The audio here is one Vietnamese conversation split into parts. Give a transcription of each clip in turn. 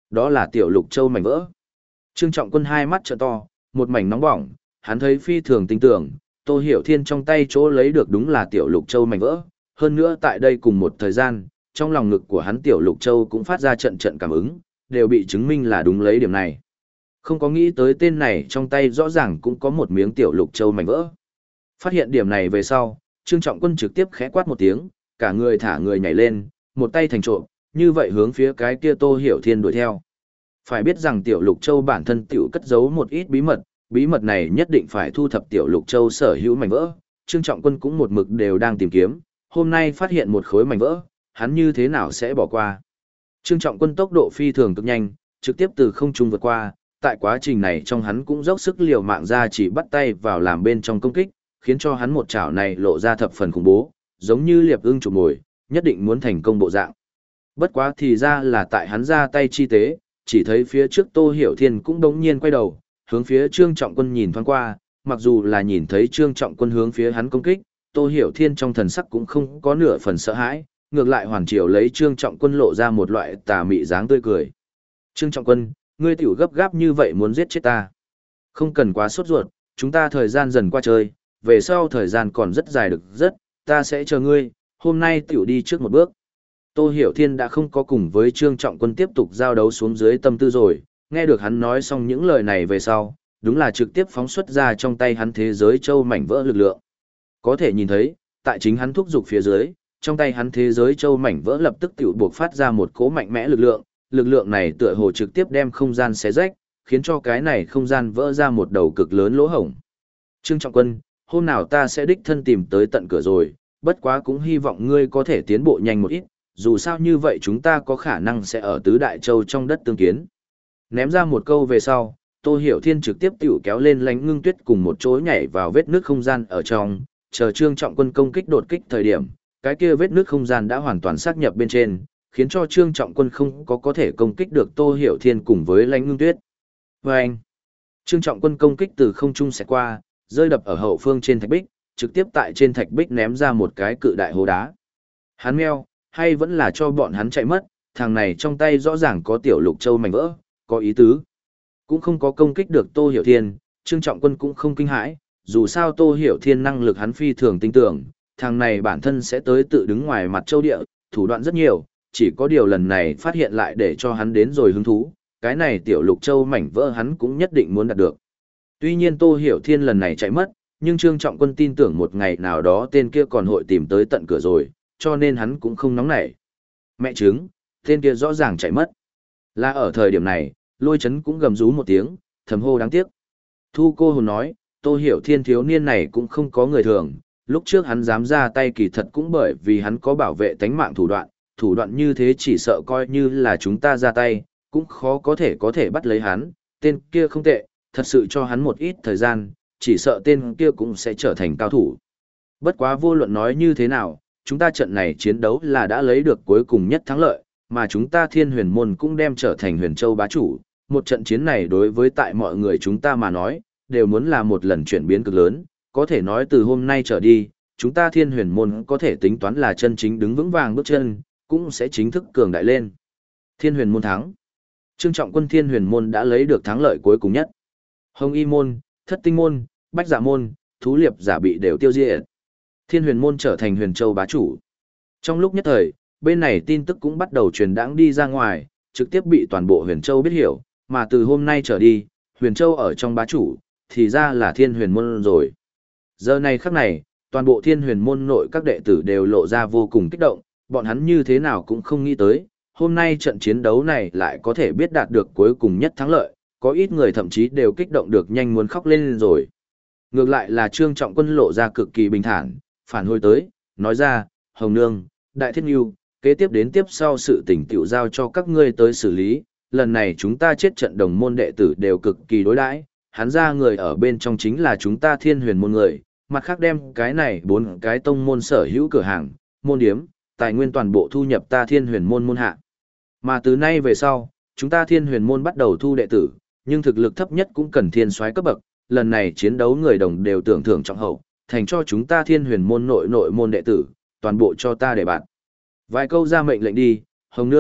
Đó là tiểu lục châu mảnh vỡ. Trương Trọng Quân hai mắt trợn to, một mảnh nóng bỏng, hắn thấy phi thường tin tưởng, Tô Hiểu Thiên trong tay chỗ lấy được đúng là tiểu lục châu mảnh vỡ. Hơn nữa tại đây cùng một thời gian, trong lòng ngực của hắn tiểu lục châu cũng phát ra trận trận cảm ứng, đều bị chứng minh là đúng lấy điểm này. Không có nghĩ tới tên này trong tay rõ ràng cũng có một miếng tiểu lục châu mảnh vỡ. Phát hiện điểm này về sau, Trương Trọng Quân trực tiếp khẽ quát một tiếng, cả người thả người nhảy lên, một tay thành trộm, như vậy hướng phía cái kia Tô Hiểu Thiên đuổi theo. Phải biết rằng tiểu lục châu bản thân tiểu cất giấu một ít bí mật này nhất định phải thu thập tiểu lục châu sở hữu mảnh vỡ. Trương Trọng Quân cũng một mực đều đang tìm kiếm, hôm nay phát hiện một khối mảnh vỡ, hắn như thế nào sẽ bỏ qua. Trương Trọng Quân tốc độ phi thường cực nhanh, trực tiếp từ không trung vượt qua, tại quá trình này trong hắn cũng dốc sức liều mạng ra chỉ bắt tay vào làm bên trong công kích, khiến cho hắn một chảo này lộ ra thập phần khủng bố, giống như liệp ưng chụp mồi, nhất định muốn thành công bộ dạng. Bất quá thì ra là tại hắn ra tay chi tế, chỉ thấy phía trước Tô Hiểu Thiên cũng đống nhiên quay đầu, hướng phía Trương Trọng Quân nhìn thoáng qua, mặc dù là nhìn thấy Trương Trọng Quân hướng phía hắn công kích, Tô Hiểu Thiên trong thần sắc cũng không có nửa phần sợ hãi, ngược lại hoàn chiều lấy Trương Trọng Quân lộ ra một loại tà mị dáng tươi cười. Trương Trọng Quân, ngươi tiểu gấp gáp như vậy muốn giết chết ta. Không cần quá sốt ruột, chúng ta thời gian dần qua chơi, về sau thời gian còn rất dài được rất, ta sẽ chờ ngươi, hôm nay tiểu đi trước một bước. Tô Hiểu Thiên đã không có cùng với Trương Trọng Quân tiếp tục giao đấu xuống dưới tâm tư rồi, nghe được hắn nói xong những lời này về sau, đúng là trực tiếp phóng xuất ra trong tay hắn thế giới châu mảnh vỡ lực lượng. Có thể nhìn thấy, tại chính hắn thúc dục phía dưới, trong tay hắn thế giới châu mảnh vỡ lập tức tiểu buộc phát ra một cỗ mạnh mẽ lực lượng này tựa hồ trực tiếp đem không gian xé rách, khiến cho cái này không gian vỡ ra một đầu cực lớn lỗ hổng. Trương Trọng Quân, hôm nào ta sẽ đích thân tìm tới tận cửa rồi, bất quá cũng hy vọng ngươi có thể tiến bộ nhanh một ít, dù sao như vậy chúng ta có khả năng sẽ ở tứ đại châu trong đất tương kiến. Ném ra một câu về sau, Tô Hiểu Thiên trực tiếp tiểu kéo lên Lánh Ngưng Tuyết cùng một chỗ nhảy vào vết nước không gian ở trong, chờ Trương Trọng Quân công kích đột kích thời điểm, cái kia vết nước không gian đã hoàn toàn xác nhập bên trên, khiến cho Trương Trọng Quân không có thể công kích được Tô Hiểu Thiên cùng với Lánh Ngưng Tuyết. Và anh, Trương Trọng Quân công kích từ không trung sẽ qua, rơi đập ở hậu phương trên thạch bích, trực tiếp tại trên thạch bích ném ra một cái cự đại hố đá. Hắn meo, hay vẫn là cho bọn hắn chạy mất, thằng này trong tay rõ ràng có tiểu lục châu mảnh vỡ, có ý tứ. Cũng không có công kích được Tô Hiểu Thiên, Trương Trọng Quân cũng không kinh hãi, dù sao Tô Hiểu Thiên năng lực hắn phi thường tin tưởng, thằng này bản thân sẽ tới tự đứng ngoài mặt châu địa, thủ đoạn rất nhiều, chỉ có điều lần này phát hiện lại để cho hắn đến rồi hứng thú, cái này tiểu lục châu mảnh vỡ hắn cũng nhất định muốn đạt được. Tuy nhiên Tô Hiểu Thiên lần này chạy mất, nhưng Trương Trọng Quân tin tưởng một ngày nào đó tên kia còn hội tìm tới tận cửa rồi, cho nên hắn cũng không nóng nảy. Mẹ chứng, tên kia rõ ràng chạy mất. Là ở thời điểm này, Lôi Chấn cũng gầm rú một tiếng, thầm hô đáng tiếc. Thu Cô Hồn nói, Tô Hiểu Thiên thiếu niên này cũng không có người thường, lúc trước hắn dám ra tay kỳ thật cũng bởi vì hắn có bảo vệ tánh mạng thủ đoạn như thế chỉ sợ coi như là chúng ta ra tay, cũng khó có thể bắt lấy hắn, tên kia không tệ, thật sự cho hắn một ít thời gian, chỉ sợ tên kia cũng sẽ trở thành cao thủ. Bất quá vô luận nói như thế nào, chúng ta trận này chiến đấu là đã lấy được cuối cùng nhất thắng lợi, mà chúng ta Thiên Huyền Môn cũng đem trở thành Huyền Châu bá chủ. Một trận chiến này đối với tại mọi người chúng ta mà nói, đều muốn là một lần chuyển biến cực lớn, có thể nói từ hôm nay trở đi, chúng ta Thiên Huyền Môn có thể tính toán là chân chính đứng vững vàng bước chân, cũng sẽ chính thức cường đại lên. Thiên Huyền Môn thắng. Trương Trọng Quân Thiên Huyền Môn đã lấy được thắng lợi cuối cùng nhất. Hồng Y Môn, Thất Tinh Môn, Bách Dạ Môn, Thú Liệp Giả bị đều tiêu diệt. Thiên Huyền Môn trở thành Huyền Châu bá chủ. Trong lúc nhất thời, bên này tin tức cũng bắt đầu truyền đãng đi ra ngoài, trực tiếp bị toàn bộ Huyền Châu biết hiểu, mà từ hôm nay trở đi, Huyền Châu ở trong bá chủ, thì ra là Thiên Huyền Môn rồi. Giờ này khắc này, toàn bộ Thiên Huyền Môn nội các đệ tử đều lộ ra vô cùng kích động, bọn hắn như thế nào cũng không nghĩ tới, hôm nay trận chiến đấu này lại có thể biết đạt được cuối cùng nhất thắng lợi, có ít người thậm chí đều kích động được nhanh muốn khóc lên rồi. Ngược lại là Trương Trọng Quân lộ ra cực kỳ bình thản, phản hồi tới, nói ra, Hồng Nương, Đại Thiết Nhu, kế tiếp đến tiếp sau sự tình tiểu giao cho các ngươi tới xử lý, lần này chúng ta chết trận đồng môn đệ tử đều cực kỳ đối đãi, hắn ra người ở bên trong chính là chúng ta Thiên Huyền Môn người, mặt khác đem cái này 4 cái tông môn sở hữu cửa hàng, môn điếm, tài nguyên toàn bộ thu nhập ta Thiên Huyền Môn môn hạ. Mà từ nay về sau, chúng ta Thiên Huyền Môn bắt đầu thu đệ tử, nhưng thực lực thấp nhất cũng cần thiên soái cấp bậc, lần này chiến đấu người đồng đều tưởng thưởng trọng hậu, thành cho chúng ta Thiên Huyền Môn nội môn đệ tử, toàn bộ cho ta để bạn. Vài câu ra mệnh lệnh đi, Hồng Nương,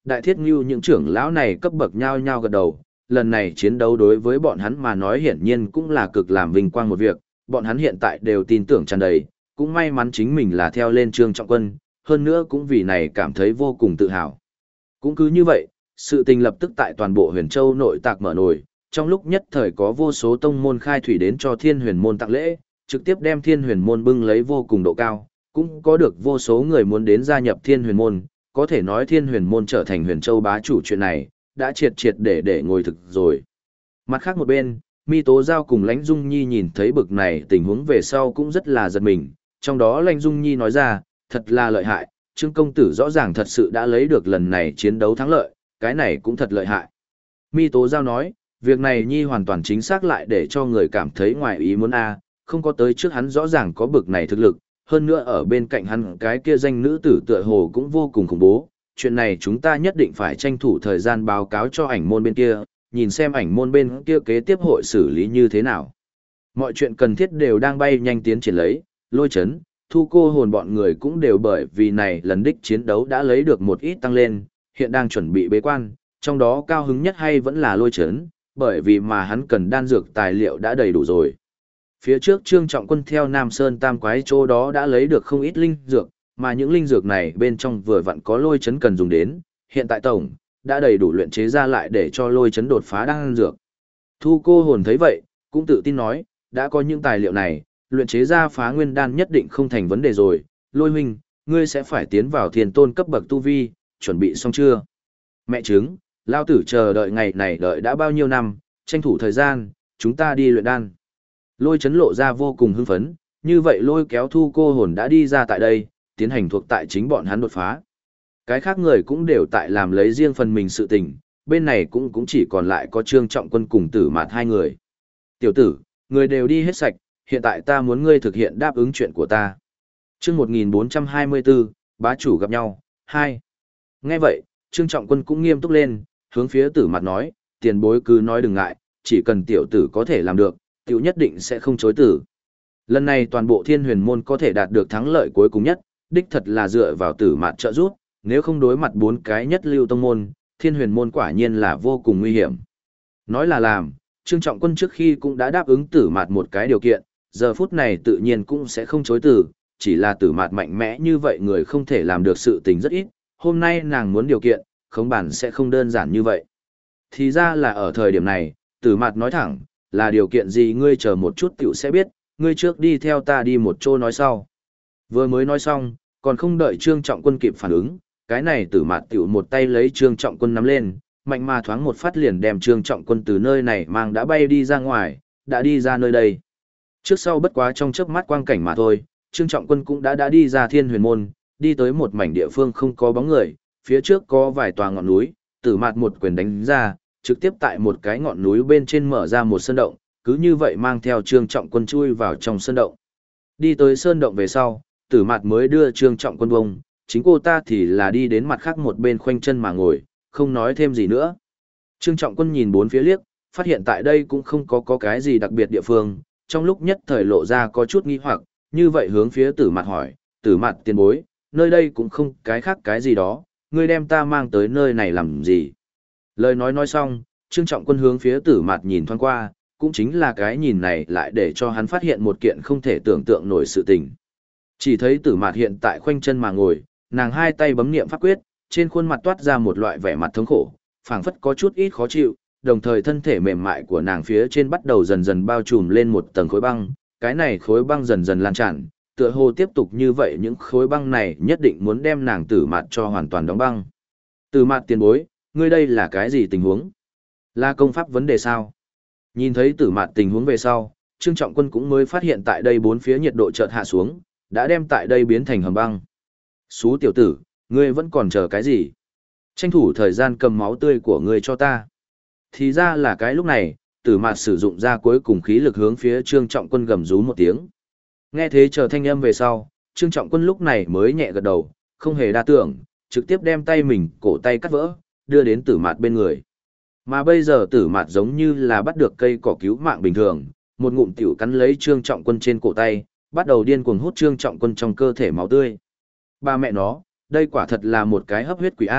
Đại Thiết Ngưu những trưởng lão này cấp bậc nhau nhau gật đầu, lần này chiến đấu đối với bọn hắn mà nói hiển nhiên cũng là cực làm vinh quang một việc, bọn hắn hiện tại đều tin tưởng tràn đầy, cũng may mắn chính mình là theo lên Trương Trọng Quân, hơn nữa cũng vì này cảm thấy vô cùng tự hào. Cũng cứ như vậy, sự tình lập tức tại toàn bộ Huyền Châu nội tạc mở nổi, trong lúc nhất thời có vô số tông môn khai thủy đến cho Thiên Huyền môn tặng lễ, trực tiếp đem Thiên Huyền môn bưng lấy vô cùng độ cao, cũng có được vô số người muốn đến gia nhập Thiên Huyền môn, có thể nói Thiên Huyền môn trở thành Huyền Châu bá chủ chuyện này, đã triệt triệt để ngồi thực rồi. Mặt khác một bên, Mi Tố Giao cùng Lãnh Dung Nhi nhìn thấy bực này tình huống về sau cũng rất là giật mình, trong đó Lãnh Dung Nhi nói ra, thật là lợi hại, Trương công tử rõ ràng thật sự đã lấy được lần này chiến đấu thắng lợi, cái này cũng thật lợi hại. Mi Tố Giao nói, việc này Nhi hoàn toàn chính xác lại để cho người cảm thấy ngoài ý muốn không có tới trước hắn rõ ràng có bực này thực lực, hơn nữa ở bên cạnh hắn cái kia danh nữ tử tựa hồ cũng vô cùng khủng bố, chuyện này chúng ta nhất định phải tranh thủ thời gian báo cáo cho ảnh môn bên kia, nhìn xem ảnh môn bên kia kế tiếp hội xử lý như thế nào. Mọi chuyện cần thiết đều đang bay nhanh tiến triển lấy, Lôi Chấn, Thu Cô Hồn bọn người cũng đều bởi vì này lần đích chiến đấu đã lấy được một ít tăng lên, hiện đang chuẩn bị bế quan, trong đó cao hứng nhất hay vẫn là Lôi Chấn, bởi vì mà hắn cần đan dược tài liệu đã đầy đủ rồi. Phía trước Trương Trọng Quân theo Nam Sơn Tam Quái chỗ đó đã lấy được không ít linh dược, mà những linh dược này bên trong vừa vặn có Lôi Chấn cần dùng đến, hiện tại tổng đã đầy đủ luyện chế ra lại để cho Lôi Chấn đột phá đan dược. Thu Cô Hồn thấy vậy, cũng tự tin nói, đã có những tài liệu này, luyện chế ra phá nguyên đan nhất định không thành vấn đề rồi. Lôi huynh, ngươi sẽ phải tiến vào thiên tôn cấp bậc tu vi, chuẩn bị xong chưa? Mẹ chứng, lao tử chờ đợi ngày này đợi đã bao nhiêu năm, tranh thủ thời gian, chúng ta đi luyện đan. Lôi Chấn lộ ra vô cùng hưng phấn, như vậy lôi kéo Thu Cô Hồn đã đi ra tại đây, tiến hành thuộc tại chính bọn hắn đột phá. Cái khác người cũng đều tại làm lấy riêng phần mình sự tình, bên này cũng chỉ còn lại có Trương Trọng Quân cùng Tử Mạt hai người. Tiểu tử, người đều đi hết sạch, hiện tại ta muốn ngươi thực hiện đáp ứng chuyện của ta. Chương 1424, bá chủ gặp nhau, 2. Nghe vậy, Trương Trọng Quân cũng nghiêm túc lên, hướng phía Tử Mạt nói, tiền bối cứ nói đừng ngại, chỉ cần tiểu tử có thể làm được, tiểu nhất định sẽ không chối tử. Lần này toàn bộ Thiên Huyền môn có thể đạt được thắng lợi cuối cùng nhất, đích thật là dựa vào Tử Mạt trợ giúp, nếu không đối mặt bốn cái nhất lưu tông môn, Thiên Huyền môn quả nhiên là vô cùng nguy hiểm. Nói là làm, Trương Trọng Quân trước khi cũng đã đáp ứng Tử Mạt một cái điều kiện, giờ phút này tự nhiên cũng sẽ không chối từ, chỉ là Tử Mạt mạnh mẽ như vậy người không thể làm được sự tình rất ít, hôm nay nàng muốn điều kiện, không bản sẽ không đơn giản như vậy. Thì ra là ở thời điểm này, Tử Mạt nói thẳng, là điều kiện gì ngươi chờ một chút tiểu sẽ biết, ngươi trước đi theo ta đi một chỗ nói sau. Vừa mới nói xong, còn không đợi Trương Trọng Quân kịp phản ứng, cái này Tử Mạt tiểu một tay lấy Trương Trọng Quân nắm lên, mạnh mà thoáng một phát liền đem Trương Trọng Quân từ nơi này mang đã bay đi ra ngoài, đã đi ra nơi đây. Trước sau bất quá trong chớp mắt quang cảnh mà thôi, Trương Trọng Quân cũng đã đi ra Thiên Huyền môn, đi tới một mảnh địa phương không có bóng người, phía trước có vài tòa ngọn núi, Tử Mạt một quyền đánh ra, trực tiếp tại một cái ngọn núi bên trên mở ra một sơn động, cứ như vậy mang theo Trương Trọng Quân chui vào trong sơn động. Đi tới sơn động về sau, Tử Mạt mới đưa Trương Trọng Quân bông, chính cô ta thì là đi đến mặt khác một bên khoanh chân mà ngồi, không nói thêm gì nữa. Trương Trọng Quân nhìn bốn phía liếc, phát hiện tại đây cũng không có cái gì đặc biệt địa phương, trong lúc nhất thời lộ ra có chút nghi hoặc, như vậy hướng phía Tử Mạt hỏi, Tử Mạt tiền bối, nơi đây cũng không cái khác cái gì đó, ngươi đem ta mang tới nơi này làm gì? Lời nói xong, Trương Trọng Quân hướng phía Tử Mạt nhìn thoáng qua, cũng chính là cái nhìn này lại để cho hắn phát hiện một kiện không thể tưởng tượng nổi sự tình. Chỉ thấy Tử Mạt hiện tại khoanh chân mà ngồi, nàng hai tay bấm niệm pháp quyết, trên khuôn mặt toát ra một loại vẻ mặt thống khổ, phảng phất có chút ít khó chịu, đồng thời thân thể mềm mại của nàng phía trên bắt đầu dần dần bao trùm lên một tầng khối băng, cái này khối băng dần dần lan tràn, tựa hồ tiếp tục như vậy những khối băng này nhất định muốn đem nàng Tử Mạt cho hoàn toàn đóng băng. Tử Mạt tiền bối, ngươi đây là cái gì tình huống? Là công pháp vấn đề sao? Nhìn thấy Tử Mạt tình huống về sau, Trương Trọng Quân cũng mới phát hiện tại đây bốn phía nhiệt độ chợt hạ xuống, đã đem tại đây biến thành hầm băng. Xú tiểu tử, ngươi vẫn còn chờ cái gì? Tranh thủ thời gian cầm máu tươi của ngươi cho ta. Thì ra là cái lúc này, Tử Mạt sử dụng ra cuối cùng khí lực hướng phía Trương Trọng Quân gầm rú một tiếng. Nghe thế chờ thanh âm về sau, Trương Trọng Quân lúc này mới nhẹ gật đầu, không hề đa tưởng, trực tiếp đem tay mình cổ tay cắt vỡ, đưa đến Tử Mạt bên người. Mà bây giờ Tử Mạt giống như là bắt được cây cỏ cứu mạng bình thường, một ngụm tiểu cắn lấy Trương Trọng Quân trên cổ tay, bắt đầu điên cuồng hút Trương Trọng Quân trong cơ thể máu tươi. Ba mẹ nó, đây quả thật là một cái hấp huyết quỷ A,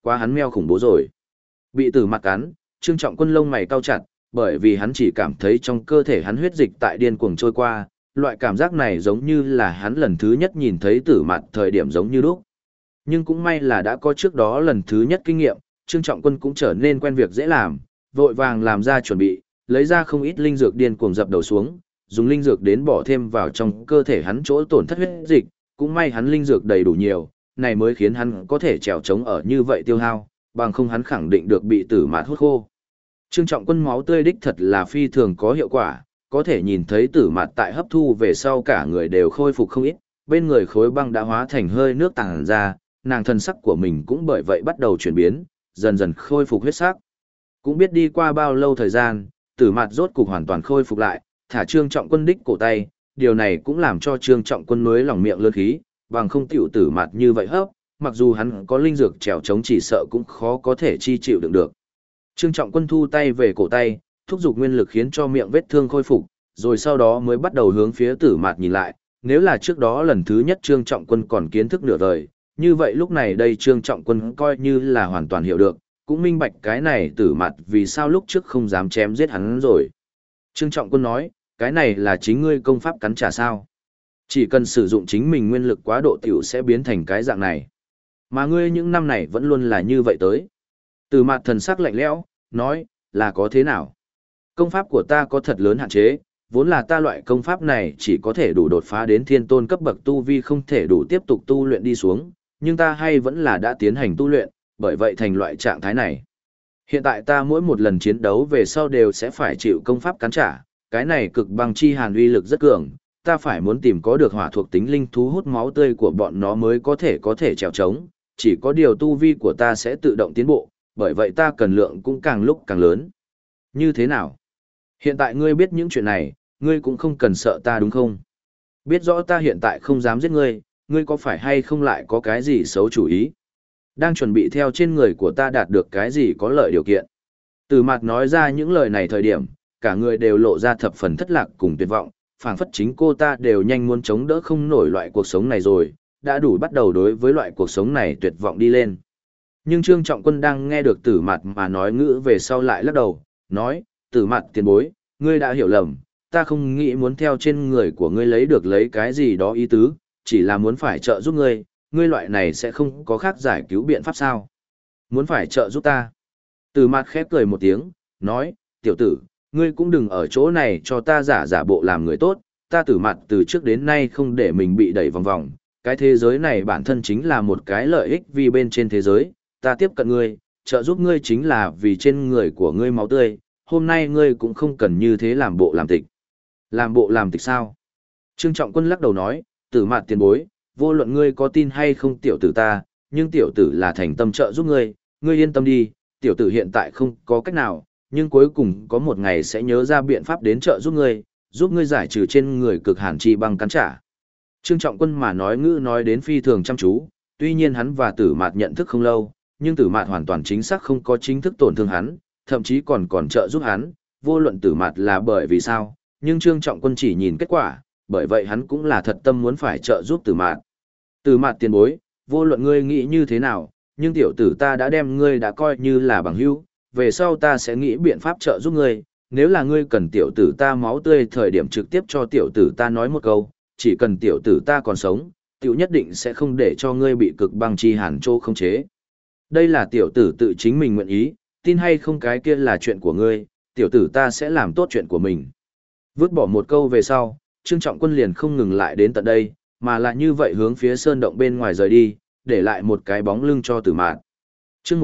Quá hắn meo khủng bố rồi. Bị tử mặt cắn, Trương Trọng Quân lông mày cau chặt, bởi vì hắn chỉ cảm thấy trong cơ thể hắn huyết dịch tại điên cuồng trôi qua, loại cảm giác này giống như là hắn lần thứ nhất nhìn thấy tử mặt thời điểm giống như lúc. Nhưng cũng may là đã có trước đó lần thứ nhất kinh nghiệm, Trương Trọng Quân cũng trở nên quen việc dễ làm, vội vàng làm ra chuẩn bị, lấy ra không ít linh dược điên cuồng dập đầu xuống, dùng linh dược đến bỏ thêm vào trong cơ thể hắn chỗ tổn thất huyết dịch, cũng may hắn linh dược đầy đủ nhiều, này mới khiến hắn có thể trèo trống ở như vậy tiêu hao, bằng không hắn khẳng định được bị tử mạt hút khô. Trương Trọng Quân máu tươi đích thật là phi thường có hiệu quả, có thể nhìn thấy tử mạt tại hấp thu về sau cả người đều khôi phục không ít, bên người khối băng đã hóa thành hơi nước tàng ra, nàng thân sắc của mình cũng bởi vậy bắt đầu chuyển biến, dần dần khôi phục huyết sắc. Cũng biết đi qua bao lâu thời gian, tử mạt rốt cục hoàn toàn khôi phục lại, thả Trương Trọng Quân đích cổ tay, điều này cũng làm cho Trương Trọng Quân mới lòng miệng lớn khí, bằng không tiểu tử mạt như vậy hấp, mặc dù hắn có linh dược trèo chống chỉ sợ cũng khó có thể chi chịu đựng được. Trương Trọng Quân thu tay về cổ tay, thúc giục nguyên lực khiến cho miệng vết thương khôi phục, rồi sau đó mới bắt đầu hướng phía tử mạt nhìn lại, nếu là trước đó lần thứ nhất Trương Trọng Quân còn kiến thức nửa đời, như vậy lúc này đây Trương Trọng Quân coi như là hoàn toàn hiểu được, cũng minh bạch cái này tử mạt vì sao lúc trước không dám chém giết hắn rồi. Trương Trọng Quân nói, cái này là chính ngươi công pháp cắn trả sao. Chỉ cần sử dụng chính mình nguyên lực quá độ tiểu sẽ biến thành cái dạng này. Mà ngươi những năm này vẫn luôn là như vậy tới. Tử mạt thần sắc lạnh lẽo, nói, là có thế nào? Công pháp của ta có thật lớn hạn chế, vốn là ta loại công pháp này chỉ có thể đủ đột phá đến thiên tôn cấp bậc tu vi không thể đủ tiếp tục tu luyện đi xuống, nhưng ta hay vẫn là đã tiến hành tu luyện, bởi vậy thành loại trạng thái này. Hiện tại ta mỗi một lần chiến đấu về sau đều sẽ phải chịu công pháp cắn trả, cái này cực băng chi hàn uy lực rất cường, ta phải muốn tìm có được hỏa thuộc tính linh thú hút máu tươi của bọn nó mới có thể trèo trống, chỉ có điều tu vi của ta sẽ tự động tiến bộ, bởi vậy ta cần lượng cũng càng lúc càng lớn. Như thế nào? Hiện tại ngươi biết những chuyện này, ngươi cũng không cần sợ ta đúng không? Biết rõ ta hiện tại không dám giết ngươi, ngươi có phải hay không lại có cái gì xấu chủ ý? Đang chuẩn bị theo trên người của ta đạt được cái gì có lợi điều kiện? Từ mặt nói ra những lời này thời điểm, cả người đều lộ ra thập phần thất lạc cùng tuyệt vọng, phảng phất chính cô ta đều nhanh muốn chống đỡ không nổi loại cuộc sống này rồi, đã đủ bắt đầu đối với loại cuộc sống này tuyệt vọng đi lên. Nhưng Trương Trọng Quân đang nghe được tử mặt mà nói ngữ về sau lại lắc đầu, nói, tử mặt tiền bối, ngươi đã hiểu lầm, ta không nghĩ muốn theo trên người của ngươi lấy cái gì đó ý tứ, chỉ là muốn phải trợ giúp ngươi, ngươi loại này sẽ không có khác giải cứu biện pháp sao. Muốn phải trợ giúp ta. Tử mặt khép cười một tiếng, nói, tiểu tử, ngươi cũng đừng ở chỗ này cho ta giả bộ làm người tốt, ta tử mặt từ trước đến nay không để mình bị đẩy vòng vòng, cái thế giới này bản thân chính là một cái lợi ích vì bên trên thế giới, ta tiếp cận ngươi, trợ giúp ngươi chính là vì trên người của ngươi máu tươi, hôm nay ngươi cũng không cần như thế làm bộ làm tịch. Làm bộ làm tịch sao? Trương Trọng Quân lắc đầu nói, tử mạt tiền bối, vô luận ngươi có tin hay không tiểu tử ta, nhưng tiểu tử là thành tâm trợ giúp ngươi, ngươi yên tâm đi, tiểu tử hiện tại không có cách nào, nhưng cuối cùng có một ngày sẽ nhớ ra biện pháp đến trợ giúp ngươi giải trừ trên người cực hàn chi băng cắn trả. Trương Trọng Quân mà nói ngữ nói đến phi thường chăm chú, tuy nhiên hắn và tử mạt nhận thức không lâu, nhưng tử mạt hoàn toàn chính xác không có chính thức tổn thương hắn, thậm chí còn trợ giúp hắn, vô luận tử mạt là bởi vì sao, nhưng Trương Trọng Quân chỉ nhìn kết quả, bởi vậy hắn cũng là thật tâm muốn phải trợ giúp tử mạt. Tử mạt tiền bối, vô luận ngươi nghĩ như thế nào, nhưng tiểu tử ta đã đem ngươi đã coi như là bằng hữu, về sau ta sẽ nghĩ biện pháp trợ giúp ngươi, nếu là ngươi cần tiểu tử ta máu tươi thời điểm trực tiếp cho tiểu tử ta nói một câu, chỉ cần tiểu tử ta còn sống, tiểu nhất định sẽ không để cho ngươi bị cực băng chi hàn trô không chế. Đây là tiểu tử tự chính mình nguyện ý, tin hay không cái kia là chuyện của ngươi, tiểu tử ta sẽ làm tốt chuyện của mình. Vứt bỏ một câu về sau, Trương Trọng Quân liền không ngừng lại đến tận đây, mà lại như vậy hướng phía sơn động bên ngoài rời đi, để lại một cái bóng lưng cho tử mạt. Chương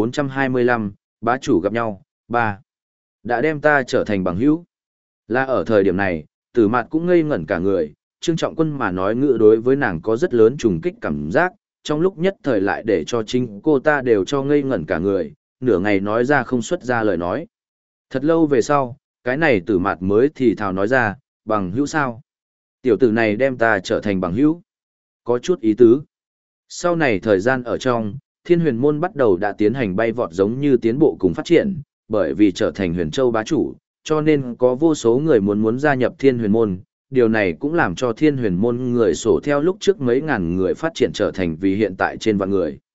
1425, bá chủ gặp nhau, 3. Đã đem ta trở thành bằng hữu. Là ở thời điểm này, tử mạt cũng ngây ngẩn cả người, Trương Trọng Quân mà nói ngữ đối với nàng có rất lớn trùng kích cảm giác, trong lúc nhất thời lại để cho chính cô ta đều cho ngây ngẩn cả người, nửa ngày nói ra không xuất ra lời nói. Thật lâu về sau, cái này tử mạt mới thì thào nói ra, bằng hữu sao? Tiểu tử này đem ta trở thành bằng hữu. Có chút ý tứ. Sau này thời gian ở trong, Thiên Huyền Môn bắt đầu đã tiến hành bay vọt giống như tiến bộ cùng phát triển, bởi vì trở thành Huyền Châu bá chủ, cho nên có vô số người muốn gia nhập Thiên Huyền Môn. Điều này cũng làm cho Thiên Huyền Môn người sổ theo lúc trước mấy ngàn người phát triển trở thành vì hiện tại trên vạn người.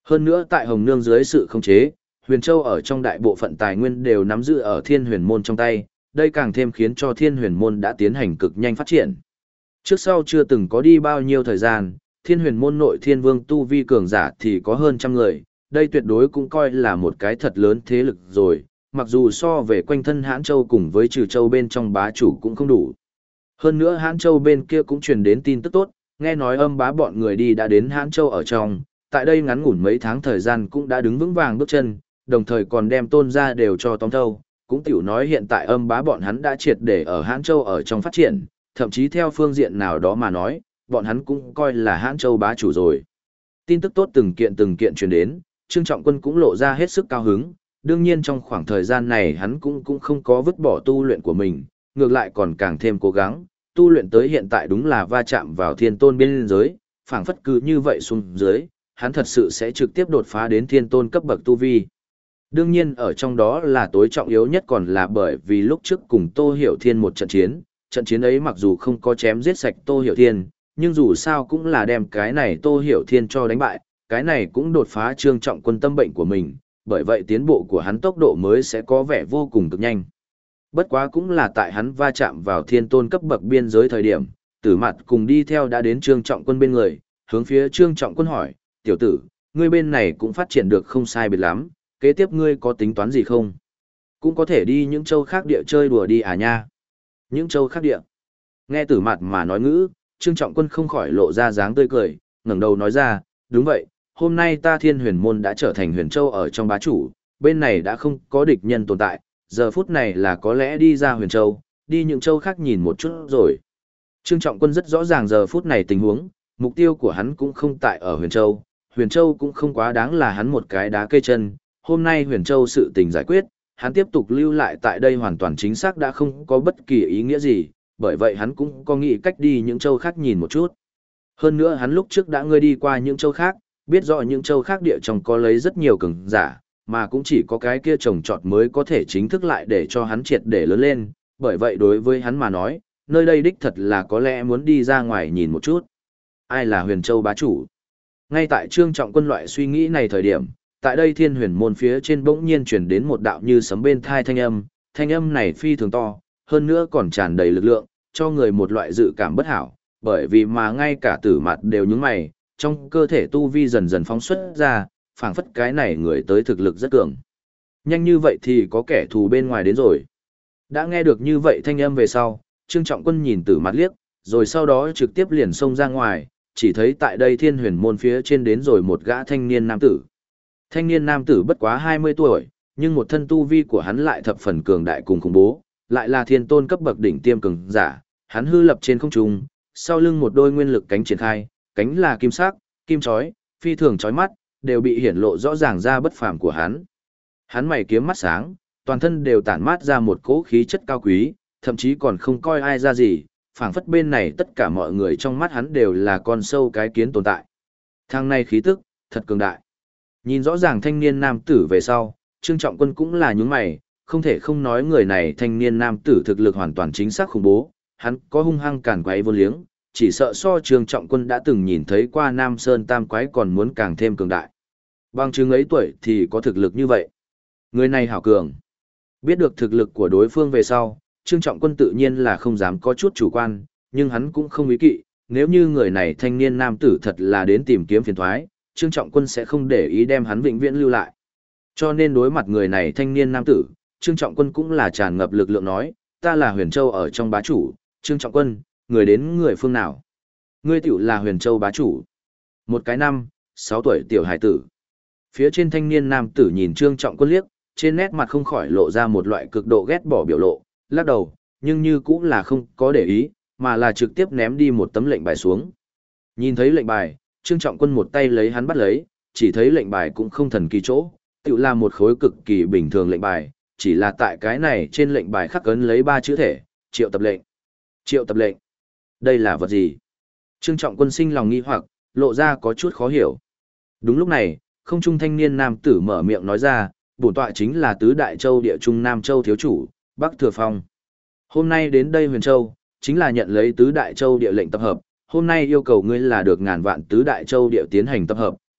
Hơn nữa tại Hồng Nương dưới sự khống chế, Huyền Châu ở trong đại bộ phận tài nguyên đều nắm giữ ở Thiên Huyền Môn trong tay, đây càng thêm khiến cho Thiên Huyền Môn đã tiến hành cực nhanh phát triển. Trước sau chưa từng có đi bao nhiêu thời gian, Thiên Huyền Môn nội Thiên Vương tu vi cường giả thì có hơn trăm người, đây tuyệt đối cũng coi là một cái thật lớn thế lực rồi, mặc dù so về quanh thân Hãn Châu cùng với Trừ Châu bên trong bá chủ cũng không đủ. Hơn nữa Hãn Châu bên kia cũng truyền đến tin tức tốt, nghe nói Âm Bá bọn người đi đã đến Hãn Châu ở trong, tại đây ngắn ngủn mấy tháng thời gian cũng đã đứng vững vàng bước chân, đồng thời còn đem Tôn gia đều cho tóm thâu, cũng tiểu nói hiện tại Âm Bá bọn hắn đã triệt để ở Hãn Châu ở trong phát triển, thậm chí theo phương diện nào đó mà nói, bọn hắn cũng coi là Hãn Châu bá chủ rồi. Tin tức tốt từng kiện truyền đến, Trương Trọng Quân cũng lộ ra hết sức cao hứng, đương nhiên trong khoảng thời gian này hắn cũng không có vứt bỏ tu luyện của mình, ngược lại còn càng thêm cố gắng, tu luyện tới hiện tại đúng là va chạm vào thiên tôn biên giới, phảng phất cứ như vậy xuống dưới, hắn thật sự sẽ trực tiếp đột phá đến thiên tôn cấp bậc tu vi. Đương nhiên ở trong đó là tối trọng yếu nhất còn là bởi vì lúc trước cùng Tô Hiểu Thiên một trận chiến ấy mặc dù không có chém giết sạch Tô Hiểu Thiên, nhưng dù sao cũng là đem cái này Tô Hiểu Thiên cho đánh bại, cái này cũng đột phá Trương Trọng Quân tâm bệnh của mình, bởi vậy tiến bộ của hắn tốc độ mới sẽ có vẻ vô cùng cực nhanh. Bất quá cũng là tại hắn va chạm vào thiên tôn cấp bậc biên giới thời điểm, Tử Mạt cùng đi theo đã đến Trương Trọng Quân bên người, hướng phía Trương Trọng Quân hỏi, tiểu tử, ngươi bên này cũng phát triển được không sai biệt lắm, kế tiếp ngươi có tính toán gì không? Cũng có thể đi những châu khác địa chơi đùa đi à nha? Những châu khác địa. Nghe Tử Mạt mà nói ngữ, Trương Trọng Quân không khỏi lộ ra dáng tươi cười, ngẩng đầu nói ra, đúng vậy, hôm nay ta Thiên Huyền Môn đã trở thành Huyền Châu ở trong bá chủ, bên này đã không có địch nhân tồn tại, giờ phút này là có lẽ đi ra Huyền Châu, đi những châu khác nhìn một chút rồi. Trương Trọng Quân rất rõ ràng giờ phút này tình huống, mục tiêu của hắn cũng không tại ở Huyền Châu cũng không quá đáng là hắn một cái đá cây chân, hôm nay Huyền Châu sự tình giải quyết, hắn tiếp tục lưu lại tại đây hoàn toàn chính xác đã không có bất kỳ ý nghĩa gì, bởi vậy hắn cũng có nghĩ cách đi những châu khác nhìn một chút. Hơn nữa hắn lúc trước đã ngươi đi qua những châu khác, biết rõ những châu khác địa trong có lấy rất nhiều cường giả, mà cũng chỉ có cái kia trồng trọt mới có thể chính thức lại để cho hắn triệt để lớn lên, bởi vậy đối với hắn mà nói, nơi đây đích thật là có lẽ muốn đi ra ngoài nhìn một chút. Ai là Huyền Châu bá chủ? Ngay tại Trương Trọng Quân loại suy nghĩ này thời điểm, tại đây Thiên Huyền Môn phía trên bỗng nhiên truyền đến một đạo như sấm bên thai thanh âm này phi thường to, hơn nữa còn tràn đầy lực lượng, cho người một loại dự cảm bất hảo, bởi vì mà ngay cả Tử Mạt đều nhướng mày, trong cơ thể tu vi dần dần phóng xuất ra, phảng phất cái này người tới thực lực rất cường. Nhanh như vậy thì có kẻ thù bên ngoài đến rồi. Đã nghe được như vậy thanh âm về sau, Trương Trọng Quân nhìn Tử Mạt liếc, rồi sau đó trực tiếp liền xông ra ngoài, chỉ thấy tại đây Thiên Huyền Môn phía trên đến rồi một gã thanh niên nam tử. Thanh niên nam tử bất quá 20 tuổi, nhưng một thân tu vi của hắn lại thập phần cường đại cùng khủng bố, lại là thiên tôn cấp bậc đỉnh tiêm cường giả, hắn hư lập trên không trung, sau lưng một đôi nguyên lực cánh triển khai, cánh là kim sắc, kim chói, phi thường chói mắt, đều bị hiển lộ rõ ràng ra bất phàm của hắn. Hắn mày kiếm mắt sáng, toàn thân đều tản mát ra một cỗ khí chất cao quý, thậm chí còn không coi ai ra gì, phảng phất bên này tất cả mọi người trong mắt hắn đều là con sâu cái kiến tồn tại. Thằng này khí tức, thật cường đại. Nhìn rõ ràng thanh niên nam tử về sau, Trương Trọng Quân cũng là nhướng mày, không thể không nói người này thanh niên nam tử thực lực hoàn toàn chính xác khủng bố, hắn có hung hăng càn quái vô liếng, chỉ sợ so Trương Trọng Quân đã từng nhìn thấy qua Nam Sơn Tam Quái còn muốn càng thêm cường đại. Bằng chứng ấy tuổi thì có thực lực như vậy. Người này hảo cường. Biết được thực lực của đối phương về sau, Trương Trọng Quân tự nhiên là không dám có chút chủ quan, nhưng hắn cũng không ý kỵ, nếu như người này thanh niên nam tử thật là đến tìm kiếm phiền thoái, Trương Trọng Quân sẽ không để ý đem hắn vĩnh viễn lưu lại. Cho nên đối mặt người này thanh niên nam tử, Trương Trọng Quân cũng là tràn ngập lực lượng nói, ta là Huyền Châu ở trong bá chủ, Trương Trọng Quân, người đến người phương nào? Ngươi tiểu là Huyền Châu bá chủ. Một cái 6 tuổi tiểu hải tử. Phía trên thanh niên nam tử nhìn Trương Trọng Quân liếc, trên nét mặt không khỏi lộ ra một loại cực độ ghét bỏ biểu lộ, lắc đầu, nhưng như cũng là không có để ý, mà là trực tiếp ném đi một tấm lệnh bài xuống. Nhìn thấy lệnh bài, Trương Trọng Quân một tay lấy hắn bắt lấy, chỉ thấy lệnh bài cũng không thần kỳ chỗ, tự là một khối cực kỳ bình thường lệnh bài, chỉ là tại cái này trên lệnh bài khắc ấn lấy 3 chữ thể, triệu tập lệnh. Triệu tập lệnh. Đây là vật gì? Trương Trọng Quân sinh lòng nghi hoặc, lộ ra có chút khó hiểu. Đúng lúc này, không trung thanh niên nam tử mở miệng nói ra, bổn tọa chính là tứ đại châu địa trung Nam Châu thiếu chủ, Bắc Thừa Phong. Hôm nay đến đây Huyền Châu, chính là nhận lấy tứ đại châu địa lệnh tập hợp, hôm nay yêu cầu ngươi là được ngàn vạn tứ đại châu địa tiến hành tập hợp,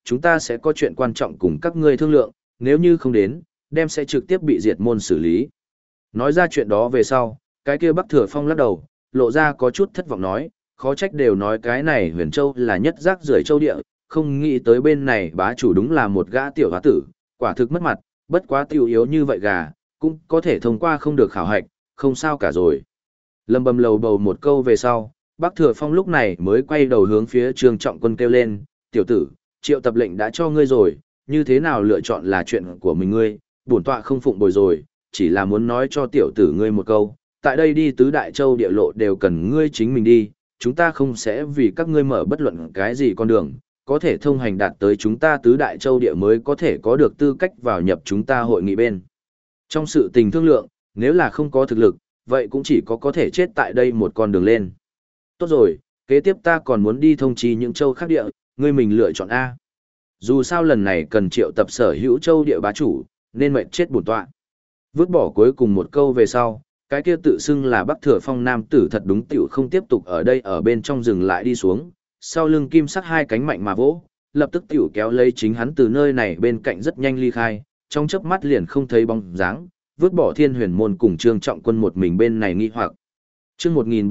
chúng ta sẽ có chuyện quan trọng cùng các ngươi thương lượng, nếu như không đến, đem sẽ trực tiếp bị diệt môn xử lý. Nói ra chuyện đó về sau, cái kia Bắc Thừa Phong lắc đầu, lộ ra có chút thất vọng nói, khó trách đều nói cái này Huyền Châu là nhất rác rưởi châu địa, không nghĩ tới bên này bá chủ đúng là một gã tiểu hóa tử, quả thực mất mặt, bất quá tiểu yếu như vậy gà, cũng có thể thông qua không được khảo hạch, không sao cả rồi. Lâm bầm lầu bầu một câu về sau, Bắc Thừa Phong lúc này mới quay đầu hướng phía Trương Trọng Quân kêu lên, tiểu tử, triệu tập lệnh đã cho ngươi rồi, như thế nào lựa chọn là chuyện của mình ngươi, bổn tọa không phụng bồi rồi, chỉ là muốn nói cho tiểu tử ngươi một câu, tại đây đi tứ đại châu địa lộ đều cần ngươi chính mình đi, chúng ta không sẽ vì các ngươi mở bất luận cái gì con đường, có thể thông hành đạt tới chúng ta tứ đại châu địa mới có thể có được tư cách vào nhập chúng ta hội nghị bên. Trong sự tình thương lượng, nếu là không có thực lực, vậy cũng chỉ có thể chết tại đây một con đường lên. Tốt rồi, kế tiếp ta còn muốn đi thông trì những châu khác địa, ngươi mình lựa chọn A. Dù sao lần này cần triệu tập sở hữu châu địa bá chủ, nên mệnh chết bổn tọa. Vứt bỏ cuối cùng một câu về sau, cái kia tự xưng là Bắc Thừa Phong nam tử thật đúng tiểu không tiếp tục ở đây ở bên trong rừng lại đi xuống, sau lưng kim sắc hai cánh mạnh mà vỗ, lập tức tiểu kéo lấy chính hắn từ nơi này bên cạnh rất nhanh ly khai, trong chớp mắt liền không thấy bóng dáng, vứt bỏ Thiên Huyền môn cùng Trương Trọng Quân một mình bên này nghi hoặc. Chương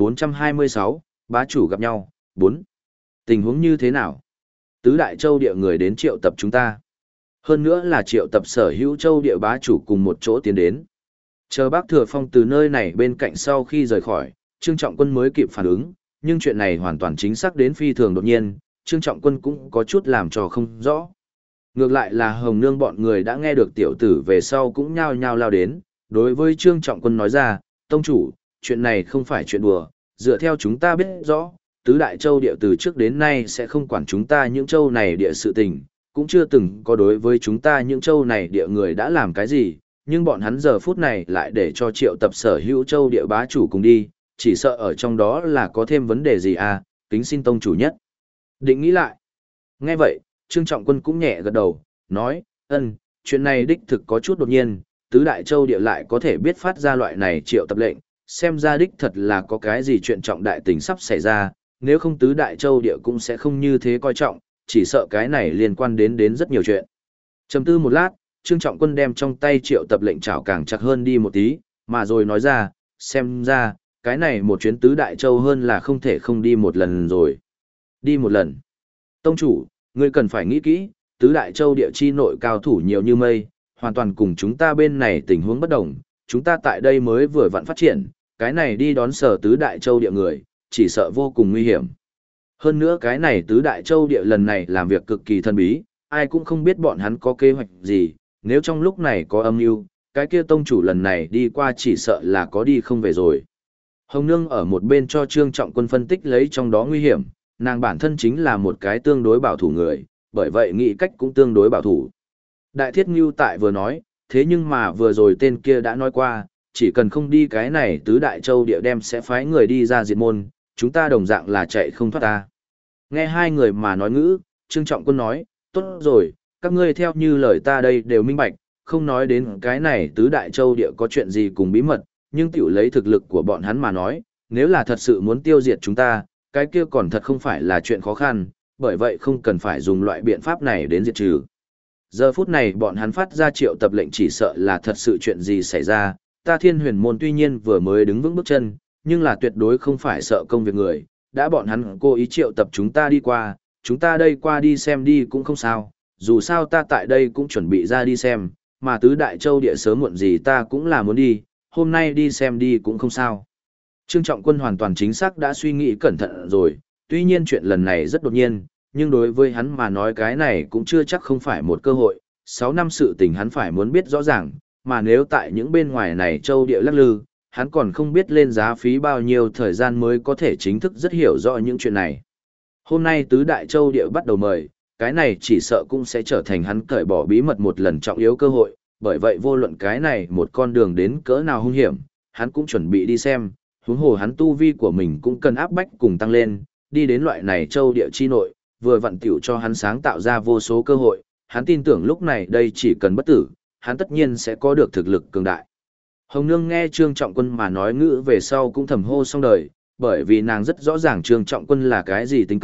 1426, bá chủ gặp nhau, 4. Tình huống như thế nào? Tứ đại châu địa người đến triệu tập chúng ta. Hơn nữa là triệu tập sở hữu châu địa bá chủ cùng một chỗ tiến đến. Chờ Bác Thừa Phong từ nơi này bên cạnh sau khi rời khỏi, Trương Trọng Quân mới kịp phản ứng, nhưng chuyện này hoàn toàn chính xác đến phi thường đột nhiên, Trương Trọng Quân cũng có chút làm cho không rõ. Ngược lại là Hồng Nương bọn người đã nghe được tiểu tử về sau cũng nhao nhao lao đến, đối với Trương Trọng Quân nói ra, tông chủ, chuyện này không phải chuyện đùa, dựa theo chúng ta biết rõ, tứ đại châu địa từ trước đến nay sẽ không quản chúng ta những châu này địa sự tình, cũng chưa từng có đối với chúng ta những châu này địa người đã làm cái gì, nhưng bọn hắn giờ phút này lại để cho triệu tập sở hữu châu địa bá chủ cùng đi, chỉ sợ ở trong đó là có thêm vấn đề gì à, kính xin tông chủ nhất. Định nghĩ lại. Nghe vậy, Trương Trọng Quân cũng nhẹ gật đầu, nói, chuyện này đích thực có chút đột nhiên, tứ đại châu địa lại có thể biết phát ra loại này triệu tập lệnh, xem ra đích thật là có cái gì chuyện trọng đại tình sắp xảy ra, nếu không tứ đại châu địa cũng sẽ không như thế coi trọng, chỉ sợ cái này liên quan đến rất nhiều chuyện. Trầm tư một lát, Trương Trọng Quân đem trong tay triệu tập lệnh chảo càng chặt hơn đi một tí, mà rồi nói ra, xem ra, cái này một chuyến tứ đại châu hơn là không thể không đi một lần rồi. Đi một lần. Tông chủ, ngươi cần phải nghĩ kỹ, tứ đại châu địa chi nội cao thủ nhiều như mây, hoàn toàn cùng chúng ta bên này tình huống bất đồng, chúng ta tại đây mới vừa vặn phát triển, cái này đi đón sở tứ đại châu địa người, chỉ sợ vô cùng nguy hiểm. Hơn nữa cái này tứ đại châu địa lần này làm việc cực kỳ thân bí, ai cũng không biết bọn hắn có kế hoạch gì, nếu trong lúc này có âm mưu, cái kia tông chủ lần này đi qua chỉ sợ là có đi không về rồi. Hồng Nương ở một bên cho Trương Trọng Quân phân tích lấy trong đó nguy hiểm, nàng bản thân chính là một cái tương đối bảo thủ người, bởi vậy nghĩ cách cũng tương đối bảo thủ. Đại Thiết Ngưu tại vừa nói, thế nhưng mà vừa rồi tên kia đã nói qua, chỉ cần không đi cái này tứ đại châu địa đem sẽ phái người đi ra diệt môn, chúng ta đồng dạng là chạy không thoát ta. Nghe hai người mà nói ngữ, Trương Trọng Quân nói, tốt rồi, các ngươi theo như lời ta đây đều minh bạch, không nói đến cái này tứ đại châu địa có chuyện gì cùng bí mật, nhưng tiểu lấy thực lực của bọn hắn mà nói, nếu là thật sự muốn tiêu diệt chúng ta, cái kia còn thật không phải là chuyện khó khăn, bởi vậy không cần phải dùng loại biện pháp này đến diệt trừ. Giờ phút này bọn hắn phát ra triệu tập lệnh chỉ sợ là thật sự chuyện gì xảy ra, ta Thiên Huyền môn tuy nhiên vừa mới đứng vững bước chân, nhưng là tuyệt đối không phải sợ công việc người, đã bọn hắn cố ý triệu tập chúng ta đi qua, chúng ta đây qua đi xem đi cũng không sao, dù sao ta tại đây cũng chuẩn bị ra đi xem, mà tứ đại châu địa sớm muộn gì ta cũng là muốn đi, hôm nay đi xem đi cũng không sao. Trương Trọng Quân hoàn toàn chính xác đã suy nghĩ cẩn thận rồi, tuy nhiên chuyện lần này rất đột nhiên, nhưng đối với hắn mà nói cái này cũng chưa chắc không phải một cơ hội, 6 năm sự tình hắn phải muốn biết rõ ràng, mà nếu tại những bên ngoài này châu địa lắc lư, hắn còn không biết lên giá phí bao nhiêu thời gian mới có thể chính thức rất hiểu rõ những chuyện này. Hôm nay tứ đại châu địa bắt đầu mời, cái này chỉ sợ cũng sẽ trở thành hắn cởi bỏ bí mật một lần trọng yếu cơ hội, bởi vậy vô luận cái này một con đường đến cỡ nào hung hiểm, hắn cũng chuẩn bị đi xem, huống hồ hắn tu vi của mình cũng cần áp bách cùng tăng lên, đi đến loại này châu địa chi nội, vừa vặn tiểu cho hắn sáng tạo ra vô số cơ hội, hắn tin tưởng lúc này đây chỉ cần bất tử, hắn tất nhiên sẽ có được thực lực cường đại. Hồng Nương nghe Trương Trọng Quân mà nói ngữ về sau cũng thầm hô xong đời, bởi vì nàng rất rõ ràng Trương Trọng Quân là cái gì tính cách,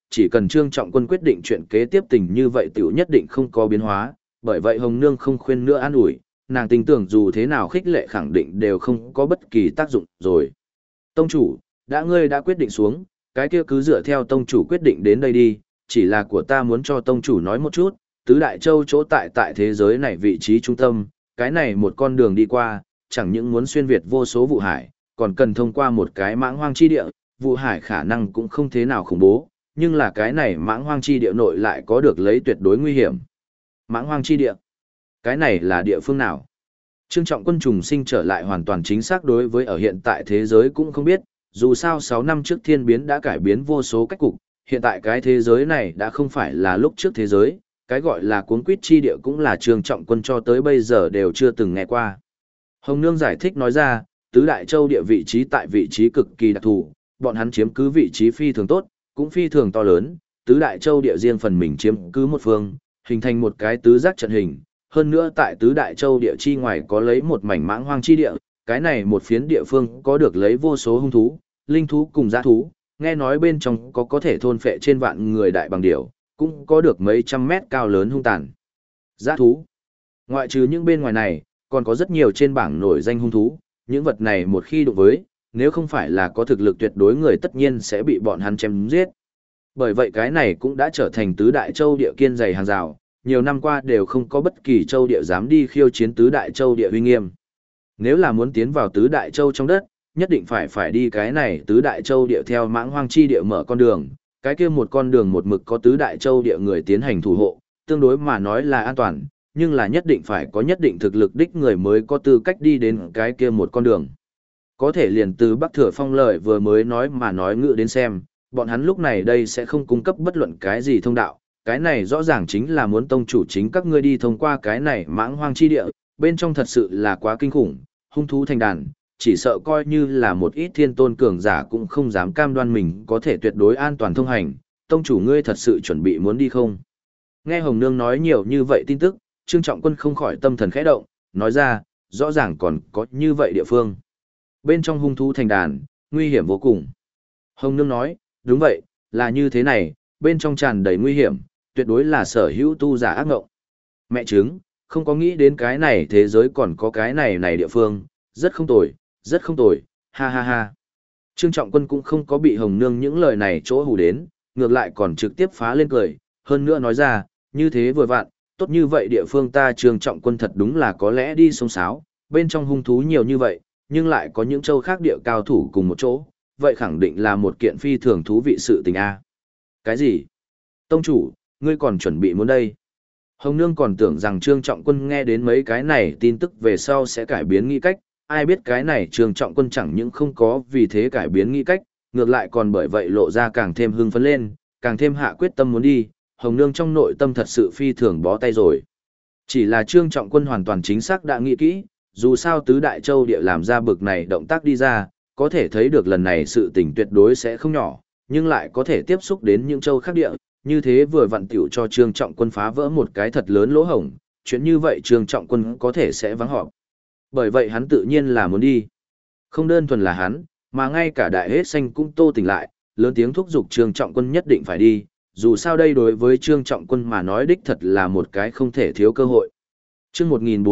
chỉ cần Trương Trọng Quân quyết định chuyện kế tiếp tình như vậy tiểu nhất định không có biến hóa, bởi vậy Hồng Nương không khuyên nữa an ủi, nàng tin tưởng dù thế nào khích lệ khẳng định đều không có bất kỳ tác dụng rồi. Tông chủ, ngươi đã quyết định xuống, cái kia cứ dựa theo tông chủ quyết định đến đây đi, chỉ là của ta muốn cho tông chủ nói một chút, tứ đại châu chỗ tại thế giới này vị trí trung tâm, cái này một con đường đi qua, chẳng những muốn xuyên việt vô số vụ hải, còn cần thông qua một cái mãng hoang chi địa, vụ hải khả năng cũng không thế nào khủng bố, nhưng là cái này mãng hoang chi địa nội lại có được lấy tuyệt đối nguy hiểm. Mãng hoang chi địa? Cái này là địa phương nào? Trương Trọng Quân trùng sinh trở lại hoàn toàn chính xác đối với ở hiện tại thế giới cũng không biết, dù sao 6 năm trước thiên biến đã cải biến vô số cách cục, hiện tại cái thế giới này đã không phải là lúc trước thế giới, cái gọi là cuốn quýt chi địa cũng là Trương Trọng Quân cho tới bây giờ đều chưa từng nghe qua. Hồng Nương giải thích nói ra, tứ đại châu địa vị trí tại vị trí cực kỳ đặc thù, bọn hắn chiếm cứ vị trí phi thường tốt, cũng phi thường to lớn, tứ đại châu địa riêng phần mình chiếm cứ một phương, hình thành một cái tứ giác trận hình. Hơn nữa tại tứ đại châu địa chi ngoài có lấy một mảnh mãng hoang chi địa, cái này một phiến địa phương có được lấy vô số hung thú, linh thú cùng dã thú, nghe nói bên trong có thể thôn phệ trên vạn người đại bằng điểu, cũng có được mấy trăm mét cao lớn hung tàn. Dã thú. Ngoại trừ những bên ngoài này, còn có rất nhiều trên bảng nổi danh hung thú, những vật này một khi đụng với, nếu không phải là có thực lực tuyệt đối người tất nhiên sẽ bị bọn hắn chém giết. Bởi vậy cái này cũng đã trở thành tứ đại châu địa kiên dày hàng rào, nhiều năm qua đều không có bất kỳ châu địa dám đi khiêu chiến tứ đại châu địa uy nghiêm. Nếu là muốn tiến vào tứ đại châu trong đất, nhất định phải đi cái này tứ đại châu địa theo mãng hoang chi địa mở con đường, cái kia một con đường một mực có tứ đại châu địa người tiến hành thủ hộ, tương đối mà nói là an toàn, nhưng là nhất định phải có nhất định thực lực đích người mới có tư cách đi đến cái kia một con đường. Có thể liền từ Bắc Thừa Phong lời vừa mới nói mà nói ngựa đến xem, bọn hắn lúc này đây sẽ không cung cấp bất luận cái gì thông đạo, cái này rõ ràng chính là muốn tông chủ chính các ngươi đi thông qua cái này mãng hoang chi địa, bên trong thật sự là quá kinh khủng, hung thú thành đàn, chỉ sợ coi như là một ít thiên tôn cường giả cũng không dám cam đoan mình có thể tuyệt đối an toàn thông hành, tông chủ ngươi thật sự chuẩn bị muốn đi không? Nghe Hồng Nương nói nhiều như vậy tin tức, Trương Trọng Quân không khỏi tâm thần khẽ động, nói ra, rõ ràng còn có như vậy địa phương. Bên trong hung thú thành đàn, nguy hiểm vô cùng. Hồng Nương nói, đúng vậy, là như thế này, bên trong tràn đầy nguy hiểm, tuyệt đối là sở hữu tu giả ác ngộng. Mẹ chứng, không có nghĩ đến cái này thế giới còn có cái này địa phương, rất không tồi, ha ha ha. Trương Trọng Quân cũng không có bị Hồng Nương những lời này chỗ hù đến, ngược lại còn trực tiếp phá lên cười, hơn nữa nói ra, như thế vừa vặn, tốt như vậy địa phương ta Trương Trọng Quân thật đúng là có lẽ đi sông sáo, bên trong hung thú nhiều như vậy, nhưng lại có những châu khác địa cao thủ cùng một chỗ, vậy khẳng định là một kiện phi thường thú vị sự tình a. Cái gì? Tông chủ, ngươi còn chuẩn bị muốn đây? Hồng Nương còn tưởng rằng Trương Trọng Quân nghe đến mấy cái này tin tức về sau sẽ cải biến nghĩ cách, ai biết cái này Trương Trọng Quân chẳng những không có vì thế cải biến nghĩ cách, ngược lại còn bởi vậy lộ ra càng thêm hưng phấn lên, càng thêm hạ quyết tâm muốn đi, Hồng Nương trong nội tâm thật sự phi thường bó tay rồi. Chỉ là Trương Trọng Quân hoàn toàn chính xác đã nghĩ kỹ, dù sao tứ đại châu địa làm ra bực này động tác đi ra, có thể thấy được lần này sự tình tuyệt đối sẽ không nhỏ, nhưng lại có thể tiếp xúc đến những châu khác địa, như thế vừa vặn tiểu cho Trương Trọng Quân phá vỡ một cái thật lớn lỗ hổng, chuyện như vậy Trương Trọng Quân có thể sẽ vắng họp. Bởi vậy hắn tự nhiên là muốn đi. Không đơn thuần là hắn, mà ngay cả đại hết xanh cũng tô tỉnh lại, lớn tiếng thúc giục Trương Trọng Quân nhất định phải đi, dù sao đây đối với Trương Trọng Quân mà nói đích thật là một cái không thể thiếu cơ hội. Chương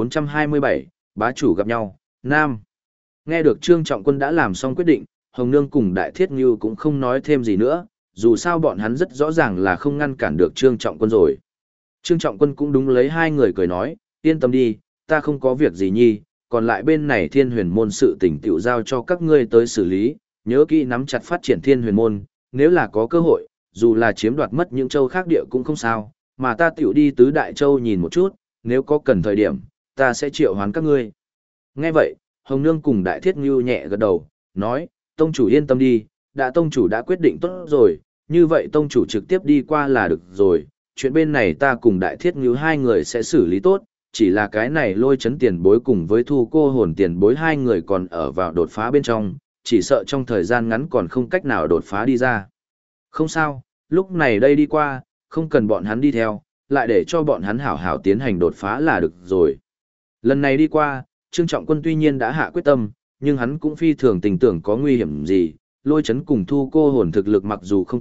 1427, bá chủ gặp nhau, Nam. Nghe được Trương Trọng Quân đã làm xong quyết định, Hồng Nương cùng Đại Thiết Ngưu cũng không nói thêm gì nữa, dù sao bọn hắn rất rõ ràng là không ngăn cản được Trương Trọng Quân rồi. Trương Trọng Quân cũng đúng lấy hai người cười nói, yên tâm đi, ta không có việc gì nhi, còn lại bên này Thiên Huyền môn sự tình tiểu giao cho các ngươi tới xử lý, nhớ kỹ nắm chặt phát triển Thiên Huyền môn, nếu là có cơ hội, dù là chiếm đoạt mất những châu khác địa cũng không sao, mà ta tiểu đi tứ đại châu nhìn một chút, nếu có cần thời điểm, ta sẽ triệu hoán các ngươi. Nghe vậy, Hồng Nương cùng Đại Thiết Ngưu nhẹ gật đầu, nói, tông chủ yên tâm đi, tông chủ đã quyết định tốt rồi, như vậy tông chủ trực tiếp đi qua là được rồi, chuyện bên này ta cùng Đại Thiết Ngưu hai người sẽ xử lý tốt, chỉ là cái này Lôi Chấn tiền bối cùng với Thu Cô Hồn tiền bối hai người còn ở vào đột phá bên trong, chỉ sợ trong thời gian ngắn còn không cách nào đột phá đi ra. Không sao, lúc này đây đi qua, không cần bọn hắn đi theo, lại để cho bọn hắn hảo hảo tiến hành đột phá là được rồi. Lần này đi qua, Trương Trọng Quân tuy nhiên đã hạ quyết tâm, nhưng hắn cũng phi thường tình tưởng có nguy hiểm gì, Lôi Chấn cùng Thu Cô Hồn thực lực mặc dù không tệ,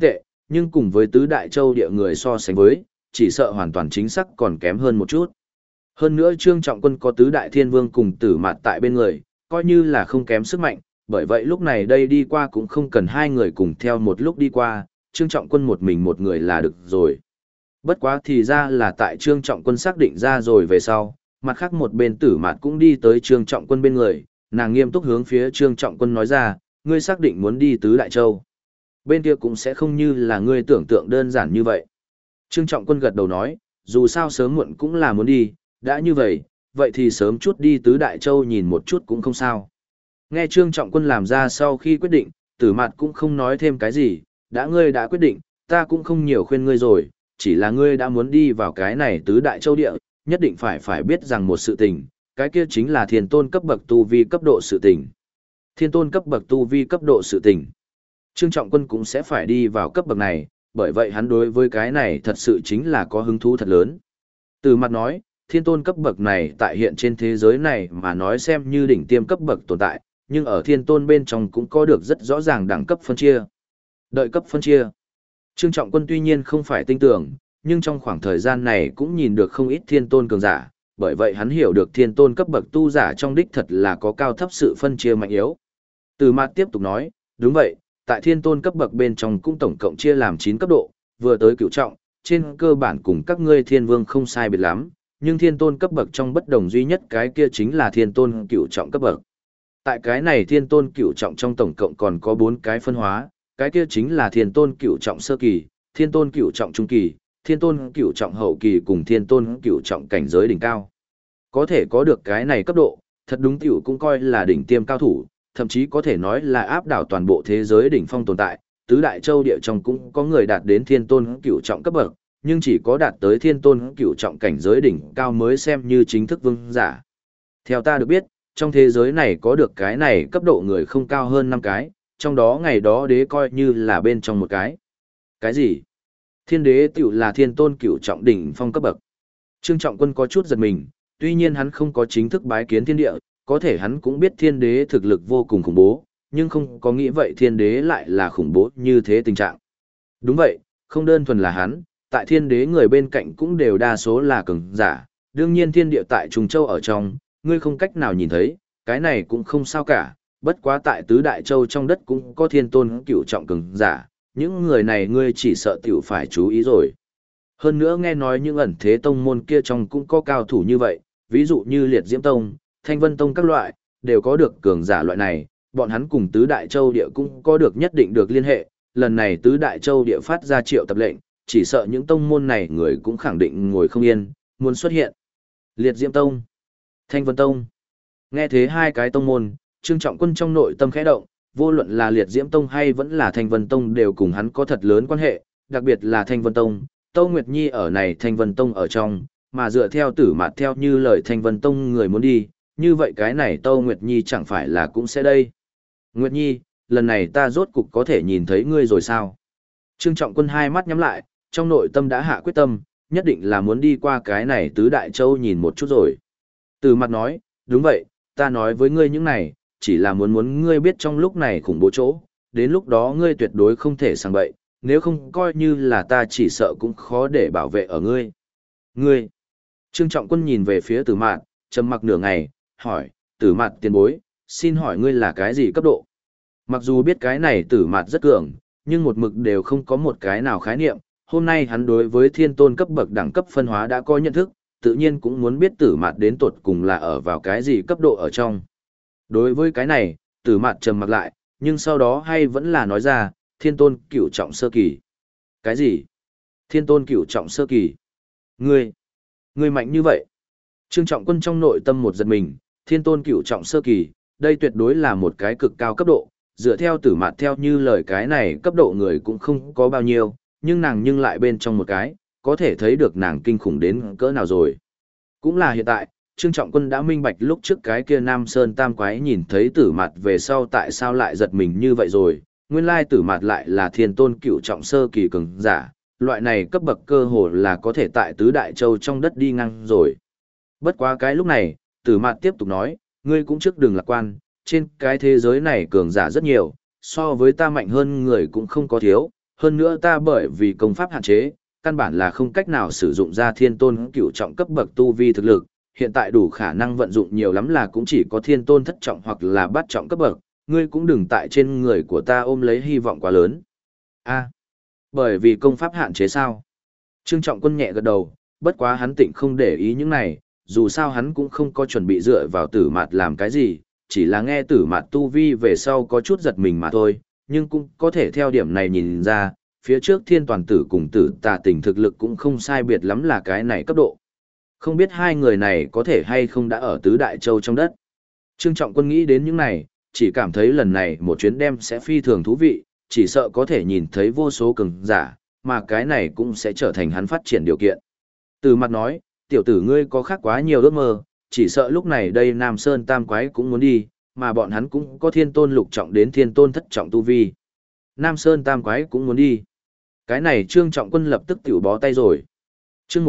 nhưng cùng với tứ đại châu địa người so sánh với, chỉ sợ hoàn toàn chính xác còn kém hơn một chút. Hơn nữa Trương Trọng Quân có tứ đại thiên vương cùng Tử Mạt tại bên người, coi như là không kém sức mạnh, bởi vậy lúc này đây đi qua cũng không cần hai người cùng theo một lúc đi qua, Trương Trọng Quân một mình một người là được rồi. Bất quá thì ra là tại Trương Trọng Quân xác định ra rồi về sau, mặt khác một bên Tử Mạt cũng đi tới Trương Trọng Quân bên người, nàng nghiêm túc hướng phía Trương Trọng Quân nói ra, ngươi xác định muốn đi tứ đại châu. Bên kia cũng sẽ không như là ngươi tưởng tượng đơn giản như vậy. Trương Trọng Quân gật đầu nói, dù sao sớm muộn cũng là muốn đi, đã như vậy, vậy thì sớm chút đi tứ đại châu nhìn một chút cũng không sao. Nghe Trương Trọng Quân làm ra sau khi quyết định, Tử Mạt cũng không nói thêm cái gì, đã ngươi đã quyết định, ta cũng không nhiều khuyên ngươi rồi, chỉ là ngươi đã muốn đi vào cái này tứ đại châu địa, nhất định phải biết rằng một sự tình, cái kia chính là thiên tôn cấp bậc tu vi cấp độ sự tình. Thiên tôn cấp bậc tu vi cấp độ sự tình. Trương Trọng Quân cũng sẽ phải đi vào cấp bậc này, bởi vậy hắn đối với cái này thật sự chính là có hứng thú thật lớn. Từ mặt nói, thiên tôn cấp bậc này tại hiện trên thế giới này mà nói xem như đỉnh tiêm cấp bậc tồn tại, nhưng ở thiên tôn bên trong cũng có được rất rõ ràng đẳng cấp phân chia. Đợi cấp phân chia. Trương Trọng Quân tuy nhiên không phải tinh tưởng, nhưng trong khoảng thời gian này cũng nhìn được không ít thiên tôn cường giả, bởi vậy hắn hiểu được thiên tôn cấp bậc tu giả trong đích thật là có cao thấp sự phân chia mạnh yếu. Từ mặt tiếp tục nói, đúng vậy, tại thiên tôn cấp bậc bên trong cũng tổng cộng chia làm 9 cấp độ, vừa tới cửu trọng, trên cơ bản cùng các ngươi thiên vương không sai biệt lắm, nhưng thiên tôn cấp bậc trong bất đồng duy nhất cái kia chính là thiên tôn cửu trọng cấp bậc. Tại cái này thiên tôn cửu trọng trong tổng cộng còn có 4 cái phân hóa, cái kia chính là thiên tôn cửu trọng sơ kỳ, thiên tôn cửu trọng trung kỳ, thiên tôn cửu trọng hậu kỳ cùng thiên tôn cửu trọng cảnh giới đỉnh cao. Có thể có được cái này cấp độ, thật đúng tiểu cũng coi là đỉnh tiêm cao thủ, thậm chí có thể nói là áp đảo toàn bộ thế giới đỉnh phong tồn tại, tứ đại châu địa trong cũng có người đạt đến thiên tôn cửu trọng cấp bậc, nhưng chỉ có đạt tới thiên tôn cửu trọng cảnh giới đỉnh cao mới xem như chính thức vương giả. Theo ta được biết, trong thế giới này có được cái này cấp độ người không cao hơn 5 cái, trong đó ngày đó đế coi như là bên trong một cái. Cái gì? Thiên đế tiểu là thiên tôn cửu trọng đỉnh phong cấp bậc. Trương Trọng Quân có chút giật mình, tuy nhiên hắn không có chính thức bái kiến thiên địa, có thể hắn cũng biết thiên đế thực lực vô cùng khủng bố, nhưng không có nghĩ vậy thiên đế lại là khủng bố như thế tình trạng. Đúng vậy, không đơn thuần là hắn, tại thiên đế người bên cạnh cũng đều đa số là cường giả, đương nhiên thiên địa tại Trùng Châu ở trong, ngươi không cách nào nhìn thấy, cái này cũng không sao cả, bất quá tại tứ đại châu trong đất cũng có thiên tôn cửu trọng cường giả, những người này ngươi chỉ sợ tiểu phải chú ý rồi. Hơn nữa nghe nói những ẩn thế tông môn kia trong cũng có cao thủ như vậy, ví dụ như Liệt Diễm Tông, Thanh Vân Tông các loại, đều có được cường giả loại này, bọn hắn cùng tứ đại châu địa cũng có được nhất định được liên hệ, lần này tứ đại châu địa phát ra triệu tập lệnh, chỉ sợ những tông môn này người cũng khẳng định ngồi không yên, muốn xuất hiện. Liệt Diễm Tông, Thanh Vân Tông. Nghe thế hai cái tông môn, Trương Trọng Quân trong nội tâm khẽ động, vô luận là Liệt Diễm Tông hay vẫn là Thanh Vân Tông đều cùng hắn có thật lớn quan hệ, đặc biệt là Thanh Vân Tông, Tô Nguyệt Nhi ở này Thanh Vân Tông ở trong, mà dựa theo Tử Mạt theo như lời Thanh Vân Tông người muốn đi, như vậy cái này Tô Nguyệt Nhi chẳng phải là cũng sẽ đây. Nguyệt Nhi, lần này ta rốt cục có thể nhìn thấy ngươi rồi sao? Trương Trọng Quân hai mắt nhắm lại, trong nội tâm đã hạ quyết tâm, nhất định là muốn đi qua cái này tứ đại châu nhìn một chút rồi. Tử Mạt nói, đúng vậy, ta nói với ngươi những này, chỉ là muốn ngươi biết trong lúc này khủng bố chỗ, đến lúc đó ngươi tuyệt đối không thể sang bậy, nếu không coi như là ta chỉ sợ cũng khó để bảo vệ ở ngươi. Ngươi! Trương Trọng Quân nhìn về phía Tử Mạt, trầm mặc nửa ngày, hỏi, Tử Mạt tiền bối, xin hỏi ngươi là cái gì cấp độ? Mặc dù biết cái này Tử Mạt rất cường, nhưng một mực đều không có một cái nào khái niệm, hôm nay hắn đối với thiên tôn cấp bậc đẳng cấp phân hóa đã có nhận thức, tự nhiên cũng muốn biết Tử Mạt đến tột cùng là ở vào cái gì cấp độ ở trong. Đối với cái này, Tử Mạt trầm mặc lại, nhưng sau đó hay vẫn là nói ra, thiên tôn cửu trọng sơ kỳ. Cái gì? Thiên tôn cửu trọng sơ kỳ? Ngươi mạnh như vậy? Trương Trọng Quân trong nội tâm một giật mình, thiên tôn cửu trọng sơ kỳ, đây tuyệt đối là một cái cực cao cấp độ, dựa theo Tử Mạt theo như lời cái này cấp độ người cũng không có bao nhiêu, nhưng nàng nhưng lại bên trong một cái, có thể thấy được nàng kinh khủng đến cỡ nào rồi. Cũng là hiện tại, Trương Trọng Quân đã minh bạch lúc trước cái kia Nam Sơn Tam Quái nhìn thấy Tử Mạt về sau tại sao lại giật mình như vậy rồi, nguyên lai Tử Mạt lại là thiên tôn cửu trọng sơ kỳ cường giả, loại này cấp bậc cơ hồ là có thể tại tứ đại châu trong đất đi ngang rồi. Bất quá cái lúc này, Tử Mạt tiếp tục nói, ngươi cũng trước đừng lạc quan, trên cái thế giới này cường giả rất nhiều, so với ta mạnh hơn người cũng không có thiếu, hơn nữa ta bởi vì công pháp hạn chế, căn bản là không cách nào sử dụng ra thiên tôn cửu trọng cấp bậc tu vi thực lực, hiện tại đủ khả năng vận dụng nhiều lắm là cũng chỉ có thiên tôn thất trọng hoặc là bát trọng cấp bậc, ngươi cũng đừng tại trên người của ta ôm lấy hy vọng quá lớn. A, bởi vì công pháp hạn chế sao? Trương Trọng Quân nhẹ gật đầu, bất quá hắn tịnh không để ý những này, dù sao hắn cũng không có chuẩn bị dựa vào tử mạt làm cái gì, chỉ là nghe tử mạt tu vi về sau có chút giật mình mà thôi, nhưng cũng có thể theo điểm này nhìn ra, phía trước thiên toàn tử cùng tử tà tình thực lực cũng không sai biệt lắm là cái này cấp độ. Không biết hai người này có thể hay không đã ở tứ đại châu trong đất. Trương Trọng Quân nghĩ đến những này, chỉ cảm thấy lần này một chuyến đem sẽ phi thường thú vị, chỉ sợ có thể nhìn thấy vô số cường giả, mà cái này cũng sẽ trở thành hắn phát triển điều kiện. Từ mặt nói, tiểu tử ngươi có khác quá nhiều ước mơ, chỉ sợ lúc này đây Nam Sơn Tam Quái cũng muốn đi, mà bọn hắn cũng có thiên tôn lục trọng đến thiên tôn thất trọng tu vi. Nam Sơn Tam Quái cũng muốn đi. Cái này Trương Trọng Quân lập tức tiểu bó tay rồi. Chương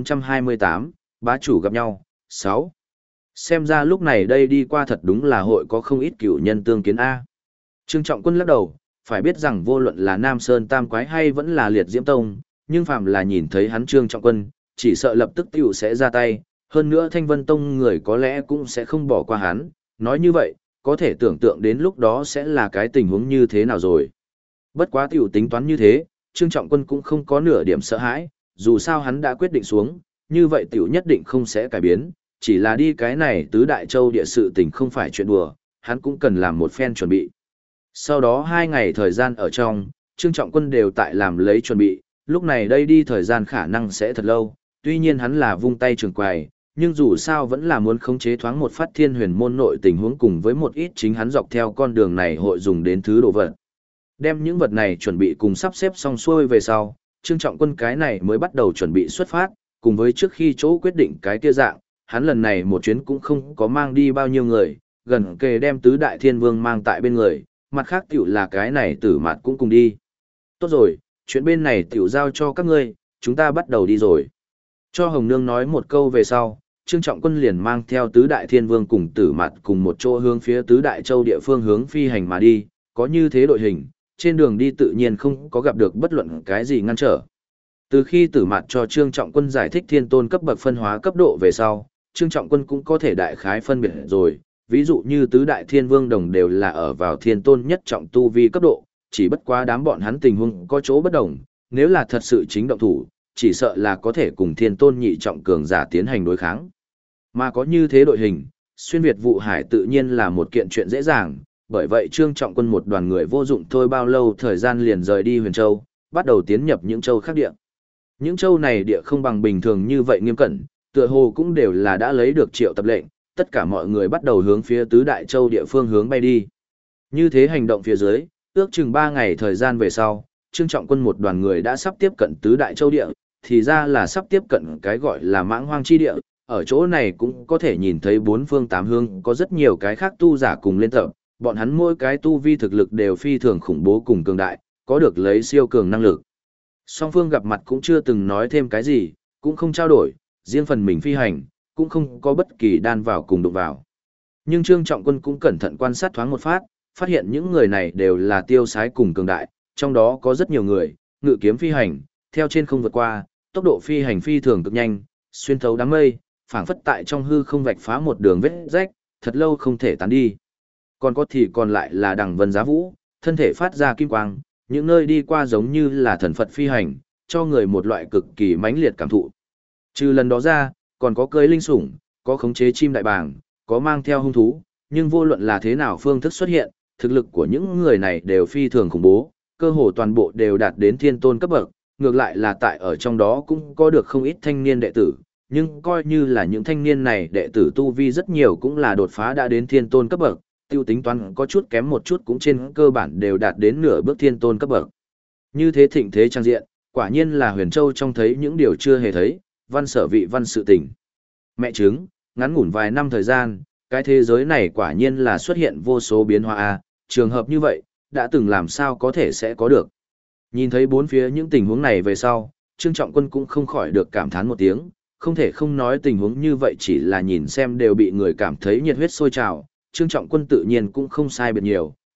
1428, bá chủ gặp nhau, 6. Xem ra lúc này đây đi qua thật đúng là hội có không ít cựu nhân tương kiến A. Trương Trọng Quân lắc đầu, phải biết rằng vô luận là Nam Sơn Tam Quái hay vẫn là Liệt Diễm Tông, nhưng phàm là nhìn thấy hắn Trương Trọng Quân, chỉ sợ lập tức tiểu sẽ ra tay, hơn nữa Thanh Vân Tông người có lẽ cũng sẽ không bỏ qua hắn, nói như vậy, có thể tưởng tượng đến lúc đó sẽ là cái tình huống như thế nào rồi. Bất quá tiểu tính toán như thế, Trương Trọng Quân cũng không có nửa điểm sợ hãi, dù sao hắn đã quyết định xuống, như vậy tiểu nhất định không sẽ cải biến, chỉ là đi cái này tứ đại châu địa sự tình không phải chuyện đùa, hắn cũng cần làm một phen chuẩn bị. Sau đó 2 ngày thời gian ở trong, Trương Trọng Quân đều tại làm lấy chuẩn bị, lúc này đây đi thời gian khả năng sẽ thật lâu, tuy nhiên hắn là vung tay trường quài, nhưng dù sao vẫn là muốn khống chế thoáng một phát thiên huyền môn nội tình huống cùng với một ít chính hắn dọc theo con đường này hội dùng đến thứ đồ vật. Đem những vật này chuẩn bị cùng sắp xếp xong xuôi về sau, Trương Trọng Quân cái này mới bắt đầu chuẩn bị xuất phát, cùng với trước khi chỗ quyết định cái kia dạng, hắn lần này một chuyến cũng không có mang đi bao nhiêu người, gần kề đem tứ đại thiên vương mang tại bên người, mặt khác tiểu là cái này tử mặt cũng cùng đi. Tốt rồi, chuyện bên này tiểu giao cho các ngươi, chúng ta bắt đầu đi rồi. Cho Hồng Nương nói một câu về sau, Trương Trọng Quân liền mang theo tứ đại thiên vương cùng tử mặt cùng một chỗ hướng phía tứ đại châu địa phương hướng phi hành mà đi, có như thế đội hình, trên đường đi tự nhiên không có gặp được bất luận cái gì ngăn trở. Từ khi tử mặt cho Trương Trọng Quân giải thích thiên tôn cấp bậc phân hóa cấp độ về sau, Trương Trọng Quân cũng có thể đại khái phân biệt rồi, ví dụ như tứ đại thiên vương đồng đều là ở vào thiên tôn nhất trọng tu vi cấp độ, chỉ bất quá đám bọn hắn tình huống có chỗ bất đồng, nếu là thật sự chính động thủ, chỉ sợ là có thể cùng thiên tôn nhị trọng cường giả tiến hành đối kháng. Mà có như thế đội hình, xuyên Việt vụ hải tự nhiên là một kiện chuyện dễ dàng, bởi vậy Trương Trọng Quân một đoàn người vô dụng thôi bao lâu thời gian liền rời đi Huyền Châu, bắt đầu tiến nhập những châu khác địa. Những châu này địa không bằng bình thường như vậy nghiêm cẩn, tựa hồ cũng đều là đã lấy được triệu tập lệnh, tất cả mọi người bắt đầu hướng phía tứ đại châu địa phương hướng bay đi. Như thế hành động phía dưới, ước chừng 3 ngày thời gian về sau, Trương Trọng Quân một đoàn người đã sắp tiếp cận tứ đại châu địa, thì ra là sắp tiếp cận cái gọi là mãng hoang chi địa, ở chỗ này cũng có thể nhìn thấy bốn phương tám hướng có rất nhiều cái khác tu giả cùng lên tập, bọn hắn mỗi cái tu vi thực lực đều phi thường khủng bố cùng cường đại, có được lấy siêu cường năng lực. Song phương gặp mặt cũng chưa từng nói thêm cái gì, cũng không trao đổi, riêng phần mình phi hành, cũng không có bất kỳ đan vào cùng đụng vào. Nhưng Trương Trọng Quân cũng cẩn thận quan sát thoáng một phát, phát hiện những người này đều là tiêu sái cùng cường đại, trong đó có rất nhiều người, ngự kiếm phi hành, theo trên không vượt qua, tốc độ phi hành phi thường cực nhanh, xuyên thấu đám mây, phảng phất tại trong hư không vạch phá một đường vết rách, thật lâu không thể tán đi. Còn có thì còn lại là Đằng Vân Giá Vũ, thân thể phát ra kim quang, những nơi đi qua giống như là thần Phật phi hành, cho người một loại cực kỳ mãnh liệt cảm thụ. Trừ lần đó ra, còn có cưới linh sủng, có khống chế chim đại bàng, có mang theo hung thú, nhưng vô luận là thế nào phương thức xuất hiện, thực lực của những người này đều phi thường khủng bố, cơ hồ toàn bộ đều đạt đến thiên tôn cấp bậc, ngược lại là tại ở trong đó cũng có được không ít thanh niên đệ tử, nhưng coi như là những thanh niên này đệ tử tu vi rất nhiều cũng là đột phá đã đến thiên tôn cấp bậc, tiêu tính toán có chút kém một chút cũng trên cơ bản đều đạt đến nửa bước thiên tôn cấp bậc. Như thế thịnh thế trang diện, quả nhiên là Huyền Châu trông thấy những điều chưa hề thấy, văn sở vị văn sự tình. Mẹ chứng, ngắn ngủn vài năm thời gian, cái thế giới này quả nhiên là xuất hiện vô số biến hóa a, trường hợp như vậy, đã từng làm sao có thể sẽ có được. Nhìn thấy bốn phía những tình huống này về sau, Trương Trọng Quân cũng không khỏi được cảm thán một tiếng, không thể không nói tình huống như vậy chỉ là nhìn xem đều bị người cảm thấy nhiệt huyết sôi trào, Trương Trọng Quân tự nhiên cũng không sai biệt nhiều,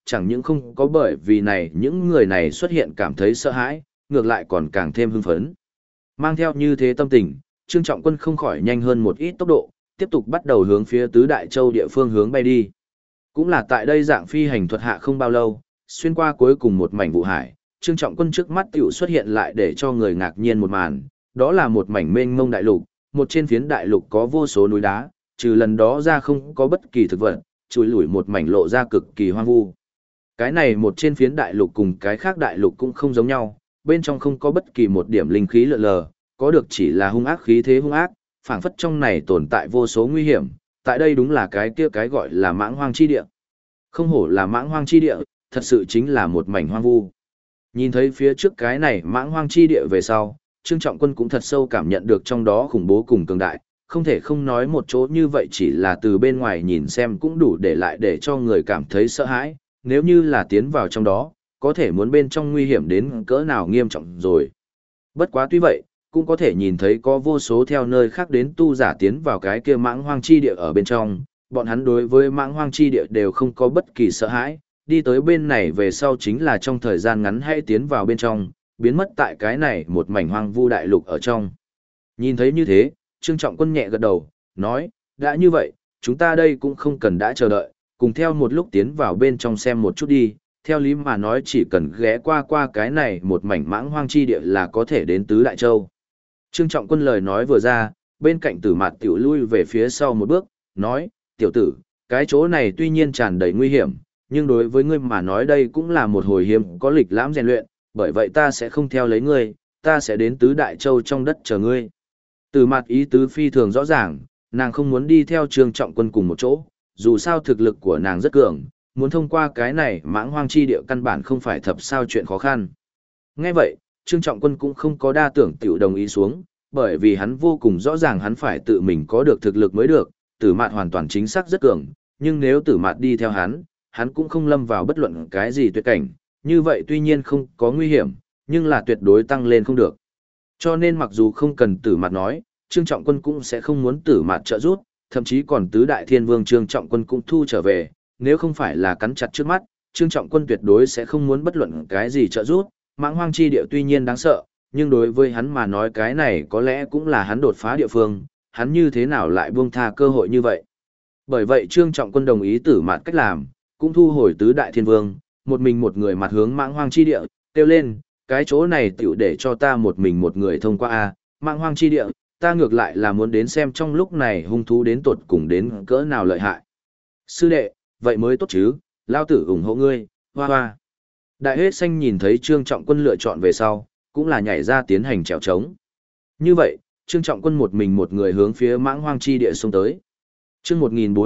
chẳng những không có bởi vì này những người này xuất hiện cảm thấy sợ hãi, ngược lại còn càng thêm hưng phấn. Mang theo như thế tâm tình, Trương Trọng Quân không khỏi nhanh hơn một ít tốc độ, tiếp tục bắt đầu hướng phía Tứ Đại Châu địa phương hướng bay đi. Cũng là tại đây dạng phi hành thuật hạ không bao lâu, xuyên qua cuối cùng một mảnh vụ hải, Trương Trọng Quân trước mắt tiểu xuất hiện lại để cho người ngạc nhiên một màn, đó là một mảnh mênh mông đại lục, một trên phiến đại lục có vô số núi đá, trừ lần đó ra không có bất kỳ thực vật, chùi lủi một mảnh lộ ra cực kỳ hoang vu. Cái này một trên phiến đại lục cùng cái khác đại lục cũng không giống nhau, bên trong không có bất kỳ một điểm linh khí lượn lờ, có được chỉ là hung ác khí thế hung ác, phảng phất trong này tồn tại vô số nguy hiểm, tại đây đúng là cái kia cái gọi là mãng hoang chi địa. Không hổ là mãng hoang chi địa, thật sự chính là một mảnh hoang vu. Nhìn thấy phía trước cái này mãng hoang chi địa về sau, Trương Trọng Quân cũng thật sâu cảm nhận được trong đó khủng bố cùng cường đại, không thể không nói một chỗ như vậy chỉ là từ bên ngoài nhìn xem cũng đủ để lại để cho người cảm thấy sợ hãi, nếu như là tiến vào trong đó, có thể muốn bên trong nguy hiểm đến cỡ nào nghiêm trọng rồi. Bất quá tuy vậy, cũng có thể nhìn thấy có vô số theo nơi khác đến tu giả tiến vào cái kia mãng hoang chi địa ở bên trong, bọn hắn đối với mãng hoang chi địa đều không có bất kỳ sợ hãi, đi tới bên này về sau chính là trong thời gian ngắn hay tiến vào bên trong, biến mất tại cái này một mảnh hoang vu đại lục ở trong. Nhìn thấy như thế, Trương Trọng Quân nhẹ gật đầu, nói, đã như vậy, chúng ta đây cũng không cần đã chờ đợi, cùng theo một lúc tiến vào bên trong xem một chút đi, theo lý mà nói chỉ cần ghé qua cái này một mảnh mãng hoang chi địa là có thể đến Tứ Đại Châu. Trương Trọng Quân lời nói vừa ra, bên cạnh Tử Mạt tiểu lui về phía sau một bước, nói, tiểu tử, cái chỗ này tuy nhiên tràn đầy nguy hiểm, nhưng đối với ngươi mà nói đây cũng là một hồi hiếm có lịch lãm rèn luyện, bởi vậy ta sẽ không theo lấy ngươi, ta sẽ đến Tứ Đại Châu trong đất chờ ngươi. Tử Mạt ý tứ phi thường rõ ràng, nàng không muốn đi theo Trương Trọng Quân cùng một chỗ, dù sao thực lực của nàng rất cường, muốn thông qua cái này mãng hoang chi địa căn bản không phải thập sao chuyện khó khăn. Nghe vậy, Trương Trọng Quân cũng không có đa tưởng tiểu đồng ý xuống, bởi vì hắn vô cùng rõ ràng hắn phải tự mình có được thực lực mới được, Tử Mạt hoàn toàn chính xác rất cường, nhưng nếu Tử Mạt đi theo hắn cũng không lâm vào bất luận cái gì tuyệt cảnh, như vậy tuy nhiên không có nguy hiểm, nhưng là tuyệt đối tăng lên không được. Cho nên mặc dù không cần Tử Mạt nói, Trương Trọng Quân cũng sẽ không muốn Tử Mạt trợ giúp, thậm chí còn Tứ Đại Thiên Vương Trương Trọng Quân cũng thu trở về, nếu không phải là cắn chặt trước mắt, Trương Trọng Quân tuyệt đối sẽ không muốn bất luận cái gì trợ giúp. Mãng hoang chi địa tuy nhiên đáng sợ, nhưng đối với hắn mà nói cái này có lẽ cũng là hắn đột phá địa phương, hắn như thế nào lại buông tha cơ hội như vậy. Bởi vậy Trương Trọng Quân đồng ý Tử Mạt cách làm, cũng thu hồi Tứ Đại Thiên Vương, một mình một người mặt hướng mãng hoang chi địa, kêu lên, cái chỗ này tiểu để cho ta một mình một người thông qua a, mãng hoang chi địa, ta ngược lại là muốn đến xem trong lúc này hung thú đến tột cùng đến cỡ nào lợi hại. Sư đệ, vậy mới tốt chứ, lao tử ủng hộ ngươi, hoa hoa. Đại hết xanh nhìn thấy Trương Trọng Quân lựa chọn về sau, cũng là nhảy ra tiến hành trèo trống. Như vậy, Trương Trọng Quân một mình một người hướng phía mãng hoang chi địa xông tới. Chương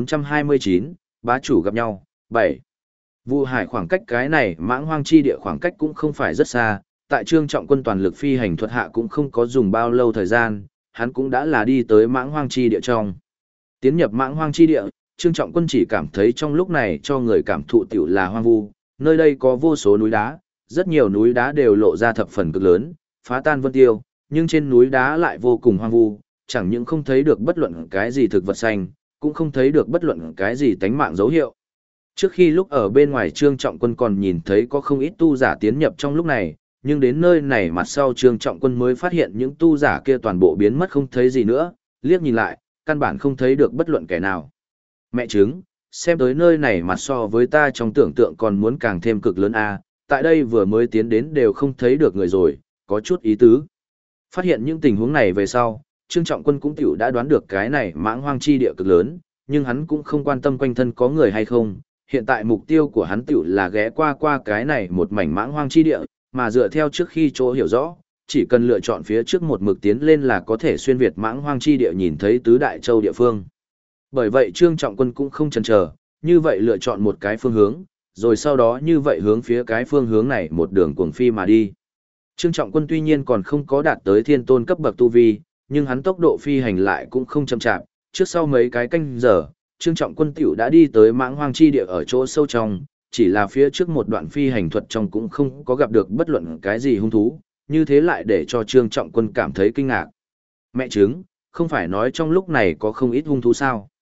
1429, bá chủ gặp nhau, 7. Vụ hải khoảng cách cái này mãng hoang chi địa khoảng cách cũng không phải rất xa, tại Trương Trọng Quân toàn lực phi hành thuật hạ cũng không có dùng bao lâu thời gian, hắn cũng đã là đi tới mãng hoang chi địa trong. Tiến nhập mãng hoang chi địa, Trương Trọng Quân chỉ cảm thấy trong lúc này cho người cảm thụ tiểu là hoang vu, nơi đây có vô số núi đá, rất nhiều núi đá đều lộ ra thập phần cực lớn, phá tan vân tiêu, nhưng trên núi đá lại vô cùng hoang vu, chẳng những không thấy được bất luận cái gì thực vật xanh, cũng không thấy được bất luận cái gì tánh mạng dấu hiệu. Trước khi lúc ở bên ngoài Trương Trọng Quân còn nhìn thấy có không ít tu giả tiến nhập trong lúc này, nhưng đến nơi này mặt sau Trương Trọng Quân mới phát hiện những tu giả kia toàn bộ biến mất không thấy gì nữa, liếc nhìn lại, căn bản không thấy được bất luận kẻ nào. Mẹ chứng, xem tới nơi này mặt so với ta trong tưởng tượng còn muốn càng thêm cực lớn a, tại đây vừa mới tiến đến đều không thấy được người rồi, có chút ý tứ. Phát hiện những tình huống này về sau, Trương Trọng Quân cũng tiểu đã đoán được cái này mãng hoang chi địa cực lớn, nhưng hắn cũng không quan tâm quanh thân có người hay không, hiện tại mục tiêu của hắn tiểu là ghé qua cái này một mảnh mãng hoang chi địa, mà dựa theo trước khi chỗ hiểu rõ, chỉ cần lựa chọn phía trước một mực tiến lên là có thể xuyên việt mãng hoang chi địa nhìn thấy Tứ Đại Châu địa phương. Bởi vậy Trương Trọng Quân cũng không chần chờ, như vậy lựa chọn một cái phương hướng, rồi sau đó như vậy hướng phía cái phương hướng này một đường cuồng phi mà đi. Trương Trọng Quân tuy nhiên còn không có đạt tới thiên tôn cấp bậc tu vi, nhưng hắn tốc độ phi hành lại cũng không chậm chạp, trước sau mấy cái canh giờ, Trương Trọng Quân tiểu đã đi tới mãng hoang chi địa ở chỗ sâu trong, chỉ là phía trước một đoạn phi hành thuật trong cũng không có gặp được bất luận cái gì hung thú, như thế lại để cho Trương Trọng Quân cảm thấy kinh ngạc. Mẹ chứng, không phải nói trong lúc này có không ít hung thú sao?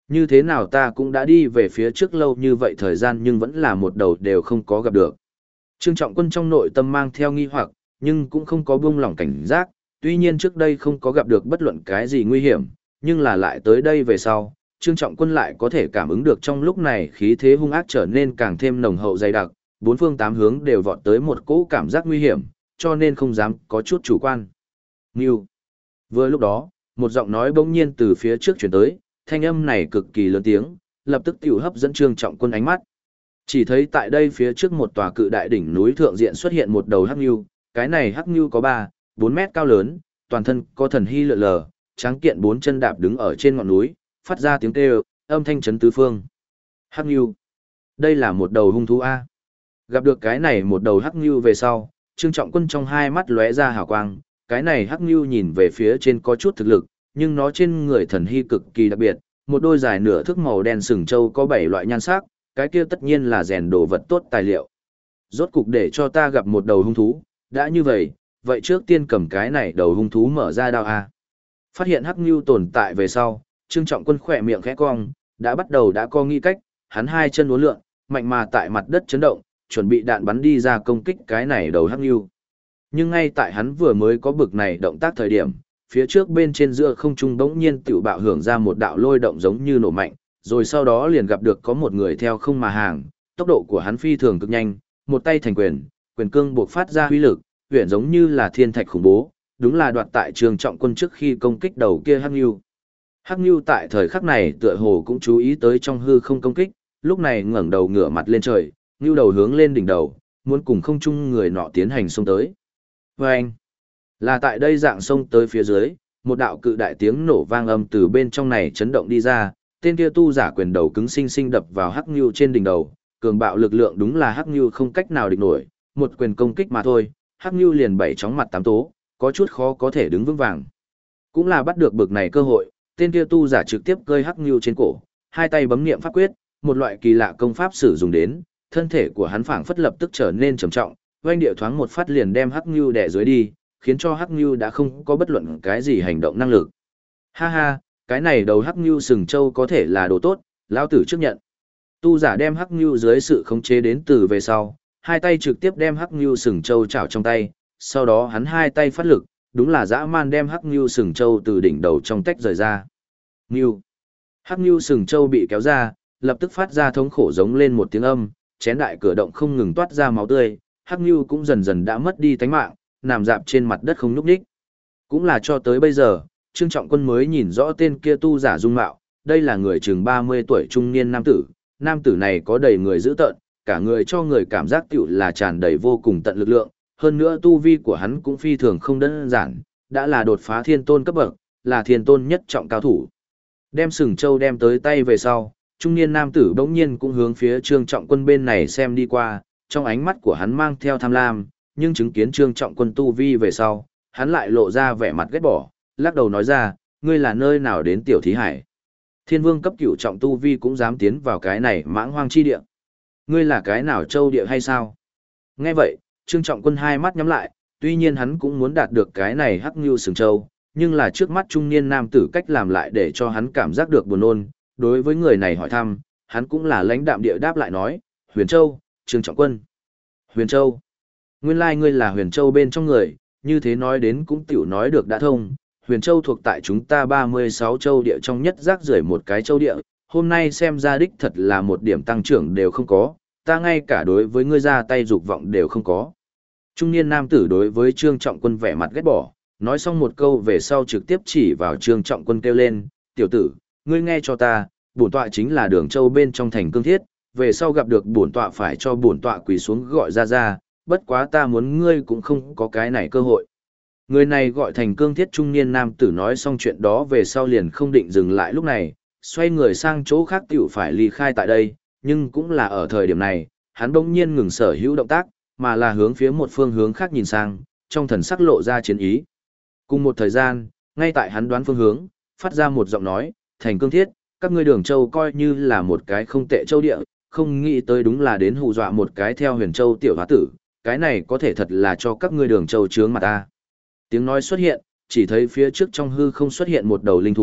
Như thế nào ta cũng đã đi về phía trước lâu như vậy thời gian nhưng vẫn là một đầu đều không có gặp được. Trương Trọng Quân trong nội tâm mang theo nghi hoặc, nhưng cũng không có buông lỏng cảnh giác, tuy nhiên trước đây không có gặp được bất luận cái gì nguy hiểm, nhưng là lại tới đây về sau, Trương Trọng Quân lại có thể cảm ứng được trong lúc này khí thế hung ác trở nên càng thêm nồng hậu dày đặc, bốn phương tám hướng đều vọt tới một cỗ cảm giác nguy hiểm, cho nên không dám có chút chủ quan. Ngưu. Vừa lúc đó, một giọng nói bỗng nhiên từ phía trước chuyển tới, thanh âm này cực kỳ lớn tiếng, lập tức tiểu hấp dẫn Trương Trọng Quân ánh mắt. Chỉ thấy tại đây phía trước một tòa cự đại đỉnh núi thượng diện xuất hiện một đầu hắc ngưu, cái này hắc ngưu có 3, 4 mét cao lớn, toàn thân có thần hy lượn lờ, tráng kiện 4 chân đạp đứng ở trên ngọn núi, phát ra tiếng kêu, âm thanh chấn tứ phương. Hắc ngưu. Đây là một đầu hung thú a. Gặp được cái này một đầu hắc ngưu về sau, Trương Trọng Quân trong hai mắt lóe ra hào quang, cái này hắc ngưu nhìn về phía trên có chút thực lực, nhưng nó trên người thần hy cực kỳ đặc biệt, một đôi dài nửa thước màu đen sừng trâu có 7 loại nhan sắc, cái kia tất nhiên là rèn đồ vật tốt tài liệu. Rốt cục để cho ta gặp một đầu hung thú, đã như vậy, vậy trước tiên cầm cái này đầu hung thú mở ra đao a. Phát hiện hắc ngưu tồn tại về sau, Trương Trọng Quân khỏe miệng khẽ cong, đã có nghĩ cách, hắn hai chân uốn lượn, mạnh mà tại mặt đất chấn động, chuẩn bị đạn bắn đi ra công kích cái này đầu hắc ngưu. Nhưng ngay tại hắn vừa mới có bực này động tác thời điểm, phía trước bên trên giữa không trung bỗng nhiên tiểu bạo hưởng ra một đạo lôi động giống như nổ mạnh, rồi sau đó liền gặp được có một người theo không mà hàng, tốc độ của hắn phi thường cực nhanh, một tay thành quyền, quyền cương buộc phát ra huy lực, huyền giống như là thiên thạch khủng bố, đúng là đoạt tại Trương Trọng Quân trước khi công kích đầu kia hắc ngưu. Hắc ngưu tại thời khắc này tựa hồ cũng chú ý tới trong hư không công kích, lúc này ngẩng đầu ngửa mặt lên trời, ngưu đầu hướng lên đỉnh đầu, muốn cùng không trung người nọ tiến hành xông tới. Vâng! Là tại đây dạng xông tới phía dưới, một đạo cự đại tiếng nổ vang âm từ bên trong này chấn động đi ra, tên kia tu giả quyền đầu cứng sinh sinh đập vào hắc ngưu trên đỉnh đầu, cường bạo lực lượng đúng là hắc ngưu không cách nào địch nổi, một quyền công kích mà thôi, hắc ngưu liền bảy chóng mặt tám tố, có chút khó có thể đứng vững vàng. Cũng là bắt được bực này cơ hội, tên kia tu giả trực tiếp cơi hắc ngưu trên cổ, hai tay bấm niệm pháp quyết, một loại kỳ lạ công pháp sử dụng đến, thân thể của hắn phảng phất lập tức trở nên trầm trọng, oanh địa thoáng một phát liền đem hắc ngưu đè dưới đi, khiến cho hắc ngưu đã không có bất luận cái gì hành động năng lực. Ha ha, cái này đầu hắc ngưu sừng châu có thể là đồ tốt, lão tử chấp nhận. Tu giả đem hắc ngưu dưới sự khống chế đến từ về sau, hai tay trực tiếp đem hắc ngưu sừng châu chảo trong tay, sau đó hắn hai tay phát lực, đúng là dã man đem hắc ngưu sừng châu từ đỉnh đầu trong tách rời ra. Ngưu. Hắc ngưu sừng châu bị kéo ra, lập tức phát ra thống khổ giống lên một tiếng âm, chén đại cửa động không ngừng toát ra máu tươi, hắc ngưu cũng dần dần đã mất đi tánh mạng, nằm dạp trên mặt đất không nhúc nhích. Cũng là cho tới bây giờ, Trương Trọng Quân mới nhìn rõ tên kia tu giả dung mạo, đây là người chừng 30 tuổi trung niên nam tử này có đầy người dữ tợn, cả người cho người cảm giác tiểu là tràn đầy vô cùng tận lực lượng, hơn nữa tu vi của hắn cũng phi thường không đơn giản, đã là đột phá thiên tôn cấp bậc, là thiên tôn nhất trọng cao thủ. Đem sừng châu đem tới tay về sau, trung niên nam tử bỗng nhiên cũng hướng phía Trương Trọng Quân bên này xem đi qua, trong ánh mắt của hắn mang theo tham lam, nhưng chứng kiến Trương Trọng Quân tu vi về sau, hắn lại lộ ra vẻ mặt ghét bỏ, lắc đầu nói ra, ngươi là nơi nào đến tiểu thí hải? Thiên vương cấp cửu trọng tu vi cũng dám tiến vào cái này mãng hoang chi địa. Ngươi là cái nào châu địa hay sao? Nghe vậy, Trương Trọng Quân hai mắt nhắm lại, tuy nhiên hắn cũng muốn đạt được cái này hắc ngưu sừng châu, nhưng là trước mắt trung niên nam tử cách làm lại để cho hắn cảm giác được buồn nôn. Đối với người này hỏi thăm, hắn cũng là lãnh đạm địa đáp lại nói, Huyền Châu, Trương Trọng Quân. Huyền Châu. Nguyên lai ngươi là Huyền Châu bên trong người, như thế nói đến cũng tiểu nói được đã thông. Huyền Châu thuộc tại chúng ta 36 châu địa trong nhất rác rưởi một cái châu địa, hôm nay xem ra đích thật là một điểm tăng trưởng đều không có, ta ngay cả đối với ngươi ra tay dục vọng đều không có. Trung niên nam tử đối với Trương Trọng Quân vẻ mặt ghét bỏ, nói xong một câu về sau trực tiếp chỉ vào Trương Trọng Quân kêu lên, tiểu tử, ngươi nghe cho ta, bổn tọa chính là Đường Châu bên trong thành Cương Thiết, về sau gặp được bổn tọa phải cho bổn tọa quỳ xuống gọi ra, bất quá ta muốn ngươi cũng không có cái này cơ hội. Người này gọi thành Cương Thiết trung niên nam tử nói xong chuyện đó về sau liền không định dừng lại lúc này, xoay người sang chỗ khác tiểu phải ly khai tại đây, nhưng cũng là ở thời điểm này, hắn bỗng nhiên ngừng sở hữu động tác, mà là hướng phía một phương hướng khác nhìn sang, trong thần sắc lộ ra chiến ý. Cùng một thời gian, ngay tại hắn đoán phương hướng, phát ra một giọng nói, thành Cương Thiết, các ngươi Đường Châu coi như là một cái không tệ châu địa, không nghĩ tới đúng là đến hù dọa một cái theo Huyền Châu tiểu hóa tử, cái này có thể thật là cho các ngươi Đường Châu chướng mặt ta. Tiếng nói xuất hiện, chỉ thấy phía trước trong hư không xuất hiện một đầu linh thú,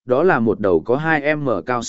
đó là một đầu có 2m cao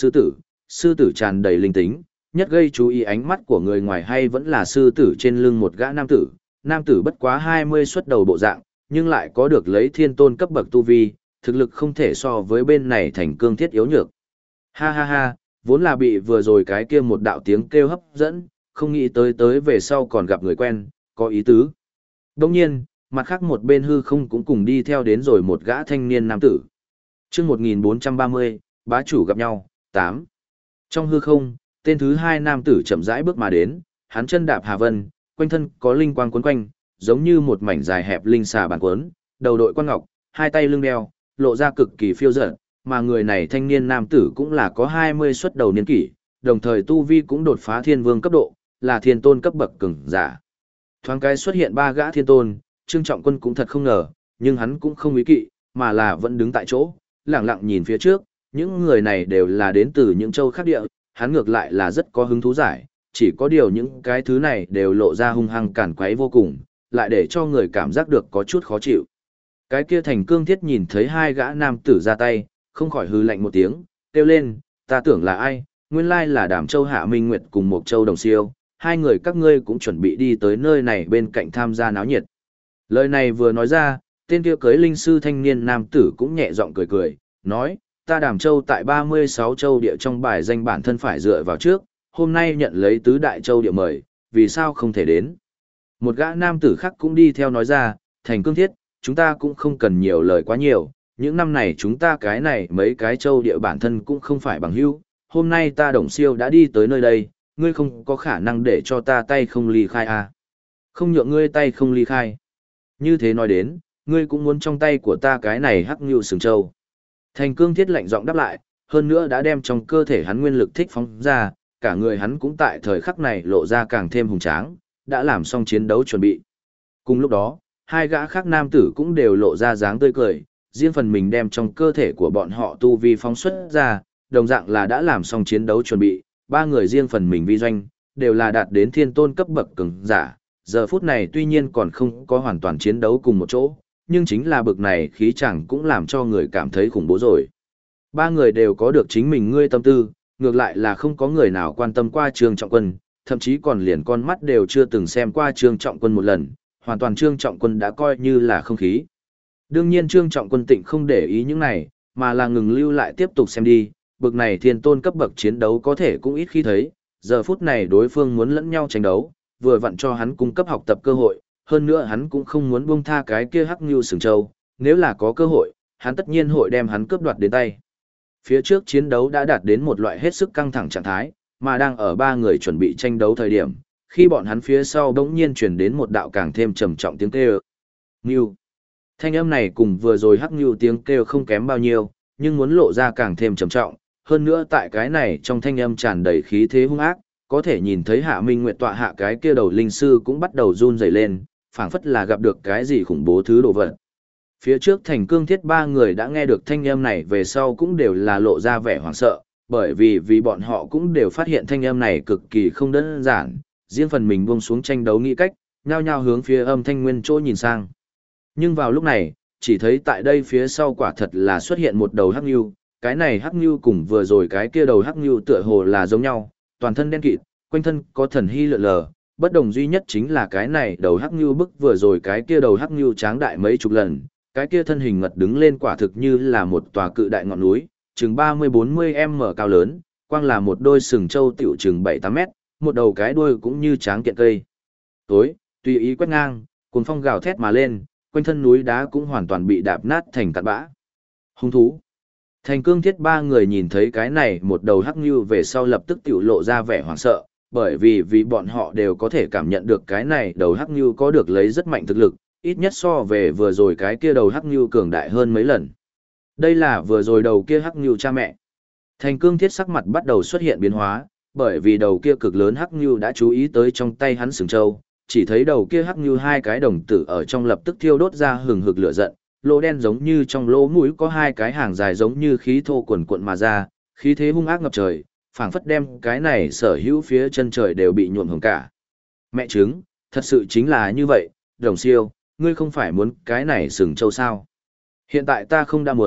sư tử tràn đầy linh tính, nhất gây chú ý ánh mắt của người ngoài hay vẫn là sư tử trên lưng một gã nam tử bất quá 20 xuất đầu bộ dạng, nhưng lại có được lấy thiên tôn cấp bậc tu vi, thực lực không thể so với bên này thành cương thiết yếu nhược. Ha ha ha, vốn là bị vừa rồi cái kia một đạo tiếng kêu hấp dẫn, không nghĩ tới về sau còn gặp người quen, có ý tứ. Đồng nhiên, mặt khác một bên hư không cũng cùng đi theo đến rồi một gã thanh niên nam tử. Chương 1430, bá chủ gặp nhau, 8. Trong hư không, tên thứ hai nam tử chậm rãi bước mà đến, hắn chân đạp hà vân, quanh thân có linh quang quấn quanh, giống như một mảnh dài hẹp linh xà bàn quấn, đầu đội quan ngọc, hai tay lưng đeo, lộ ra cực kỳ phiêu dật, mà người này thanh niên nam tử cũng là có 20 xuất đầu niên kỷ, đồng thời tu vi cũng đột phá thiên vương cấp độ, là thiên tôn cấp bậc cường giả. Thoáng cái xuất hiện ba gã thiên tôn, Trương Trọng Quân cũng thật không ngờ, nhưng hắn cũng không ý kỵ, mà là vẫn đứng tại chỗ, lặng lặng nhìn phía trước, những người này đều là đến từ những châu khác địa, hắn ngược lại là rất có hứng thú giải, chỉ có điều những cái thứ này đều lộ ra hung hăng cản quấy vô cùng, lại để cho người cảm giác được có chút khó chịu. Cái kia thành cương thiết nhìn thấy hai gã nam tử ra tay, không khỏi hư lạnh một tiếng, kêu lên, ta tưởng là ai, nguyên lai là Đàm Châu Hạ Minh Nguyệt cùng Mộc Châu Đồng Siêu, hai người các ngươi cũng chuẩn bị đi tới nơi này bên cạnh tham gia náo nhiệt. Lời này vừa nói ra, tên kia cưới linh sư thanh niên nam tử cũng nhẹ giọng cười cười, nói, ta Đàm Châu tại 36 châu địa trong bài danh bản thân phải dựa vào trước, hôm nay nhận lấy tứ đại châu địa mời, vì sao không thể đến. Một gã nam tử khác cũng đi theo nói ra, thành cương thiết, chúng ta cũng không cần nhiều lời quá nhiều, những năm này chúng ta cái này mấy cái châu địa bản thân cũng không phải bằng hữu, hôm nay ta Đồng Siêu đã đi tới nơi đây, ngươi không có khả năng để cho ta tay không ly khai à. Không nhượng ngươi tay không ly khai. Như thế nói đến, ngươi cũng muốn trong tay của ta cái này hắc nhưu sừng châu. Thành cương thiết lạnh giọng đáp lại, hơn nữa đã đem trong cơ thể hắn nguyên lực thích phóng ra, cả người hắn cũng tại thời khắc này lộ ra càng thêm hùng tráng, đã làm xong chiến đấu chuẩn bị. Cùng lúc đó, hai gã khác nam tử cũng đều lộ ra dáng tươi cười, riêng phần mình đem trong cơ thể của bọn họ tu vi phóng xuất ra, đồng dạng là đã làm xong chiến đấu chuẩn bị, ba người riêng phần mình vi doanh, đều là đạt đến thiên tôn cấp bậc cường giả. Giờ phút này tuy nhiên còn không có hoàn toàn chiến đấu cùng một chỗ, nhưng chính là bực này khí chẳng cũng làm cho người cảm thấy khủng bố rồi. Ba người đều có được chính mình ngươi tâm tư, ngược lại là không có người nào quan tâm qua Trương Trọng Quân, thậm chí còn liền con mắt đều chưa từng xem qua Trương Trọng Quân một lần, hoàn toàn Trương Trọng Quân đã coi như là không khí. Đương nhiên Trương Trọng Quân tịnh không để ý những này, mà là ngừng lưu lại tiếp tục xem đi, bực này thiên tôn cấp bậc chiến đấu có thể cũng ít khi thấy, giờ phút này đối phương muốn lẫn nhau tranh đấu, vừa vặn cho hắn cung cấp học tập cơ hội, hơn nữa hắn cũng không muốn buông tha cái kia hắc nhưu sừng châu, nếu là có cơ hội, hắn tất nhiên hội đem hắn cướp đoạt đến tay. Phía trước chiến đấu đã đạt đến một loại hết sức căng thẳng trạng thái, mà đang ở ba người chuẩn bị tranh đấu thời điểm, khi bọn hắn phía sau bỗng nhiên truyền đến một đạo càng thêm trầm trọng tiếng kêu. Ngưu. Thanh âm này cùng vừa rồi hắc nhưu tiếng kêu không kém bao nhiêu, nhưng muốn lộ ra càng thêm trầm trọng, hơn nữa tại cái này trong thanh âm tràn đầy khí thế hung ác, có thể nhìn thấy Hạ Minh Nguyệt tọa hạ cái kia đầu linh sư cũng bắt đầu run rẩy lên, phảng phất là gặp được cái gì khủng bố thứ đồ vật. Phía trước thành cương thiết ba người đã nghe được thanh âm này về sau cũng đều là lộ ra vẻ hoảng sợ, bởi vì bọn họ cũng đều phát hiện thanh âm này cực kỳ không đơn giản, riêng phần mình buông xuống tranh đấu nghĩ cách, nhao nhao hướng phía âm thanh nguyên chỗ nhìn sang. Nhưng vào lúc này, chỉ thấy tại đây phía sau quả thật là xuất hiện một đầu hắc nhưu, cái này hắc nhưu cùng vừa rồi cái kia đầu hắc nhưu tựa hồ là giống nhau, toàn thân đen kịt, quanh thân có thần hy lượn lờ, bất đồng duy nhất chính là cái này đầu hắc nhưu bức vừa rồi cái kia đầu hắc nhưu tráng đại mấy chục lần, cái kia thân hình ngật đứng lên quả thực như là một tòa cự đại ngọn núi, chừng 30-40m cao lớn, quang là một đôi sừng trâu tiểu chừng 7-8 mét, một đầu cái đuôi cũng như tráng kiện cây. Tối, tùy ý quét ngang, cuồng phong gào thét mà lên, quanh thân núi đá cũng hoàn toàn bị đạp nát thành cát bã. Hung thú. Thành cương thiết ba người nhìn thấy cái này một đầu hắc nhưu về sau lập tức tiểu lộ ra vẻ hoảng sợ, bởi vì bọn họ đều có thể cảm nhận được cái này đầu hắc nhưu có được lấy rất mạnh thực lực, ít nhất so về vừa rồi cái kia đầu hắc nhưu cường đại hơn mấy lần. Đây là vừa rồi đầu kia hắc nhưu cha mẹ. Thành cương thiết sắc mặt bắt đầu xuất hiện biến hóa, bởi vì đầu kia cực lớn hắc nhưu đã chú ý tới trong tay hắn sừng trâu, chỉ thấy đầu kia hắc nhưu hai cái đồng tử ở trong lập tức thiêu đốt ra hừng hực lửa giận, lỗ đen giống như trong lỗ mũi có hai cái hàng dài giống như khí thô quần cuộn mà ra, khí thế hung ác ngập trời, phảng phất đem cái này sở hữu phía chân trời đều bị nhuộm hồng cả. Mẹ chứng, thật sự chính là như vậy, Đồng Siêu, ngươi không phải muốn cái này sừng trâu sao? Hiện tại ta không đã muốn,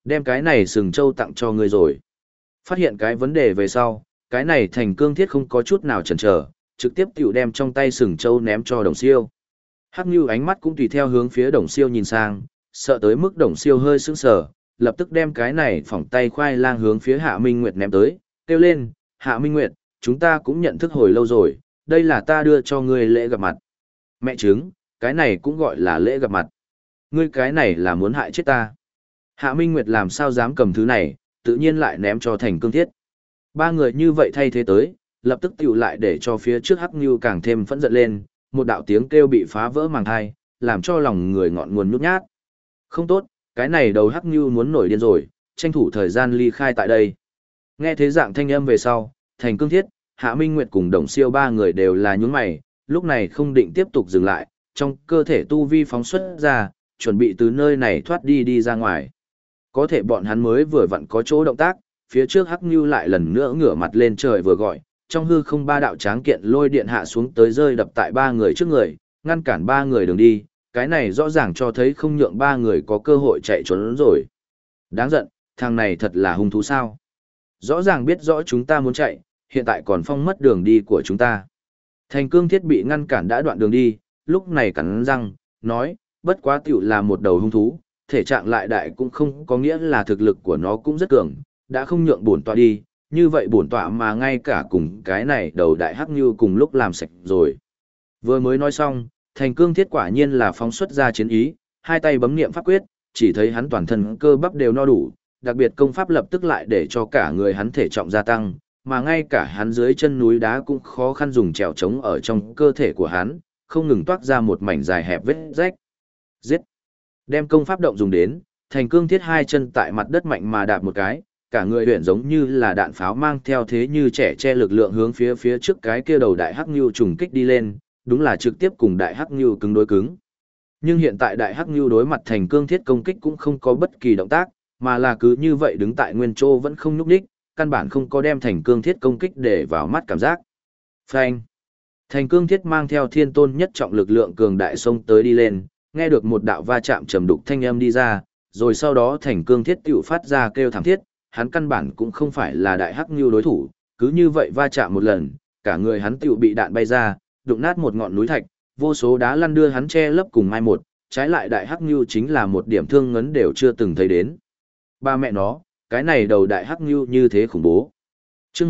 Đem cái này sừng trâu tặng cho ngươi rồi. Phát hiện cái vấn đề về sau, cái này Thành Cương Thiết không có chút nào chần chờ, trực tiếp tiểu đem trong tay sừng trâu ném cho Đồng Siêu. Hắc Nưu ánh mắt cũng tùy theo hướng phía Đồng Siêu nhìn sang, sợ tới mức Đồng Siêu hơi sững sờ, lập tức đem cái này phỏng tay khoai lang hướng phía Hạ Minh Nguyệt ném tới, kêu lên, Hạ Minh Nguyệt, chúng ta cũng nhận thức hồi lâu rồi, đây là ta đưa cho ngươi lễ gặp mặt. Mẹ chứng, cái này cũng gọi là lễ gặp mặt. Ngươi cái này là muốn hại chết ta. Hạ Minh Nguyệt làm sao dám cầm thứ này, tự nhiên lại ném cho Thành Cương Thiết. Ba người như vậy thay thế tới, lập tức tiểu lại để cho phía trước Hắc Nưu càng thêm phẫn giận lên, một đạo tiếng kêu bị phá vỡ màng hai, làm cho lòng người ngọn nguồn nhút nhát. Không tốt, cái này đầu Hắc Nưu muốn nổi điên rồi, tranh thủ thời gian ly khai tại đây. Nghe thế dạng thanh âm về sau, Thành Cương Thiết, Hạ Minh Nguyệt cùng Đồng Siêu ba người đều là nhún mày, lúc này không định tiếp tục dừng lại, trong cơ thể tu vi phóng xuất ra, chuẩn bị từ nơi này thoát đi ra ngoài. Có thể bọn hắn mới vừa vặn có chỗ động tác, phía trước Hắc Nưu lại lần nữa ngửa mặt lên trời vừa gọi, trong hư không ba đạo tráng kiện lôi điện hạ xuống tới rơi đập tại ba người trước người, ngăn cản ba người đường đi, cái này rõ ràng cho thấy không nhượng ba người có cơ hội chạy trốn rồi. Đáng giận, thằng này thật là hung thú sao? Rõ ràng biết rõ chúng ta muốn chạy, hiện tại còn phong mất đường đi của chúng ta. Thành Cương Thiết bị ngăn cản đã đoạn đường đi, lúc này cắn răng, nói, bất quá tiểu là một đầu hung thú, thể trạng lại đại cũng không có nghĩa là thực lực của nó cũng rất cường, đã không nhượng bổn tọa đi, như vậy bổn tọa mà ngay cả cùng cái này đầu đại Hắc Nưu cùng lúc làm sạch rồi. Vừa mới nói xong, Thành Cương Thiết quả nhiên là phóng xuất ra chiến ý, hai tay bấm niệm pháp quyết, chỉ thấy hắn toàn thân cơ bắp đều no đủ, đặc biệt công pháp lập tức lại để cho cả người hắn thể trọng gia tăng, mà ngay cả hắn dưới chân núi đá cũng khó khăn dùng trèo trống ở trong cơ thể của hắn, không ngừng toát ra một mảnh dài hẹp vết rách. Giết! Đem công pháp động dùng đến, Thành Cương Thiết hai chân tại mặt đất mạnh mà đạp một cái, cả người luyện giống như là đạn pháo mang theo thế như trẻ che lực lượng hướng phía trước cái kia đầu đại Hắc Nưu trùng kích đi lên, đúng là trực tiếp cùng đại Hắc Nưu cứng đối cứng. Nhưng hiện tại đại Hắc Nưu đối mặt Thành Cương Thiết công kích cũng không có bất kỳ động tác, mà là cứ như vậy đứng tại nguyên chỗ vẫn không nhúc nhích, căn bản không có đem Thành Cương Thiết công kích để vào mắt cảm giác. Phanh! Thành Cương Thiết mang theo thiên tôn nhất trọng lực lượng cường đại xông tới đi lên, nghe được một đạo va chạm trầm đục thanh âm đi ra, rồi sau đó Thành Cương Thiết tiểu phát ra kêu thảm thiết, hắn căn bản cũng không phải là đại Hắc Nưu đối thủ, cứ như vậy va chạm một lần, cả người hắn tiểu bị đạn bay ra, đụng nát một ngọn núi thạch, vô số đá lăn đưa hắn che lấp cùng mai một, trái lại đại Hắc Nưu chính là một điểm thương ngấn đều chưa từng thấy đến. Ba mẹ nó, cái này đầu đại Hắc Nưu như thế khủng bố. Chương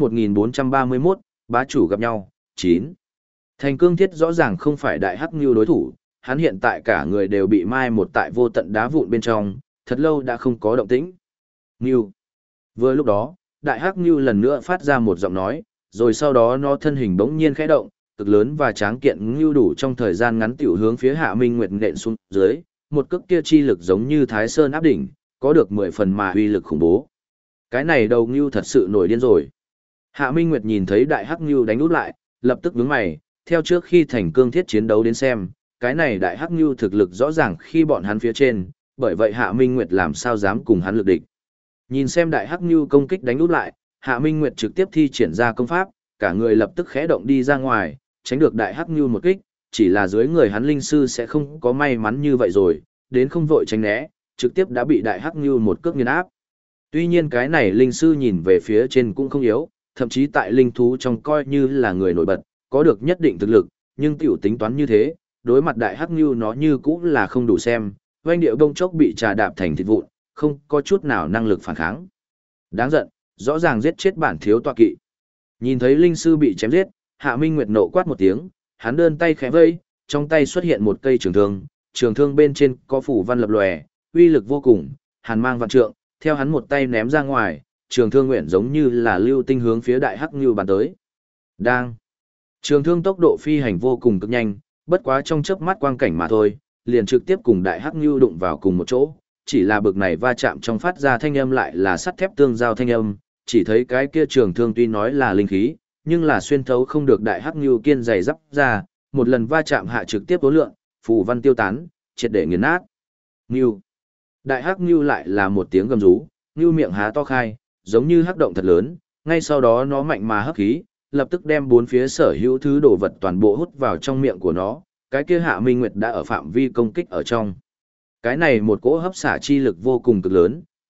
1431, bá chủ gặp nhau, 9. Thành Cương Thiết rõ ràng không phải đại Hắc Nưu đối thủ, hắn hiện tại cả người đều bị mai một tại vô tận đá vụn bên trong, thật lâu đã không có động tĩnh. Nưu. Vừa lúc đó, đại Hắc Nưu lần nữa phát ra một giọng nói, rồi sau đó nó thân hình bỗng nhiên khẽ động, cực lớn và tráng kiện Nưu đủ trong thời gian ngắn tiểu hướng phía Hạ Minh Nguyệt nện xuống dưới, một cước kia chi lực giống như Thái Sơn áp đỉnh, có được 10 phần mà uy lực khủng bố. Cái này đầu Nưu thật sự nổi điên rồi. Hạ Minh Nguyệt nhìn thấy đại Hắc Nưu đánh úp lại, lập tức nhướng mày, theo trước khi Thành Cương Thiết chiến đấu đến xem, cái này đại Hắc Nưu thực lực rõ ràng khi bọn hắn phía trên, bởi vậy Hạ Minh Nguyệt làm sao dám cùng hắn lực địch. Nhìn xem đại Hắc Nưu công kích đánh úp lại, Hạ Minh Nguyệt trực tiếp thi triển ra công pháp, cả người lập tức khẽ động đi ra ngoài, tránh được đại Hắc Nưu một kích, chỉ là dưới người hắn linh sư sẽ không có may mắn như vậy rồi, đến không vội tránh né, trực tiếp đã bị đại Hắc Nưu một cước nghiền áp. Tuy nhiên cái này linh sư nhìn về phía trên cũng không yếu, thậm chí tại linh thú trong coi như là người nổi bật, có được nhất định thực lực, nhưng tiểu tính toán như thế, đối mặt đại Hắc Nưu nó như cũng là không đủ xem, oanh điệu bông chốc bị trà đạp thành thịt vụn, không có chút nào năng lực phản kháng. Đáng giận, rõ ràng giết chết bản thiếu tọa kỵ. Nhìn thấy linh sư bị chém giết, Hạ Minh Nguyệt nộ quát một tiếng, hắn đơn tay khẽ vây, trong tay xuất hiện một cây trường thương bên trên có phủ văn lập lòe, uy lực vô cùng, hàn mang vạn trượng, theo hắn một tay ném ra ngoài, trường thương nguyện giống như là lưu tinh hướng phía đại Hắc Nưu bắn tới. Đang. Trường thương tốc độ phi hành vô cùng cực nhanh, bất quá trong chớp mắt quang cảnh mà thôi, liền trực tiếp cùng đại Hắc Nưu đụng vào cùng một chỗ, chỉ là bực này va chạm trong phát ra thanh âm lại là sắt thép tương giao thanh âm, chỉ thấy cái kia trường thương tuy nói là linh khí, nhưng là xuyên thấu không được đại Hắc Nưu kiên dày dắp ra, một lần va chạm hạ trực tiếp tối lượng, phù văn tiêu tán, triệt để nghiền nát. Nưu. Đại Hắc Nưu lại là một tiếng gầm rú, Nưu miệng há to khai, giống như hắc động thật lớn, ngay sau đó nó mạnh mà hấp khí, lập tức đem bốn phía sở hữu thứ đồ vật toàn bộ hút vào trong miệng của nó, cái kia Hạ Minh Nguyệt đã ở phạm vi công kích ở trong. Cái này một cỗ hấp xả chi lực vô cùng cực lớn,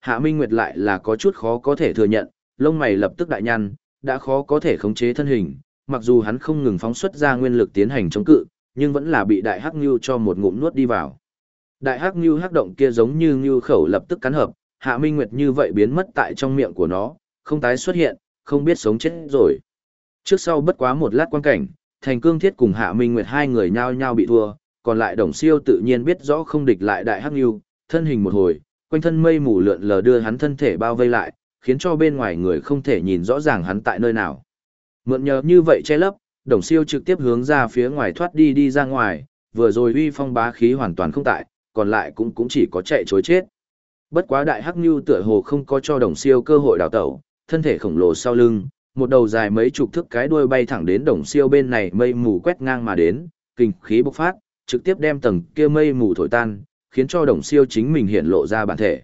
Hạ Minh Nguyệt lại là có chút khó có thể thừa nhận, lông mày lập tức đại nhăn, đã khó có thể khống chế thân hình, mặc dù hắn không ngừng phóng xuất ra nguyên lực tiến hành chống cự, nhưng vẫn là bị đại hắc ngưu cho một ngụm nuốt đi vào. Đại hắc ngưu hắc động kia giống như ngưu khẩu lập tức cắn hợp, Hạ Minh Nguyệt như vậy biến mất tại trong miệng của nó, không tái xuất hiện, không biết sống chết rồi. Trước sau bất quá một lát quan cảnh, Thành Cương Thiết cùng Hạ Minh Nguyệt hai người nhao nhao bị thua, còn lại Đồng Siêu tự nhiên biết rõ không địch lại đại hắc ngưu, thân hình một hồi, quanh thân mây mù lượn lờ đưa hắn thân thể bao vây lại, khiến cho bên ngoài người không thể nhìn rõ ràng hắn tại nơi nào. Mượn nhờ như vậy che lấp, Đồng Siêu trực tiếp hướng ra phía ngoài thoát đi ra ngoài, vừa rồi uy phong bá khí hoàn toàn không tại, còn lại cũng chỉ có chạy chối chết. Bất quá đại hắc nhu tựa hồ không có cho Đồng Siêu cơ hội đào tẩu, thân thể khổng lồ sau lưng, một đầu dài mấy chục thước cái đuôi bay thẳng đến Đồng Siêu bên này, mây mù quét ngang mà đến, kinh khí bộc phát, trực tiếp đem tầng kia mây mù thổi tan, khiến cho Đồng Siêu chính mình hiện lộ ra bản thể.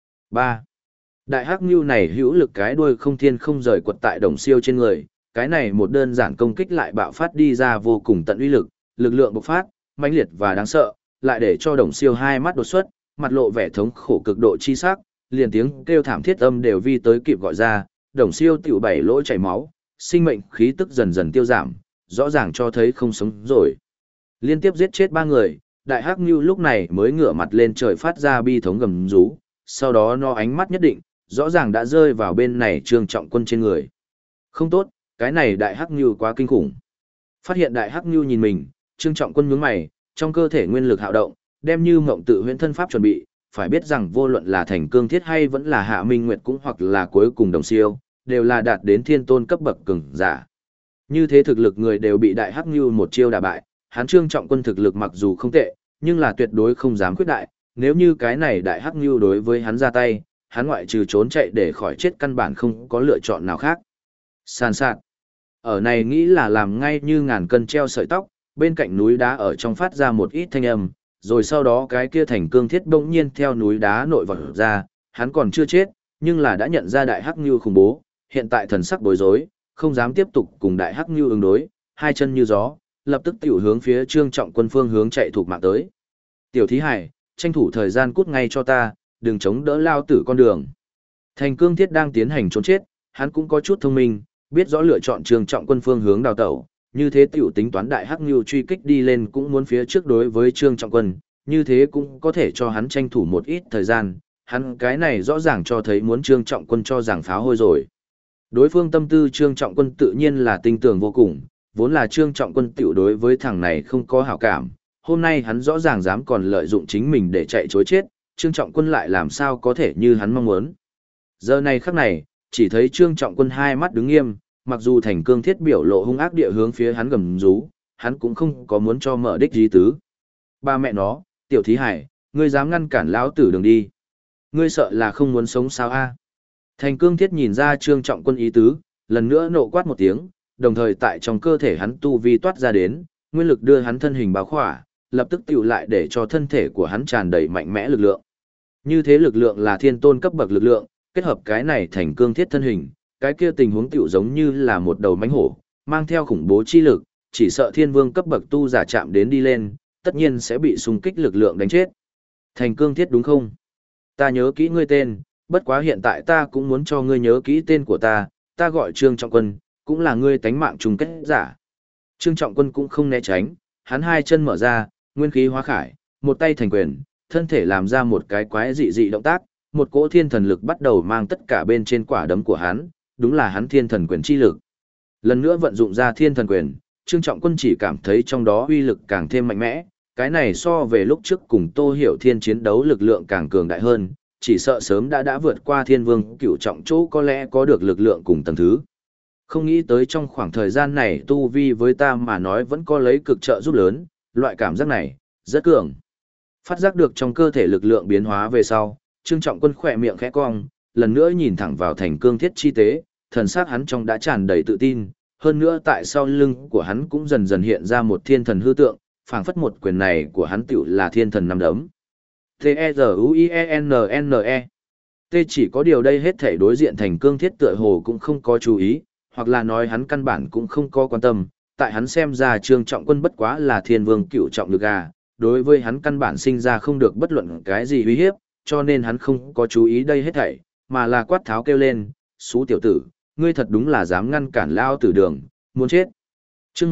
3. Đại hắc nhu này hữu lực cái đuôi không thiên không rời quật tại Đồng Siêu trên người, cái này một đơn giản công kích lại bạo phát đi ra vô cùng tận uy lực, lực lượng bộc phát, mãnh liệt và đáng sợ, lại để cho Đồng Siêu hai mắt đột xuất, mặt lộ vẻ thống khổ cực độ chi sắc, liền tiếng kêu thảm thiết âm đều vi tới kịp gọi ra, Đồng Siêu tiểu bảy lỗ chảy máu, sinh mệnh khí tức dần dần tiêu giảm, rõ ràng cho thấy không sống rồi. Liên tiếp giết chết 3 người, đại hắc nhu lúc này mới ngửa mặt lên trời phát ra bi thống gầm rú, sau đó nó ánh mắt nhất định, rõ ràng đã rơi vào bên này Trương Trọng Quân trên người. Không tốt, cái này đại hắc nhu quá kinh khủng. Phát hiện đại hắc nhu nhìn mình, Trương Trọng Quân nhướng mày, trong cơ thể nguyên lực hạo động, đem như mộng tự huyễn thân pháp chuẩn bị, phải biết rằng vô luận là Thành Cương Thiết hay vẫn là Hạ Minh Nguyệt cũng hoặc là cuối cùng Đồng Siêu, đều là đạt đến thiên tôn cấp bậc cường giả. Như thế thực lực người đều bị đại hắc nhu một chiêu đả bại, hắn Trương Trọng Quân thực lực mặc dù không tệ, nhưng là tuyệt đối không dám khuyết đại, nếu như cái này đại hắc nhu đối với hắn ra tay, hắn ngoại trừ trốn chạy để khỏi chết căn bản không có lựa chọn nào khác. Sàn sạt. Ở này nghĩ là làm ngay như ngàn cân treo sợi tóc, bên cạnh núi đá ở trong phát ra một ít thanh âm, rồi sau đó cái kia Thành Cương Thiết bỗng nhiên theo núi đá nội vọt ra, hắn còn chưa chết, nhưng là đã nhận ra đại hắc nhu khủng bố, hiện tại thần sắc bối rối, không dám tiếp tục cùng đại hắc nhu ứng đối, hai chân như gió, lập tức tiểu hướng phía Trương Trọng Quân phương hướng chạy thục mạng tới. Tiểu thí hải, tranh thủ thời gian cút ngay cho ta, đừng chống đỡ lao tử con đường. Thành Cương Thiết đang tiến hành trốn chết, hắn cũng có chút thông minh, biết rõ lựa chọn Trương Trọng Quân phương hướng đào tẩu, như thế tiểu tính toán đại hắc nhu truy kích đi lên cũng muốn phía trước đối với Trương Trọng Quân, như thế cũng có thể cho hắn tranh thủ một ít thời gian, hắn cái này rõ ràng cho thấy muốn Trương Trọng Quân cho rằng pháo hôi rồi. Đối phương tâm tư Trương Trọng Quân tự nhiên là tinh tường vô cùng, vốn là Trương Trọng Quân tiểu đối với thằng này không có hảo cảm, hôm nay hắn rõ ràng dám còn lợi dụng chính mình để chạy chối chết, Trương Trọng Quân lại làm sao có thể như hắn mong muốn. Giờ này khắc này, chỉ thấy Trương Trọng Quân hai mắt đứng nghiêm, mặc dù Thành Cương Thiết biểu lộ hung ác địa hướng phía hắn gầm rú, hắn cũng không có muốn cho mở đích ý tứ. Ba mẹ nó, tiểu thí hải, ngươi dám ngăn cản lão tử đường đi. Ngươi sợ là không muốn sống sao a? Thành Cương Thiết nhìn ra Trương Trọng Quân ý tứ, lần nữa nộ quát một tiếng, đồng thời tại trong cơ thể hắn tu vi toát ra đến, nguyên lực đưa hắn thân hình bao khỏa, lập tức tiểu lại để cho thân thể của hắn tràn đầy mạnh mẽ lực lượng. Như thế lực lượng là thiên tôn cấp bậc lực lượng, kết hợp cái này Thành Cương Thiết thân hình, cái kia tình huống tiểu giống như là một đầu mãnh hổ, mang theo khủng bố chi lực, chỉ sợ thiên vương cấp bậc tu giả chạm đến đi lên, tất nhiên sẽ bị xung kích lực lượng đánh chết. Thành Cương Thiết đúng không? Ta nhớ kỹ ngươi tên, bất quá hiện tại ta cũng muốn cho ngươi nhớ kỹ tên của ta gọi Trương Trọng Quân, cũng là ngươi tánh mạng chung kết giả. Trương Trọng Quân cũng không né tránh, hắn hai chân mở ra, nguyên khí hóa khải, một tay thành quyền, thân thể làm ra một cái quái dị dị động tác, một cỗ thiên thần lực bắt đầu mang tất cả bên trên quả đấm của hắn, đúng là hắn thiên thần quyền chi lực. Lần nữa vận dụng ra thiên thần quyền, Trương Trọng Quân chỉ cảm thấy trong đó uy lực càng thêm mạnh mẽ, cái này so về lúc trước cùng Tô Hiểu Thiên chiến đấu lực lượng càng cường đại hơn, chỉ sợ sớm đã vượt qua thiên vương cửu trọng chỗ có lẽ có được lực lượng cùng tầng thứ. Không nghĩ tới trong khoảng thời gian này tu vi với ta mà nói vẫn có lấy cực trợ giúp lớn, loại cảm giác này, rất cường. Phát giác được trong cơ thể lực lượng biến hóa về sau, Trương Trọng Quân khỏe miệng khẽ cong, lần nữa nhìn thẳng vào Thành Cương Thiết chi tế, thần sắc hắn trong đã tràn đầy tự tin, hơn nữa tại sau lưng của hắn cũng dần dần hiện ra một thiên thần hư tượng, phảng phất một quyền này của hắn tựu là thiên thần năm đấm. T-E-Z-U-I-E-N-N-E T chỉ có điều đây hết thể đối diện Thành Cương Thiết tựa hồ cũng không có chú ý, hoặc là nói hắn căn bản cũng không có quan tâm, tại hắn xem ra Trương Trọng Quân bất quá là thiên vương cửu trọng lực à, đối với hắn căn bản sinh ra không được bất luận cái gì uy hiếp, cho nên hắn không có chú ý đây hết thảy, mà là quát tháo kêu lên, "Xú tiểu tử, ngươi thật đúng là dám ngăn cản lao tử đường, muốn chết." Chương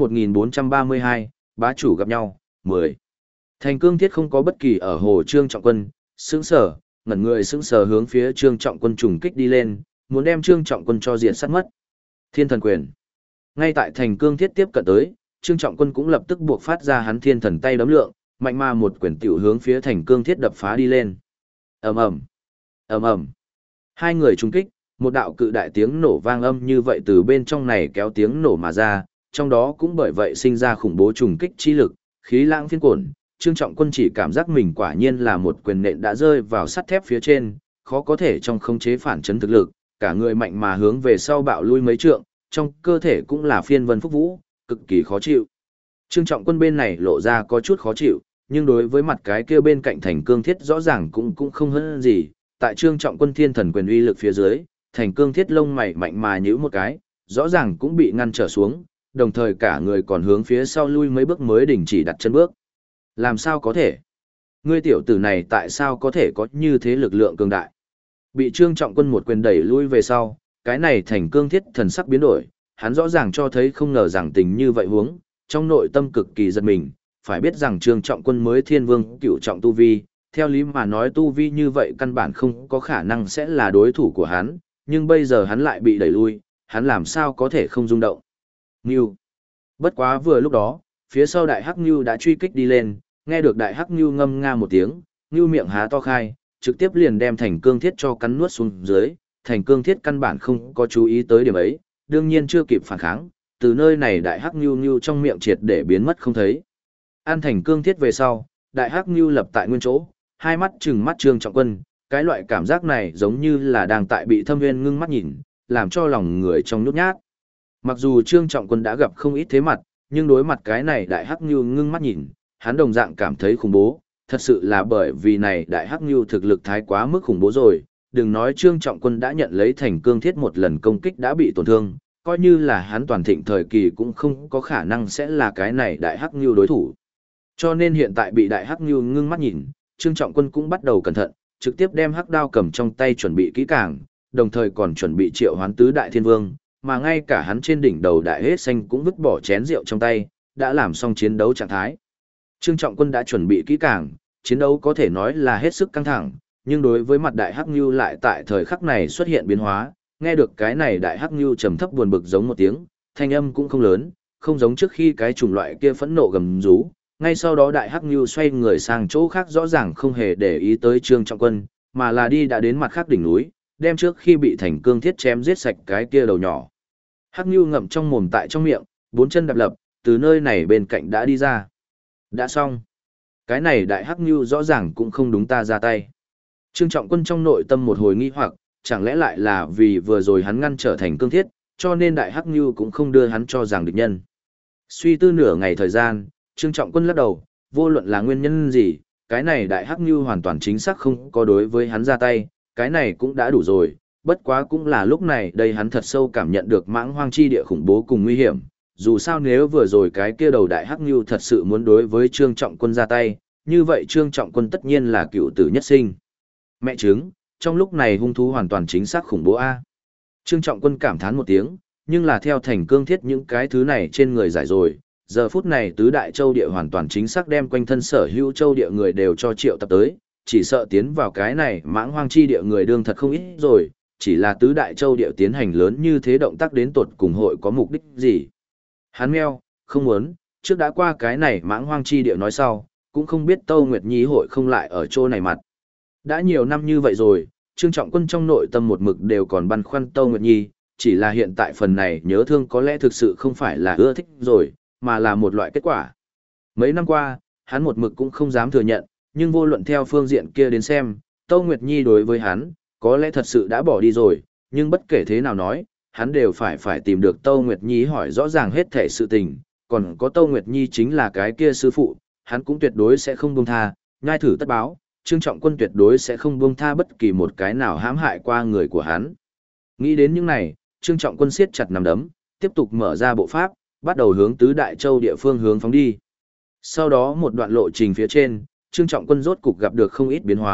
1432, bá chủ gặp nhau, 10. Thành Cương Thiết không có bất kỳ ở hồ Trương Trọng Quân, sững sờ, ngẩn người sững sờ hướng phía Trương Trọng Quân trùng kích đi lên, muốn đem Trương Trọng Quân cho diện sát mất. Thiên Thần Quyền. Ngay tại Thành Cương Thiết tiếp cận tới, Trương Trọng Quân cũng lập tức buộc phát ra hắn Thiên Thần tay đấm lượng, mạnh mà một quyền tiểu hướng phía Thành Cương Thiết đập phá đi lên. Ầm ầm, ầm ầm. Hai người trùng kích, một đạo cự đại tiếng nổ vang âm như vậy từ bên trong này kéo tiếng nổ mà ra, trong đó cũng bởi vậy sinh ra khủng bố trùng kích chi lực, khí lãng phiên cuộn. Trương Trọng Quân chỉ cảm giác mình quả nhiên là một quyền nện đã rơi vào sắt thép phía trên, khó có thể trong khống chế phản chấn thực lực, cả người mạnh mà hướng về sau bạo lui mấy trượng, trong cơ thể cũng là phiên vân phúc vũ, cực kỳ khó chịu. Trương Trọng Quân bên này lộ ra có chút khó chịu, nhưng đối với mặt cái kia bên cạnh Thành Cương Thiết rõ ràng cũng không hơn gì, tại Trương Trọng Quân Thiên Thần quyền uy lực phía dưới, Thành Cương Thiết lông mày mạnh mà nhíu một cái, rõ ràng cũng bị ngăn trở xuống, đồng thời cả người còn hướng phía sau lui mấy bước mới đình chỉ đặt chân bước. Làm sao có thể? Ngươi tiểu tử này tại sao có thể có như thế lực lượng cường đại? Bị Trương Trọng Quân một quyền đẩy lui về sau, cái này Thành Cương Thiết thần sắc biến đổi, hắn rõ ràng cho thấy không ngờ rằng tình như vậy huống, trong nội tâm cực kỳ giật mình, phải biết rằng Trương Trọng Quân mới Thiên Vương cửu trọng tu vi, theo lý mà nói tu vi như vậy căn bản không có khả năng sẽ là đối thủ của hắn, nhưng bây giờ hắn lại bị đẩy lui, hắn làm sao có thể không rung động. Ngưu. Bất quá vừa lúc đó, phía sau Đại Hắc Ngưu đã truy kích đi lên, nghe được Đại Hắc Ngưu ngâm nga một tiếng, Ngưu miệng há to khai, trực tiếp liền đem Thành Cương Thiết cho cắn nuốt xuống dưới, Thành Cương Thiết căn bản không có chú ý tới điểm ấy, đương nhiên chưa kịp phản kháng, từ nơi này Đại Hắc Ngưu Ngưu trong miệng triệt để biến mất không thấy. An Thành Cương Thiết về sau, Đại Hắc Ngưu lập tại nguyên chỗ, hai mắt trừng mắt Trương Trọng Quân, cái loại cảm giác này giống như là đang tại bị Thâm Nguyên ngưng mắt nhìn, làm cho lòng người trong nhút nhát. Mặc dù Trương Trọng Quân đã gặp không ít thế mặt, nhưng đối mặt cái này Đại Hắc Ngưu ngưng mắt nhìn, hắn đồng dạng cảm thấy khủng bố, thật sự là bởi vì này Đại Hắc Ngưu thực lực thái quá mức khủng bố rồi, đừng nói Trương Trọng Quân đã nhận lấy Thành Cương Thiết một lần công kích đã bị tổn thương, coi như là hắn toàn thịnh thời kỳ cũng không có khả năng sẽ là cái này Đại Hắc Ngưu đối thủ. Cho nên hiện tại bị Đại Hắc Ngưu ngưng mắt nhìn, Trương Trọng Quân cũng bắt đầu cẩn thận, trực tiếp đem hắc đao cầm trong tay chuẩn bị kỹ càng, đồng thời còn chuẩn bị triệu hoán tứ đại thiên vương, mà ngay cả hắn trên đỉnh đầu đại hết xanh cũng vứt bỏ chén rượu trong tay, đã làm xong chiến đấu trạng thái. Trương Trọng Quân đã chuẩn bị kỹ càng, chiến đấu có thể nói là hết sức căng thẳng, nhưng đối với mặt đại hắc nhu lại tại thời khắc này xuất hiện biến hóa, nghe được cái này đại hắc nhu trầm thấp buồn bực giống một tiếng, thanh âm cũng không lớn, không giống trước khi cái chủng loại kia phẫn nộ gầm rú. Ngay sau đó đại hắc nhu xoay người sang chỗ khác, rõ ràng không hề để ý tới Trương Trọng Quân, mà là đi đã đến mặt khác đỉnh núi, đem trước khi bị Thành Cương Thiết chém giết sạch cái kia đầu nhỏ. Hắc nhu ngậm trong mồm tại trong miệng, bốn chân đạp lập, từ nơi này bên cạnh đã đi ra. Đã xong. Cái này đại hắc nhu rõ ràng cũng không đúng ta ra tay. Trương Trọng Quân trong nội tâm một hồi nghi hoặc, chẳng lẽ lại là vì vừa rồi hắn ngăn trở Thành Cương Thiết, cho nên đại hắc nhu cũng không đưa hắn cho rằng địch nhân. Suy tư nửa ngày thời gian, Trương Trọng Quân lắc đầu, vô luận là nguyên nhân gì, cái này đại hắc nhu hoàn toàn chính xác không có đối với hắn ra tay, cái này cũng đã đủ rồi, bất quá cũng là lúc này đây hắn thật sâu cảm nhận được mãng hoang chi địa khủng bố cùng nguy hiểm, dù sao nếu vừa rồi cái kia đầu đại hắc nhu thật sự muốn đối với Trương Trọng Quân ra tay, như vậy Trương Trọng Quân tất nhiên là cựu tử nhất sinh. Mẹ chứng, trong lúc này hung thú hoàn toàn chính xác khủng bố a. Trương Trọng Quân cảm thán một tiếng, nhưng là theo Thành Cương Thiết những cái thứ này trên người giải rồi, giờ phút này tứ đại châu địa hoàn toàn chính xác đem quanh thân sở hữu châu địa người đều cho triệu tập tới, chỉ sợ tiến vào cái này mãng hoang chi địa người đương thật không ít rồi, chỉ là tứ đại châu địa tiến hành lớn như thế động tác đến tột cùng hội có mục đích gì. Hắn meo, không muốn, trước đã qua cái này mãng hoang chi địa nói sau, cũng không biết Tâu Nguyệt Nhi hội không lại ở chỗ này mặt. Đã nhiều năm như vậy rồi, Trương Trọng Quân trong nội tâm một mực đều còn băn khoăn Tâu Nguyệt Nhi, chỉ là hiện tại phần này nhớ thương có lẽ thực sự không phải là ưa thích rồi, mà là một loại kết quả. Mấy năm qua, hắn một mực cũng không dám thừa nhận, nhưng vô luận theo phương diện kia đến xem, Tâu Nguyệt Nhi đối với hắn, có lẽ thật sự đã bỏ đi rồi, nhưng bất kể thế nào nói, hắn đều phải tìm được Tâu Nguyệt Nhi hỏi rõ ràng hết thể sự tình, còn có Tâu Nguyệt Nhi chính là cái kia sư phụ, hắn cũng tuyệt đối sẽ không buông tha, nhai thử tất báo, Trương Trọng Quân tuyệt đối sẽ không buông tha bất kỳ một cái nào hãm hại qua người của hắn. Nghĩ đến những này, Trương Trọng Quân siết chặt nắm đấm, tiếp tục mở ra bộ pháp, bắt đầu hướng tứ đại châu địa phương hướng phóng đi. Sau đó một đoạn lộ trình phía trên, Trương Trọng Quân rốt cục gặp được không ít biến hóa,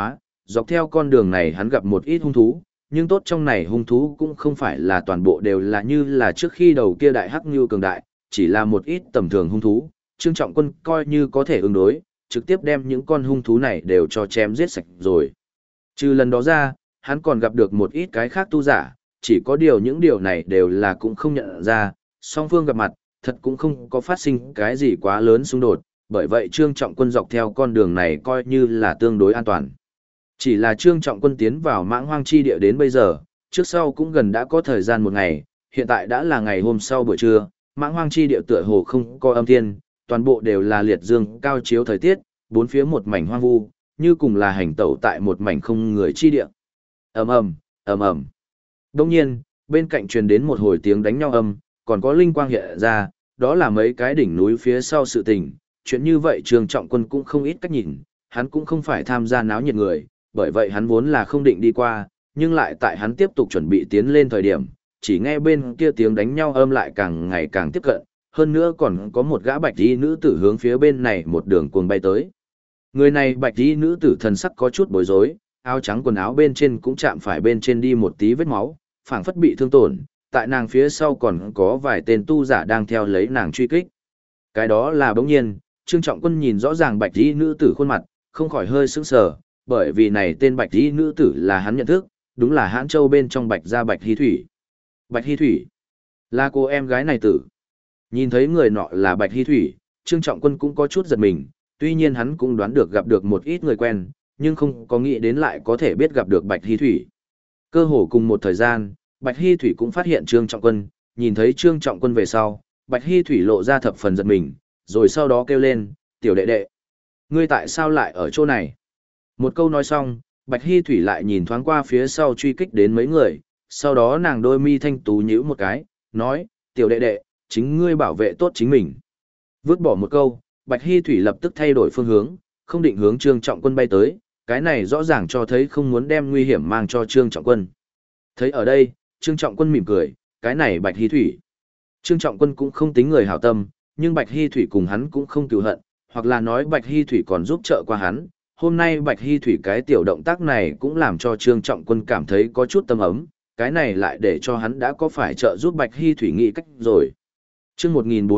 dọc theo con đường này hắn gặp một ít hung thú, nhưng tốt trong này hung thú cũng không phải là toàn bộ đều là như là trước khi đầu kia đại hắc như cường đại, chỉ là một ít tầm thường hung thú, Trương Trọng Quân coi như có thể ứng đối, trực tiếp đem những con hung thú này đều cho chém giết sạch rồi. Trừ lần đó ra, hắn còn gặp được một ít cái khác tu giả, chỉ có điều những điều này đều là cũng không nhận ra, song phương gặp mặt, thật cũng không có phát sinh cái gì quá lớn xung đột, bởi vậy Trương Trọng Quân dọc theo con đường này coi như là tương đối an toàn. Chỉ là Trương Trọng Quân tiến vào mãng hoang chi địa đến bây giờ, trước sau cũng gần đã có thời gian một ngày, hiện tại đã là ngày hôm sau buổi trưa, mãng hoang chi địa tựa hồ không có âm thiên, toàn bộ đều là liệt dương cao chiếu thời tiết, bốn phía một mảnh hoang vu, như cùng là hành tẩu tại một mảnh không người chi địa. Ầm ầm, ầm ầm. Đương nhiên, bên cạnh truyền đến một hồi tiếng đánh nhau âm, còn có linh quang hiện ra, đó là mấy cái đỉnh núi phía sau sự tình, chuyện như vậy Trương Trọng Quân cũng không ít cách nhìn, hắn cũng không phải tham gia náo nhiệt người, bởi vậy hắn vốn là không định đi qua, nhưng lại tại hắn tiếp tục chuẩn bị tiến lên thời điểm, chỉ nghe bên kia tiếng đánh nhau âm lại càng ngày càng tiếp cận, hơn nữa còn có một gã bạch y nữ tử hướng phía bên này một đường cuồng bay tới. Người này bạch y nữ tử thần sắc có chút bối rối, áo trắng quần áo bên trên cũng chạm phải bên trên đi một tí vết máu, phảng phất bị thương tổn, tại nàng phía sau còn có vài tên tu giả đang theo lấy nàng truy kích. Cái đó là bỗng nhiên, Trương Trọng Quân nhìn rõ ràng bạch y nữ tử khuôn mặt, không khỏi hơi sững sờ, bởi vì này tên bạch y nữ tử là hắn nhận thức, đúng là Hãn Châu bên trong bạch gia Bạch Hy Thủy. Bạch Hy Thủy, là cô em gái này tử. Nhìn thấy người nọ là Bạch Hy Thủy, Trương Trọng Quân cũng có chút giật mình, tuy nhiên hắn cũng đoán được gặp được một ít người quen, nhưng không có nghĩ đến lại có thể biết gặp được Bạch Hy Thủy. Cơ hồ cùng một thời gian, Bạch Hy Thủy cũng phát hiện Trương Trọng Quân, nhìn thấy Trương Trọng Quân về sau, Bạch Hy Thủy lộ ra thập phần giật mình, rồi sau đó kêu lên, tiểu đệ đệ, ngươi tại sao lại ở chỗ này? Một câu nói xong, Bạch Hy Thủy lại nhìn thoáng qua phía sau truy kích đến mấy người, sau đó nàng đôi mi thanh tú nhíu một cái, nói, tiểu đệ đệ, chính ngươi bảo vệ tốt chính mình. Vứt bỏ một câu, Bạch Hy Thủy lập tức thay đổi phương hướng, không định hướng Trương Trọng Quân bay tới, cái này rõ ràng cho thấy không muốn đem nguy hiểm mang cho Trương Trọng Quân. Thấy ở đây, Trương Trọng Quân mỉm cười, cái này Bạch Hy Thủy. Trương Trọng Quân cũng không tính người hảo tâm, nhưng Bạch Hy Thủy cùng hắn cũng không cừu hận, hoặc là nói Bạch Hy Thủy còn giúp trợ qua hắn. Hôm nay Bạch Hy Thủy cái tiểu động tác này cũng làm cho Trương Trọng Quân cảm thấy có chút tâm ấm, cái này lại để cho hắn đã có phải trợ giúp Bạch Hy Thủy nghĩ cách rồi. Chương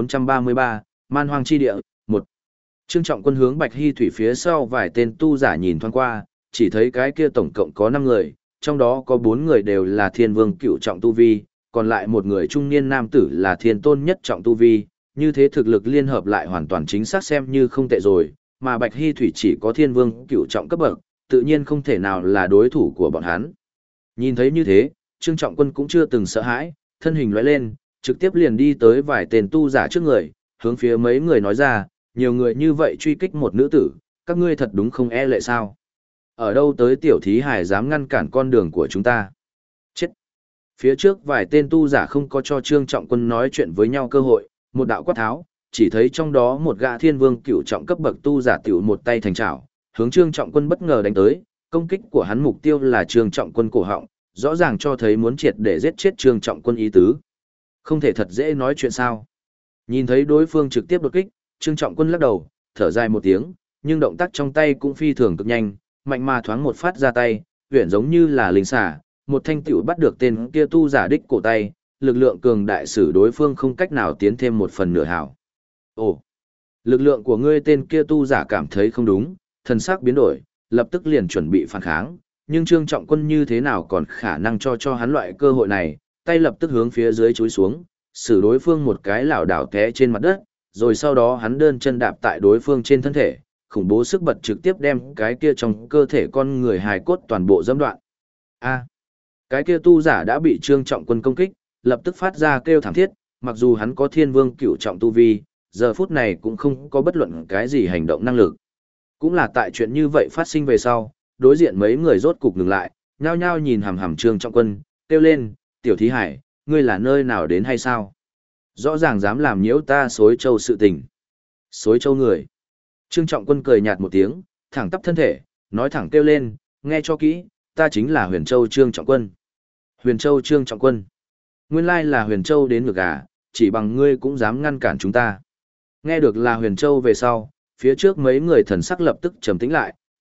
1433, Man Hoang Chi Địa, 1. Trương Trọng Quân hướng Bạch Hy Thủy phía sau vài tên tu giả nhìn thoáng qua, chỉ thấy cái kia tổng cộng có 5 người, trong đó có 4 người đều là thiên vương cựu trọng tu vi, còn lại một người trung niên nam tử là thiên tôn nhất trọng tu vi, như thế thực lực liên hợp lại hoàn toàn chính xác xem như không tệ rồi, mà Bạch Hy Thủy chỉ có thiên vương cựu trọng cấp bậc, tự nhiên không thể nào là đối thủ của bọn hắn. Nhìn thấy như thế, Trương Trọng Quân cũng chưa từng sợ hãi, thân hình lóe lên, trực tiếp liền đi tới vài tên tu giả trước người, hướng phía mấy người nói ra, nhiều người như vậy truy kích một nữ tử, các ngươi thật đúng không e lệ sao? Ở đâu tới tiểu thí hải dám ngăn cản con đường của chúng ta? Chết! Phía trước vài tên tu giả không có cho Trương Trọng Quân nói chuyện với nhau cơ hội, một đạo quát tháo, chỉ thấy trong đó một gã thiên vương cửu trọng cấp bậc tu giả tiểu một tay thành trảo, hướng Trương Trọng Quân bất ngờ đánh tới, công kích của hắn mục tiêu là Trương Trọng Quân cổ họng, rõ ràng cho thấy muốn triệt để giết chết Trương Trọng Quân ý tứ. Không thể thật dễ nói chuyện sao? Nhìn thấy đối phương trực tiếp đột kích, Trương Trọng Quân lắc đầu, thở dài một tiếng, nhưng động tác trong tay cũng phi thường cực nhanh, mạnh mà thoáng một phát ra tay, uyển giống như là linh xả, một thanh tiểu bắt được tên kia tu giả đích cổ tay, lực lượng cường đại sử đối phương không cách nào tiến thêm một phần nửa hảo. Ồ, lực lượng của ngươi tên kia tu giả cảm thấy không đúng, thần sắc biến đổi, lập tức liền chuẩn bị phản kháng, nhưng Trương Trọng Quân như thế nào còn khả năng cho hắn loại cơ hội này, tay lập tức hướng phía dưới chúi xuống, xử đối phương một cái lảo đảo té trên mặt đất, rồi sau đó hắn đơn chân đạp tại đối phương trên thân thể, khủng bố sức bật trực tiếp đem cái kia trong cơ thể con người hài cốt toàn bộ dẫm đoạn. A, cái kia tu giả đã bị Trương Trọng Quân công kích, lập tức phát ra kêu thảm thiết, mặc dù hắn có thiên vương cửu trọng tu vi, giờ phút này cũng không có bất luận cái gì hành động năng lực. Cũng là tại chuyện như vậy phát sinh về sau, đối diện mấy người rốt cục ngừng lại, nhao nhao nhìn hằm hằm Trương Trọng Quân, kêu lên, tiểu thí hải, ngươi là nơi nào đến hay sao? Rõ ràng dám làm nhiễu ta Xối Châu sự tình. Xối Châu người. Trương Trọng Quân cười nhạt một tiếng, thẳng tắp thân thể, nói thẳng kêu lên, nghe cho kỹ, ta chính là Huyền Châu Trương Trọng Quân. Huyền Châu Trương Trọng Quân. Nguyên lai là Huyền Châu đến ngược à, chỉ bằng ngươi cũng dám ngăn cản chúng ta. Nghe được là Huyền Châu về sau, phía trước mấy người thần sắc lập tức trầm tĩnh lại,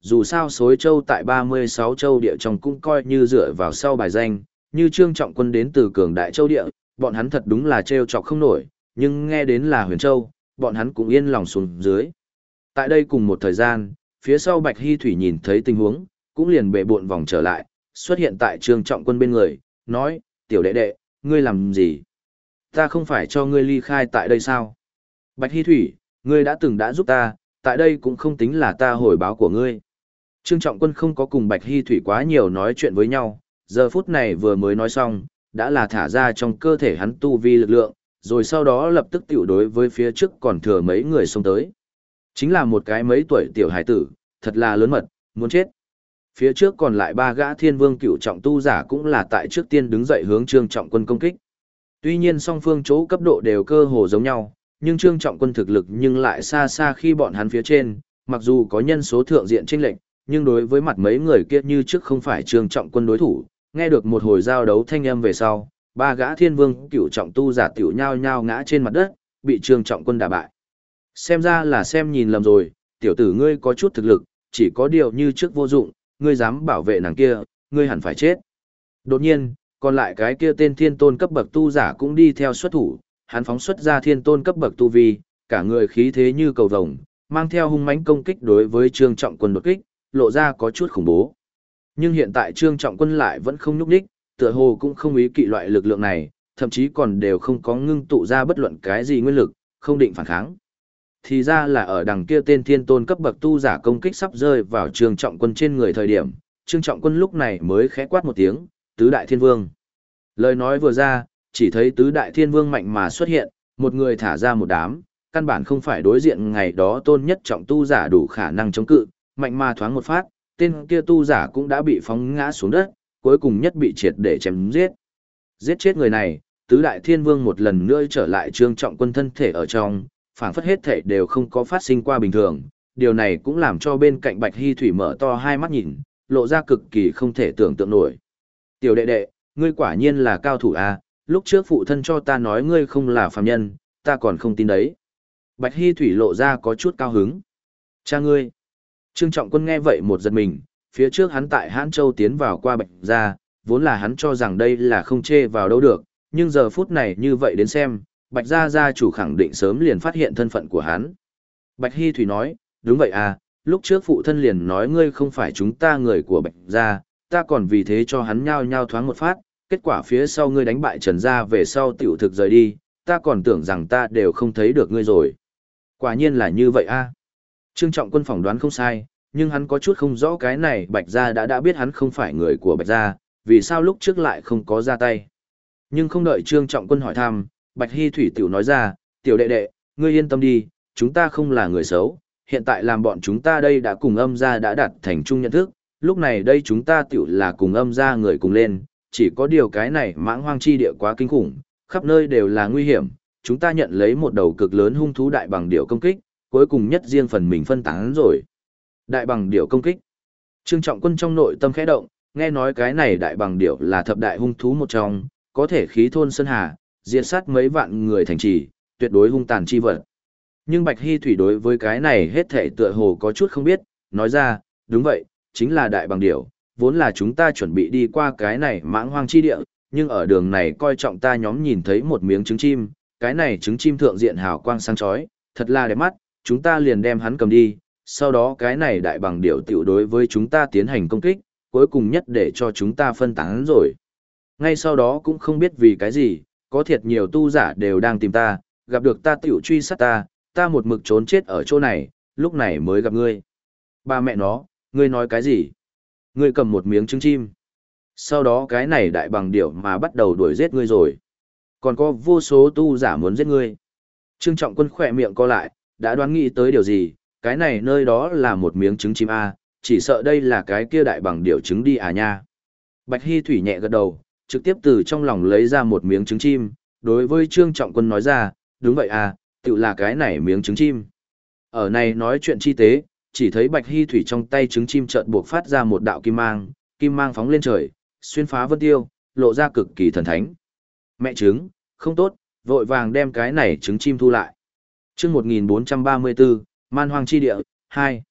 dù sao xối châu tại 36 châu địa trong cũng coi như dựa vào sau bài danh, như Trương Trọng Quân đến từ cường đại châu địa, bọn hắn thật đúng là trêu chọc không nổi, nhưng nghe đến là Huyền Châu, bọn hắn cũng yên lòng xuống dưới. Tại đây cùng một thời gian, phía sau Bạch Hy Thủy nhìn thấy tình huống, cũng liền bệ bộn vòng trở lại, xuất hiện tại Trương Trọng Quân bên người, nói, tiểu đệ đệ, ngươi làm gì? Ta không phải cho ngươi ly khai tại đây sao? Bạch Hy Thủy, ngươi đã giúp ta, tại đây cũng không tính là ta hồi báo của ngươi. Trương Trọng Quân không có cùng Bạch Hy Thủy quá nhiều nói chuyện với nhau, giờ phút này vừa mới nói xong, đã là thả ra trong cơ thể hắn tu vi lực lượng, rồi sau đó lập tức tiểu đối với phía trước còn thừa mấy người xông tới. Chính là một cái mấy tuổi tiểu hải tử, thật là lớn mật, muốn chết. Phía trước còn lại ba gã thiên vương cựu trọng tu giả cũng là tại trước tiên đứng dậy hướng Trương Trọng Quân công kích. Tuy nhiên song phương chỗ cấp độ đều cơ hồ giống nhau, nhưng Trương Trọng Quân thực lực nhưng lại xa xa khi bọn hắn phía trên, mặc dù có nhân số thượng diện chênh lệch, nhưng đối với mặt mấy người kia như trước không phải Trương Trọng Quân đối thủ. Nghe được một hồi giao đấu thanh âm về sau, ba gã thiên vương cựu trọng tu giả tiểu nhao nhao ngã trên mặt đất, bị Trương Trọng Quân đả bại. Xem ra là xem nhìn lầm rồi, tiểu tử ngươi có chút thực lực, chỉ có điều như trước vô dụng, ngươi dám bảo vệ nàng kia, ngươi hẳn phải chết. Đột nhiên, còn lại cái kia tên thiên tôn cấp bậc tu giả cũng đi theo xuất thủ, hắn phóng xuất ra thiên tôn cấp bậc tu vi, cả người khí thế như cầu vồng, mang theo hung mãnh công kích đối với Trương Trọng Quân đột kích, lộ ra có chút khủng bố. Nhưng hiện tại Trương Trọng Quân lại vẫn không nhúc nhích, tựa hồ cũng không ý kỵ loại lực lượng này, thậm chí còn đều không có ngưng tụ ra bất luận cái gì nguyên lực, không định phản kháng. Thì ra là ở đằng kia tên thiên tôn cấp bậc tu giả công kích sắp rơi vào Trương Trọng Quân trên người thời điểm, Trương Trọng Quân lúc này mới khẽ quát một tiếng, tứ đại thiên vương. Lời nói vừa ra, chỉ thấy tứ đại thiên vương mạnh mà xuất hiện, một người thả ra một đám, căn bản không phải đối diện ngày đó tôn nhất trọng tu giả đủ khả năng chống cự, mạnh mà thoáng một phát, tên kia tu giả cũng đã bị phóng ngã xuống đất, cuối cùng nhất bị triệt để chém giết. Giết chết người này, tứ đại thiên vương một lần nữa trở lại Trương Trọng Quân thân thể ở trong, phảng phất hết thể đều không có phát sinh qua bình thường, điều này cũng làm cho bên cạnh Bạch Hy Thủy mở to hai mắt nhìn, lộ ra cực kỳ không thể tưởng tượng nổi. Tiểu đệ đệ, ngươi quả nhiên là cao thủ a, lúc trước phụ thân cho ta nói ngươi không là phàm nhân, ta còn không tin đấy. Bạch Hy Thủy lộ ra có chút cao hứng. Cha ngươi. Trương Trọng Quân nghe vậy một giật mình, phía trước hắn tại Hãn Châu tiến vào qua Bạch gia, vốn là hắn cho rằng đây là không chê vào đâu được, nhưng giờ phút này như vậy đến xem, Bạch gia gia chủ khẳng định sớm liền phát hiện thân phận của hắn. Bạch Hy Thủy nói, đúng vậy à, lúc trước phụ thân liền nói ngươi không phải chúng ta người của Bạch gia, ta còn vì thế cho hắn nhao nhao thoáng một phát, kết quả phía sau ngươi đánh bại Trần gia về sau tiểu thực rời đi, ta còn tưởng rằng ta đều không thấy được ngươi rồi. Quả nhiên là như vậy a. Trương Trọng Quân phỏng đoán không sai, nhưng hắn có chút không rõ cái này Bạch gia đã biết hắn không phải người của Bạch gia, vì sao lúc trước lại không có ra tay. Nhưng không đợi Trương Trọng Quân hỏi thăm, Bạch Hy Thủy tiểu nói ra, tiểu đệ đệ, ngươi yên tâm đi, chúng ta không là người xấu, hiện tại làm bọn chúng ta đây đã cùng âm gia đã đạt thành chung nhận thức, lúc này đây chúng ta tiểu là cùng âm gia người cùng lên, chỉ có điều cái này mãng hoang chi địa quá kinh khủng, khắp nơi đều là nguy hiểm, chúng ta nhận lấy một đầu cực lớn hung thú đại bằng điểu công kích, cuối cùng nhất riêng phần mình phân tán rồi. Đại bằng điểu công kích. Trương Trọng Quân trong nội tâm khẽ động, nghe nói cái này đại bằng điểu là thập đại hung thú một trong, có thể khí thôn sơn hà, diệt sát mấy vạn người thành trì, tuyệt đối hung tàn chi vật. Nhưng Bạch Hy Thủy đối với cái này hết thảy tựa hồ có chút không biết, nói ra, đúng vậy, chính là đại bằng điểu, vốn là chúng ta chuẩn bị đi qua cái này mãng hoang chi địa, nhưng ở đường này coi trọng ta nhóm nhìn thấy một miếng trứng chim, cái này trứng chim thượng diện hào quang sáng chói, thật là đẹp mắt, chúng ta liền đem hắn cầm đi, sau đó cái này đại bằng điểu tiểu đối với chúng ta tiến hành công kích, cuối cùng nhất để cho chúng ta phân tán rồi. Ngay sau đó cũng không biết vì cái gì, có thiệt nhiều tu giả đều đang tìm ta, gặp được ta tiểu truy sát ta, ta một mực trốn chết ở chỗ này, lúc này mới gặp ngươi. Ba mẹ nó, ngươi nói cái gì? Ngươi cầm một miếng trứng chim. Sau đó cái này đại bằng điểu mà bắt đầu đuổi giết ngươi rồi. Còn có vô số tu giả muốn giết ngươi. Trương Trọng Quân khỏe miệng co lại, đã đoán nghĩ tới điều gì, cái này nơi đó là một miếng trứng chim A, chỉ sợ đây là cái kia đại bằng điểu trứng đi à nha. Bạch Hy Thủy nhẹ gật đầu, trực tiếp từ trong lòng lấy ra một miếng trứng chim, đối với Trương Trọng Quân nói ra, đúng vậy à, tự là cái này miếng trứng chim. Ở này nói chuyện chi tế, chỉ thấy Bạch Hy Thủy trong tay trứng chim chợt buộc phát ra một đạo kim mang phóng lên trời, xuyên phá vân tiêu, lộ ra cực kỳ thần thánh. Mẹ trứng, không tốt, vội vàng đem cái này trứng chim thu lại. Chương 1434, Man Hoang chi địa 2.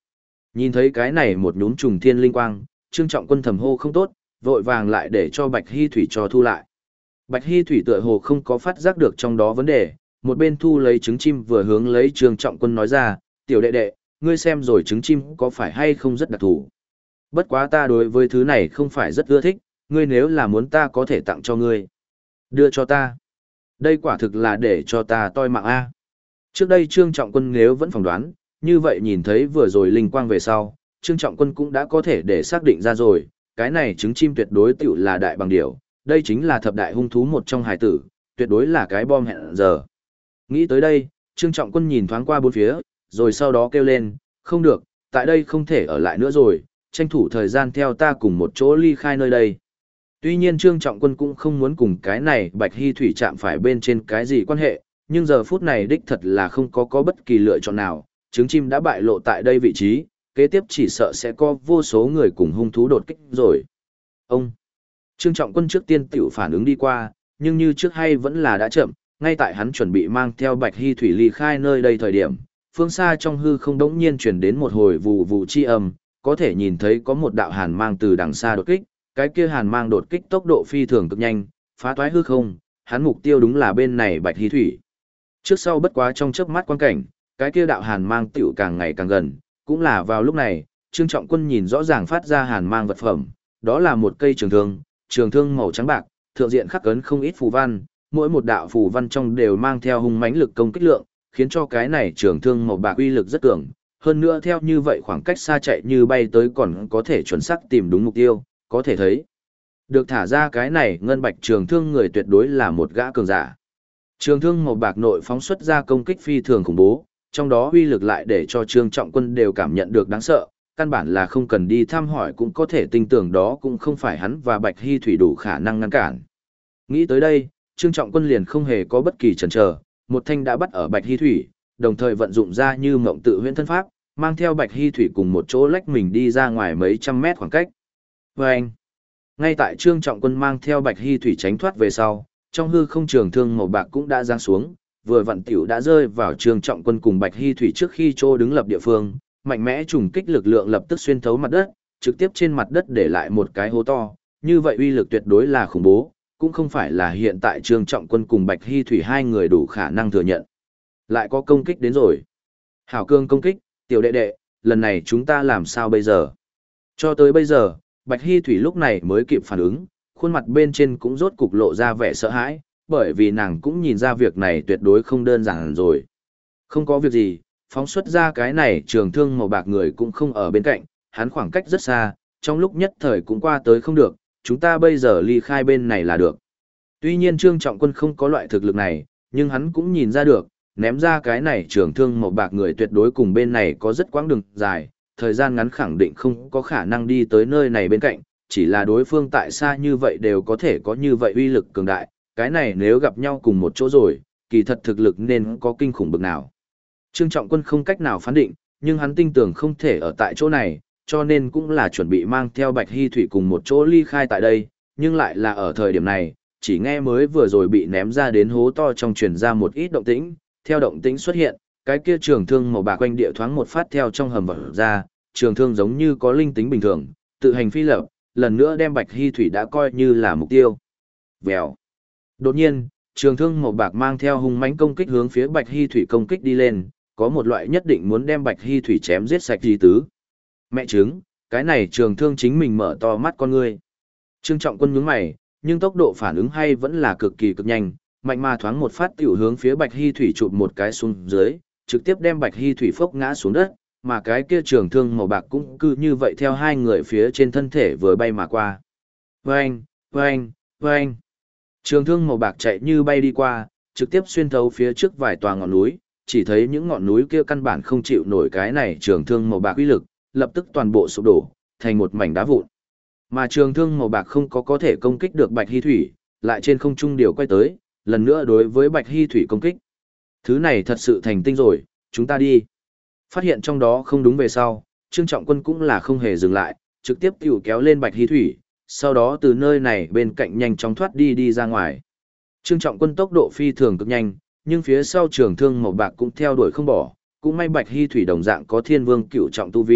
Nhìn thấy cái này một nhúm trùng thiên linh quang, Trương Trọng Quân thầm hô không tốt, vội vàng lại để cho Bạch Hy Thủy cho thu lại. Bạch Hy Thủy tựa hồ không có phát giác được trong đó vấn đề, một bên thu lấy trứng chim vừa hướng lấy Trương Trọng Quân nói ra, tiểu đệ đệ, ngươi xem rồi trứng chim có phải hay không rất đặc thù. Bất quá ta đối với thứ này không phải rất ưa thích, ngươi nếu là muốn ta có thể tặng cho ngươi. Đưa cho ta. Đây quả thực là để cho ta toi mạng A. Trước đây Trương Trọng Quân nếu vẫn phỏng đoán, như vậy nhìn thấy vừa rồi linh quang về sau, Trương Trọng Quân cũng đã có thể để xác định ra rồi, cái này trứng chim tuyệt đối tiểu là đại bằng điểu, đây chính là thập đại hung thú một trong hải tử, tuyệt đối là cái bom hẹn giờ. Nghĩ tới đây, Trương Trọng Quân nhìn thoáng qua bốn phía, rồi sau đó kêu lên, không được, tại đây không thể ở lại nữa rồi, tranh thủ thời gian theo ta cùng một chỗ ly khai nơi đây. Tuy nhiên Trương Trọng Quân cũng không muốn cùng cái này Bạch Hy Thủy chạm phải bên trên cái gì quan hệ, nhưng giờ phút này đích thật là không có bất kỳ lựa chọn nào, trứng chim đã bại lộ tại đây vị trí, kế tiếp chỉ sợ sẽ có vô số người cùng hung thú đột kích rồi. Ông! Trương Trọng Quân trước tiên tiểu phản ứng đi qua, nhưng như trước hay vẫn là đã chậm, ngay tại hắn chuẩn bị mang theo Bạch Hy Thủy ly khai nơi đây thời điểm, phương xa trong hư không đống nhiên chuyển đến một hồi vù vù chi âm, có thể nhìn thấy có một đạo hàn mang từ đằng xa đột kích, cái kia hàn mang đột kích tốc độ phi thường cực nhanh, phá toái hư không, hắn mục tiêu đúng là bên này Bạch Hy Thủy. Trước sau bất quá trong chớp mắt quan cảnh, cái kia đạo hàn mang tiểu càng ngày càng gần, cũng là vào lúc này, Trương Trọng Quân nhìn rõ ràng phát ra hàn mang vật phẩm, đó là một cây trường thương màu trắng bạc, thượng diện khắc ấn không ít phù văn, mỗi một đạo phù văn trong đều mang theo hung mãnh lực công kích lượng, khiến cho cái này trường thương màu bạc uy lực rất cường, hơn nữa theo như vậy khoảng cách xa chạy như bay tới còn có thể chuẩn xác tìm đúng mục tiêu, có thể thấy. Được thả ra cái này ngân bạch trường thương người tuyệt đối là một gã cường giả. Trường thương màu bạc nội phóng xuất ra công kích phi thường khủng bố, trong đó uy lực lại để cho Trương Trọng Quân đều cảm nhận được đáng sợ, căn bản là không cần đi thăm hỏi cũng có thể tin tưởng đó cũng không phải hắn và Bạch Hy Thủy đủ khả năng ngăn cản. Nghĩ tới đây, Trương Trọng Quân liền không hề có bất kỳ chần chờ, một thanh đã bắt ở Bạch Hy Thủy, đồng thời vận dụng ra như mộng tự huyễn thân pháp, mang theo Bạch Hy Thủy cùng một chỗ lách mình đi ra ngoài mấy trăm mét khoảng cách. Và anh, ngay tại Trương Trọng Quân mang theo Bạch Hy Thủy tránh thoát về sau, trong hư không trường thương màu bạc cũng đã giáng xuống, vừa vặn tiểu đã rơi vào Trương Trọng Quân cùng Bạch Hy Thủy trước khi trô đứng lập địa phương, mạnh mẽ trùng kích lực lượng lập tức xuyên thấu mặt đất, trực tiếp trên mặt đất để lại một cái hố to, như vậy uy lực tuyệt đối là khủng bố, cũng không phải là hiện tại Trương Trọng Quân cùng Bạch Hy Thủy hai người đủ khả năng thừa nhận. Lại có công kích đến rồi. Hảo cương công kích, tiểu đệ đệ, lần này chúng ta làm sao bây giờ? Cho tới bây giờ, Bạch Hy Thủy lúc này mới kịp phản ứng, khuôn mặt bên trên cũng rốt cục lộ ra vẻ sợ hãi, bởi vì nàng cũng nhìn ra việc này tuyệt đối không đơn giản rồi. Không có việc gì, phóng xuất ra cái này trường thương màu bạc người cũng không ở bên cạnh, hắn khoảng cách rất xa, trong lúc nhất thời cũng qua tới không được, chúng ta bây giờ ly khai bên này là được. Tuy nhiên Trương Trọng Quân không có loại thực lực này, nhưng hắn cũng nhìn ra được, ném ra cái này trường thương màu bạc người tuyệt đối cùng bên này có rất quãng đường dài, thời gian ngắn khẳng định không có khả năng đi tới nơi này bên cạnh, chỉ là đối phương tại xa như vậy đều có thể có như vậy uy lực cường đại, cái này nếu gặp nhau cùng một chỗ rồi, kỳ thật thực lực nên có kinh khủng bực nào. Trương Trọng Quân không cách nào phán định, nhưng hắn tin tưởng không thể ở tại chỗ này, cho nên cũng là chuẩn bị mang theo Bạch Hy Thủy cùng một chỗ ly khai tại đây, nhưng lại là ở thời điểm này, chỉ nghe mới vừa rồi bị ném ra đến hố to trong truyền ra một ít động tĩnh, theo động tĩnh xuất hiện, cái kia trường thương màu bạc quanh địa thoáng một phát theo trong hầm vỡ ra, trường thương giống như có linh tính bình thường, tự hành phi lập, lần nữa đem Bạch Hy Thủy đã coi như là mục tiêu. Vèo. Đột nhiên, trường thương màu bạc mang theo hung mãnh công kích hướng phía Bạch Hy Thủy công kích đi lên, có một loại nhất định muốn đem Bạch Hy Thủy chém giết sạch gì tứ. Mẹ chứng, cái này trường thương chính mình mở to mắt con ngươi. Trương Trọng Quân nhướng mày, nhưng tốc độ phản ứng hay vẫn là cực kỳ cực nhanh, mạnh mà thoáng một phát tiểu hướng phía Bạch Hy Thủy chụp một cái xuống dưới, trực tiếp đem Bạch Hy Thủy phốc ngã xuống đất, mà cái kia trường thương màu bạc cũng cứ như vậy theo hai người phía trên thân thể vừa bay mà qua. Vâng, vâng, vâng. Trường thương màu bạc chạy như bay đi qua, trực tiếp xuyên thấu phía trước vài tòa ngọn núi, chỉ thấy những ngọn núi kia căn bản không chịu nổi cái này trường thương màu bạc uy lực, lập tức toàn bộ sụp đổ, thành một mảnh đá vụn. Mà trường thương màu bạc không có thể công kích được Bạch Hy Thủy, lại trên không trung điều quay tới, lần nữa đối với Bạch Hy Thủy công kích. Thứ này thật sự thành tinh rồi, chúng ta đi. Phát hiện trong đó không đúng về sau, Trương Trọng Quân cũng là không hề dừng lại, trực tiếp tiểu kéo lên Bạch Hy Thủy, sau đó từ nơi này bên cạnh nhanh chóng thoát đi ra ngoài. Trương Trọng Quân tốc độ phi thường cực nhanh, nhưng phía sau trường thương màu bạc cũng theo đuổi không bỏ, cũng may Bạch Hy Thủy đồng dạng có thiên vương cựu trọng tu vi,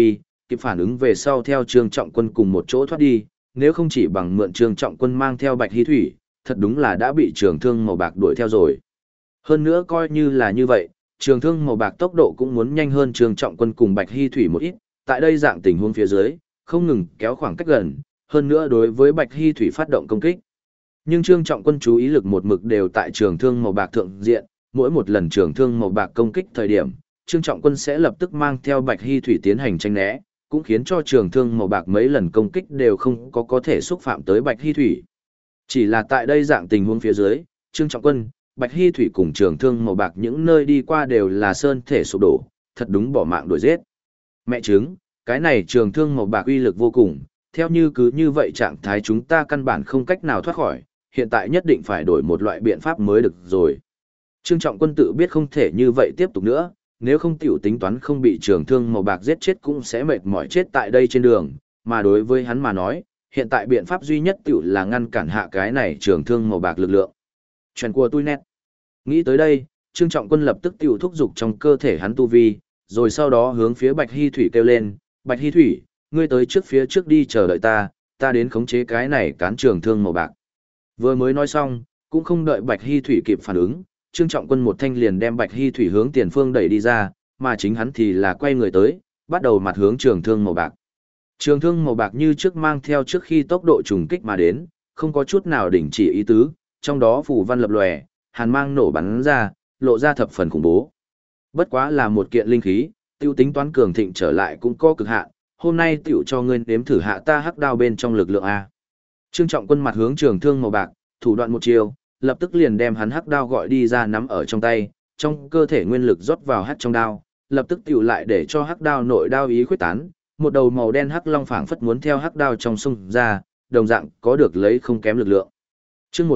kịp phản ứng về sau theo Trương Trọng Quân cùng một chỗ thoát đi, nếu không chỉ bằng mượn Trương Trọng Quân mang theo Bạch Hy Thủy, thật đúng là đã bị trường thương màu bạc đuổi theo rồi. Hơn nữa coi như là như vậy, trường thương màu bạc tốc độ cũng muốn nhanh hơn Trương Trọng Quân cùng Bạch Hy Thủy một ít, tại đây dạng tình huống phía dưới, không ngừng kéo khoảng cách gần, hơn nữa đối với Bạch Hy Thủy phát động công kích. Nhưng Trương Trọng Quân chú ý lực một mực đều tại trường thương màu bạc thượng diện, mỗi một lần trường thương màu bạc công kích thời điểm, Trương Trọng Quân sẽ lập tức mang theo Bạch Hy Thủy tiến hành tranh né, cũng khiến cho trường thương màu bạc mấy lần công kích đều không có thể xúc phạm tới Bạch Hy Thủy. Chỉ là tại đây dạng tình huống phía dưới, Trương Trọng Quân, Bạch Hy Thủy cùng trường thương màu bạc những nơi đi qua đều là sơn thể sụp đổ, thật đúng bỏ mạng đuổi giết. Mẹ chứng, cái này trường thương màu bạc uy lực vô cùng, theo như cứ như vậy trạng thái chúng ta căn bản không cách nào thoát khỏi, hiện tại nhất định phải đổi một loại biện pháp mới được rồi. Trương Trọng Quân tự biết không thể như vậy tiếp tục nữa, nếu không tiểu tính toán không bị trường thương màu bạc giết chết cũng sẽ mệt mỏi chết tại đây trên đường, mà đối với hắn mà nói, hiện tại biện pháp duy nhất tiểu là ngăn cản hạ cái này trường thương màu bạc lực lượng. Chuyện của tôi nét. Nghĩ tới đây, Trương Trọng Quân lập tức tiểu thúc dục trong cơ thể hắn tu vi, rồi sau đó hướng phía Bạch Hy Thủy kêu lên, Bạch Hy Thủy, ngươi tới trước phía trước đi chờ đợi ta đến khống chế cái này cán trường thương màu bạc. Vừa mới nói xong, cũng không đợi Bạch Hy Thủy kịp phản ứng, Trương Trọng Quân một thanh liền đem Bạch Hy Thủy hướng tiền phương đẩy đi ra, mà chính hắn thì là quay người tới, bắt đầu mặt hướng trường thương màu bạc. Trường thương màu bạc như trước mang theo trước khi tốc độ trùng kích mà đến, không có chút nào đình chỉ ý tứ, trong đó phù văn lập lòe, hàn mang nổ bắn ra, lộ ra thập phần khủng bố. Bất quá là một kiện linh khí, tiêu tính toán cường thịnh trở lại cũng có cực hạn, hôm nay tiểu cho ngươi nếm thử hạ ta hắc đao bên trong lực lượng a. Trương Trọng Quân mặt hướng trường thương màu bạc, thủ đoạn một chiều, lập tức liền đem hắn hắc đao gọi đi ra nắm ở trong tay, trong cơ thể nguyên lực rót vào hắc trong đao, lập tức tiểu lại để cho hắc đao nội đao ý khuếch tán, một đầu màu đen hắc long phảng phất muốn theo hắc đao trong xung ra, đồng dạng có được lấy không kém lực lượng. Chương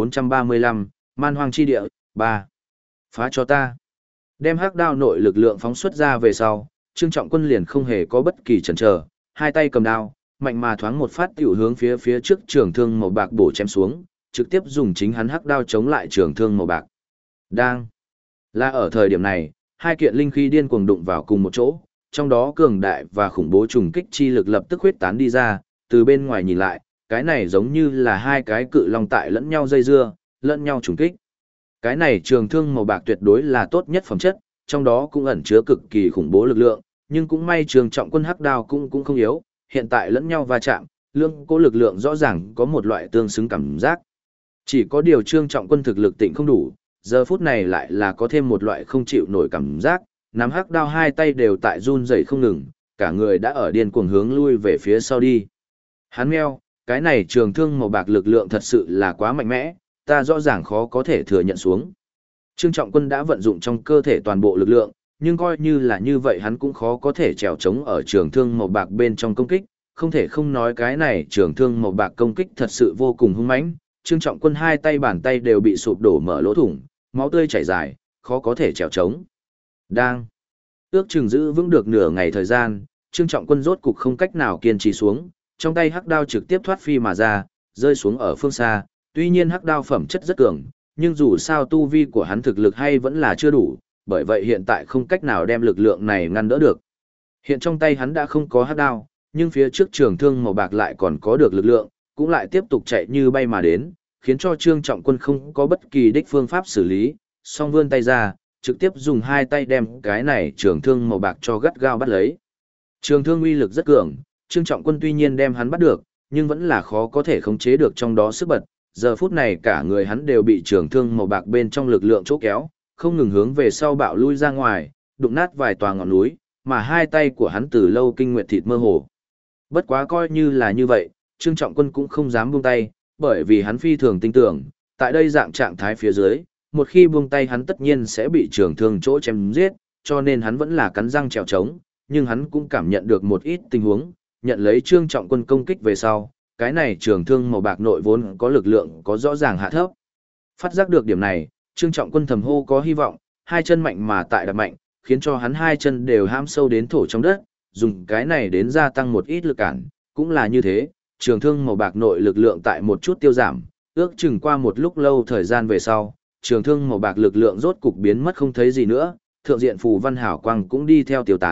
1435, Man Hoang chi địa 3. Phá cho ta. Đem hắc đao nội lực lượng phóng xuất ra về sau, Trương Trọng Quân liền không hề có bất kỳ chần chờ, hai tay cầm đao, mạnh mà thoáng một phát tiểu hướng phía trước trường thương màu bạc bổ chém xuống, trực tiếp dùng chính hắn hắc đao chống lại trường thương màu bạc. Đang là ở thời điểm này, hai kiện linh khí điên cuồng đụng vào cùng một chỗ, trong đó cường đại và khủng bố trùng kích chi lực lập tức huyết tán đi ra, từ bên ngoài nhìn lại, cái này giống như là hai cái cự long tại lẫn nhau dây dưa, lẫn nhau trùng kích. Cái này trường thương màu bạc tuyệt đối là tốt nhất phẩm chất, trong đó cũng ẩn chứa cực kỳ khủng bố lực lượng, nhưng cũng may Trương Trọng Quân hắc đao cũng không yếu, hiện tại lẫn nhau va chạm, lương cố lực lượng rõ ràng có một loại tương xứng cảm giác. Chỉ có điều Trương Trọng Quân thực lực tịnh không đủ, giờ phút này lại là có thêm một loại không chịu nổi cảm giác, nắm hắc đao hai tay đều tại run rẩy không ngừng, cả người đã ở điên cuồng hướng lui về phía sau đi. Hắn meo, cái này trường thương màu bạc lực lượng thật sự là quá mạnh mẽ, ta rõ ràng khó có thể thừa nhận xuống. Trương Trọng Quân đã vận dụng trong cơ thể toàn bộ lực lượng, nhưng coi như là như vậy hắn cũng khó có thể trèo trống ở trường thương màu bạc bên trong công kích, không thể không nói cái này trường thương màu bạc công kích thật sự vô cùng hung mãnh. Trương Trọng Quân hai tay bàn tay đều bị sụp đổ mở lỗ thủng, máu tươi chảy dài, khó có thể trèo trống. Đang ước chừng giữ vững được nửa ngày thời gian, Trương Trọng Quân rốt cục không cách nào kiên trì xuống, trong tay hắc đao trực tiếp thoát phi mà ra, rơi xuống ở phương xa. Tuy nhiên hắc đao phẩm chất rất cường, nhưng dù sao tu vi của hắn thực lực hay vẫn là chưa đủ, bởi vậy hiện tại không cách nào đem lực lượng này ngăn đỡ được. Hiện trong tay hắn đã không có hắc đao, nhưng phía trước trường thương màu bạc lại còn có được lực lượng, cũng lại tiếp tục chạy như bay mà đến, khiến cho Trương Trọng Quân không có bất kỳ đích phương pháp xử lý, song vươn tay ra, trực tiếp dùng hai tay đem cái này trường thương màu bạc cho gắt gao bắt lấy. Trường thương uy lực rất cường, Trương Trọng Quân tuy nhiên đem hắn bắt được, nhưng vẫn là khó có thể khống chế được trong đó sức bật. Giờ phút này cả người hắn đều bị trường thương màu bạc bên trong lực lượng chỗ kéo, không ngừng hướng về sau bạo lui ra ngoài, đụng nát vài tòa ngọn núi, mà hai tay của hắn từ lâu kinh nguyệt thịt mơ hồ. Bất quá coi như là như vậy, Trương Trọng Quân cũng không dám buông tay, bởi vì hắn phi thường tin tưởng, tại đây dạng trạng thái phía dưới, một khi buông tay hắn tất nhiên sẽ bị trường thương chỗ chém giết, cho nên hắn vẫn là cắn răng trèo trống, nhưng hắn cũng cảm nhận được một ít tình huống, nhận lấy Trương Trọng Quân công kích về sau, cái này trường thương màu bạc nội vốn có lực lượng có rõ ràng hạ thấp. Phát giác được điểm này, Trương Trọng Quân thầm hô có hy vọng, hai chân mạnh mà tại đặt mạnh, khiến cho hắn hai chân đều hãm sâu đến thổ trong đất, dùng cái này đến gia tăng một ít lực cản, cũng là như thế, trường thương màu bạc nội lực lượng tại một chút tiêu giảm, ước chừng qua một lúc lâu thời gian về sau, trường thương màu bạc lực lượng rốt cục biến mất không thấy gì nữa, thượng diện phù văn hảo quang cũng đi theo tiêu tán,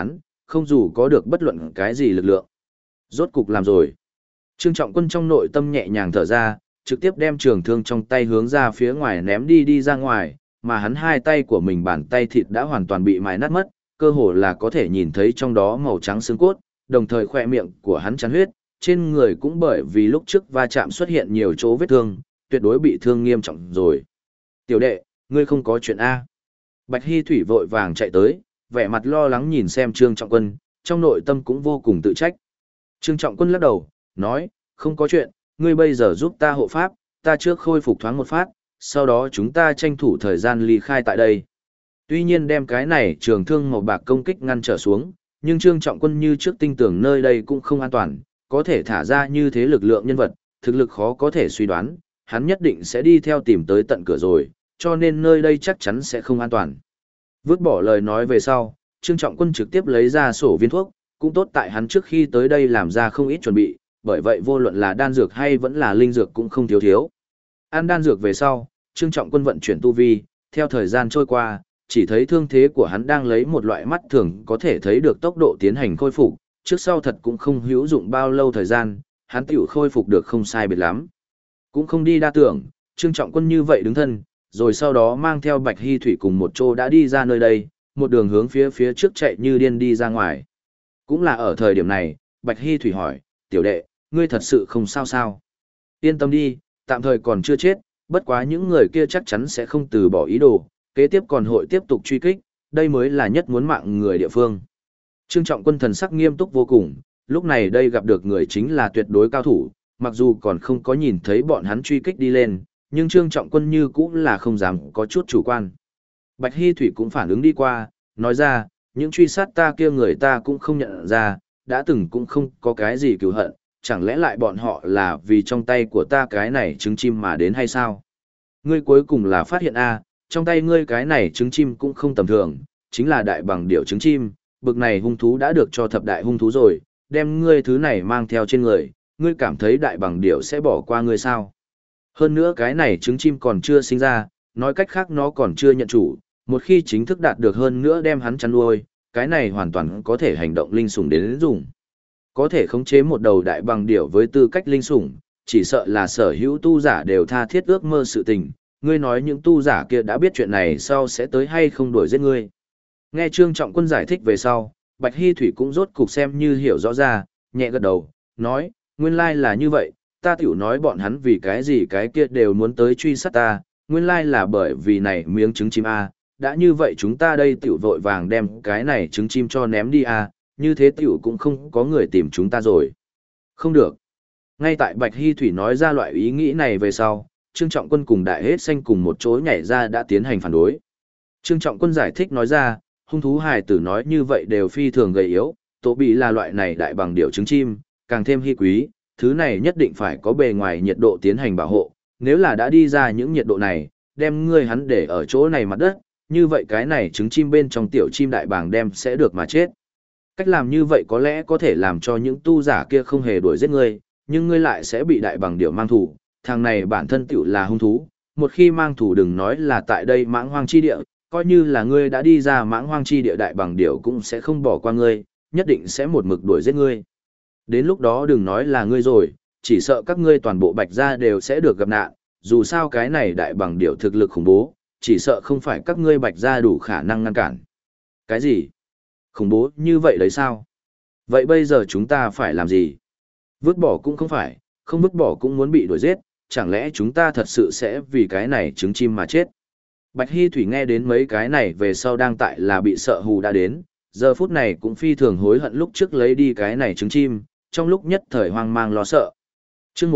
không dù có được bất luận cái gì lực lượng. Rốt cục làm rồi. Trương Trọng Quân trong nội tâm nhẹ nhàng thở ra, trực tiếp đem trường thương trong tay hướng ra phía ngoài ném đi ra ngoài, mà hắn hai tay của mình bàn tay thịt đã hoàn toàn bị mài nát mất, cơ hồ là có thể nhìn thấy trong đó màu trắng xương cốt, đồng thời khỏe miệng của hắn chắn huyết, trên người cũng bởi vì lúc trước va chạm xuất hiện nhiều chỗ vết thương, tuyệt đối bị thương nghiêm trọng rồi. Tiểu đệ, ngươi không có chuyện A. Bạch Hy Thủy vội vàng chạy tới, vẻ mặt lo lắng nhìn xem Trương Trọng Quân, trong nội tâm cũng vô cùng tự trách. Trương Trọng Quân lắc đầu, nói, không có chuyện, ngươi bây giờ giúp ta hộ pháp, ta trước khôi phục thoáng một phát, sau đó chúng ta tranh thủ thời gian ly khai tại đây. Tuy nhiên đem cái này trường thương màu bạc công kích ngăn trở xuống, nhưng Trương Trọng Quân như trước tin tưởng nơi đây cũng không an toàn, có thể thả ra như thế lực lượng nhân vật, thực lực khó có thể suy đoán, hắn nhất định sẽ đi theo tìm tới tận cửa rồi, cho nên nơi đây chắc chắn sẽ không an toàn. Vứt bỏ lời nói về sau, Trương Trọng Quân trực tiếp lấy ra sổ viên thuốc, cũng tốt tại hắn trước khi tới đây làm ra không ít chuẩn bị, bởi vậy vô luận là đan dược hay vẫn là linh dược cũng không thiếu thiếu. Ăn đan dược về sau, Trương Trọng Quân vận chuyển tu vi, theo thời gian trôi qua, chỉ thấy thương thế của hắn đang lấy một loại mắt thường có thể thấy được tốc độ tiến hành khôi phục, trước sau thật cũng không hữu dụng bao lâu thời gian, hắn tiểu khôi phục được không sai biệt lắm. Cũng không đi đa tưởng, Trương Trọng Quân như vậy đứng thân, rồi sau đó mang theo Bạch Hy Thủy cùng một chỗ đã đi ra nơi đây, một đường hướng phía trước chạy như điên đi ra ngoài. Cũng là ở thời điểm này, Bạch Hy Thủy hỏi, tiểu đệ, ngươi thật sự không sao sao? Yên tâm đi, tạm thời còn chưa chết, bất quá những người kia chắc chắn sẽ không từ bỏ ý đồ, kế tiếp còn hội tiếp tục truy kích, đây mới là nhất muốn mạng người địa phương. Trương Trọng Quân thần sắc nghiêm túc vô cùng, lúc này đây gặp được người chính là tuyệt đối cao thủ, mặc dù còn không có nhìn thấy bọn hắn truy kích đi lên, nhưng Trương Trọng Quân như cũng là không dám có chút chủ quan. Bạch Hy Thủy cũng phản ứng đi qua, nói ra, những truy sát ta kia người ta cũng không nhận ra, đã từng cũng không có cái gì cứu hận, chẳng lẽ lại bọn họ là vì trong tay của ta cái này trứng chim mà đến hay sao? Ngươi cuối cùng là phát hiện a, trong tay ngươi cái này trứng chim cũng không tầm thường, chính là đại bằng điểu trứng chim, bực này hung thú đã được cho thập đại hung thú rồi, đem ngươi thứ này mang theo trên người, ngươi cảm thấy đại bằng điểu sẽ bỏ qua ngươi sao? Hơn nữa cái này trứng chim còn chưa sinh ra, nói cách khác nó còn chưa nhận chủ, một khi chính thức đạt được hơn nữa đem hắn chăn nuôi, cái này hoàn toàn có thể hành động linh sủng đến dùng. Có thể khống chế một đầu đại bằng điểu với tư cách linh sủng, chỉ sợ là sở hữu tu giả đều tha thiết ước mơ sự tình, ngươi nói những tu giả kia đã biết chuyện này sau sẽ tới hay không đuổi giết ngươi. Nghe Trương Trọng Quân giải thích về sau, Bạch Hy Thủy cũng rốt cục xem như hiểu rõ ra, nhẹ gật đầu, nói, nguyên lai là như vậy, ta tiểu nói bọn hắn vì cái gì cái kia đều muốn tới truy sát ta, nguyên lai là bởi vì này miếng trứng chim A, đã như vậy chúng ta đây tiểu vội vàng đem cái này trứng chim cho ném đi A, như thế tiểu cũng không có người tìm chúng ta rồi. Không được. Ngay tại Bạch Hy Thủy nói ra loại ý nghĩ này về sau, Trương Trọng Quân cùng Đại Hết Xanh cùng một chỗ nhảy ra đã tiến hành phản đối. Trương Trọng Quân giải thích nói ra, hung thú hài tử nói như vậy đều phi thường gầy yếu, tổ bị là loại này đại bằng điểu trứng chim, càng thêm hy quý, thứ này nhất định phải có bề ngoài nhiệt độ tiến hành bảo hộ, nếu là đã đi ra những nhiệt độ này, đem ngươi hắn để ở chỗ này mặt đất, như vậy cái này trứng chim bên trong tiểu chim đại bàng đem sẽ được mà chết. Cách làm như vậy có lẽ có thể làm cho những tu giả kia không hề đuổi giết ngươi, nhưng ngươi lại sẽ bị đại bàng điểu mang thủ, thằng này bản thân tiểu là hung thú, một khi mang thủ đừng nói là tại đây mãng hoang chi địa, coi như là ngươi đã đi ra mãng hoang chi địa đại bàng điểu cũng sẽ không bỏ qua ngươi, nhất định sẽ một mực đuổi giết ngươi. Đến lúc đó đừng nói là ngươi rồi, chỉ sợ các ngươi toàn bộ Bạch gia đều sẽ được gặp nạn, dù sao cái này đại bàng điểu thực lực khủng bố, chỉ sợ không phải các ngươi Bạch gia đủ khả năng ngăn cản. Cái gì? Khủng bố như vậy đấy sao? Vậy bây giờ chúng ta phải làm gì? Vứt bỏ cũng không phải, không vứt bỏ cũng muốn bị đuổi giết, chẳng lẽ chúng ta thật sự sẽ vì cái này trứng chim mà chết? Bạch Hy Thủy nghe đến mấy cái này về sau đang tại là bị sợ hù đã đến, giờ phút này cũng phi thường hối hận lúc trước lấy đi cái này trứng chim, trong lúc nhất thời hoang mang lo sợ. Chương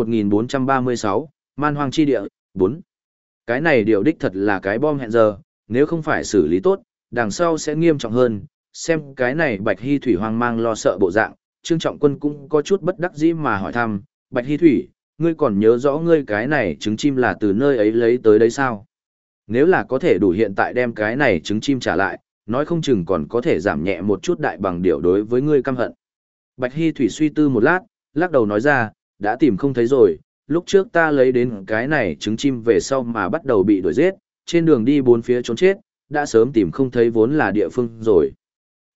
1436, Man Hoang Chi Địa, 4. Cái này điều đích thật là cái bom hẹn giờ, nếu không phải xử lý tốt, đằng sau sẽ nghiêm trọng hơn. Xem cái này Bạch Hy Thủy hoang mang lo sợ bộ dạng, Trương Trọng Quân cũng có chút bất đắc dĩ mà hỏi thăm, Bạch Hy Thủy, ngươi còn nhớ rõ ngươi cái này trứng chim là từ nơi ấy lấy tới đấy sao? Nếu là có thể đủ hiện tại đem cái này trứng chim trả lại, nói không chừng còn có thể giảm nhẹ một chút đại bằng điểu đối với ngươi căm hận. Bạch Hy Thủy suy tư một lát, lắc đầu nói ra, đã tìm không thấy rồi, lúc trước ta lấy đến cái này trứng chim về sau mà bắt đầu bị đuổi giết, trên đường đi bốn phía trốn chết, đã sớm tìm không thấy vốn là địa phương rồi.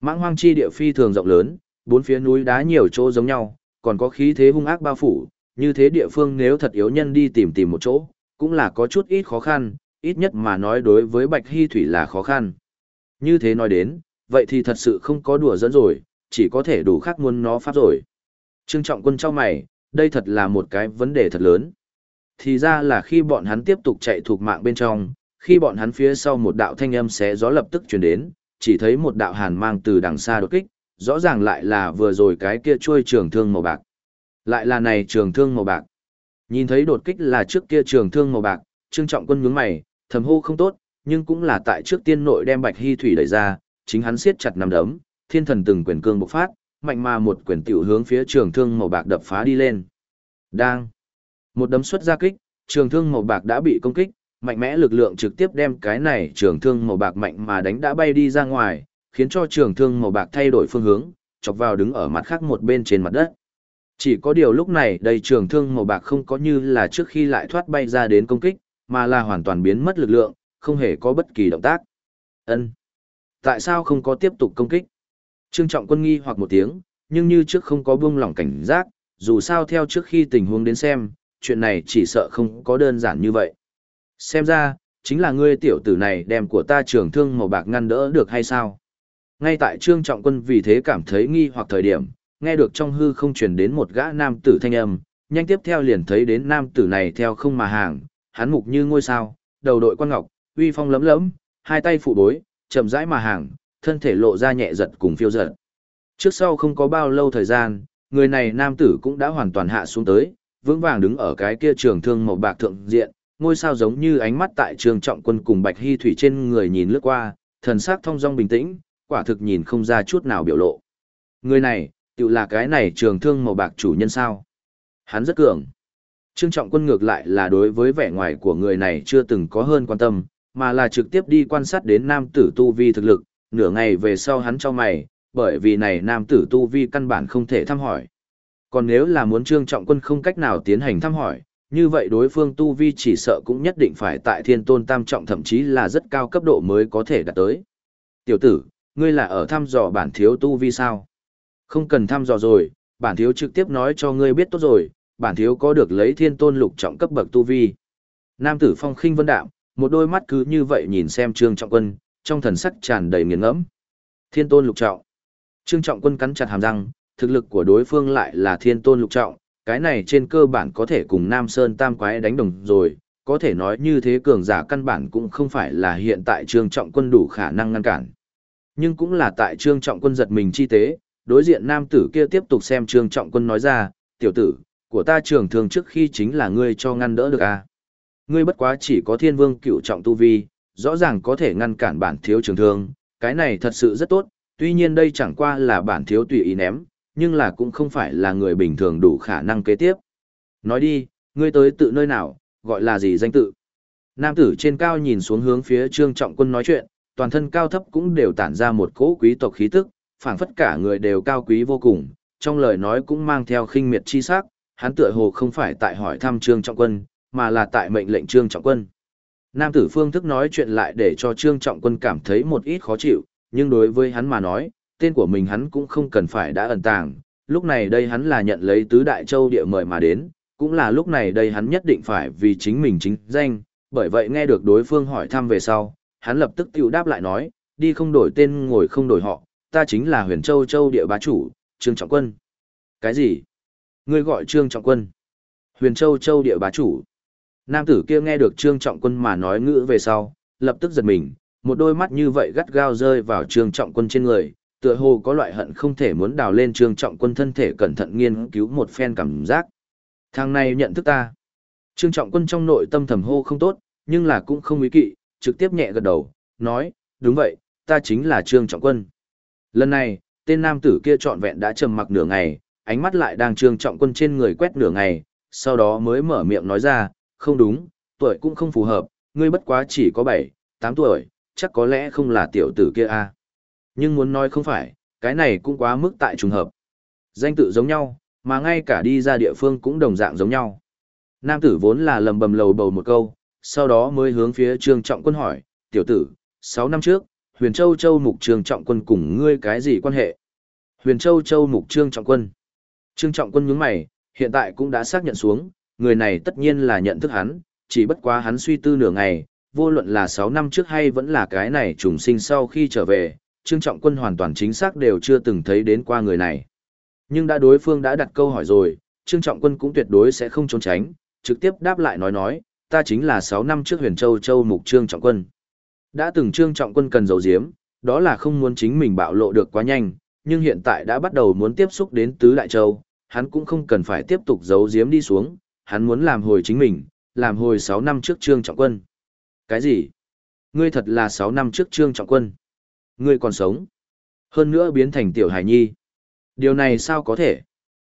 Mãng hoang chi địa phi thường rộng lớn, bốn phía núi đá nhiều chỗ giống nhau, còn có khí thế hung ác bao phủ, như thế địa phương nếu thật yếu nhân đi tìm một chỗ, cũng là có chút ít khó khăn, ít nhất mà nói đối với Bạch Hy Thủy là khó khăn. Như thế nói đến, vậy thì thật sự không có đùa dẫn rồi, chỉ có thể đủ khác muốn nó pháp rồi. Trương Trọng Quân trao mày, đây thật là một cái vấn đề thật lớn. Thì ra là khi bọn hắn tiếp tục chạy thuộc mạng bên trong, khi bọn hắn phía sau một đạo thanh âm xé gió lập tức truyền đến, chỉ thấy một đạo hàn mang từ đằng xa đột kích, rõ ràng lại là vừa rồi cái kia chuôi trường thương màu bạc. Lại là này trường thương màu bạc. Nhìn thấy đột kích là trước kia trường thương màu bạc, Trương Trọng Quân nhướng mày, thầm hô không tốt, nhưng cũng là tại trước tiên nội đem Bạch Hy Thủy đẩy ra, chính hắn siết chặt nắm đấm, thiên thần từng quyền cương bộc phát, mạnh mà một quyền tiểu hướng phía trường thương màu bạc đập phá đi lên. Đang một đấm xuất ra kích, trường thương màu bạc đã bị công kích, mạnh mẽ lực lượng trực tiếp đem cái này trường thương màu bạc mạnh mà đánh đã bay đi ra ngoài, khiến cho trường thương màu bạc thay đổi phương hướng, chọc vào đứng ở mặt khác một bên trên mặt đất. Chỉ có điều lúc này đây trường thương màu bạc không có như là trước khi lại thoát bay ra đến công kích, mà là hoàn toàn biến mất lực lượng, không hề có bất kỳ động tác. Ân, tại sao không có tiếp tục công kích? Trương Trọng Quân nghi hoặc một tiếng, nhưng như trước không có buông lỏng cảnh giác, dù sao theo trước khi tình huống đến xem, chuyện này chỉ sợ không có đơn giản như vậy. Xem ra, chính là ngươi tiểu tử này đem của ta trường thương màu bạc ngăn đỡ được hay sao? Ngay tại Trương Trọng Quân vì thế cảm thấy nghi hoặc thời điểm, nghe được trong hư không truyền đến một gã nam tử thanh âm, nhanh tiếp theo liền thấy đến nam tử này theo không mà hàng, hắn mục như ngôi sao, đầu đội quan ngọc, uy phong lấm lấm, hai tay phụ bối, chậm rãi mà hàng, thân thể lộ ra nhẹ giật cùng phiêu giật. Trước sau không có bao lâu thời gian, người này nam tử cũng đã hoàn toàn hạ xuống tới, vững vàng đứng ở cái kia trường thương màu bạc thượng diện, ngôi sao giống như ánh mắt tại Trương Trọng Quân cùng Bạch Hy Thủy trên người nhìn lướt qua, thần sắc thong dong bình tĩnh, quả thực nhìn không ra chút nào biểu lộ. Người này, tự là cái này trường thương màu bạc chủ nhân sao? Hắn rất cường. Trương Trọng Quân ngược lại là đối với vẻ ngoài của người này chưa từng có hơn quan tâm, mà là trực tiếp đi quan sát đến nam tử tu vi thực lực, nửa ngày về sau hắn cho mày, bởi vì này nam tử tu vi căn bản không thể thăm hỏi. Còn nếu là muốn Trương Trọng Quân không cách nào tiến hành thăm hỏi, như vậy đối phương tu vi chỉ sợ cũng nhất định phải tại thiên tôn tam trọng thậm chí là rất cao cấp độ mới có thể đạt tới. Tiểu tử, ngươi là ở thăm dò bản thiếu tu vi sao? Không cần thăm dò rồi, bản thiếu trực tiếp nói cho ngươi biết tốt rồi, bản thiếu có được lấy thiên tôn lục trọng cấp bậc tu vi. Nam tử phong khinh vân đạm, một đôi mắt cứ như vậy nhìn xem Trương Trọng Quân, trong thần sắc tràn đầy nghiền ngẫm. Thiên tôn lục trọng. Trương Trọng Quân cắn chặt hàm răng, thực lực của đối phương lại là thiên tôn lục trọng, cái này trên cơ bản có thể cùng Nam Sơn Tam Quái đánh đồng rồi, có thể nói như thế cường giả căn bản cũng không phải là hiện tại Trương Trọng Quân đủ khả năng ngăn cản. Nhưng cũng là tại Trương Trọng Quân giật mình chi tế, đối diện nam tử kia tiếp tục xem Trương Trọng Quân nói ra, tiểu tử, của ta trường thương trước khi chính là ngươi cho ngăn đỡ được à. Ngươi bất quá chỉ có thiên vương cựu trọng tu vi, rõ ràng có thể ngăn cản bản thiếu trường thương, cái này thật sự rất tốt, tuy nhiên đây chẳng qua là bản thiếu tùy ý ném, nhưng là cũng không phải là người bình thường đủ khả năng kế tiếp. Nói đi, ngươi tới tự nơi nào, gọi là gì danh tự? Nam tử trên cao nhìn xuống hướng phía Trương Trọng Quân nói chuyện, toàn thân cao thấp cũng đều tản ra một cỗ quý tộc khí tức, phảng phất cả người đều cao quý vô cùng, trong lời nói cũng mang theo khinh miệt chi sắc, hắn tựa hồ không phải tại hỏi thăm Trương Trọng Quân, mà là tại mệnh lệnh Trương Trọng Quân. Nam tử phương thức nói chuyện lại để cho Trương Trọng Quân cảm thấy một ít khó chịu, nhưng đối với hắn mà nói, tên của mình hắn cũng không cần phải đã ẩn tàng, lúc này đây hắn là nhận lấy tứ đại châu địa mời mà đến, cũng là lúc này đây hắn nhất định phải vì chính mình chính danh, bởi vậy nghe được đối phương hỏi thăm về sau, hắn lập tức tiểu đáp lại nói, đi không đổi tên ngồi không đổi họ, ta chính là Huyền Châu Châu địa bá chủ, Trương Trọng Quân. Cái gì? Ngươi gọi Trương Trọng Quân? Huyền Châu Châu địa bá chủ. Nam tử kia nghe được Trương Trọng Quân mà nói ngữ về sau, lập tức giật mình, một đôi mắt như vậy gắt gao rơi vào Trương Trọng Quân trên người, tựa hồ có loại hận không thể muốn đào lên Trương Trọng Quân thân thể cẩn thận nghiên cứu một phen cảm giác. Thằng này nhận thức ta. Trương Trọng Quân trong nội tâm thầm hô không tốt, nhưng là cũng không ý kỵ, trực tiếp nhẹ gật đầu, nói, đúng vậy, ta chính là Trương Trọng Quân. Lần này, tên nam tử kia trọn vẹn đã trầm mặc nửa ngày, ánh mắt lại đang Trương Trọng Quân trên người quét nửa ngày, sau đó mới mở miệng nói ra, không đúng, tuổi cũng không phù hợp, ngươi bất quá chỉ có 7, 8 tuổi, chắc có lẽ không là tiểu tử kia a. Nhưng muốn nói không phải, cái này cũng quá mức tại trùng hợp. Danh tự giống nhau, mà ngay cả đi ra địa phương cũng đồng dạng giống nhau. Nam tử vốn là lầm bầm lầu bầu một câu, sau đó mới hướng phía Trương Trọng Quân hỏi, tiểu tử, 6 năm trước, Huyền Châu Châu Mục Trương Trọng Quân cùng ngươi cái gì quan hệ? Huyền Châu Châu Mục Trương Trọng Quân. Trương Trọng Quân nhướng mày, hiện tại cũng đã xác nhận xuống, người này tất nhiên là nhận thức hắn, chỉ bất quá hắn suy tư nửa ngày, vô luận là 6 năm trước hay vẫn là cái này trùng sinh sau khi trở về, Trương Trọng Quân hoàn toàn chính xác đều chưa từng thấy đến qua người này. Nhưng đã đối phương đã đặt câu hỏi rồi, Trương Trọng Quân cũng tuyệt đối sẽ không trốn tránh, trực tiếp đáp lại nói, ta chính là 6 năm trước Huyền Châu Châu Mục Trương Trọng Quân. Đã từng Trương Trọng Quân cần giấu giếm, đó là không muốn chính mình bạo lộ được quá nhanh, nhưng hiện tại đã bắt đầu muốn tiếp xúc đến Tứ Đại Châu, hắn cũng không cần phải tiếp tục giấu giếm đi xuống, hắn muốn làm hồi chính mình, làm hồi 6 năm trước Trương Trọng Quân. Cái gì? Ngươi thật là 6 năm trước Trương Trọng Quân? Ngươi còn sống? Hơn nữa biến thành tiểu hài nhi. Điều này sao có thể?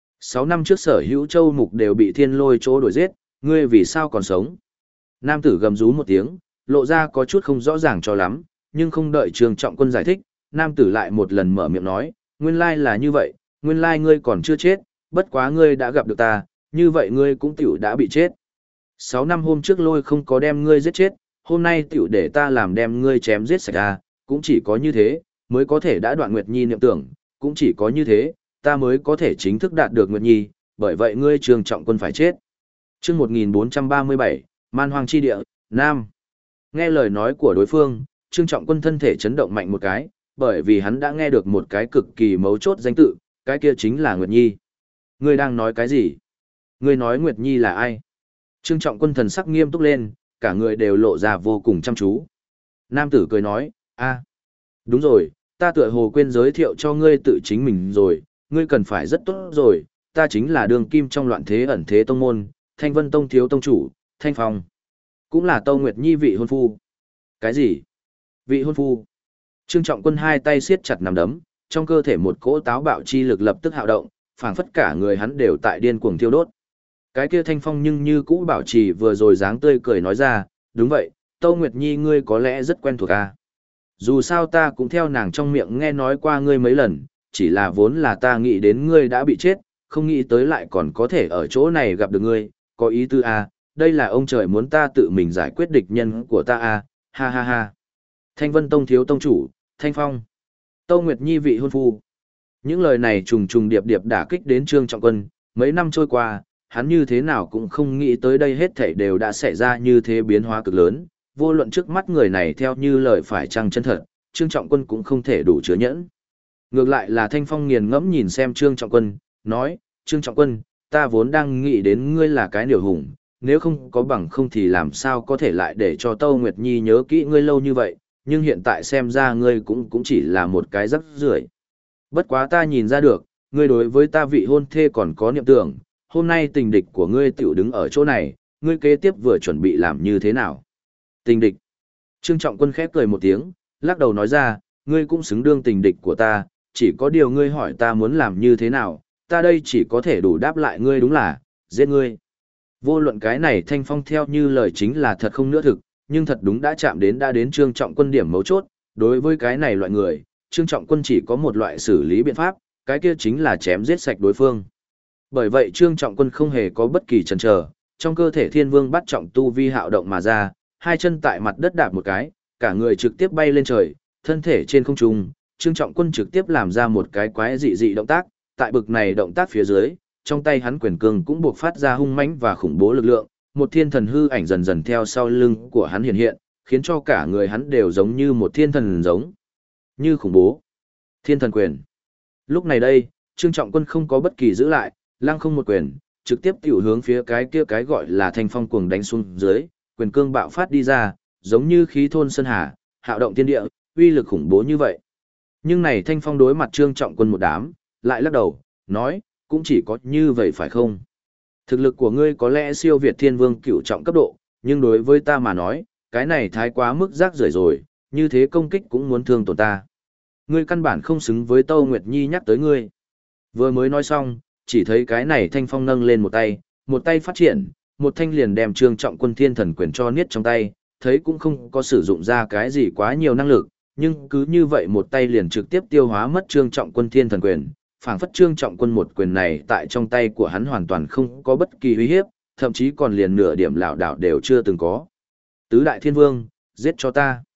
6 năm trước Sở Hữu Châu Mục đều bị Thiên Lôi chỗ đuổi giết, ngươi vì sao còn sống? Nam tử gầm rú một tiếng, lộ ra có chút không rõ ràng cho lắm, nhưng không đợi Trương Trọng Quân giải thích, nam tử lại một lần mở miệng nói, nguyên lai là như vậy, nguyên lai ngươi còn chưa chết, bất quá ngươi đã gặp được ta, như vậy ngươi cũng tiểu đã bị chết. 6 năm hôm trước Lôi không có đem ngươi giết chết, hôm nay tiểu để ta làm đem ngươi chém giết sạch à, cũng chỉ có như thế, mới có thể đã đoạn Nguyệt Nhi niệm tưởng, cũng chỉ có như thế, ta mới có thể chính thức đạt được Nguyệt Nhi, bởi vậy ngươi Trương Trọng Quân phải chết. Chương 1437, Man Hoang chi địa, Nam. Nghe lời nói của đối phương, Trương Trọng Quân thân thể chấn động mạnh một cái, bởi vì hắn đã nghe được một cái cực kỳ mấu chốt danh tự, cái kia chính là Nguyệt Nhi. Ngươi đang nói cái gì? Ngươi nói Nguyệt Nhi là ai? Trương Trọng Quân thần sắc nghiêm túc lên, cả người đều lộ ra vô cùng chăm chú. Nam tử cười nói, đúng rồi, ta tựa hồ quên giới thiệu cho ngươi tự chính mình rồi, ngươi cần phải rất tốt rồi, ta chính là đường kim trong loạn thế ẩn thế tông môn, Thanh Vân Tông thiếu tông chủ, Thanh Phong. Cũng là Tâu Nguyệt Nhi vị hôn phu. Cái gì? Vị hôn phu? Trương Trọng Quân hai tay siết chặt nắm đấm, trong cơ thể một cỗ táo bạo chi lực lập tức hạo động, phảng phất cả người hắn đều tại điên cuồng thiêu đốt. Cái kia Thanh Phong nhưng như cũ bảo trì vừa rồi dáng tươi cười nói ra, đúng vậy, Tâu Nguyệt Nhi ngươi có lẽ rất quen thuộc à. Dù sao ta cũng theo nàng trong miệng nghe nói qua ngươi mấy lần, chỉ là vốn là ta nghĩ đến ngươi đã bị chết, không nghĩ tới lại còn có thể ở chỗ này gặp được ngươi, có ý tư à, đây là ông trời muốn ta tự mình giải quyết địch nhân của ta à, ha ha ha. Thanh Vân Tông thiếu tông chủ, Thanh Phong. Tâu Nguyệt Nhi vị hôn phu. Những lời này trùng trùng điệp điệp đả kích đến Trương Trọng Quân, mấy năm trôi qua, hắn như thế nào cũng không nghĩ tới đây hết thảy đều đã xảy ra như thế biến hóa cực lớn, vô luận trước mắt người này theo như lời phải chăng chân thật, Trương Trọng Quân cũng không thể đủ chứa nhẫn. Ngược lại là Thanh Phong nghiền ngẫm nhìn xem Trương Trọng Quân, nói, Trương Trọng Quân, ta vốn đang nghĩ đến ngươi là cái điều hùng, nếu không có bằng không thì làm sao có thể lại để cho Tâu Nguyệt Nhi nhớ kỹ ngươi lâu như vậy, nhưng hiện tại xem ra ngươi cũng chỉ là một cái rắc rưởi. Bất quá ta nhìn ra được, ngươi đối với ta vị hôn thê còn có niệm tưởng, hôm nay tình địch của ngươi tiểu đứng ở chỗ này, ngươi kế tiếp vừa chuẩn bị làm như thế nào? Tình địch. Trương Trọng Quân khép cười một tiếng, lắc đầu nói ra, ngươi cũng xứng đương tình địch của ta, chỉ có điều ngươi hỏi ta muốn làm như thế nào, ta đây chỉ có thể đủ đáp lại ngươi đúng là, giết ngươi. Vô luận cái này Thanh Phong theo như lời chính là thật không nữa thực, nhưng thật đúng đã chạm đến Trương Trọng Quân điểm mấu chốt, đối với cái này loại người, Trương Trọng Quân chỉ có một loại xử lý biện pháp, cái kia chính là chém giết sạch đối phương. Bởi vậy Trương Trọng Quân không hề có bất kỳ chần chờ, trong cơ thể Thiên Vương bắt trọng tu vi hạo động mà ra, hai chân tại mặt đất đạp một cái, cả người trực tiếp bay lên trời, thân thể trên không trung, Trương Trọng Quân trực tiếp làm ra một cái quái dị dị động tác, tại bực này động tác phía dưới, trong tay hắn quyền cương cũng buộc phát ra hung mãnh và khủng bố lực lượng, một thiên thần hư ảnh dần dần theo sau lưng của hắn hiện hiện, khiến cho cả người hắn đều giống như một thiên thần giống như khủng bố. Thiên thần quyền. Lúc này đây, Trương Trọng Quân không có bất kỳ giữ lại, lăng không một quyền, trực tiếp tiểu hướng phía cái kia cái gọi là Thanh Phong cuồng đánh xuống dưới, quyền cương bạo phát đi ra, giống như khí thôn sơn hà, hạo động thiên địa, uy lực khủng bố như vậy. Nhưng này Thanh Phong đối mặt Trương Trọng Quân một đám, lại lắc đầu, nói, cũng chỉ có như vậy phải không? Thực lực của ngươi có lẽ siêu việt Thiên Vương cửu trọng cấp độ, nhưng đối với ta mà nói, cái này thái quá mức rác rưởi rồi, như thế công kích cũng muốn thương tổn ta. Ngươi căn bản không xứng với Tâu Nguyệt Nhi nhắc tới ngươi. Vừa mới nói xong, chỉ thấy cái này Thanh Phong nâng lên một tay phát triển, một thanh liền đem Trương Trọng Quân thiên thần quyền cho niết trong tay, thấy cũng không có sử dụng ra cái gì quá nhiều năng lực, nhưng cứ như vậy một tay liền trực tiếp tiêu hóa mất Trương Trọng Quân thiên thần quyền, phảng phất Trương Trọng Quân một quyền này tại trong tay của hắn hoàn toàn không có bất kỳ uy hiếp, thậm chí còn liền nửa điểm lảo đảo đều chưa từng có. Tứ đại thiên vương, giết cho ta.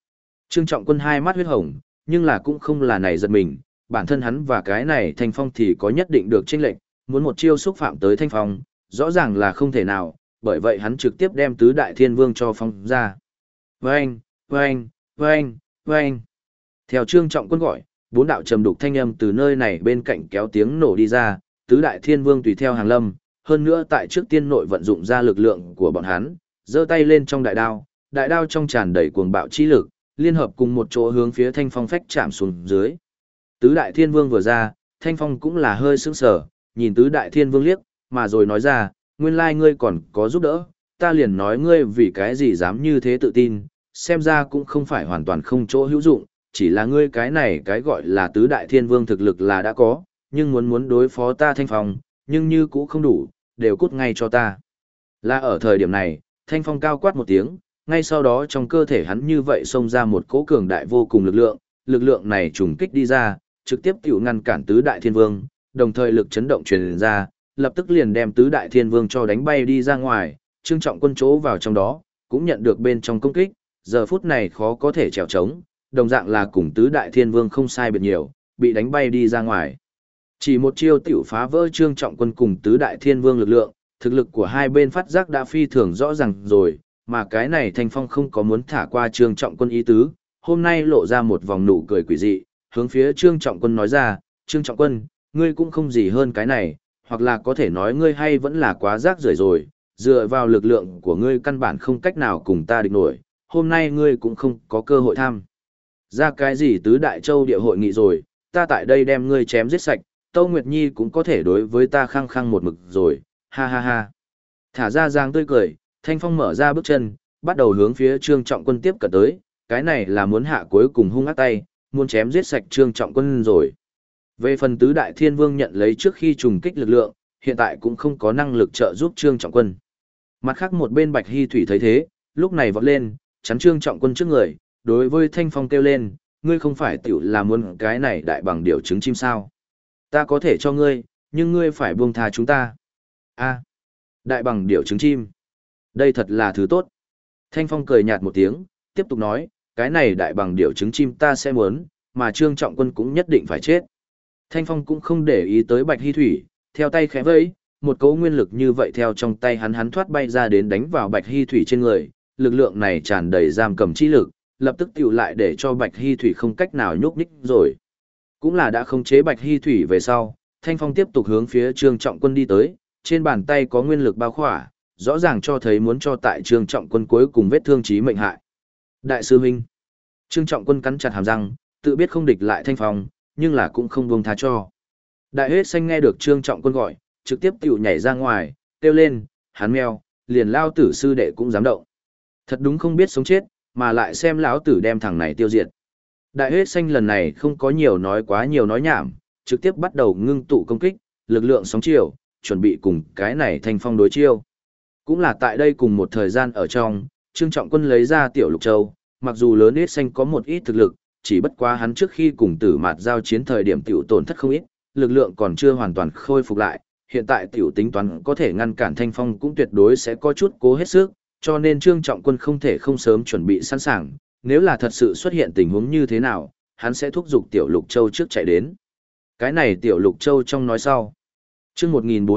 Trương Trọng Quân hai mắt huyết hồng, nhưng là cũng không là này giật mình, bản thân hắn và cái này Thanh Phong thì có nhất định được chênh lệch, muốn một chiêu xúc phạm tới Thanh Phong, rõ ràng là không thể nào, bởi vậy hắn trực tiếp đem tứ đại thiên vương cho phong ra. Vâng, vâng, vâng, vâng. Theo Trương Trọng Quân gọi, bốn đạo trầm đục thanh âm từ nơi này bên cạnh kéo tiếng nổ đi ra, tứ đại thiên vương tùy theo hàng lâm, hơn nữa tại trước tiên nội vận dụng ra lực lượng của bọn hắn, giơ tay lên trong đại đao trong tràn đầy cuồng bạo chi lực, liên hợp cùng một chỗ hướng phía Thanh Phong phách chạm xuống dưới. Tứ đại thiên vương vừa ra, Thanh Phong cũng là hơi sững sờ, nhìn tứ đại thiên vương liếc, mà rồi nói ra, nguyên lai ngươi còn có giúp đỡ, ta liền nói ngươi vì cái gì dám như thế tự tin, xem ra cũng không phải hoàn toàn không chỗ hữu dụng, chỉ là ngươi cái này cái gọi là tứ đại thiên vương thực lực là đã có, nhưng muốn đối phó ta Thanh Phong, nhưng như cũ không đủ, đều cút ngay cho ta. Là ở thời điểm này, Thanh Phong cao quát một tiếng, ngay sau đó trong cơ thể hắn như vậy xông ra một cỗ cường đại vô cùng lực lượng này trùng kích đi ra, trực tiếp tiểu ngăn cản tứ đại thiên vương, đồng thời lực chấn động truyền ra, lập tức liền đem tứ đại thiên vương cho đánh bay đi ra ngoài, Trương Trọng Quân chỗ vào trong đó, cũng nhận được bên trong công kích, giờ phút này khó có thể trèo trống, đồng dạng là cùng tứ đại thiên vương không sai biệt nhiều, bị đánh bay đi ra ngoài. Chỉ một chiêu tiểu phá vỡ Trương Trọng Quân cùng tứ đại thiên vương lực lượng, thực lực của hai bên phát giác đã phi thường rõ ràng rồi, mà cái này Thanh Phong không có muốn thả qua Trương Trọng Quân ý tứ, hôm nay lộ ra một vòng nụ cười quỷ dị, hướng phía Trương Trọng Quân nói ra, Trương Trọng Quân, ngươi cũng không gì hơn cái này, hoặc là có thể nói ngươi hay vẫn là quá rác rưởi rồi, dựa vào lực lượng của ngươi căn bản không cách nào cùng ta địch nổi, hôm nay ngươi cũng không có cơ hội tham. Ra cái gì tứ đại châu địa hội nghị rồi, ta tại đây đem ngươi chém giết sạch, Tâu Nguyệt Nhi cũng có thể đối với ta khăng khăng một mực rồi, ha ha ha. Thả ra giang tươi cười, Thanh Phong mở ra bước chân, bắt đầu hướng phía Trương Trọng Quân tiếp cận tới, cái này là muốn hạ cuối cùng hung ác tay, muốn chém giết sạch Trương Trọng Quân rồi. Về phần tứ đại thiên vương nhận lấy trước khi trùng kích lực lượng, hiện tại cũng không có năng lực trợ giúp Trương Trọng Quân. Mặt khác một bên Bạch Hy Thủy thấy thế, lúc này vọt lên, chắn Trương Trọng Quân trước người, đối với Thanh Phong kêu lên, ngươi không phải tiểu là muốn cái này đại bằng điểu trứng chim sao? Ta có thể cho ngươi, nhưng ngươi phải buông tha chúng ta. A, đại bằng điểu trứng chim. Đây thật là thứ tốt. Thanh Phong cười nhạt một tiếng, tiếp tục nói, cái này đại bằng điểu trứng chim ta sẽ muốn, mà Trương Trọng Quân cũng nhất định phải chết. Thanh Phong cũng không để ý tới Bạch Hy Thủy, theo tay khẽ vẫy, một cỗ nguyên lực như vậy theo trong tay hắn thoát bay ra đến đánh vào Bạch Hy Thủy trên người, lực lượng này tràn đầy giam cầm chi lực, lập tức tiểu lại để cho Bạch Hy Thủy không cách nào nhúc nhích rồi. Cũng là đã khống chế Bạch Hy Thủy về sau, Thanh Phong tiếp tục hướng phía Trương Trọng Quân đi tới, trên bàn tay có nguyên lực bao khỏa, rõ ràng cho thấy muốn cho tại Trương Trọng Quân cuối cùng vết thương chí mệnh hại. Đại sư huynh. Trương Trọng Quân cắn chặt hàm răng, tự biết không địch lại Thanh Phong, nhưng là cũng không buông tha cho. Đại Hết Xanh nghe được Trương Trọng Quân gọi, trực tiếp tiểu nhảy ra ngoài, kêu lên, hắn mèo, liền lao tử sư đệ cũng dám động. Thật đúng không biết sống chết, mà lại xem lão tử đem thằng này tiêu diệt. Đại Hết Xanh lần này không có nhiều nói quá nhiều nói nhảm, trực tiếp bắt đầu ngưng tụ công kích, lực lượng sóng chiều, chuẩn bị cùng cái này Thanh Phong đối chiêu. Cũng là tại đây cùng một thời gian ở trong, Trương Trọng Quân lấy ra Tiểu Lục Châu, mặc dù lớn Hết Xanh có một ít thực lực, chỉ bất quá hắn trước khi cùng Tử Mạt giao chiến thời điểm tiểu tổn thất không ít, lực lượng còn chưa hoàn toàn khôi phục lại, hiện tại tiểu tính toán có thể ngăn cản Thanh Phong cũng tuyệt đối sẽ có chút cố hết sức, cho nên Trương Trọng Quân không thể không sớm chuẩn bị sẵn sàng, nếu là thật sự xuất hiện tình huống như thế nào, hắn sẽ thúc giục Tiểu Lục Châu trước chạy đến. Cái này Tiểu Lục Châu trong nói sau. Chương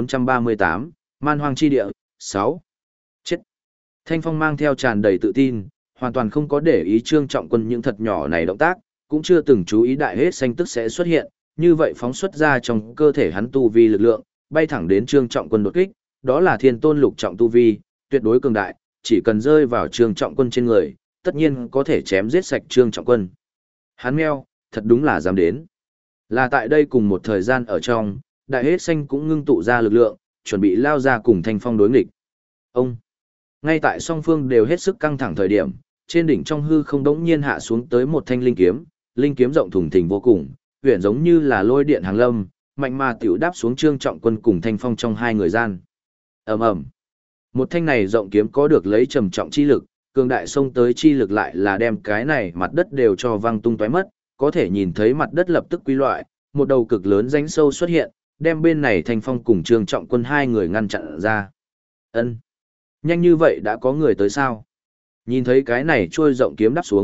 1438, Man Hoang chi địa, 6. Chết. Thanh Phong mang theo tràn đầy tự tin, hoàn toàn không có để ý Trương Trọng Quân những thật nhỏ này động tác, cũng chưa từng chú ý Đại Hết Xanh tức sẽ xuất hiện, như vậy phóng xuất ra trong cơ thể hắn tu vi lực lượng, bay thẳng đến Trương Trọng Quân đột kích, đó là Thiên Tôn lục trọng tu vi, tuyệt đối cường đại, chỉ cần rơi vào Trương Trọng Quân trên người, tất nhiên có thể chém giết sạch Trương Trọng Quân. Hắn meo, thật đúng là dám đến. Là tại đây cùng một thời gian ở trong, Đại Hết Xanh cũng ngưng tụ ra lực lượng, chuẩn bị lao ra cùng Thanh Phong đối nghịch. Ông, ngay tại song phương đều hết sức căng thẳng thời điểm, trên đỉnh trong hư không đống nhiên hạ xuống tới một thanh linh kiếm rộng thùng thình vô cùng, huyền giống như là lôi điện hàng lâm, mạnh mà tiểu đáp xuống Trương Trọng Quân cùng Thanh Phong trong hai người gian. Ầm ầm. Một thanh này rộng kiếm có được lấy trầm trọng chi lực, cường đại xông tới chi lực lại là đem cái này mặt đất đều cho văng tung tóe mất, có thể nhìn thấy mặt đất lập tức quy loại, một đầu cực lớn rãnh sâu xuất hiện, đem bên này Thanh Phong cùng Trương Trọng Quân hai người ngăn chặn ra. Ân, nhanh như vậy đã có người tới sao? Nhìn thấy cái này trôi rộng kiếm đáp xuống,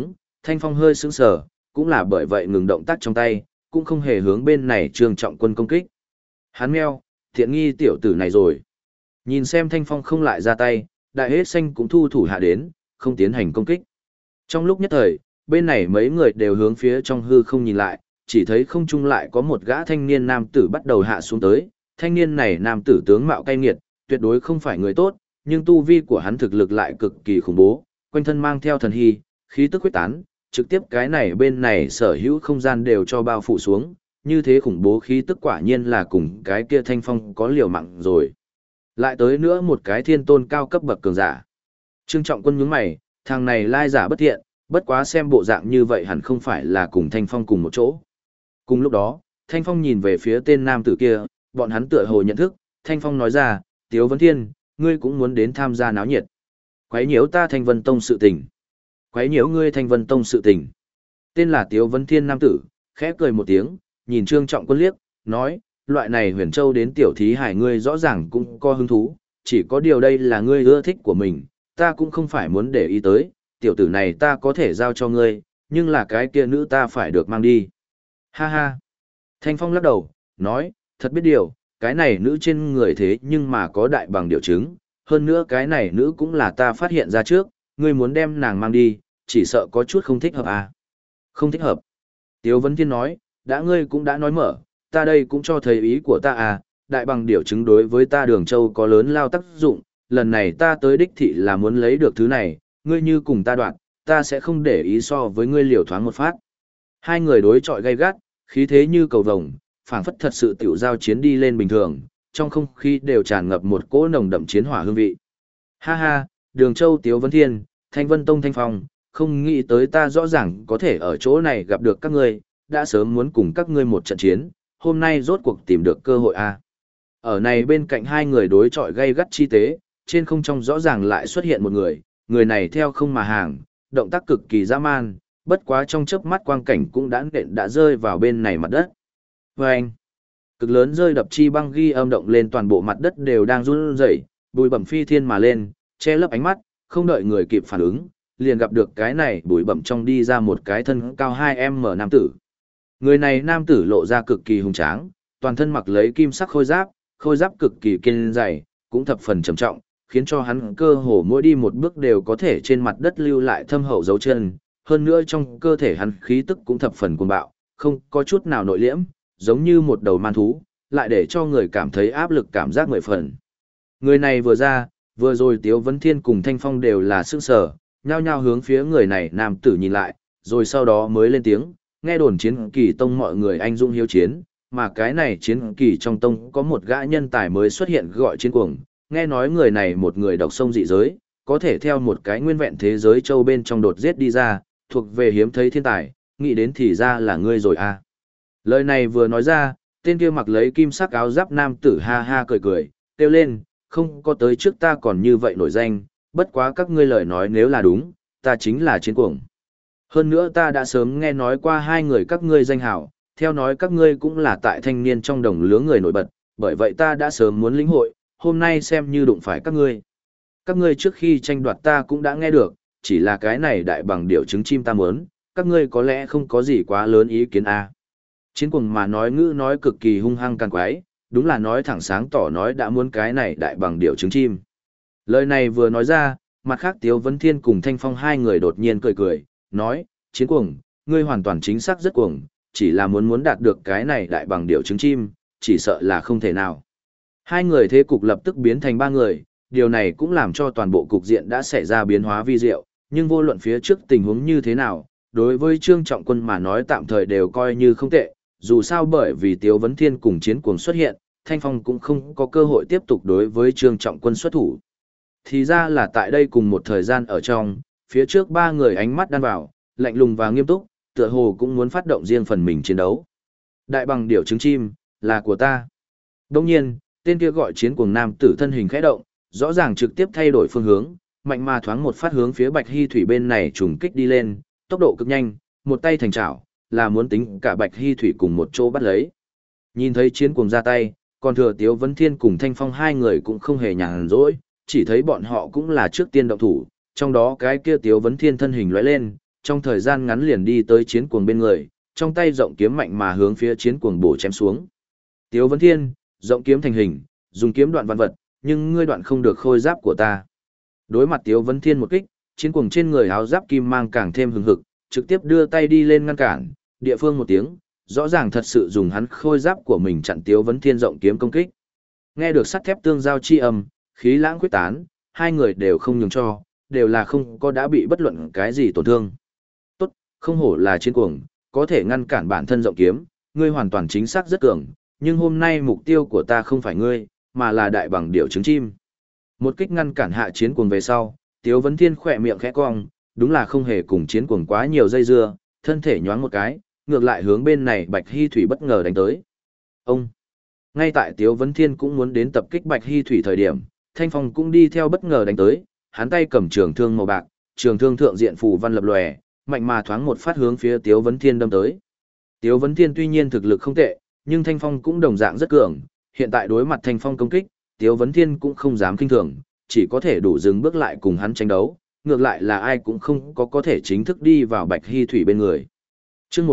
Thanh Phong hơi sững sờ, cũng là bởi vậy ngừng động tác trong tay, cũng không hề hướng bên này Trương Trọng Quân công kích. Hắn meo, thiện nghi tiểu tử này rồi. Nhìn xem Thanh Phong không lại ra tay, đại hết xanh cũng thu thủ hạ đến, không tiến hành công kích. Trong lúc nhất thời, bên này mấy người đều hướng phía trong hư không nhìn lại, chỉ thấy không trung lại có một gã thanh niên nam tử bắt đầu hạ xuống tới. Thanh niên này nam tử tướng mạo cay nghiệt, tuyệt đối không phải người tốt, nhưng tu vi của hắn thực lực lại cực kỳ khủng bố, quanh thân mang theo thần hy, khí tức huyết tán, trực tiếp cái này bên này sở hữu không gian đều cho bao phủ xuống, như thế khủng bố khí tức quả nhiên là cùng cái kia Thanh Phong có liều mạng rồi. Lại tới nữa một cái thiên tôn cao cấp bậc cường giả. Trương Trọng Quân nhướng mày, thằng này lai giả bất thiện, bất quá xem bộ dạng như vậy hẳn không phải là cùng Thanh Phong cùng một chỗ. Cùng lúc đó, Thanh Phong nhìn về phía tên nam tử kia, bọn hắn tựa hồ nhận thức, Thanh Phong nói ra, Tiếu Vấn Thiên, ngươi cũng muốn đến tham gia náo nhiệt. Quấy nhiễu ta Thanh Vân Tông sự tình. Quấy nhiễu ngươi Thanh Vân Tông sự tình. Tên là Tiếu Vấn Thiên nam tử, khẽ cười một tiếng, nhìn Trương Trọng Quân liếc, nói, loại này huyền châu đến tiểu thí hải ngươi rõ ràng cũng có hứng thú, chỉ có điều đây là ngươi ưa thích của mình, ta cũng không phải muốn để ý tới, tiểu tử này ta có thể giao cho ngươi, nhưng là cái kia nữ ta phải được mang đi. Ha ha. Thanh Phong lắc đầu, nói, thật biết điều, cái này nữ trên người thế nhưng mà có đại bằng điều chứng, hơn nữa cái này nữ cũng là ta phát hiện ra trước, ngươi muốn đem nàng mang đi, chỉ sợ có chút không thích hợp à. Không thích hợp. Tiếu Vấn Thiên nói, đã ngươi cũng đã nói mở, ta đây cũng cho thấy ý của ta à, đại bằng điều chứng đối với ta Đường Châu có lớn lao tác dụng, lần này ta tới đích thị là muốn lấy được thứ này, ngươi như cùng ta đoạn, ta sẽ không để ý so với ngươi liều thoáng một phát. Hai người đối chọi gay gắt, khí thế như cầu vồng, phảng phất thật sự tiểu giao chiến đi lên bình thường, trong không khí đều tràn ngập một cỗ nồng đậm chiến hỏa hương vị. Ha ha, Đường Châu Tiếu Vấn Thiên, Thanh Vân Tông Thanh Phong, không nghĩ tới ta rõ ràng có thể ở chỗ này gặp được các ngươi, đã sớm muốn cùng các ngươi một trận chiến, hôm nay rốt cuộc tìm được cơ hội a. Ở này bên cạnh hai người đối chọi gay gắt chi tế, trên không trung rõ ràng lại xuất hiện một người, người này theo không mà hàng, động tác cực kỳ dã man, bất quá trong chớp mắt quang cảnh cũng đã rơi vào bên này mặt đất. Vâng! Cực lớn rơi đập chi băng ghi âm động lên toàn bộ mặt đất đều đang run rẩy, bụi bẩm phi thiên mà lên, che lấp ánh mắt, không đợi người kịp phản ứng, liền gặp được cái này bụi bẩm trong đi ra một cái thân cao 2m nam tử. Người này nam tử lộ ra cực kỳ hùng tráng, toàn thân mặc lấy kim sắc khôi giáp cực kỳ kiên dày, cũng thập phần trầm trọng, khiến cho hắn cơ hồ mỗi đi một bước đều có thể trên mặt đất lưu lại thâm hậu dấu chân, hơn nữa trong cơ thể hắn khí tức cũng thập phần cuồng bạo, không có chút nào nội liễm, giống như một đầu man thú, lại để cho người cảm thấy áp lực cảm giác mười phần. Người này vừa ra, vừa rồi Tiếu Vấn Thiên cùng Thanh Phong đều là sững sờ, nhao nhao hướng phía người này nam tử nhìn lại, rồi sau đó mới lên tiếng, nghe đồn Chiến Kỳ Tông mọi người anh dũng hiếu chiến, mà cái này Chiến Kỳ trong tông có một gã nhân tài mới xuất hiện gọi Chiến Cuồng, nghe nói người này một người độc sông dị giới, có thể theo một cái nguyên vẹn thế giới châu bên trong đột giết đi ra, thuộc về hiếm thấy thiên tài, nghĩ đến thì ra là ngươi rồi à. Lời này vừa nói ra, tên kia mặc lấy kim sắc áo giáp nam tử ha ha cười cười, kêu lên, không có tới trước ta còn như vậy nổi danh, bất quá các ngươi lời nói nếu là đúng, ta chính là Chiến Cuồng. Hơn nữa ta đã sớm nghe nói qua hai người các ngươi danh hảo, theo nói các ngươi cũng là tại thanh niên trong đồng lứa người nổi bật, bởi vậy ta đã sớm muốn lĩnh hội, hôm nay xem như đụng phải các ngươi. Các ngươi trước khi tranh đoạt ta cũng đã nghe được, chỉ là cái này đại bằng điểu trứng chim ta muốn, các ngươi có lẽ không có gì quá lớn ý kiến a. Chiến Cuồng mà nói ngữ nói cực kỳ hung hăng càng quái, đúng là nói thẳng sáng tỏ nói đã muốn cái này đại bằng điểu trứng chim. Lời này vừa nói ra, mặt khác Tiếu Vấn Thiên cùng Thanh Phong hai người đột nhiên cười cười, nói, Chiến Cuồng, ngươi hoàn toàn chính xác rất cuồng, chỉ là muốn đạt được cái này đại bằng điểu trứng chim, chỉ sợ là không thể nào. Hai người thế cục lập tức biến thành ba người, điều này cũng làm cho toàn bộ cục diện đã xảy ra biến hóa vi diệu, nhưng vô luận phía trước tình huống như thế nào, đối với Trương Trọng Quân mà nói tạm thời đều coi như không tệ, dù sao bởi vì Tiếu Vấn Thiên cùng Chiến Cuồng xuất hiện, Thanh Phong cũng không có cơ hội tiếp tục đối với Trương Trọng Quân xuất thủ. Thì ra là tại đây cùng một thời gian ở trong, phía trước ba người ánh mắt đan vào, lạnh lùng và nghiêm túc, tựa hồ cũng muốn phát động riêng phần mình chiến đấu. Đại bằng điểu trứng chim, là của ta. Đồng nhiên, tên kia gọi Chiến Cuồng nam tử thân hình khẽ động, rõ ràng trực tiếp thay đổi phương hướng, mạnh mà thoáng một phát hướng phía Bạch Hy Thủy bên này trùng kích đi lên, tốc độ cực nhanh, một tay thành chảo, là muốn tính cả Bạch Hy Thủy cùng một chỗ bắt lấy. Nhìn thấy Chiến Cuồng ra tay, còn thừa Tiếu Vấn Thiên cùng Thanh Phong hai người cũng không hề nhàn rỗi, chỉ thấy bọn họ cũng là trước tiên động thủ, trong đó cái kia Tiếu Vấn Thiên thân hình lóe lên, trong thời gian ngắn liền đi tới chiến cuồng bên người, trong tay rộng kiếm mạnh mà hướng phía chiến cuồng bổ chém xuống. Tiếu Vấn Thiên, rộng kiếm thành hình, dùng kiếm đoạn vạn vật, nhưng ngươi đoạn không được khôi giáp của ta. Đối mặt Tiếu Vấn Thiên một kích, chiến cuồng trên người áo giáp kim mang càng thêm hừng hực, trực tiếp đưa tay đi lên ngăn cản, địa phương một tiếng, rõ ràng thật sự dùng hắn khôi giáp của mình chặn Tiếu Vấn Thiên rộng kiếm công kích. Nghe được sắt thép tương giao chi âm, khí lãng quyết tán, hai người đều không nhường cho, đều là không có đã bị bất luận cái gì tổn thương. Tốt, không hổ là chiến cuồng, có thể ngăn cản bản thân rộng kiếm, ngươi hoàn toàn chính xác rất cường, nhưng hôm nay mục tiêu của ta không phải ngươi, mà là đại bằng điểu trứng chim. Một kích ngăn cản hạ chiến cuồng về sau, Tiếu Vấn Thiên khỏe miệng khẽ cong, đúng là không hề cùng chiến cuồng quá nhiều dây dưa, thân thể nhoáng một cái, ngược lại hướng bên này Bạch Hy Thủy bất ngờ đánh tới. Ông! Ngay tại Tiếu Vấn Thiên cũng muốn đến tập kích Bạch Hy Thủy thời điểm, Thanh Phong cũng đi theo bất ngờ đánh tới, hắn tay cầm trường thương màu bạc, trường thương thượng diện phù văn lập lòe, mạnh mà thoáng một phát hướng phía Tiếu Vấn Thiên đâm tới. Tiếu Vấn Thiên tuy nhiên thực lực không tệ, nhưng Thanh Phong cũng đồng dạng rất cường, hiện tại đối mặt Thanh Phong công kích, Tiếu Vấn Thiên cũng không dám kinh thường, chỉ có thể đủ dừng bước lại cùng hắn tranh đấu, ngược lại là ai cũng không có thể chính thức đi vào Bạch Hy Thủy bên người. Chương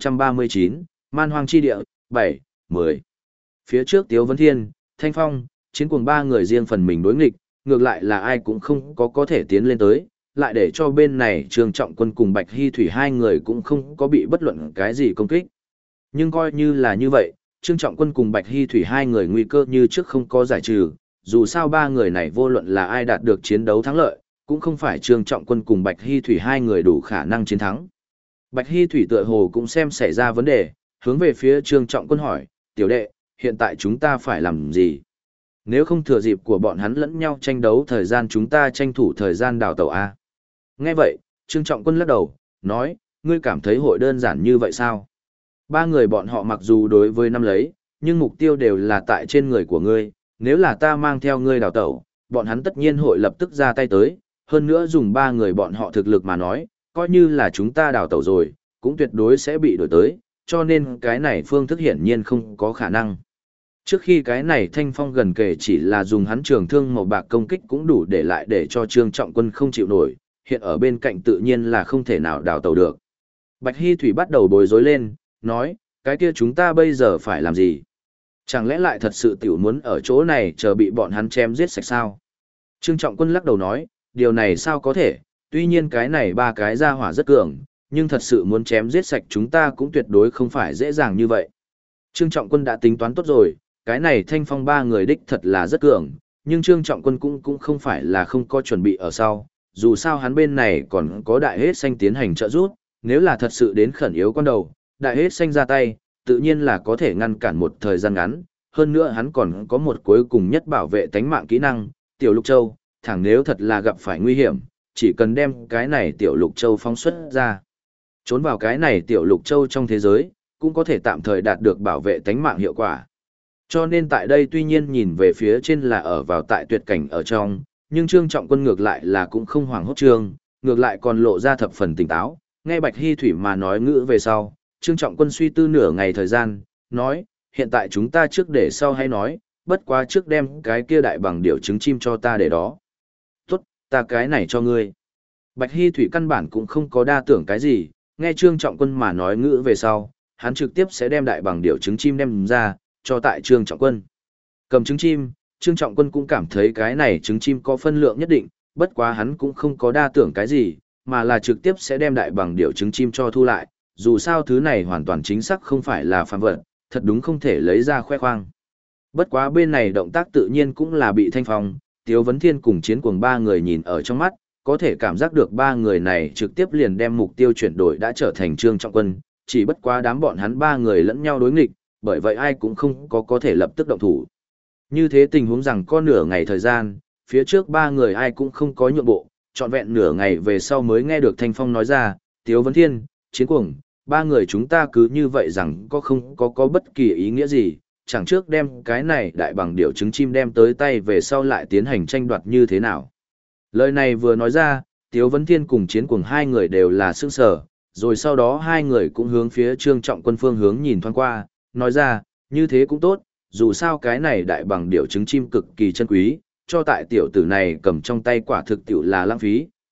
1439, Man Hoang chi địa, 7, 10. Phía trước Tiếu Vấn Thiên, Thanh Phong, chiến cuồng ba người riêng phần mình đối nghịch, ngược lại là ai cũng không có thể tiến lên tới, lại để cho bên này Trương Trọng Quân cùng Bạch Hy Thủy hai người cũng không có bị bất luận cái gì công kích. Nhưng coi như là như vậy, Trương Trọng Quân cùng Bạch Hy Thủy hai người nguy cơ như trước không có giải trừ, dù sao ba người này vô luận là ai đạt được chiến đấu thắng lợi, cũng không phải Trương Trọng Quân cùng Bạch Hy Thủy hai người đủ khả năng chiến thắng. Bạch Hy Thủy tựa hồ cũng xem xảy ra vấn đề, hướng về phía Trương Trọng Quân hỏi, tiểu đệ, hiện tại chúng ta phải làm gì? Nếu không thừa dịp của bọn hắn lẫn nhau tranh đấu thời gian chúng ta tranh thủ thời gian đào tẩu A. Nghe vậy, Trương Trọng Quân lắc đầu, nói, ngươi cảm thấy hội đơn giản như vậy sao? Ba người bọn họ mặc dù đối với năm lấy, nhưng mục tiêu đều là tại trên người của ngươi, nếu là ta mang theo ngươi đào tẩu, bọn hắn tất nhiên hội lập tức ra tay tới, hơn nữa dùng ba người bọn họ thực lực mà nói, coi như là chúng ta đào tẩu rồi, cũng tuyệt đối sẽ bị đuổi tới, cho nên cái này phương thức hiển nhiên không có khả năng. Trước khi cái này Thanh Phong gần kề chỉ là dùng hắn trường thương màu bạc công kích cũng đủ để lại để cho Trương Trọng Quân không chịu nổi, hiện ở bên cạnh tự nhiên là không thể nào đào tẩu được. Bạch Hy Thủy bắt đầu bối rối lên, nói, cái kia chúng ta bây giờ phải làm gì? Chẳng lẽ lại thật sự tiểu muốn ở chỗ này chờ bị bọn hắn chém giết sạch sao? Trương Trọng Quân lắc đầu nói, điều này sao có thể, tuy nhiên cái này ba cái gia hỏa rất cường, nhưng thật sự muốn chém giết sạch chúng ta cũng tuyệt đối không phải dễ dàng như vậy. Trương Trọng Quân đã tính toán tốt rồi, cái này Thanh Phong ba người đích thật là rất cường, nhưng Trương Trọng Quân cũng không phải là không có chuẩn bị ở sau, dù sao hắn bên này còn có đại hết xanh tiến hành trợ giúp, nếu là thật sự đến khẩn yếu con đầu, đại hết xanh ra tay, tự nhiên là có thể ngăn cản một thời gian ngắn, hơn nữa hắn còn có một cuối cùng nhất bảo vệ tánh mạng kỹ năng, Tiểu Lục Châu, thẳng nếu thật là gặp phải nguy hiểm, chỉ cần đem cái này Tiểu Lục Châu phóng xuất ra. Trốn vào cái này Tiểu Lục Châu trong thế giới, cũng có thể tạm thời đạt được bảo vệ tánh mạng hiệu quả. Cho nên tại đây tuy nhiên nhìn về phía trên là ở vào tại tuyệt cảnh ở trong, nhưng Trương Trọng Quân ngược lại là cũng không hoảng hốt trương, ngược lại còn lộ ra thập phần tỉnh táo, nghe Bạch Hy Thủy mà nói ngữ về sau, Trương Trọng Quân suy tư nửa ngày thời gian, nói, hiện tại chúng ta trước để sau hay nói, bất quá trước đem cái kia đại bằng điểu trứng chim cho ta để đó. Tốt, ta cái này cho ngươi. Bạch Hy Thủy căn bản cũng không có đa tưởng cái gì, nghe Trương Trọng Quân mà nói ngữ về sau, hắn trực tiếp sẽ đem đại bằng điểu trứng chim đem ra, cho tại Trương Trọng Quân. Cầm trứng chim, Trương Trọng Quân cũng cảm thấy cái này trứng chim có phân lượng nhất định, bất quá hắn cũng không có đa tưởng cái gì, mà là trực tiếp sẽ đem đại bằng điểu trứng chim cho thu lại, dù sao thứ này hoàn toàn chính xác không phải là phàm vật, thật đúng không thể lấy ra khoe khoang. Bất quá bên này động tác tự nhiên cũng là bị Thanh Phong, Tiếu Vấn Thiên cùng chiến cuồng ba người nhìn ở trong mắt, có thể cảm giác được ba người này trực tiếp liền đem mục tiêu chuyển đổi đã trở thành Trương Trọng Quân, chỉ bất quá đám bọn hắn ba người lẫn nhau đối nghịch, bởi vậy ai cũng không có thể lập tức động thủ. Như thế tình huống rằng có nửa ngày thời gian, phía trước ba người ai cũng không có nhượng bộ, trọn vẹn nửa ngày về sau mới nghe được Thanh Phong nói ra, Tiếu Vấn Thiên, chiến cuồng, ba người chúng ta cứ như vậy rằng không có bất kỳ ý nghĩa gì, chẳng trước đem cái này đại bằng điểu trứng chim đem tới tay về sau lại tiến hành tranh đoạt như thế nào. Lời này vừa nói ra, Tiếu Vấn Thiên cùng chiến cuồng hai người đều là sững sờ, rồi sau đó hai người cũng hướng phía Trương Trọng Quân phương hướng nhìn thoáng qua, nói ra, như thế cũng tốt, dù sao cái này đại bằng điểu trứng chim cực kỳ chân quý, cho tại tiểu tử này cầm trong tay quả thực tiểu là lãng phí,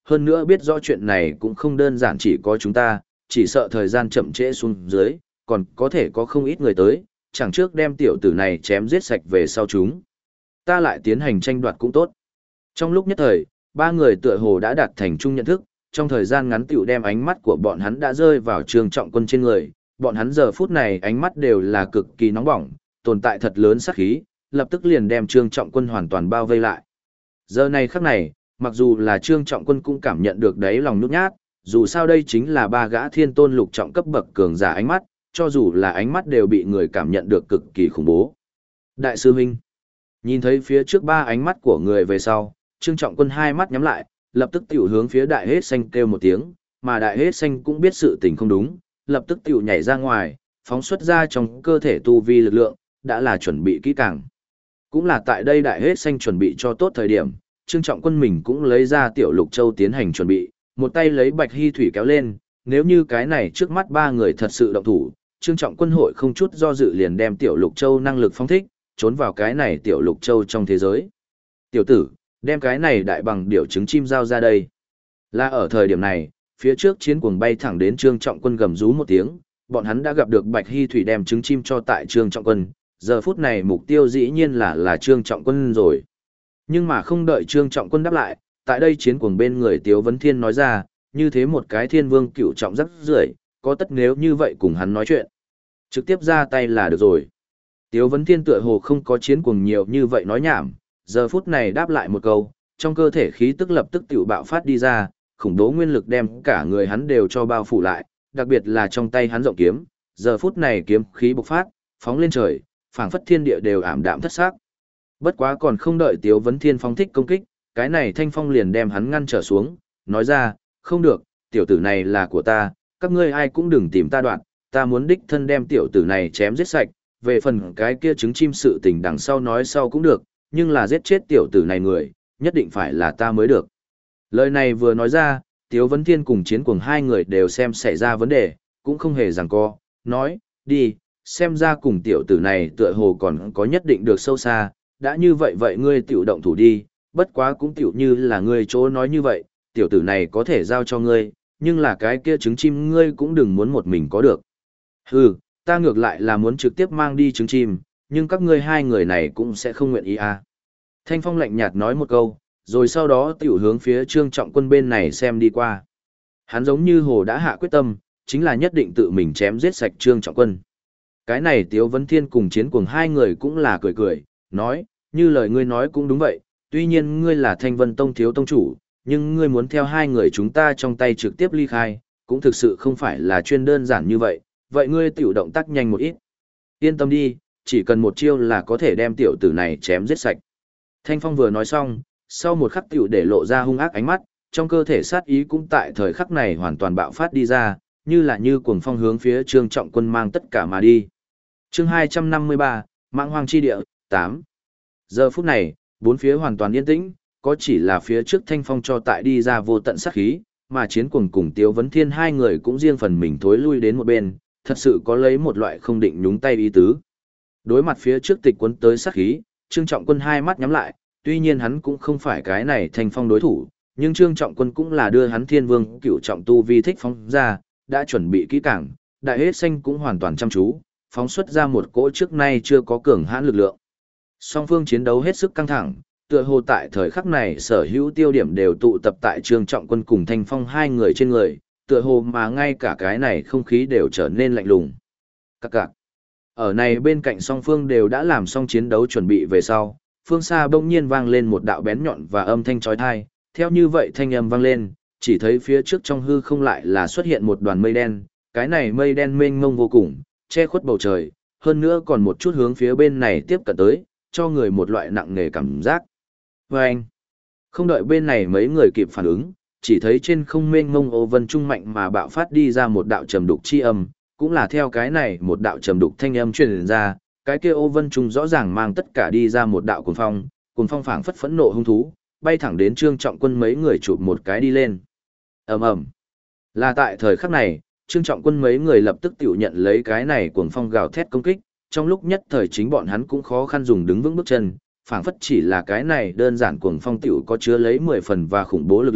hơn nữa biết rõ chuyện này cũng không đơn giản chỉ có chúng ta, chỉ sợ thời gian chậm trễ xuống dưới, còn có thể có không ít người tới, chẳng trước đem tiểu tử này chém giết sạch về sau chúng. Ta lại tiến hành tranh đoạt cũng tốt. Trong lúc nhất thời, ba người tựa hồ đã đạt thành chung nhận thức, trong thời gian ngắn tiểu đem ánh mắt của bọn hắn đã rơi vào Trương Trọng Quân trên người, bọn hắn giờ phút này ánh mắt đều là cực kỳ nóng bỏng, tồn tại thật lớn sát khí, lập tức liền đem Trương Trọng Quân hoàn toàn bao vây lại. Giờ này khắc này, mặc dù là Trương Trọng Quân cũng cảm nhận được đáy lòng nhút nhát, dù sao đây chính là ba gã thiên tôn lục trọng cấp bậc cường giả ánh mắt, cho dù là ánh mắt đều bị người cảm nhận được cực kỳ khủng bố. Đại sư huynh, nhìn thấy phía trước ba ánh mắt của người về sau, Trương Trọng Quân hai mắt nhắm lại, lập tức tiểu hướng phía đại hết xanh kêu một tiếng, mà đại hết xanh cũng biết sự tình không đúng, lập tức tiểu nhảy ra ngoài, phóng xuất ra trong cơ thể tu vi lực lượng, đã là chuẩn bị kỹ càng. Cũng là tại đây đại hết xanh chuẩn bị cho tốt thời điểm, Trương Trọng Quân mình cũng lấy ra tiểu lục châu tiến hành chuẩn bị, một tay lấy bạch hy thủy kéo lên, nếu như cái này trước mắt ba người thật sự động thủ, Trương Trọng Quân hội không chút do dự liền đem tiểu lục châu năng lực phóng thích, trốn vào cái này tiểu lục châu trong thế giới. Tiểu tử, đem cái này đại bằng điểu trứng chim giao ra đây. Là ở thời điểm này, phía trước chiến cuồng bay thẳng đến Trương Trọng Quân gầm rú một tiếng, bọn hắn đã gặp được bạch hy thủy đem trứng chim cho tại Trương Trọng Quân, giờ phút này mục tiêu dĩ nhiên là Trương Trọng Quân rồi. Nhưng mà không đợi Trương Trọng Quân đáp lại, tại đây chiến cuồng bên người Tiếu Vấn Thiên nói ra, như thế một cái thiên vương cựu trọng rất rưởi, có tất nếu như vậy cùng hắn nói chuyện. Trực tiếp ra tay là được rồi. Tiếu Vấn Thiên tựa hồ không có chiến cuồng nhiều như vậy nói nhảm, giờ phút này đáp lại một câu, trong cơ thể khí tức lập tức tiểu bạo phát đi ra, khủng bố nguyên lực đem cả người hắn đều cho bao phủ lại, đặc biệt là trong tay hắn rộng kiếm, giờ phút này kiếm khí bộc phát, phóng lên trời, phảng phất thiên địa đều ảm đạm thất sắc. Bất quá còn không đợi Tiếu Vấn Thiên phóng thích công kích, cái này Thanh Phong liền đem hắn ngăn trở xuống, nói ra, không được, tiểu tử này là của ta, các ngươi ai cũng đừng tìm ta đoạn, ta muốn đích thân đem tiểu tử này chém giết sạch, về phần cái kia trứng chim sự tình đằng sau nói sau cũng được, nhưng là giết chết tiểu tử này người, nhất định phải là ta mới được. Lời này vừa nói ra, Tiếu Vấn Thiên cùng chiến cuồng hai người đều xem xảy ra vấn đề, cũng không hề giằng co, nói, đi, xem ra cùng tiểu tử này tựa hồ còn có nhất định được sâu xa, đã như vậy vậy ngươi tiểu động thủ đi, bất quá cũng tiểu như là ngươi chỗ nói như vậy, tiểu tử này có thể giao cho ngươi, nhưng là cái kia trứng chim ngươi cũng đừng muốn một mình có được. Hừ, ta ngược lại là muốn trực tiếp mang đi trứng chim, nhưng các ngươi hai người này cũng sẽ không nguyện ý à. Thanh Phong lạnh nhạt nói một câu, rồi sau đó tiểu hướng phía Trương Trọng Quân bên này xem đi qua. Hắn giống như hồ đã hạ quyết tâm, chính là nhất định tự mình chém giết sạch Trương Trọng Quân. Cái này Tiếu Vấn Thiên cùng chiến cuồng hai người cũng là cười cười, nói, như lời ngươi nói cũng đúng vậy, tuy nhiên ngươi là Thanh Vân Tông thiếu tông chủ, nhưng ngươi muốn theo hai người chúng ta trong tay trực tiếp ly khai, cũng thực sự không phải là chuyên đơn giản như vậy, vậy ngươi tiểu động tác nhanh một ít. Yên tâm đi, chỉ cần một chiêu là có thể đem tiểu tử này chém giết sạch. Thanh Phong vừa nói xong, sau một khắc tiểu để lộ ra hung ác ánh mắt, trong cơ thể sát ý cũng tại thời khắc này hoàn toàn bạo phát đi ra, như cuồng phong hướng phía Trương Trọng Quân mang tất cả mà đi. Chương 253, Mãng Hoang chi địa, 8. Giờ phút này, bốn phía hoàn toàn yên tĩnh, có chỉ là phía trước Thanh Phong cho tại đi ra vô tận sát khí, mà chiến cuồng cùng Tiếu Vấn Thiên hai người cũng riêng phần mình thối lui đến một bên, thật sự có lấy một loại không định nhúng tay ý tứ. Đối mặt phía trước tịch cuốn tới sát khí, Trương Trọng Quân hai mắt nhắm lại, tuy nhiên hắn cũng không phải cái này Thanh Phong đối thủ, nhưng Trương Trọng Quân cũng là đưa hắn Thiên Vương cửu trọng tu vi thích phóng ra, đã chuẩn bị kỹ càng, đại hết xanh cũng hoàn toàn chăm chú, phóng xuất ra một cỗ trước nay chưa có cường hãn lực lượng. Song phương chiến đấu hết sức căng thẳng, tựa hồ tại thời khắc này sở hữu tiêu điểm đều tụ tập tại Trương Trọng Quân cùng Thanh Phong hai người trên người, tựa hồ mà ngay cả cái này không khí đều trở nên lạnh lùng. Các cạc. Ở này bên cạnh song phương đều đã làm xong chiến đấu chuẩn bị về sau, phương xa bỗng nhiên vang lên một đạo bén nhọn và âm thanh chói tai, theo như vậy thanh âm vang lên, chỉ thấy phía trước trong hư không lại là xuất hiện một đoàn mây đen, cái này mây đen mênh mông vô cùng, che khuất bầu trời, hơn nữa còn một chút hướng phía bên này tiếp cận tới, cho người một loại nặng nề cảm giác. Và anh, không đợi bên này mấy người kịp phản ứng, chỉ thấy trên không mênh mông ô vân trung mạnh mà bạo phát đi ra một đạo trầm đục chi âm, cũng là theo cái này một đạo trầm đục thanh âm truyền ra, cái kia ô vân trung rõ ràng mang tất cả đi ra một đạo cuồng phong phảng phất phẫn nộ hung thú, bay thẳng đến Trương Trọng Quân mấy người chụp một cái đi lên. Ầm ầm. Là tại thời khắc này, Trương Trọng Quân mấy người lập tức tiểu nhận lấy cái này cuồng phong gào thét công kích, trong lúc nhất thời chính bọn hắn cũng khó khăn dùng đứng vững bước chân, phảng phất chỉ là cái này đơn giản cuồng phong tiểu có chứa lấy 10 phần và khủng bố lực lượng,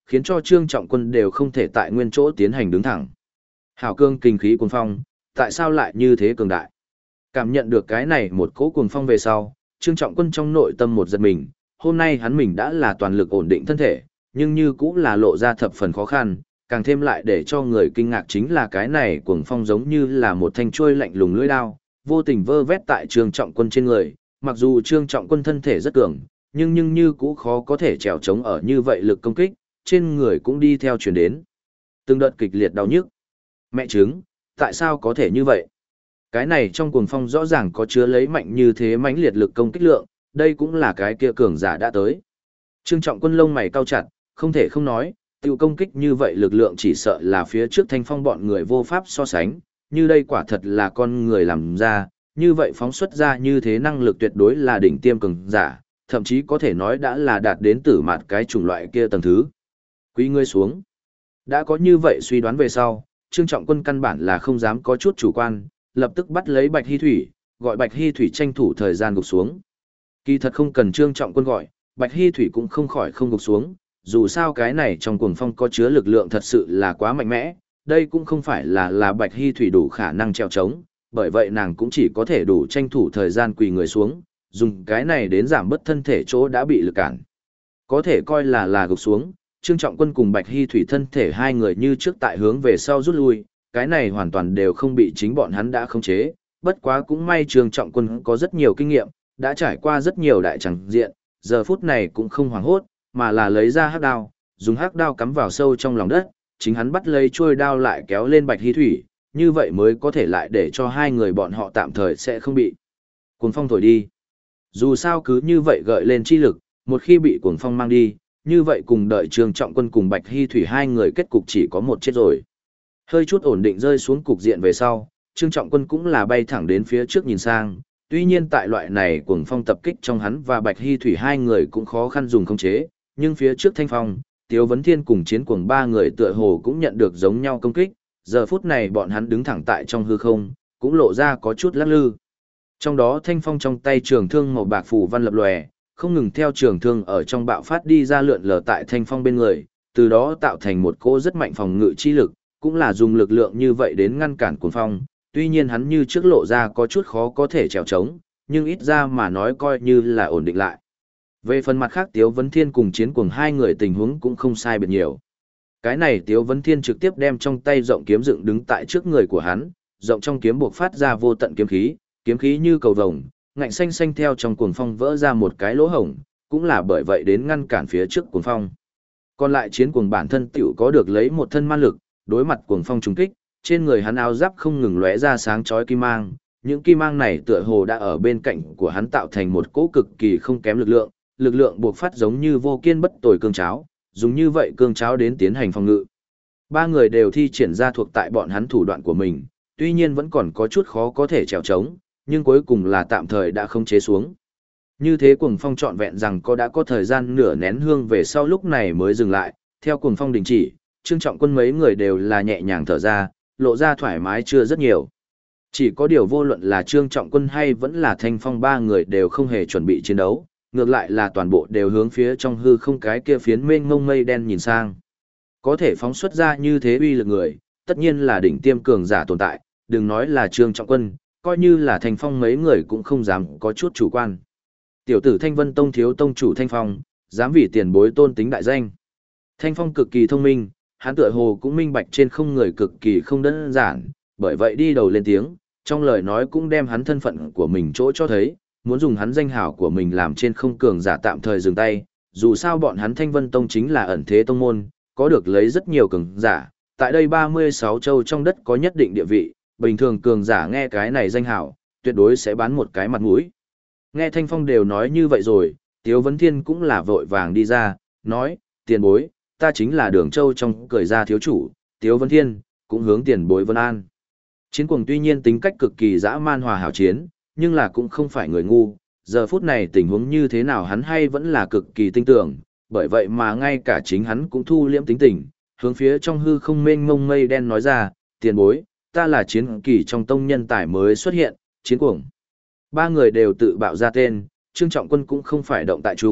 khiến cho Trương Trọng Quân đều không thể tại nguyên chỗ tiến hành đứng thẳng. Hảo cương kinh khí cuồng phong, tại sao lại như thế cường đại? Cảm nhận được cái này một cỗ cuồng phong về sau, Trương Trọng Quân trong nội tâm một giật mình, hôm nay hắn mình đã là toàn lực ổn định thân thể, nhưng như cũng là lộ ra thập phần khó khăn, càng thêm lại để cho người kinh ngạc chính là cái này cuồng phong giống như là một thanh chuôi lạnh lùng lưỡi đao, vô tình vơ vét tại Trương Trọng Quân trên người, mặc dù Trương Trọng Quân thân thể rất cường, nhưng như cũng khó có thể trèo chống ở như vậy lực công kích, trên người cũng đi theo chuyển đến. Từng đợt kịch liệt đau nhức. Mẹ chứng, tại sao có thể như vậy? Cái này trong cuồng phong rõ ràng có chứa lấy mạnh như thế mãnh liệt lực công kích lượng, đây cũng là cái kia cường giả đã tới. Trương Trọng Quân lông mày cau chặt, không thể không nói, tiêu công kích như vậy lực lượng chỉ sợ là phía trước Thanh Phong bọn người vô pháp so sánh, như đây quả thật là con người làm ra, như vậy phóng xuất ra như thế năng lực tuyệt đối là đỉnh tiêm cường giả, thậm chí có thể nói đã là đạt đến tử mạt cái chủng loại kia tầng thứ. Quý ngươi xuống. Đã có như vậy suy đoán về sau, Trương Trọng Quân căn bản là không dám có chút chủ quan, lập tức bắt lấy Bạch Hy Thủy, gọi Bạch Hy Thủy tranh thủ thời gian gục xuống. Kỳ thật không cần Trương Trọng Quân gọi, Bạch Hy Thủy cũng không khỏi không gục xuống, dù sao cái này trong cuồng phong có chứa lực lượng thật sự là quá mạnh mẽ, đây cũng không phải là Bạch Hy Thủy đủ khả năng treo chống, bởi vậy nàng cũng chỉ có thể đủ tranh thủ thời gian quỳ người xuống, dùng cái này đến giảm bớt thân thể chỗ đã bị lực cản. Có thể coi là gục xuống, Trương Trọng Quân cùng Bạch Hy Thủy thân thể hai người như trước tại hướng về sau rút lui, cái này hoàn toàn đều không bị chính bọn hắn đã khống chế, bất quá cũng may Trương Trọng Quân có rất nhiều kinh nghiệm, đã trải qua rất nhiều đại chẳng diện, giờ phút này cũng không hoảng hốt, mà là lấy ra hắc đao, dùng hắc đao cắm vào sâu trong lòng đất, chính hắn bắt lấy chuôi đao lại kéo lên Bạch Hy Thủy, như vậy mới có thể lại để cho hai người bọn họ tạm thời sẽ không bị cuồng phong thổi đi. Dù sao cứ như vậy gợi lên chi lực, một khi bị cuồng phong mang đi, như vậy cùng đợi Trương Trọng Quân cùng Bạch Hy Thủy hai người kết cục chỉ có một chết rồi. Hơi chút ổn định rơi xuống cục diện về sau, Trương Trọng Quân cũng là bay thẳng đến phía trước nhìn sang, tuy nhiên tại loại này cuồng phong tập kích trong hắn và Bạch Hy Thủy hai người cũng khó khăn dùng khống chế, nhưng phía trước Thanh Phong, Tiếu Vấn Thiên cùng Chiến Cuồng ba người tựa hồ cũng nhận được giống nhau công kích, giờ phút này bọn hắn đứng thẳng tại trong hư không, cũng lộ ra có chút lắc lư. Trong đó Thanh Phong trong tay trường thương màu bạc phù văn lập lòe, không ngừng theo trường thương ở trong bạo phát đi ra lượn lờ tại Thanh Phong bên người, từ đó tạo thành một cỗ rất mạnh phòng ngự chi lực, cũng là dùng lực lượng như vậy đến ngăn cản cuồng phong, tuy nhiên hắn như trước lộ ra có chút khó có thể trèo trống, nhưng ít ra mà nói coi như là ổn định lại. Về phần mặt khác Tiếu Vấn Thiên cùng Chiến Cuồng hai người tình huống cũng không sai biệt nhiều. Cái này Tiếu Vấn Thiên trực tiếp đem trong tay rộng kiếm dựng đứng tại trước người của hắn, rộng trong kiếm buộc phát ra vô tận kiếm khí như cầu vồng, ngạnh xanh xanh theo trong cuồng phong vỡ ra một cái lỗ hổng, cũng là bởi vậy đến ngăn cản phía trước cuồng phong. Còn lại Chiến Cuồng bản thân tiểu có được lấy một thân man lực, đối mặt cuồng phong trùng kích, trên người hắn áo giáp không ngừng lóe ra sáng chói kim mang, những kim mang này tựa hồ đã ở bên cạnh của hắn tạo thành một cỗ cực kỳ không kém lực lượng buộc phát giống như vô kiên bất tồi cương cháo, dùng như vậy cương cháo đến tiến hành phòng ngự. Ba người đều thi triển ra thuộc tại bọn hắn thủ đoạn của mình, tuy nhiên vẫn còn có chút khó có thể trèo trống, nhưng cuối cùng là tạm thời đã không chế xuống. Như thế cuồng phong trọn vẹn rằng đã có thời gian nửa nén hương về sau lúc này mới dừng lại, theo cuồng phong đình chỉ, Trương Trọng Quân mấy người đều là nhẹ nhàng thở ra, lộ ra thoải mái chưa rất nhiều. Chỉ có điều vô luận là Trương Trọng Quân hay vẫn là Thanh Phong ba người đều không hề chuẩn bị chiến đấu, ngược lại là toàn bộ đều hướng phía trong hư không cái kia phiến mênh mông mây đen nhìn sang. Có thể phóng xuất ra như thế uy lực người, tất nhiên là đỉnh tiêm cường giả tồn tại, đừng nói là Trương Trọng Quân, coi như là Thanh Phong mấy người cũng không dám có chút chủ quan. Tiểu tử Thanh Vân Tông thiếu tông chủ Thanh Phong, dám vì tiền bối tôn tính đại danh. Thanh Phong cực kỳ thông minh, hắn tựa hồ cũng minh bạch trên không người cực kỳ không đơn giản, bởi vậy đi đầu lên tiếng, trong lời nói cũng đem hắn thân phận của mình chỗ cho thấy, muốn dùng hắn danh hào của mình làm trên không cường giả tạm thời dừng tay, dù sao bọn hắn Thanh Vân Tông chính là ẩn thế tông môn, có được lấy rất nhiều cường giả, tại đây 36 châu trong đất có nhất định địa vị, bình thường cường giả nghe cái này danh hào, tuyệt đối sẽ bán một cái mặt mũi. Nghe Thanh Phong đều nói như vậy rồi, Tiếu Vấn Thiên cũng là vội vàng đi ra, nói, tiền bối, ta chính là Đường Châu trong cười ra thiếu chủ, Tiếu Vấn Thiên, cũng hướng tiền bối Vân An. Chiến Cuồng tuy nhiên tính cách cực kỳ dã man hòa hảo chiến, nhưng là cũng không phải người ngu, giờ phút này tình huống như thế nào hắn hay vẫn là cực kỳ tinh tưởng, bởi vậy mà ngay cả chính hắn cũng thu liễm tính tình, hướng phía trong hư không mênh mông mây đen nói ra, tiền bối, ta là chiến kỳ trong tông nhân tài mới xuất hiện, Chiến Cuồng. Ba người đều tự bạo ra tên, Trương Trọng Quân cũng không phải động tại trung,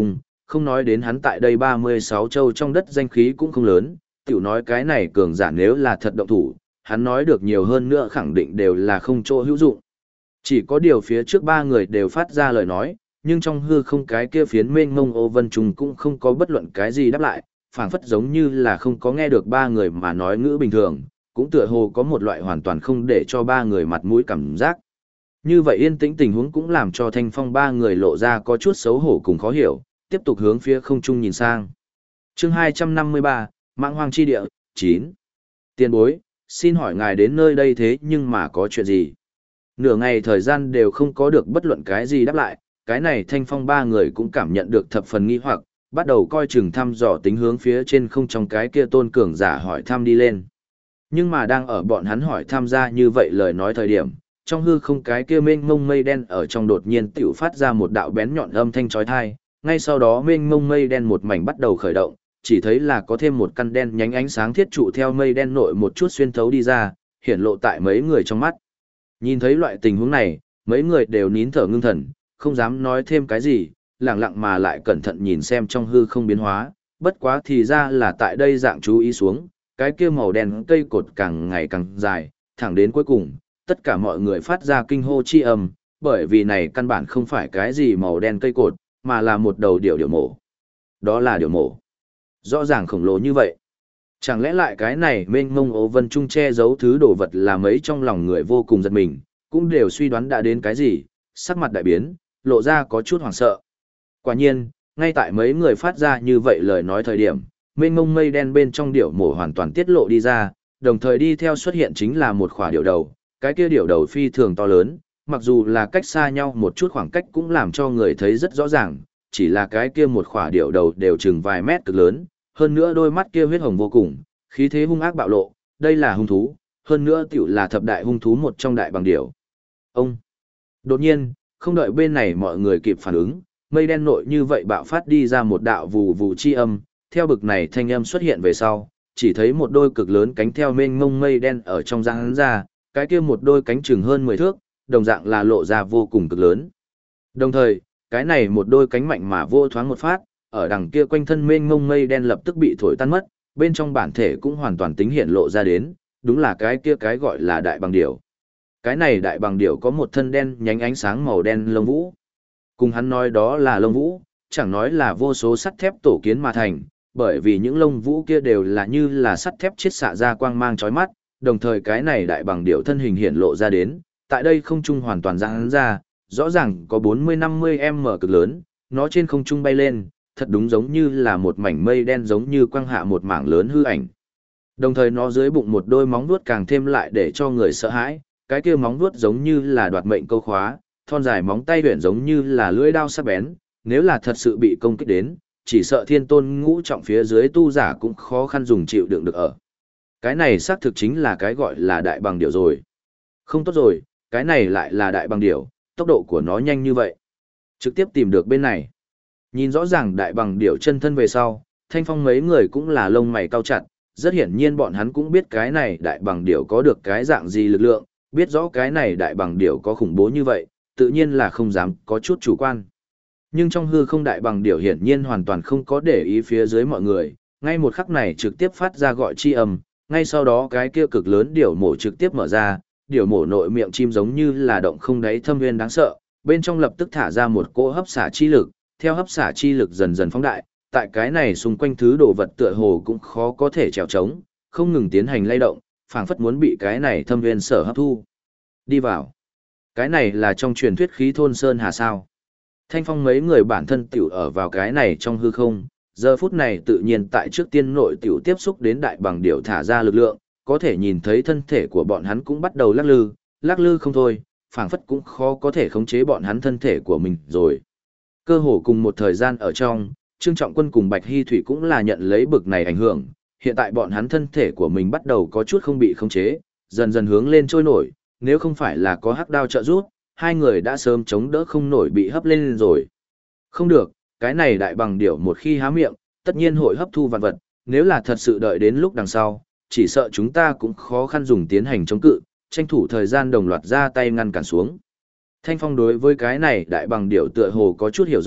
không nói đến hắn tại đây 36 châu trong đất danh khí cũng không lớn, tiểu nói cái này cường giả nếu là thật động thủ, hắn nói được nhiều hơn nữa khẳng định đều là không chỗ hữu dụng. Chỉ có điều phía trước ba người đều phát ra lời nói, nhưng trong hư không cái kia phiến mênh mông ô vân trùng cũng không có bất luận cái gì đáp lại, phảng phất giống như là không có nghe được ba người mà nói ngữ bình thường, cũng tựa hồ có một loại hoàn toàn không để cho ba người mặt mũi cảm giác. Như vậy yên tĩnh tình huống cũng làm cho Thanh Phong ba người lộ ra có chút xấu hổ cùng khó hiểu, tiếp tục hướng phía không trung nhìn sang. Chương 253, Mãng Hoang Chi Địa, 9. Tiền bối, xin hỏi ngài đến nơi đây thế nhưng mà có chuyện gì? Nửa ngày thời gian đều không có được bất luận cái gì đáp lại, cái này Thanh Phong ba người cũng cảm nhận được thập phần nghi hoặc, bắt đầu coi chừng thăm dò tính hướng phía trên không trong cái kia tôn cường giả hỏi thăm đi lên. Nhưng mà đang ở bọn hắn hỏi tham gia như vậy lời nói thời điểm, trong hư không cái kia mênh mông mây đen ở trong đột nhiên tiểu phát ra một đạo bén nhọn âm thanh chói tai, ngay sau đó mênh mông mây đen một mảnh bắt đầu khởi động, chỉ thấy là có thêm một căn đen nhánh ánh sáng thiết trụ theo mây đen nội một chút xuyên thấu đi ra, hiển lộ tại mấy người trong mắt. Nhìn thấy loại tình huống này, mấy người đều nín thở ngưng thần, không dám nói thêm cái gì, lặng lặng mà lại cẩn thận nhìn xem trong hư không biến hóa, bất quá thì ra là tại đây dạng chú ý xuống, cái kia màu đen cây cột càng ngày càng dài, thẳng đến cuối cùng, tất cả mọi người phát ra kinh hô chi âm, bởi vì này căn bản không phải cái gì màu đen cây cột, mà là một đầu điểu mổ. Đó là điểu mổ. Rõ ràng khổng lồ như vậy. Chẳng lẽ lại cái này mênh mông ố vân trung che giấu thứ đồ vật là mấy trong lòng người vô cùng giật mình, cũng đều suy đoán đã đến cái gì, sắc mặt đại biến, lộ ra có chút hoảng sợ. Quả nhiên, ngay tại mấy người phát ra như vậy lời nói thời điểm, mênh mông mây đen bên trong điểu mổ hoàn toàn tiết lộ đi ra, đồng thời đi theo xuất hiện chính là một khỏa điểu đầu, cái kia điểu đầu phi thường to lớn, mặc dù là cách xa nhau một chút khoảng cách cũng làm cho người thấy rất rõ ràng, chỉ là cái kia một khỏa điểu đầu đều chừng vài mét cực lớn, hơn nữa đôi mắt kia huyết hồng vô cùng, khí thế hung ác bạo lộ, đây là hung thú, hơn nữa tiểu là thập đại hung thú một trong đại bằng điểu. Ông! Đột nhiên, không đợi bên này mọi người kịp phản ứng, mây đen nội như vậy bạo phát đi ra một đạo vù vù chi âm, theo bực này thanh âm xuất hiện về sau, chỉ thấy một đôi cực lớn cánh theo mênh mông mây đen ở trong giang hắn ra, cái kia một đôi cánh chừng hơn 10 thước, đồng dạng là lộ ra vô cùng cực lớn. Đồng thời, cái này một đôi cánh mạnh mà vô thoáng một phát, ở đằng kia quanh thân mênh mông mây đen lập tức bị thổi tan mất, bên trong bản thể cũng hoàn toàn tính hiện lộ ra đến, đúng là cái kia cái gọi là đại bằng điểu. Cái này đại bằng điểu có một thân đen nhánh ánh sáng màu đen lông vũ. Cùng hắn nói đó là lông vũ, chẳng nói là vô số sắt thép tổ kiến mà thành, bởi vì những lông vũ kia đều là như là sắt thép chiết xạ ra quang mang chói mắt, đồng thời cái này đại bằng điểu thân hình hiện lộ ra đến, tại đây không trung hoàn toàn giãn ra, rõ ràng có 40-50m cực lớn, nó trên không trung bay lên, thật đúng giống như là một mảnh mây đen giống như quang hạ một mảng lớn hư ảnh. Đồng thời nó dưới bụng một đôi móng vuốt càng thêm lại để cho người sợ hãi, cái kia móng vuốt giống như là đoạt mệnh câu khóa, thon dài móng tay huyền giống như là lưỡi đao sắc bén, nếu là thật sự bị công kích đến, chỉ sợ thiên tôn ngũ trọng phía dưới tu giả cũng khó khăn dùng chịu đựng được ở. Cái này xác thực chính là cái gọi là đại bằng điểu rồi. Không tốt rồi, cái này lại là đại bằng điểu, tốc độ của nó nhanh như vậy. Trực tiếp tìm được bên này. Nhìn rõ ràng đại bằng điểu chân thân về sau, Thanh Phong mấy người cũng là lông mày cau chặt, rất hiển nhiên bọn hắn cũng biết cái này đại bằng điểu có được cái dạng gì lực lượng, biết rõ cái này đại bằng điểu có khủng bố như vậy, tự nhiên là không dám có chút chủ quan. Nhưng trong hư không đại bằng điểu hiển nhiên hoàn toàn không có để ý phía dưới mọi người, ngay một khắc này trực tiếp phát ra gọi chi âm, ngay sau đó cái kia cực lớn điểu mổ trực tiếp mở ra, điểu mổ nội miệng chim giống như là động không đáy thâm nguyên đáng sợ, bên trong lập tức thả ra một cỗ hấp xả chi lực, theo hấp xả chi lực dần dần phóng đại, tại cái này xung quanh thứ đồ vật tựa hồ cũng khó có thể trèo trống, không ngừng tiến hành lay động, phảng phất muốn bị cái này thâm nguyên sở hấp thu. Đi vào. Cái này là trong truyền thuyết khí thôn sơn hà sao? Thanh Phong mấy người bản thân tiểu ở vào cái này trong hư không, giờ phút này tự nhiên tại trước tiên nội tiểu tiếp xúc đến đại bằng điểu thả ra lực lượng, có thể nhìn thấy thân thể của bọn hắn cũng bắt đầu lắc lư không thôi, phảng phất cũng khó có thể khống chế bọn hắn thân thể của mình rồi. Cơ hồ cùng một thời gian ở trong, Trương Trọng Quân cùng Bạch Hy Thủy cũng là nhận lấy bực này ảnh hưởng, hiện tại bọn hắn thân thể của mình bắt đầu có chút không bị khống chế, dần dần hướng lên trôi nổi, nếu không phải là có hắc đao trợ giúp, hai người đã sớm chống đỡ không nổi bị hấp lên rồi. Không được, cái này đại bằng điểu một khi há miệng, tất nhiên hội hấp thu vạn vật, nếu là thật sự đợi đến lúc đằng sau, chỉ sợ chúng ta cũng khó khăn dùng tiến hành chống cự, tranh thủ thời gian đồng loạt ra tay ngăn cản xuống. Thanh Phong đối với cái này đại bằng điểu tựa hồ có chút hiểu rõ,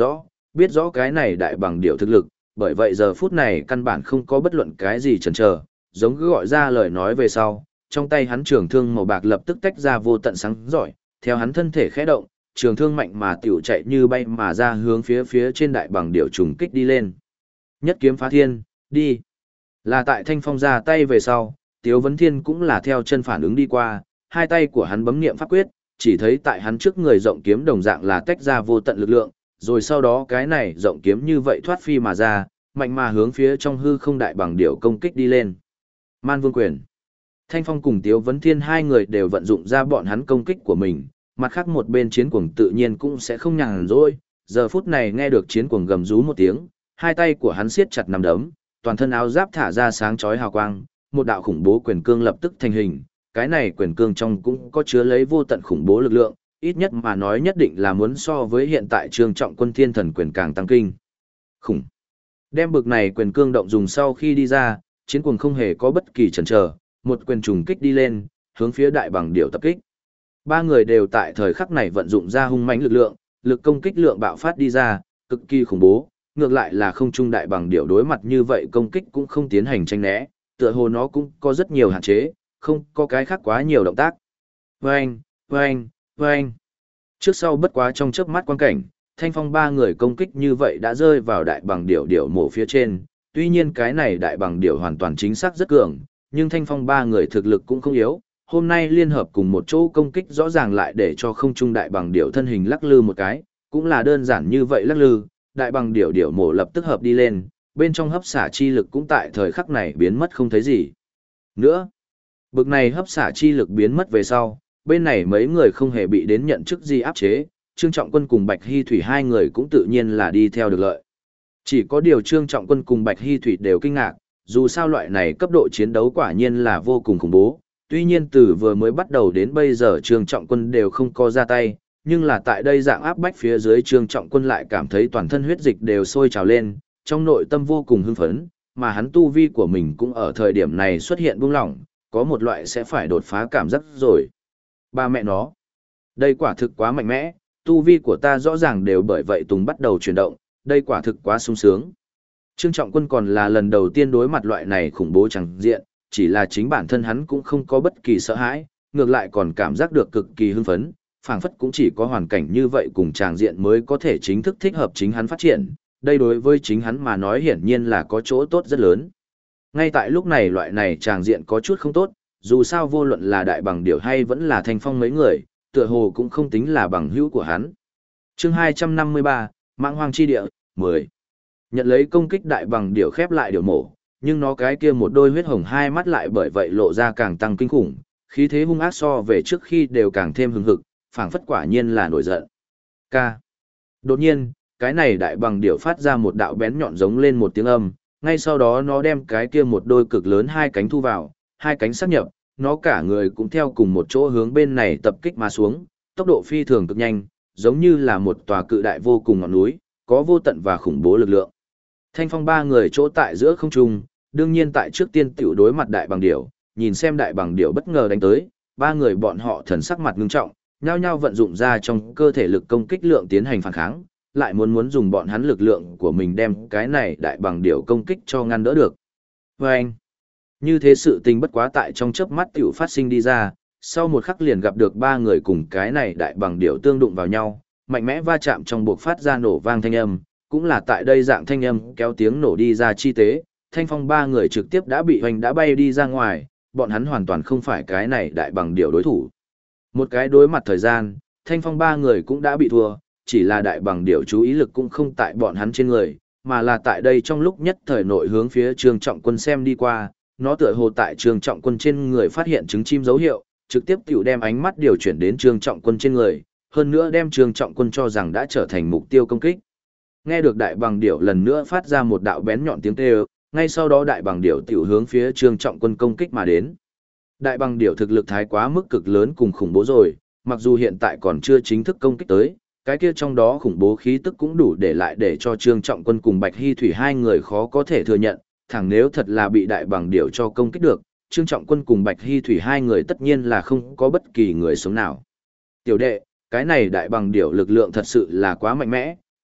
biết rõ cái này đại bằng điểu thực lực, bởi vậy giờ phút này căn bản không có bất luận cái gì chần chờ, giống cứ gọi ra lời nói về sau, trong tay hắn trường thương màu bạc lập tức tách ra vô tận sáng giỏi, theo hắn thân thể khẽ động, trường thương mạnh mà tiểu chạy như bay mà ra hướng phía trên đại bằng điểu trùng kích đi lên. Nhất kiếm phá thiên, đi. Là tại Thanh Phong ra tay về sau, Tiếu Vấn Thiên cũng là theo chân phản ứng đi qua, hai tay của hắn bấm niệm pháp quyết, chỉ thấy tại hắn trước người rộng kiếm đồng dạng là tách ra vô tận lực lượng, rồi sau đó cái này rộng kiếm như vậy thoát phi mà ra, mạnh mà hướng phía trong hư không đại bằng điểu công kích đi lên. Man Vương Quyền. Thanh Phong cùng Tiếu Vấn Thiên hai người đều vận dụng ra bọn hắn công kích của mình, mặt khác một bên chiến cuồng tự nhiên cũng sẽ không nhàn rỗi, giờ phút này nghe được chiến cuồng gầm rú một tiếng, hai tay của hắn siết chặt nắm đấm, toàn thân áo giáp thả ra sáng chói hào quang, một đạo khủng bố quyền cương lập tức thành hình, cái này quyền cương trong cũng có chứa lấy vô tận khủng bố lực lượng, ít nhất mà nói nhất định là muốn so với hiện tại Trương Trọng Quân Thiên Thần quyền càng tăng kinh. Khủng. Đem bực này quyền cương động dùng sau khi đi ra, chiến cuồng không hề có bất kỳ chần chờ, một quyền trùng kích đi lên, hướng phía đại bằng điểu tập kích. Ba người đều tại thời khắc này vận dụng ra hung mãnh lực lượng, lực công kích lượng bạo phát đi ra, cực kỳ khủng bố, ngược lại là không trung đại bằng điểu đối mặt như vậy công kích cũng không tiến hành tranh né, tựa hồ nó cũng có rất nhiều hạn chế, không có cái khác quá nhiều động tác. Vâng, vâng, vâng. Trước sau bất quá trong chớp mắt quan cảnh, Thanh Phong ba người công kích như vậy đã rơi vào đại bằng điểu mổ phía trên, tuy nhiên cái này đại bằng điểu hoàn toàn chính xác rất cường, nhưng Thanh Phong ba người thực lực cũng không yếu, hôm nay liên hợp cùng một chỗ công kích rõ ràng lại để cho không trung đại bằng điểu thân hình lắc lư một cái, cũng là đơn giản như vậy lắc lư, đại bằng điểu mổ lập tức hợp đi lên, bên trong hấp xả chi lực cũng tại thời khắc này biến mất không thấy gì nữa. Bực này hấp xả chi lực biến mất về sau, bên này mấy người không hề bị đến nhận chức gì áp chế, Trương Trọng Quân cùng Bạch Hy Thủy hai người cũng tự nhiên là đi theo được lợi. Chỉ có điều Trương Trọng Quân cùng Bạch Hy Thủy đều kinh ngạc, dù sao loại này cấp độ chiến đấu quả nhiên là vô cùng khủng bố. Tuy nhiên từ vừa mới bắt đầu đến bây giờ Trương Trọng Quân đều không có ra tay, nhưng là tại đây dạng áp bách phía dưới Trương Trọng Quân lại cảm thấy toàn thân huyết dịch đều sôi trào lên, trong nội tâm vô cùng hưng phấn, mà hắn tu vi của mình cũng ở thời điểm này xuất hiện buông lỏng, có một loại sẽ phải đột phá cảm giác rồi. Ba mẹ nó, đây quả thực quá mạnh mẽ, tu vi của ta rõ ràng đều bởi vậy Tùng bắt đầu chuyển động, đây quả thực quá sung sướng. Trương Trọng Quân còn là lần đầu tiên đối mặt loại này khủng bố chẳng diện, chỉ là chính bản thân hắn cũng không có bất kỳ sợ hãi, ngược lại còn cảm giác được cực kỳ hưng phấn, phảng phất cũng chỉ có hoàn cảnh như vậy cùng tràng diện mới có thể chính thức thích hợp chính hắn phát triển, đây đối với chính hắn mà nói hiển nhiên là có chỗ tốt rất lớn. Ngay tại lúc này loại này tràng diện có chút không tốt, dù sao vô luận là đại bằng điểu hay vẫn là Thanh Phong mấy người, tựa hồ cũng không tính là bằng hữu của hắn. Chương 253, Mãng Hoang Chi Địa, 10. Nhận lấy công kích đại bằng điểu khép lại điểu mổ, nhưng nó cái kia một đôi huyết hồng hai mắt lại bởi vậy lộ ra càng tăng kinh khủng, khí thế hung ác so về trước khi đều càng thêm hừng hực, phảng phất quả nhiên là nổi giận. Ca. Đột nhiên, cái này đại bằng điểu phát ra một đạo bén nhọn giống lên một tiếng âm, ngay sau đó nó đem cái kia một đôi cực lớn hai cánh thu vào, hai cánh sáp nhập, nó cả người cũng theo cùng một chỗ hướng bên này tập kích mà xuống, tốc độ phi thường cực nhanh, giống như là một tòa cự đại vô cùng ngọn núi, có vô tận và khủng bố lực lượng. Thanh Phong ba người chỗ tại giữa không trung, đương nhiên tại trước tiên tiểu đối mặt đại bằng điểu, nhìn xem đại bằng điểu bất ngờ đánh tới, ba người bọn họ thần sắc mặt ngưng trọng, nhao nhao vận dụng ra trong cơ thể lực công kích lượng tiến hành phản kháng, lại muốn dùng bọn hắn lực lượng của mình đem cái này đại bằng điểu công kích cho ngăn đỡ được. Và anh, như thế sự tình bất quá tại trong chớp mắt tiểu phát sinh đi ra, sau một khắc liền gặp được ba người cùng cái này đại bằng điểu tương đụng vào nhau, mạnh mẽ va chạm trong buộc phát ra nổ vang thanh âm, cũng là tại đây dạng thanh âm kéo tiếng nổ đi ra chi tế, Thanh Phong ba người trực tiếp đã bị hoành đã bay đi ra ngoài, bọn hắn hoàn toàn không phải cái này đại bằng điểu đối thủ. Một cái đối mặt thời gian, Thanh Phong ba người cũng đã bị thua, chỉ là đại bằng điểu chú ý lực cũng không tại bọn hắn trên người, mà là tại đây trong lúc nhất thời nội hướng phía Trương Trọng Quân xem đi qua, nó tựa hồ tại Trương Trọng Quân trên người phát hiện trứng chim dấu hiệu, trực tiếp tiểu đem ánh mắt điều chuyển đến Trương Trọng Quân trên người, hơn nữa đem Trương Trọng Quân cho rằng đã trở thành mục tiêu công kích. Nghe được đại bằng điểu lần nữa phát ra một đạo bén nhọn tiếng kêu, ngay sau đó đại bằng điểu tiểu hướng phía Trương Trọng Quân công kích mà đến. Đại bằng điểu thực lực thái quá mức cực lớn cùng khủng bố rồi, mặc dù hiện tại còn chưa chính thức công kích tới, cái kia trong đó khủng bố khí tức cũng đủ để lại để cho Trương Trọng Quân cùng Bạch Hy Thủy hai người khó có thể thừa nhận, thẳng nếu thật là bị đại bằng điểu cho công kích được, Trương Trọng Quân cùng Bạch Hy Thủy hai người tất nhiên là không có bất kỳ người sống nào. Tiểu đệ, cái này đại bằng điểu lực lượng thật sự là quá mạnh mẽ,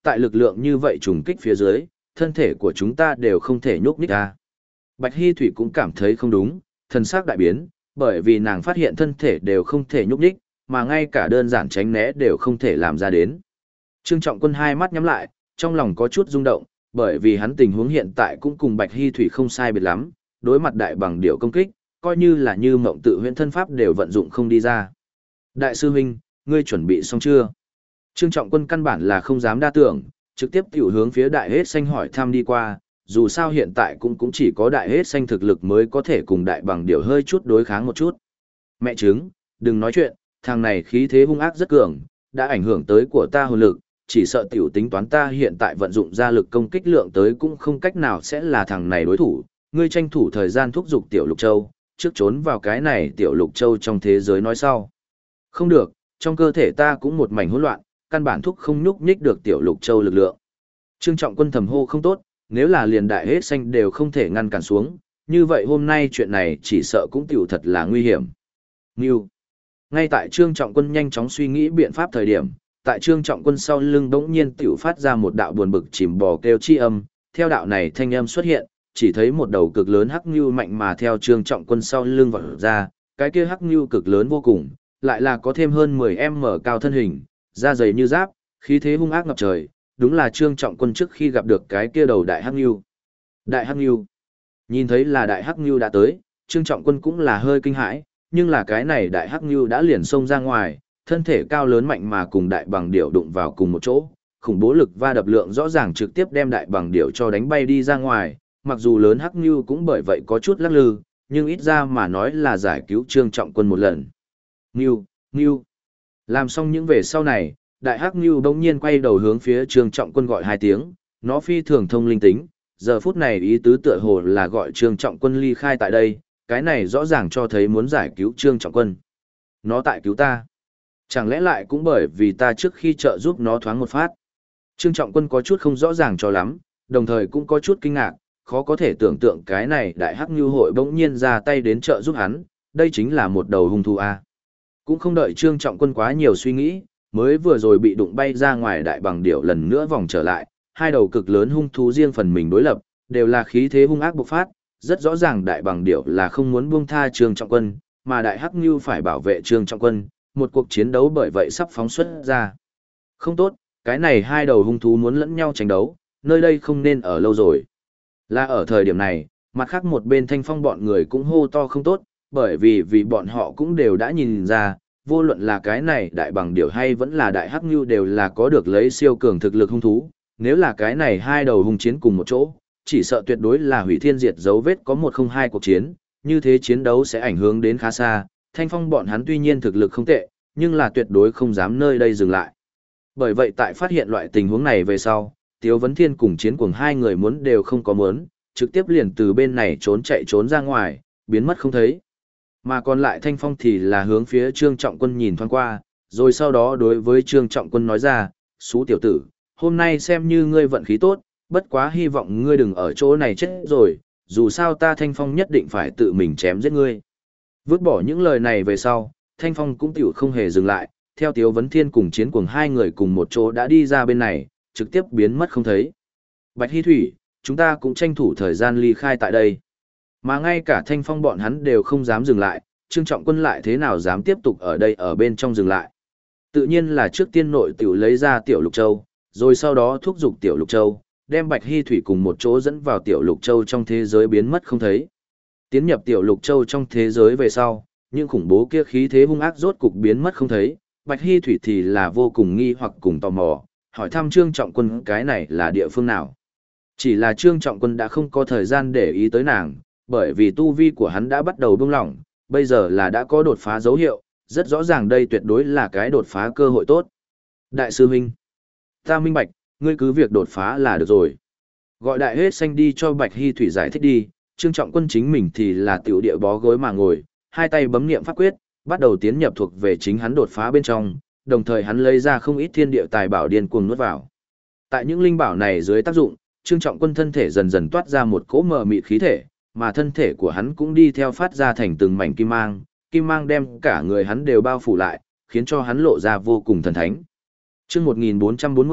tại lực lượng như vậy trùng kích phía dưới, thân thể của chúng ta đều không thể nhúc nhích ra. Bạch Hy Thủy cũng cảm thấy không đúng, thần sắc đại biến, bởi vì nàng phát hiện thân thể đều không thể nhúc nhích, mà ngay cả đơn giản tránh né đều không thể làm ra đến. Trương Trọng Quân hai mắt nhắm lại, trong lòng có chút rung động, bởi vì hắn tình huống hiện tại cũng cùng Bạch Hy Thủy không sai biệt lắm, đối mặt đại bằng điểu công kích, coi như là như mộng tự huyễn thân pháp đều vận dụng không đi ra. Đại sư huynh, ngươi chuẩn bị xong chưa? Trương Trọng Quân căn bản là không dám đa tưởng, trực tiếp tiểu hướng phía đại hết xanh hỏi thăm đi qua, dù sao hiện tại cũng chỉ có đại hết xanh thực lực mới có thể cùng đại bằng điểu hơi chút đối kháng một chút. Mẹ trứng, đừng nói chuyện, thằng này khí thế hung ác rất cường, đã ảnh hưởng tới của ta hồn lực, chỉ sợ tiểu tính toán ta hiện tại vận dụng ra lực công kích lượng tới cũng không cách nào sẽ là thằng này đối thủ, ngươi tranh thủ thời gian thúc giục tiểu lục châu, trước trốn vào cái này tiểu lục châu trong thế giới nói sau. Không được, trong cơ thể ta cũng một mảnh hỗn loạn, căn bản thúc không nhúc nhích được tiểu lục châu lực lượng. Trương Trọng Quân thầm hô không tốt, nếu là liền đại hết xanh đều không thể ngăn cản xuống, như vậy hôm nay chuyện này chỉ sợ cũng tiểu thật là nguy hiểm. Ngưu. Ngay tại Trương Trọng Quân nhanh chóng suy nghĩ biện pháp thời điểm, tại Trương Trọng Quân sau lưng bỗng nhiên tiểu phát ra một đạo buồn bực chìm bò kêu chi âm, theo đạo này thanh âm xuất hiện, chỉ thấy một đầu cực lớn hắc ngưu mạnh mà theo Trương Trọng Quân sau lưng vọt ra, cái kia hắc ngưu cực lớn vô cùng, lại là có thêm hơn 10m cao thân hình, da dày như giáp, khí thế hung ác ngập trời, đúng là Trương Trọng Quân trước khi gặp được cái kia đầu đại hắc ngưu. Đại hắc ngưu. Nhìn thấy là đại hắc ngưu đã tới, Trương Trọng Quân cũng là hơi kinh hãi, nhưng là cái này đại hắc ngưu đã liền xông ra ngoài, thân thể cao lớn mạnh mà cùng đại bằng điểu đụng vào cùng một chỗ, khủng bố lực va đập lượng rõ ràng trực tiếp đem đại bằng điểu cho đánh bay đi ra ngoài, mặc dù lớn hắc ngưu cũng bởi vậy có chút lắc lư, nhưng ít ra mà nói là giải cứu Trương Trọng Quân một lần. Ngưu, ngưu. Làm xong những về sau này, đại hắc ngưu bỗng nhiên quay đầu hướng phía Trương Trọng Quân gọi hai tiếng, nó phi thường thông linh tính, giờ phút này ý tứ tựa hồ là gọi Trương Trọng Quân ly khai tại đây, cái này rõ ràng cho thấy muốn giải cứu Trương Trọng Quân. Nó tại cứu ta. Chẳng lẽ lại cũng bởi vì ta trước khi trợ giúp nó thoáng một phát. Trương Trọng Quân có chút không rõ ràng cho lắm, đồng thời cũng có chút kinh ngạc, khó có thể tưởng tượng cái này đại hắc ngưu hội bỗng nhiên ra tay đến trợ giúp hắn, đây chính là một đầu hung thú a. Cũng không đợi Trương Trọng Quân quá nhiều suy nghĩ, mới vừa rồi bị đụng bay ra ngoài đại bằng điểu lần nữa vòng trở lại, hai đầu cực lớn hung thú riêng phần mình đối lập, đều là khí thế hung ác bộc phát, rất rõ ràng đại bằng điểu là không muốn buông tha Trương Trọng Quân, mà đại hắc ngưu phải bảo vệ Trương Trọng Quân, một cuộc chiến đấu bởi vậy sắp phóng xuất ra. Không tốt, cái này hai đầu hung thú muốn lẫn nhau tranh đấu, nơi đây không nên ở lâu rồi. Là ở thời điểm này, mặt khác một bên Thanh Phong bọn người cũng hô to không tốt, bởi vì bọn họ cũng đều đã nhìn ra, vô luận là cái này đại bằng điểu hay vẫn là đại hắc ngưu đều là có được lấy siêu cường thực lực hung thú, nếu là cái này hai đầu hung chiến cùng một chỗ, chỉ sợ tuyệt đối là hủy thiên diệt dấu vết có 1-0-2 cuộc chiến, như thế chiến đấu sẽ ảnh hưởng đến khá xa. Thanh Phong bọn hắn tuy nhiên thực lực không tệ, nhưng là tuyệt đối không dám nơi đây dừng lại. Bởi vậy tại phát hiện loại tình huống này về sau, Tiếu Vấn Thiên cùng Chiến Cuồng hai người muốn đều không có muốn, trực tiếp liền từ bên này trốn ra ngoài, biến mất không thấy. Mà còn lại Thanh Phong thì là hướng phía Trương Trọng Quân nhìn thoáng qua, rồi sau đó đối với Trương Trọng Quân nói ra, "Xú tiểu tử, hôm nay xem như ngươi vận khí tốt, bất quá hy vọng ngươi đừng ở chỗ này chết rồi, dù sao ta Thanh Phong nhất định phải tự mình chém giết ngươi." Vứt bỏ những lời này về sau, Thanh Phong cũng tiểu không hề dừng lại, theo Tiếu Vấn Thiên cùng Chiến Cuồng hai người cùng một chỗ đã đi ra bên này, trực tiếp biến mất không thấy. Bạch Hy Thủy, chúng ta cũng tranh thủ thời gian ly khai tại đây. Mà ngay cả Thanh Phong bọn hắn đều không dám dừng lại, Trương Trọng Quân lại thế nào dám tiếp tục ở đây ở bên trong dừng lại. Tự nhiên là trước tiên nội tiểu lấy ra tiểu Lục Châu, rồi sau đó thúc giục tiểu Lục Châu, đem Bạch Hy Thủy cùng một chỗ dẫn vào tiểu Lục Châu trong thế giới biến mất không thấy. Tiến nhập tiểu Lục Châu trong thế giới về sau, những khủng bố kia khí thế hung ác rốt cục biến mất không thấy, Bạch Hy Thủy thì là vô cùng nghi hoặc cùng tò mò, hỏi thăm Trương Trọng Quân cái này là địa phương nào. Chỉ là Trương Trọng Quân đã không có thời gian để ý tới nàng, bởi vì tu vi của hắn đã bắt đầu buông lỏng, bây giờ là đã có đột phá dấu hiệu, rất rõ ràng đây tuyệt đối là cái đột phá cơ hội tốt. Đại sư huynh, ta minh bạch, ngươi cứ việc đột phá là được rồi. Gọi đại hết xanh đi cho Bạch Hy Thủy giải thích đi, Trương Trọng Quân chính mình thì là tiểu địa bó gối mà ngồi, hai tay bấm niệm pháp quyết, bắt đầu tiến nhập thuộc về chính hắn đột phá bên trong, đồng thời hắn lấy ra không ít thiên địa tài bảo điên cuồng nuốt vào. Tại những linh bảo này dưới tác dụng, Trương Trọng Quân thân thể dần dần toát ra một cỗ mờ mịt khí thể, mà thân thể của hắn cũng đi theo phát ra thành từng mảnh kim mang đem cả người hắn đều bao phủ lại, khiến cho hắn lộ ra vô cùng thần thánh. Chương 1440,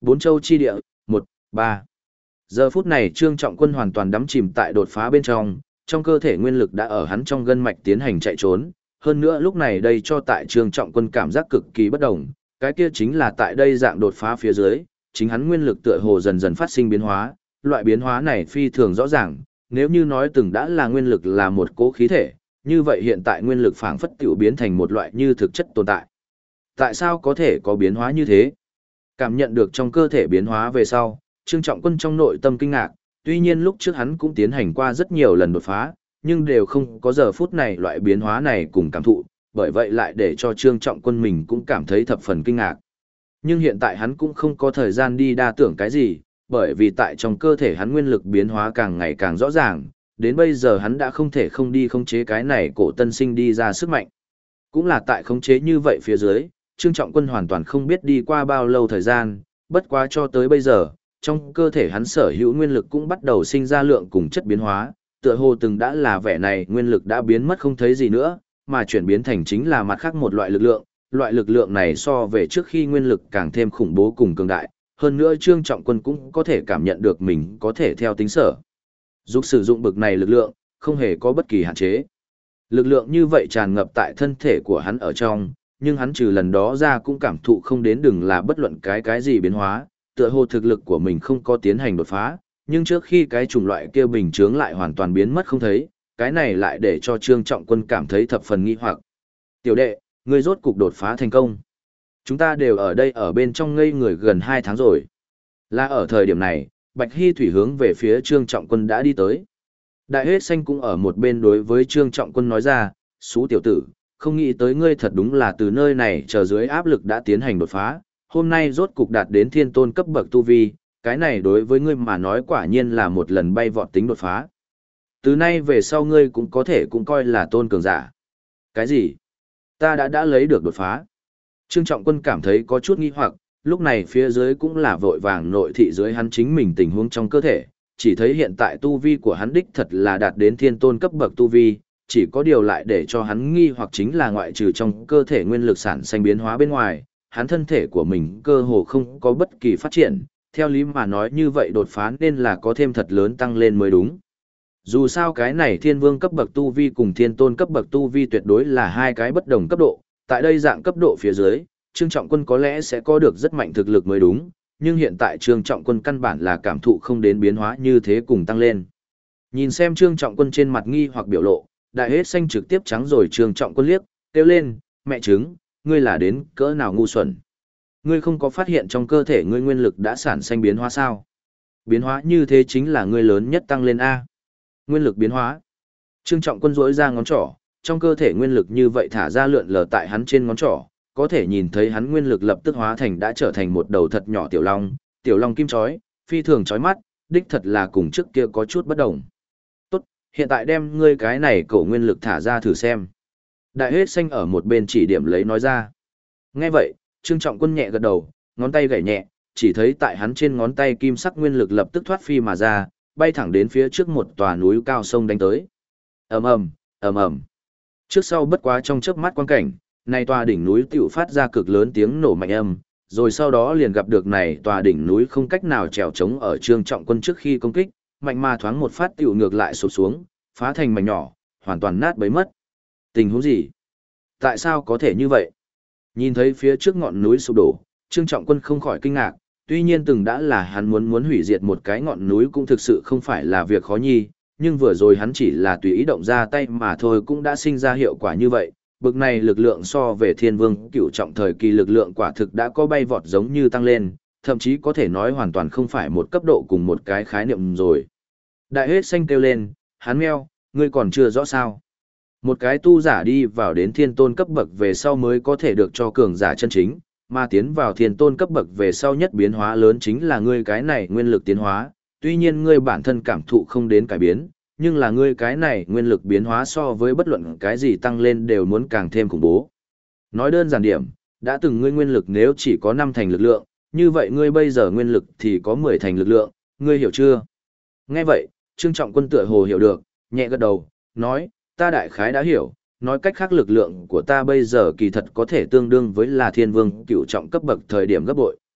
Bốn châu chi địa, 1, 3. Giờ phút này Trương Trọng Quân hoàn toàn đắm chìm tại đột phá bên trong cơ thể nguyên lực đã ở hắn trong gân mạch tiến hành chạy trốn. Hơn nữa lúc này đây cho tại Trương Trọng Quân cảm giác cực kỳ bất đồng, cái kia chính là tại đây dạng đột phá phía dưới, chính hắn nguyên lực tựa hồ dần dần phát sinh biến hóa, loại biến hóa này phi thường rõ ràng, nếu như nói từng đã là nguyên lực là một cỗ khí thể, như vậy hiện tại nguyên lực phảng phất tiểu biến thành một loại như thực chất tồn tại. Tại sao có thể có biến hóa như thế? Cảm nhận được trong cơ thể biến hóa về sau, Trương Trọng Quân trong nội tâm kinh ngạc, tuy nhiên lúc trước hắn cũng tiến hành qua rất nhiều lần đột phá, nhưng đều không có giờ phút này loại biến hóa này cùng cảm thụ, bởi vậy lại để cho Trương Trọng Quân mình cũng cảm thấy thập phần kinh ngạc. Nhưng hiện tại hắn cũng không có thời gian đi đa tưởng cái gì, bởi vì tại trong cơ thể hắn nguyên lực biến hóa càng ngày càng rõ ràng, đến bây giờ hắn đã không thể không đi khống chế cái này cổ tân sinh đi ra sức mạnh. Cũng là tại khống chế như vậy phía dưới, Trương Trọng Quân hoàn toàn không biết đi qua bao lâu thời gian, bất quá cho tới bây giờ, trong cơ thể hắn sở hữu nguyên lực cũng bắt đầu sinh ra lượng cùng chất biến hóa, tựa hồ từng đã là vẻ này nguyên lực đã biến mất không thấy gì nữa, mà chuyển biến thành chính là mặt khác một loại lực lượng này so về trước khi nguyên lực càng thêm khủng bố cùng cường đại, hơn nữa Trương Trọng Quân cũng có thể cảm nhận được mình có thể theo tính sở dục sử dụng bực này lực lượng, không hề có bất kỳ hạn chế. Lực lượng như vậy tràn ngập tại thân thể của hắn ở trong, nhưng hắn trừ lần đó ra cũng cảm thụ không đến đừng là bất luận cái gì biến hóa, tựa hồ thực lực của mình không có tiến hành đột phá, nhưng trước khi cái chủng loại kia bình chướng lại hoàn toàn biến mất không thấy, cái này lại để cho Trương Trọng Quân cảm thấy thập phần nghi hoặc. Tiểu đệ, ngươi rốt cục đột phá thành công. Chúng ta đều ở đây ở bên trong ngây người gần 2 tháng rồi. Là ở thời điểm này, Bạch Hy Thủy hướng về phía Trương Trọng Quân đã đi tới. Đại Hết Xanh cũng ở một bên đối với Trương Trọng Quân nói ra, "Xú tiểu tử, không nghĩ tới ngươi thật đúng là từ nơi này chờ dưới áp lực đã tiến hành đột phá, hôm nay rốt cục đạt đến thiên tôn cấp bậc tu vi, cái này đối với ngươi mà nói quả nhiên là một lần bay vọt tính đột phá. Từ nay về sau ngươi cũng có thể cũng coi là tôn cường giả." Cái gì? Ta đã lấy được đột phá. Trương Trọng Quân cảm thấy có chút nghi hoặc, lúc này phía dưới cũng là vội vàng nội thị dưới hắn chính mình tình huống trong cơ thể, chỉ thấy hiện tại tu vi của hắn đích thật là đạt đến thiên tôn cấp bậc tu vi, chỉ có điều lại để cho hắn nghi hoặc chính là ngoại trừ trong cơ thể nguyên lực sản sinh biến hóa bên ngoài, hắn thân thể của mình cơ hồ không có bất kỳ phát triển, theo lý mà nói như vậy đột phá nên là có thêm thật lớn tăng lên mới đúng. Dù sao cái này thiên vương cấp bậc tu vi cùng thiên tôn cấp bậc tu vi tuyệt đối là hai cái bất đồng cấp độ, tại đây dạng cấp độ phía dưới, Trương Trọng Quân có lẽ sẽ có được rất mạnh thực lực mới đúng, nhưng hiện tại Trương Trọng Quân căn bản là cảm thụ không đến biến hóa như thế cùng tăng lên. Nhìn xem Trương Trọng Quân trên mặt nghi hoặc biểu lộ, Đại Hết Xanh trực tiếp trắng rồi Trương Trọng Quân liếc, kêu lên, "Mẹ chứng, ngươi là đến cỡ nào ngu xuẩn? Ngươi không có phát hiện trong cơ thể ngươi nguyên lực đã sản sinh biến hóa sao? Biến hóa như thế chính là ngươi lớn nhất tăng lên A." Nguyên lực biến hóa. Trương Trọng Quân rỗi ra ngón trỏ, trong cơ thể nguyên lực như vậy thả ra lượn lờ tại hắn trên ngón trỏ, có thể nhìn thấy hắn nguyên lực lập tức hóa thành đã trở thành một đầu thật nhỏ tiểu long kim chói, phi thường chói mắt, đích thật là cùng trước kia có chút bất đồng. "Tốt, hiện tại đem ngươi cái này cổ nguyên lực thả ra thử xem." Đại Hết Xanh ở một bên chỉ điểm lấy nói ra. Nghe vậy, Trương Trọng Quân nhẹ gật đầu, ngón tay gảy nhẹ, chỉ thấy tại hắn trên ngón tay kim sắc nguyên lực lập tức thoát phi mà ra, bay thẳng đến phía trước một tòa núi cao sông đánh tới. Ầm ầm, ầm ầm. Trước sau bất quá trong chớp mắt quang cảnh, này tòa đỉnh núi tiểu phát ra cực lớn tiếng nổ mạnh âm, rồi sau đó liền gặp được này tòa đỉnh núi không cách nào trèo chống ở Trương Trọng Quân trước khi công kích, mạnh mà thoáng một phát tiểu ngược lại sụp xuống, phá thành mảnh nhỏ, hoàn toàn nát bấy mất. Tình huống gì? Tại sao có thể như vậy? Nhìn thấy phía trước ngọn núi sụp đổ, Trương Trọng Quân không khỏi kinh ngạc, tuy nhiên từng đã là hắn muốn hủy diệt một cái ngọn núi cũng thực sự không phải là việc khó nhi, nhưng vừa rồi hắn chỉ là tùy ý động ra tay mà thôi cũng đã sinh ra hiệu quả như vậy. Bực này lực lượng so về thiên vương cựu trọng thời kỳ lực lượng quả thực đã có bay vọt giống như tăng lên, thậm chí có thể nói hoàn toàn không phải một cấp độ cùng một cái khái niệm rồi. Đại Hết Xanh kêu lên, hắn meo, ngươi còn chưa rõ sao. Một cái tu giả đi vào đến thiên tôn cấp bậc về sau mới có thể được cho cường giả chân chính, mà tiến vào thiên tôn cấp bậc về sau nhất biến hóa lớn chính là ngươi cái này nguyên lực tiến hóa, tuy nhiên ngươi bản thân cảm thụ không đến cải biến, nhưng là ngươi cái này nguyên lực biến hóa so với bất luận cái gì tăng lên đều muốn càng thêm khủng bố. Nói đơn giản điểm, đã từng ngươi nguyên lực nếu chỉ có 5 thành lực lượng, như vậy ngươi bây giờ nguyên lực thì có 10 thành lực lượng, ngươi hiểu chưa? Nghe vậy, Trương Trọng Quân tựa hồ hiểu được, nhẹ gật đầu, nói, ta đại khái đã hiểu, nói cách khác lực lượng của ta bây giờ kỳ thật có thể tương đương với là thiên vương cựu trọng cấp bậc thời điểm gấp bội.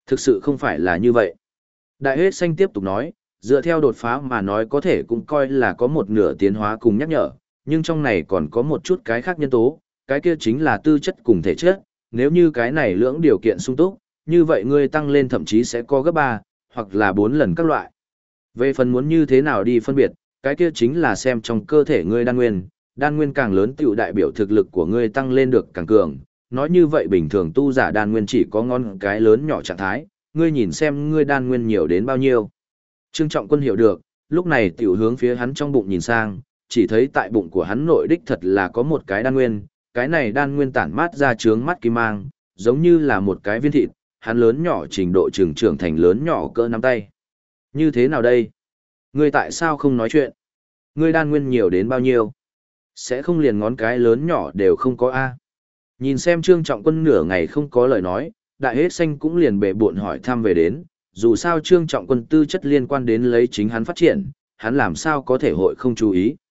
Thực sự không phải là như vậy. Đại hết xanh tiếp tục nói, dựa theo đột phá mà nói có thể cũng coi là có một nửa tiến hóa cùng nhắc nhở, nhưng trong này còn có một chút cái khác nhân tố, cái kia chính là tư chất cùng thể chất, nếu như cái này lưỡng điều kiện sung túc, như vậy ngươi tăng lên thậm chí sẽ có gấp 3, hoặc là 4 lần các loại. Về phần muốn như thế nào đi phân biệt, cái kia chính là xem trong cơ thể ngươi đan nguyên càng lớn tiểu đại biểu thực lực của ngươi tăng lên được càng cường. Nói như vậy bình thường tu giả đan nguyên chỉ có ngón cái lớn nhỏ trạng thái, ngươi nhìn xem ngươi đan nguyên nhiều đến bao nhiêu. Trương Trọng Quân hiểu được, lúc này tiểu hướng phía hắn trong bụng nhìn sang, chỉ thấy tại bụng của hắn nội đích thật là có một cái đan nguyên, cái này đan nguyên tản mát ra trướng mắt kim mang, giống như là một cái viên thịt, hắn lớn nhỏ trình độ trưởng thành lớn nhỏ cỡ nắm tay. Như thế nào đây? Ngươi tại sao không nói chuyện? Ngươi đan nguyên nhiều đến bao nhiêu? Sẽ không liền ngón cái lớn nhỏ đều không có A. Nhìn xem Trương Trọng Quân nửa ngày không có lời nói, đại hết xanh cũng liền bệ buộn hỏi thăm về đến, dù sao Trương Trọng Quân tư chất liên quan đến lấy chính hắn phát triển, hắn làm sao có thể hội không chú ý.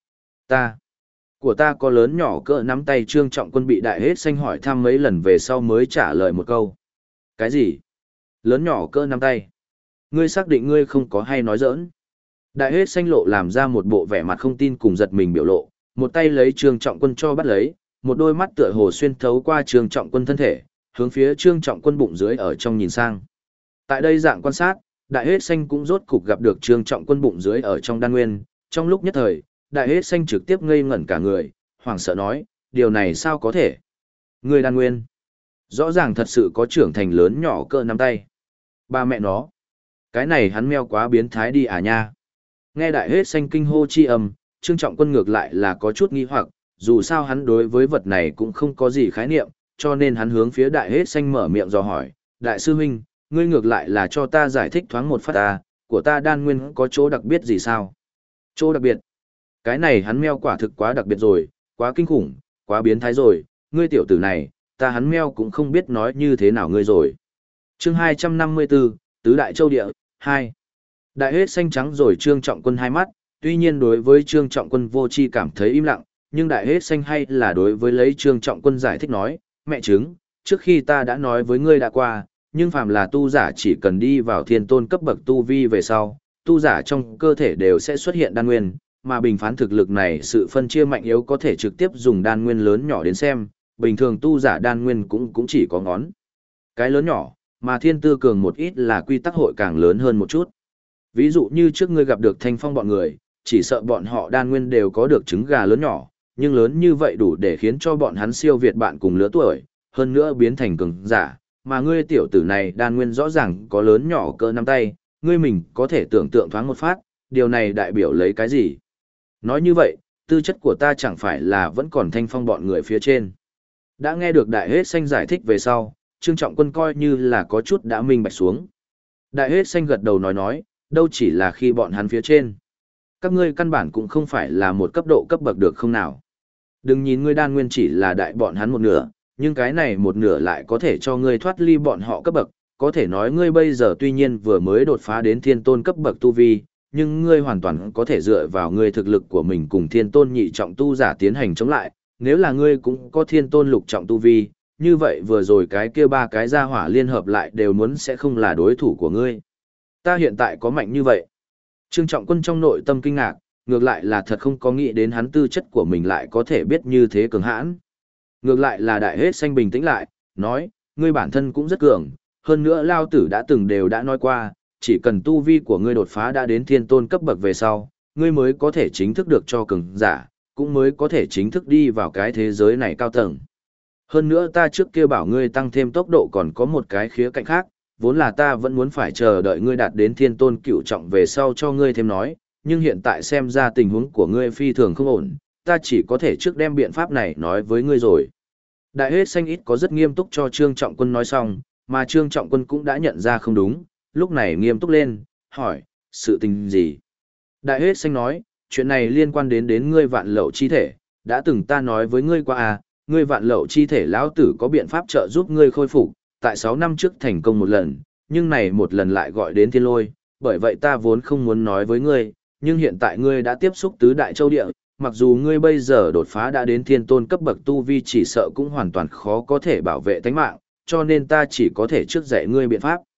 Của ta có lớn nhỏ cỡ nắm tay. Trương Trọng Quân bị đại hết xanh hỏi thăm mấy lần về sau mới trả lời một câu. Cái gì? Lớn nhỏ cỡ nắm tay? Ngươi xác định ngươi không có hay nói giỡn? Đại hết xanh lộ làm ra một bộ vẻ mặt không tin cùng giật mình biểu lộ, một tay lấy Trương Trọng Quân cho bắt lấy, một đôi mắt tựa hồ xuyên thấu qua Trương Trọng Quân thân thể, hướng phía Trương Trọng Quân bụng dưới ở trong nhìn sang. Tại đây dạng quan sát, đại hết xanh cũng rốt cục gặp được Trương Trọng Quân bụng dưới ở trong đan nguyên, trong lúc nhất thời, đại hết xanh trực tiếp ngây ngẩn cả người, hoảng sợ nói, điều này sao có thể? Người đan nguyên, rõ ràng thật sự có trưởng thành lớn nhỏ cỡ nắm tay. Ba mẹ nó, cái này hắn meo quá biến thái đi à nha. Nghe đại hết xanh kinh hô chi âm, Trương Trọng Quân ngược lại là có chút nghi hoặc, dù sao hắn đối với vật này cũng không có gì khái niệm, cho nên hắn hướng phía đại hết xanh mở miệng dò hỏi, đại sư huynh, ngươi ngược lại là cho ta giải thích thoáng một phát ta, của ta đan nguyên có chỗ đặc biệt gì sao? Chỗ đặc biệt? Cái này hắn meo quả thực quá đặc biệt rồi, quá kinh khủng, quá biến thái rồi, ngươi tiểu tử này, ta hắn meo cũng không biết nói như thế nào ngươi rồi. Chương 254, Tứ Đại Châu Địa, 2. Đại hết xanh trắng rồi Trương Trọng Quân hai mắt, tuy nhiên đối với Trương Trọng Quân vô chi cảm thấy im lặng, nhưng đại hết xanh hay là đối với lấy Trương Trọng Quân giải thích nói, mẹ chứng, trước khi ta đã nói với ngươi đã qua, nhưng phàm là tu giả chỉ cần đi vào thiên tôn cấp bậc tu vi về sau, tu giả trong cơ thể đều sẽ xuất hiện đan nguyên, mà bình phán thực lực này sự phân chia mạnh yếu có thể trực tiếp dùng đan nguyên lớn nhỏ đến xem, bình thường tu giả đan nguyên cũng chỉ có ngón cái lớn nhỏ, mà thiên tư cường một ít là quy tắc hội càng lớn hơn một chút. Ví dụ như trước ngươi gặp được Thanh Phong bọn người, chỉ sợ bọn họ đan nguyên đều có được trứng gà lớn nhỏ, nhưng lớn như vậy đủ để khiến cho bọn hắn siêu việt bạn cùng lứa tuổi, hơn nữa biến thành cường giả, mà ngươi tiểu tử này đan nguyên rõ ràng có lớn nhỏ cỡ nắm tay, ngươi mình có thể tưởng tượng thoáng một phát, điều này đại biểu lấy cái gì? Nói như vậy, tư chất của ta chẳng phải là vẫn còn Thanh Phong bọn người phía trên. Đã nghe được đại hết xanh giải thích về sau, Trương Trọng Quân coi như là có chút đã minh bạch xuống. Đại hết xanh gật đầu nói, đâu chỉ là khi bọn hắn phía trên. Các ngươi căn bản cũng không phải là một cấp độ cấp bậc được không nào. Đừng nhìn ngươi đan nguyên chỉ là đại bọn hắn một nửa, nhưng cái này một nửa lại có thể cho ngươi thoát ly bọn họ cấp bậc. Có thể nói ngươi bây giờ tuy nhiên vừa mới đột phá đến thiên tôn cấp bậc tu vi, nhưng ngươi hoàn toàn có thể dựa vào ngươi thực lực của mình cùng thiên tôn nhị trọng tu giả tiến hành chống lại. Nếu là ngươi cũng có thiên tôn lục trọng tu vi, như vậy vừa rồi cái kia ba cái gia hỏa liên hợp lại đều muốn sẽ không là đối thủ của ngươi. Ta hiện tại có mạnh như vậy. Trương Trọng Quân trong nội tâm kinh ngạc, ngược lại là thật không có nghĩ đến hắn tư chất của mình lại có thể biết như thế cường hãn. Ngược lại là đại hết xanh bình tĩnh lại, nói, ngươi bản thân cũng rất cường, hơn nữa lao tử đã từng đều đã nói qua, chỉ cần tu vi của ngươi đột phá đã đến thiên tôn cấp bậc về sau, ngươi mới có thể chính thức được cho cường giả, cũng mới có thể chính thức đi vào cái thế giới này cao tầng. Hơn nữa ta trước kia bảo ngươi tăng thêm tốc độ còn có một cái khía cạnh khác, vốn là ta vẫn muốn phải chờ đợi ngươi đạt đến thiên tôn cửu trọng về sau cho ngươi thêm nói, nhưng hiện tại xem ra tình huống của ngươi phi thường không ổn, ta chỉ có thể trước đem biện pháp này nói với ngươi rồi. Đại hết xanh ít có rất nghiêm túc cho Trương Trọng Quân nói xong, mà Trương Trọng Quân cũng đã nhận ra không đúng, lúc này nghiêm túc lên, hỏi, sự tình gì? Đại hết xanh nói, chuyện này liên quan đến ngươi vạn lậu chi thể, đã từng ta nói với ngươi qua à, ngươi vạn lậu chi thể lão tử có biện pháp trợ giúp ngươi khôi phục, tại 6 năm trước thành công một lần, nhưng này một lần lại gọi đến thiên lôi, bởi vậy ta vốn không muốn nói với ngươi, nhưng hiện tại ngươi đã tiếp xúc tứ đại châu địa, mặc dù ngươi bây giờ đột phá đã đến thiên tôn cấp bậc tu vi chỉ sợ cũng hoàn toàn khó có thể bảo vệ tánh mạng, cho nên ta chỉ có thể trước dạy ngươi biện pháp.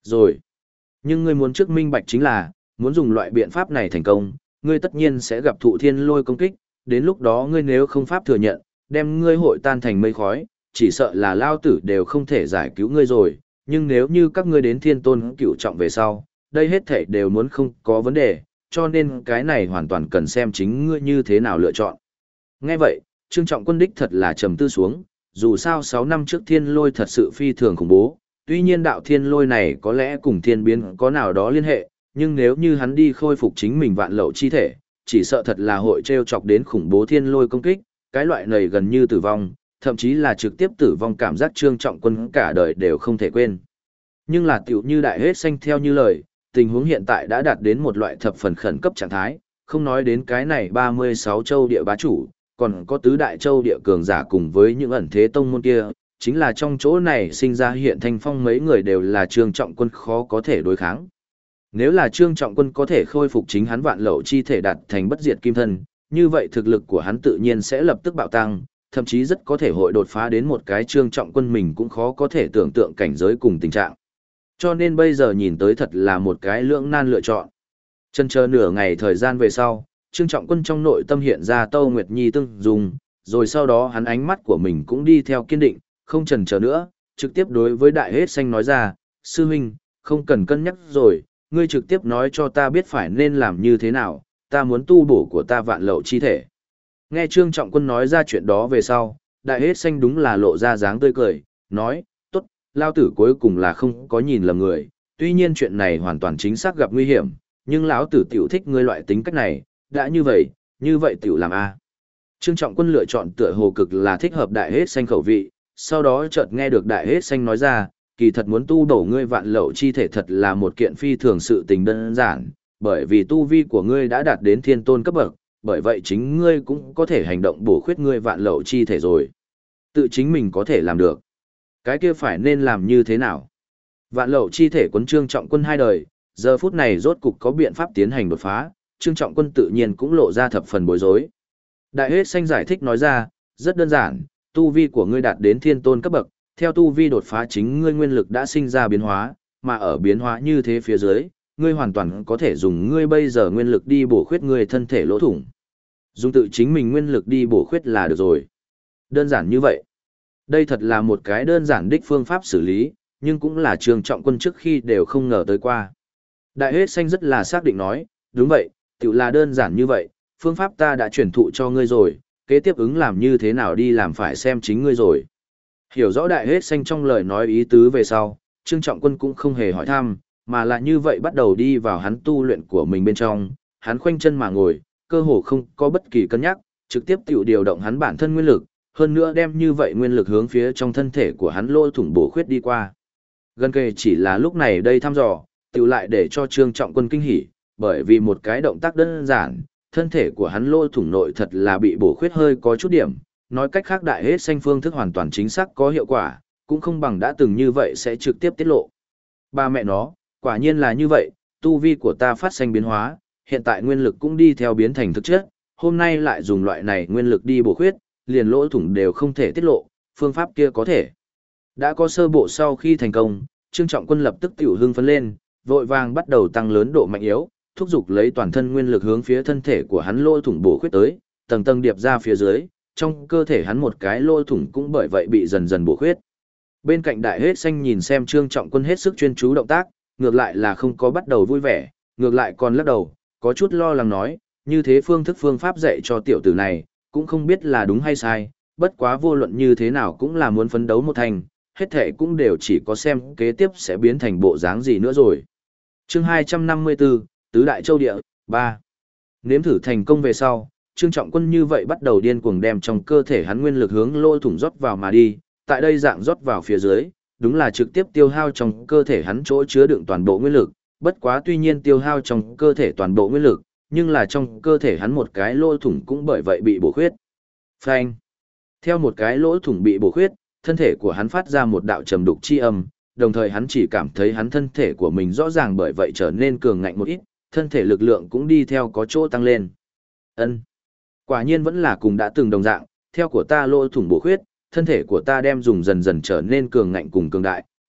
Rồi. Nhưng ngươi muốn trước minh bạch chính là, muốn dùng loại biện pháp này thành công, ngươi tất nhiên sẽ gặp thụ thiên lôi công kích, đến lúc đó ngươi nếu không pháp thừa nhận, đem ngươi hội tan thành mây khói, chỉ sợ là lao tử đều không thể giải cứu ngươi rồi, nhưng nếu như các ngươi đến thiên tôn cửu trọng về sau, đây hết thảy đều muốn không có vấn đề, cho nên cái này hoàn toàn cần xem chính ngươi như thế nào lựa chọn. Nghe vậy, Trương Trọng Quân đích thật là trầm tư xuống, dù sao 6 năm trước thiên lôi thật sự phi thường khủng bố, tuy nhiên đạo thiên lôi này có lẽ cùng thiên biến có nào đó liên hệ, nhưng nếu như hắn đi khôi phục chính mình vạn lậu chi thể, chỉ sợ thật là hội treo chọc đến khủng bố thiên lôi công kích, cái loại này gần như tử vong, thậm chí là trực tiếp tử vong cảm giác Trương Trọng Quân cả đời đều không thể quên. Nhưng là tiểu như đại hết xanh theo như lời, tình huống hiện tại đã đạt đến một loại thập phần khẩn cấp trạng thái, không nói đến cái này 36 châu địa bá chủ, còn có tứ đại châu địa cường giả cùng với những ẩn thế tông môn kia, chính là trong chỗ này sinh ra hiện thanh phong mấy người đều là Trương Trọng Quân khó có thể đối kháng. Nếu là Trương Trọng Quân có thể khôi phục chính hắn vạn lậu chi thể đạt thành bất diệt kim thân, như vậy thực lực của hắn tự nhiên sẽ lập tức bạo tăng, thậm chí rất có thể hội đột phá đến một cái Trương Trọng Quân mình cũng khó có thể tưởng tượng cảnh giới cùng tình trạng. Cho nên bây giờ nhìn tới thật là một cái lưỡng nan lựa chọn. Chân chờ nửa ngày thời gian về sau, Trương Trọng Quân trong nội tâm hiện ra Tâu Nguyệt Nhi tương dùng, rồi sau đó hắn ánh mắt của mình cũng đi theo kiên định, không chần chờ nữa, trực tiếp đối với Đại Hết Xanh nói ra, sư huynh, không cần cân nhắc rồi, ngươi trực tiếp nói cho ta biết phải nên làm như thế nào, ta muốn tu bổ của ta vạn lậu chi thể. Nghe Trương Trọng Quân nói ra chuyện đó về sau, Đại Hết Xanh đúng là lộ ra dáng tươi cười, nói, tốt, lao tử cuối cùng là không có nhìn lầm người, tuy nhiên chuyện này hoàn toàn chính xác gặp nguy hiểm, nhưng lão tử tiểu thích ngươi loại tính cách này, đã như vậy tiểu làm a. Trương Trọng Quân lựa chọn tựa hồ cực là thích hợp Đại Hết Xanh khẩu vị, sau đó chợt nghe được Đại Hết Xanh nói ra, kỳ thật muốn tu bổ ngươi vạn lậu chi thể thật là một kiện phi thường sự tình đơn giản, bởi vì tu vi của ngươi đã đạt đến thiên tôn cấp bậc, bởi vậy chính ngươi cũng có thể hành động bổ khuyết ngươi vạn lậu chi thể rồi. Tự chính mình có thể làm được. Cái kia phải nên làm như thế nào? Vạn lậu chi thể quấn Trương Trọng Quân hai đời, giờ phút này rốt cục có biện pháp tiến hành đột phá, Trương Trọng Quân tự nhiên cũng lộ ra thập phần bối rối. Đại Hết Xanh giải thích nói ra, rất đơn giản, tu vi của ngươi đạt đến thiên tôn cấp bậc, theo tu vi đột phá chính ngươi nguyên lực đã sinh ra biến hóa, mà ở biến hóa như thế phía dưới, ngươi hoàn toàn có thể dùng ngươi bây giờ nguyên lực đi bổ khuyết ngươi thân thể lỗ thủng. Dùng tự chính mình nguyên lực đi bổ khuyết là được rồi. Đơn giản như vậy. Đây thật là một cái đơn giản đích phương pháp xử lý, nhưng cũng là Trương Trọng Quân trước khi đều không ngờ tới qua. Đại Hết Xanh rất là xác định nói, đúng vậy, tự là đơn giản như vậy, phương pháp ta đã truyền thụ cho ngươi rồi, kế tiếp ứng làm như thế nào đi làm phải xem chính ngươi rồi. Hiểu rõ Đại Hết Xanh trong lời nói ý tứ về sau, Trương Trọng Quân cũng không hề hỏi thăm, mà là như vậy bắt đầu đi vào hắn tu luyện của mình bên trong, hắn khoanh chân mà ngồi, cơ hồ không có bất kỳ cân nhắc, trực tiếp tự điều động hắn bản thân nguyên lực, hơn nữa đem như vậy nguyên lực hướng phía trong thân thể của hắn lỗ thủng bổ khuyết đi qua. Gần kề chỉ là lúc này đây thăm dò, tự lại để cho Trương Trọng Quân kinh hỉ, bởi vì một cái động tác đơn giản, thân thể của hắn lỗ thủng nội thật là bị bổ khuyết hơi có chút điểm, nói cách khác Đại Hết Xanh phương thức hoàn toàn chính xác có hiệu quả, cũng không bằng đã từng như vậy sẽ trực tiếp tiết lộ. Ba mẹ nó, quả nhiên là như vậy, tu vi của ta phát sinh biến hóa, hiện tại nguyên lực cũng đi theo biến thành thực chất, hôm nay lại dùng loại này nguyên lực đi bổ khuyết, liền lỗ thủng đều không thể tiết lộ, phương pháp kia có thể. Đã có sơ bộ sau khi thành công, Trương Trọng Quân lập tức tiểu hưng phấn lên, vội vàng bắt đầu tăng lớn độ mạnh yếu, thúc giục lấy toàn thân nguyên lực hướng phía thân thể của hắn lỗ thủng bổ khuyết tới, tầng tầng điệp ra phía dưới, trong cơ thể hắn một cái lỗ thủng cũng bởi vậy bị dần dần bổ khuyết. Bên cạnh Đại Hết Xanh nhìn xem Trương Trọng Quân hết sức chuyên chú động tác, ngược lại là không có bắt đầu vui vẻ, ngược lại còn lắc đầu, có chút lo lắng nói, như thế phương pháp dạy cho tiểu tử này, cũng không biết là đúng hay sai, bất quá vô luận như thế nào cũng là muốn phấn đấu một thành, hết thể cũng đều chỉ có xem kế tiếp sẽ biến thành bộ dáng gì nữa rồi. Chương 254, Tứ Đại Châu Địa, 3. Nếm thử thành công về sau, Trương Trọng Quân như vậy bắt đầu điên cuồng đem trong cơ thể hắn nguyên lực hướng lỗ thủng rót vào mà đi, tại đây dạng rót vào phía dưới, đúng là trực tiếp tiêu hao trong cơ thể hắn chỗ chứa đựng toàn bộ nguyên lực, bất quá tuy nhiên tiêu hao trong cơ thể toàn bộ nguyên lực, nhưng là trong cơ thể hắn một cái lỗ thủng cũng bởi vậy bị bổ khuyết. Phanh. Theo một cái lỗ thủng bị bổ khuyết, thân thể của hắn phát ra một đạo trầm đục chi âm, đồng thời hắn chỉ cảm thấy hắn thân thể của mình rõ ràng bởi vậy trở nên cường ngạnh một ít, thân thể lực lượng cũng đi theo có chỗ tăng lên. Ân, quả nhiên vẫn là cùng đã từng đồng dạng, theo của ta lỗ thủng bổ khuyết, thân thể của ta đem dùng dần dần trở nên cường ngạnh cùng cường đại,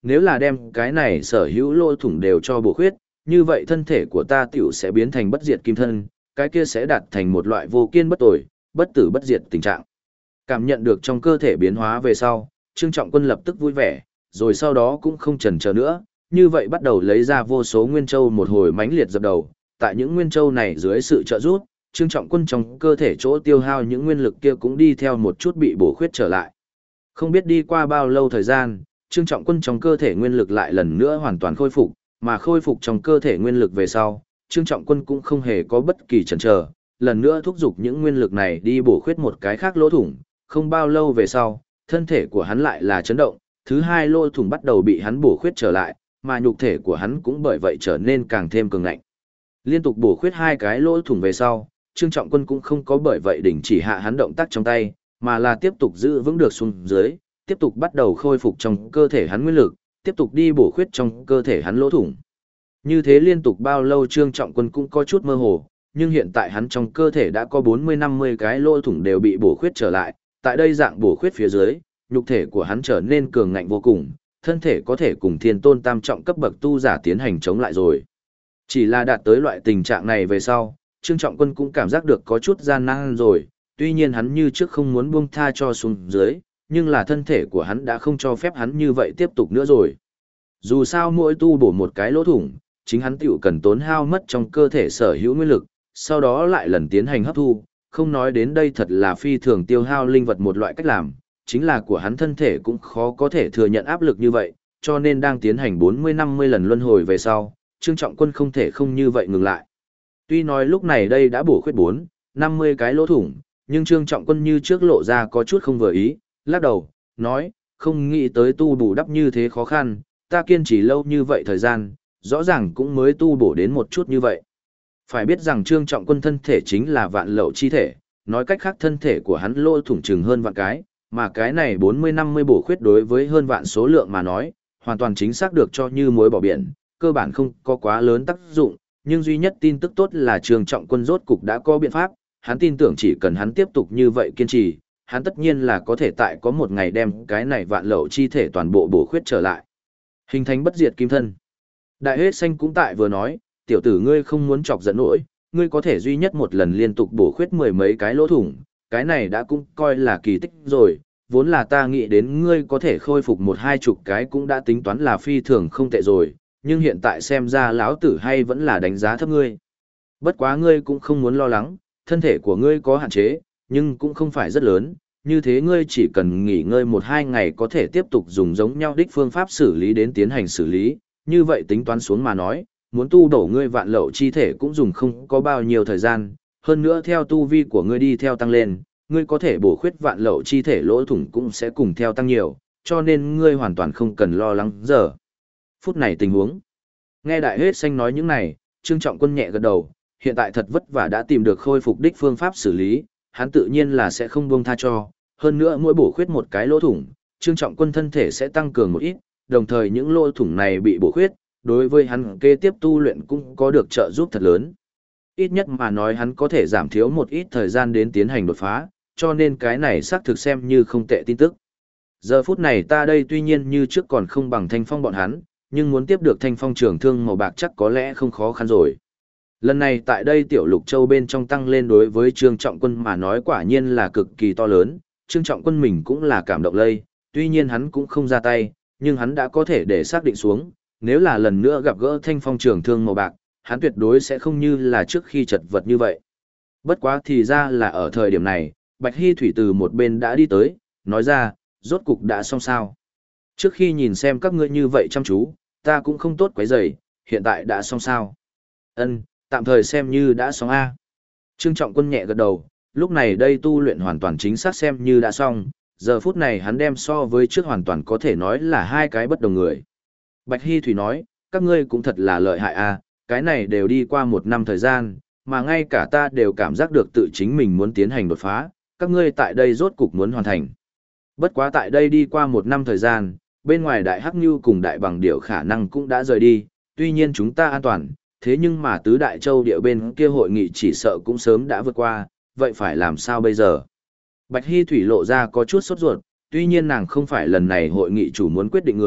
nếu là đem cái này sở hữu lỗ thủng đều cho bổ khuyết, như vậy thân thể của ta tiểu sẽ biến thành bất diệt kim thân, cái kia sẽ đạt thành một loại vô kiên bất tồi, bất tử bất diệt tình trạng. Cảm nhận được trong cơ thể biến hóa về sau, Trương Trọng Quân lập tức vui vẻ, rồi sau đó cũng không chần chờ nữa, như vậy bắt đầu lấy ra vô số nguyên châu một hồi mãnh liệt dập đầu, tại những nguyên châu này dưới sự trợ giúp, Trương Trọng Quân trong cơ thể chỗ tiêu hao những nguyên lực kia cũng đi theo một chút bị bổ khuyết trở lại. Không biết đi qua bao lâu thời gian, Trương Trọng Quân trong cơ thể nguyên lực lại lần nữa hoàn toàn khôi phục, mà khôi phục trong cơ thể nguyên lực về sau, Trương Trọng Quân cũng không hề có bất kỳ chần chờ, lần nữa thúc giục những nguyên lực này đi bổ khuyết một cái khác lỗ thủng, không bao lâu về sau, thân thể của hắn lại là chấn động, thứ hai lỗ thủng bắt đầu bị hắn bổ khuyết trở lại, mà nhục thể của hắn cũng bởi vậy trở nên càng thêm cường ngạnh. Liên tục bổ khuyết hai cái lỗ thủng về sau, Trương Trọng Quân cũng không có bởi vậy đình chỉ hạ hắn động tác trong tay, mà là tiếp tục giữ vững được xuống dưới, tiếp tục bắt đầu khôi phục trong cơ thể hắn nguyên lực, tiếp tục đi bổ khuyết trong cơ thể hắn lỗ thủng. Như thế liên tục bao lâu Trương Trọng Quân cũng có chút mơ hồ, nhưng hiện tại hắn trong cơ thể đã có 40-50 cái lỗ thủng đều bị bổ khuyết trở lại, tại đây dạng bổ khuyết phía dưới, nhục thể của hắn trở nên cường ngạnh vô cùng, thân thể có thể cùng thiên tôn tam trọng cấp bậc tu giả tiến hành chống lại rồi. Chỉ là đạt tới loại tình trạng này về sau, Trương Trọng Quân cũng cảm giác được có chút gian nan rồi, tuy nhiên hắn như trước không muốn buông tha cho xuống dưới, nhưng là thân thể của hắn đã không cho phép hắn như vậy tiếp tục nữa rồi. Dù sao mỗi tu bổ một cái lỗ thủng, chính hắn tiểu cần tốn hao mất trong cơ thể sở hữu nguyên lực, sau đó lại lần tiến hành hấp thu, không nói đến đây thật là phi thường tiêu hao linh vật một loại cách làm, chính là của hắn thân thể cũng khó có thể thừa nhận áp lực như vậy, cho nên đang tiến hành 40-50 lần luân hồi về sau, Trương Trọng Quân không thể không như vậy ngừng lại. Tuy nói lúc này đây đã bổ khuyết 4-50 cái lỗ thủng, nhưng Trương Trọng Quân như trước lộ ra có chút không vừa ý, lắc đầu, nói, không nghĩ tới tu bổ đắp như thế khó khăn, ta kiên trì lâu như vậy thời gian, rõ ràng cũng mới tu bổ đến một chút như vậy. Phải biết rằng Trương Trọng Quân thân thể chính là vạn lậu chi thể, nói cách khác thân thể của hắn lỗ thủng chừng hơn vạn cái, mà cái này 40-50 bổ khuyết đối với hơn vạn số lượng mà nói, hoàn toàn chính xác được cho như muối bỏ biển, cơ bản không có quá lớn tác dụng, nhưng duy nhất tin tức tốt là Trương Trọng Quân rốt cục đã có biện pháp, hắn tin tưởng chỉ cần hắn tiếp tục như vậy kiên trì, hắn tất nhiên là có thể tại có một ngày đem cái này vạn lậu chi thể toàn bộ bổ khuyết trở lại. Hình thành bất diệt kim thân. Đại Hết Xanh cũng tại vừa nói, tiểu tử ngươi không muốn chọc giận nổi, ngươi có thể duy nhất một lần liên tục bổ khuyết mười mấy cái lỗ thủng, cái này đã cũng coi là kỳ tích rồi, vốn là ta nghĩ đến ngươi có thể khôi phục 1-20 cái cũng đã tính toán là phi thường không tệ rồi, nhưng hiện tại xem ra lão tử hay vẫn là đánh giá thấp ngươi. Bất quá ngươi cũng không muốn lo lắng, thân thể của ngươi có hạn chế, nhưng cũng không phải rất lớn, như thế ngươi chỉ cần nghỉ ngơi 1-2 ngày có thể tiếp tục dùng giống nhau đích phương pháp xử lý đến tiến hành xử lý, như vậy tính toán xuống mà nói, muốn tu đổ ngươi vạn lậu chi thể cũng dùng không có bao nhiêu thời gian, hơn nữa theo tu vi của ngươi đi theo tăng lên, ngươi có thể bổ khuyết vạn lậu chi thể lỗ thủng cũng sẽ cùng theo tăng nhiều, cho nên ngươi hoàn toàn không cần lo lắng giờ. Phút này tình huống. Nghe Đại Hết Xanh nói những này, Trương Trọng Quân nhẹ gật đầu, hiện tại thật vất vả đã tìm được khôi phục đích phương pháp xử lý, hắn tự nhiên là sẽ không buông tha cho, hơn nữa mỗi bổ khuyết một cái lỗ thủng, Trương Trọng Quân thân thể sẽ tăng cường một ít, đồng thời những lỗ thủng này bị bổ khuyết, đối với hắn kế tiếp tu luyện cũng có được trợ giúp thật lớn. Ít nhất mà nói hắn có thể giảm thiếu một ít thời gian đến tiến hành đột phá, cho nên cái này xác thực xem như không tệ tin tức. Giờ phút này ta đây tuy nhiên như trước còn không bằng Thanh Phong bọn hắn, nhưng muốn tiếp được Thanh Phong trường thương màu bạc chắc có lẽ không khó khăn rồi. Lần này tại đây Tiểu Lục Châu bên trong tăng lên đối với Trương Trọng Quân mà nói quả nhiên là cực kỳ to lớn, Trương Trọng Quân mình cũng là cảm động lây, tuy nhiên hắn cũng không ra tay, nhưng hắn đã có thể để xác định xuống, nếu là lần nữa gặp gỡ Thanh Phong trường thương màu bạc, hắn tuyệt đối sẽ không như là trước khi chật vật như vậy. Bất quá thì ra là ở thời điểm này, Bạch Hy Thủy từ một bên đã đi tới, nói ra, rốt cục đã xong sao. Trước khi nhìn xem các ngươi như vậy chăm chú, ta cũng không tốt quấy rầy, hiện tại đã xong sao. Ân, tạm thời xem như đã xong A. Trương Trọng Quân nhẹ gật đầu, lúc này đây tu luyện hoàn toàn chính xác xem như đã xong, giờ phút này hắn đem so với trước hoàn toàn có thể nói là hai cái bất đồng người. Bạch Hy Thủy nói, các ngươi cũng thật là lợi hại A, cái này đều đi qua 1 năm thời gian, mà ngay cả ta đều cảm giác được tự chính mình muốn tiến hành đột phá, các ngươi tại đây rốt cục muốn hoàn thành. Bất quá tại đây đi qua 1 năm thời gian, bên ngoài Đại Hắc Nhu cùng Đại Bằng Điểu khả năng cũng đã rời đi, tuy nhiên chúng ta an toàn, thế nhưng mà Tứ Đại Châu địa bên kia hội nghị chỉ sợ cũng sớm đã vượt qua, vậy phải làm sao bây giờ? Bạch Hy Thủy lộ ra có chút sốt ruột, tuy nhiên nàng không phải lần này hội nghị chủ muốn quyết định người,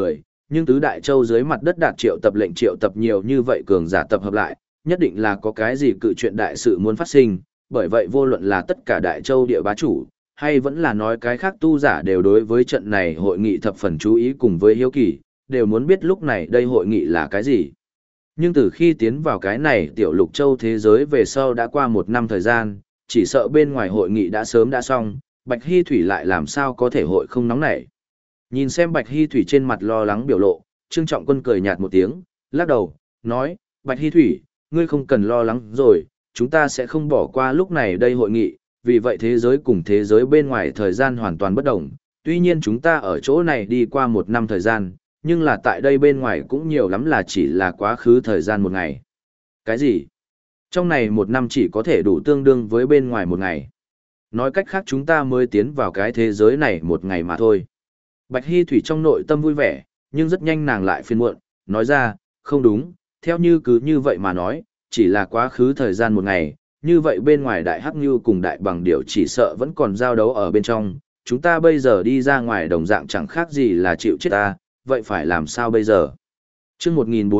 nhưng tứ đại châu dưới mặt đất đạt triệu tập lệnh triệu tập nhiều như vậy cường giả tập hợp lại, nhất định là có cái gì cự chuyện đại sự muốn phát sinh, bởi vậy vô luận là tất cả đại châu địa bá chủ, hay vẫn là nói cái khác tu giả đều đối với trận này hội nghị thập phần chú ý cùng với hiếu kỳ, đều muốn biết lúc này đây hội nghị là cái gì. Nhưng từ khi tiến vào cái này tiểu lục châu thế giới về sau đã qua 1 năm thời gian, chỉ sợ bên ngoài hội nghị đã sớm đã xong, Bạch Hy Thủy lại làm sao có thể hội không nóng nảy. Nhìn xem Bạch Hy Thủy trên mặt lo lắng biểu lộ, Trương Trọng Quân cười nhạt một tiếng, lắc đầu, nói, Bạch Hy Thủy, ngươi không cần lo lắng rồi, chúng ta sẽ không bỏ qua lúc này đây hội nghị, vì vậy thế giới cùng thế giới bên ngoài thời gian hoàn toàn bất đồng. Tuy nhiên chúng ta ở chỗ này đi qua 1 năm thời gian, nhưng là tại đây bên ngoài cũng nhiều lắm là chỉ là quá khứ thời gian 1 ngày. Cái gì? Trong này 1 năm chỉ có thể đủ tương đương với bên ngoài 1 ngày. Nói cách khác chúng ta mới tiến vào cái thế giới này 1 ngày mà thôi. Bạch Hy Thủy trong nội tâm vui vẻ, nhưng rất nhanh nàng lại phiền muộn, nói ra, không đúng, theo như cứ như vậy mà nói, chỉ là quá khứ thời gian 1 ngày, như vậy bên ngoài đại hắc như cùng đại bằng điểu chỉ sợ vẫn còn giao đấu ở bên trong, chúng ta bây giờ đi ra ngoài đồng dạng chẳng khác gì là chịu chết ta, vậy phải làm sao bây giờ? Chương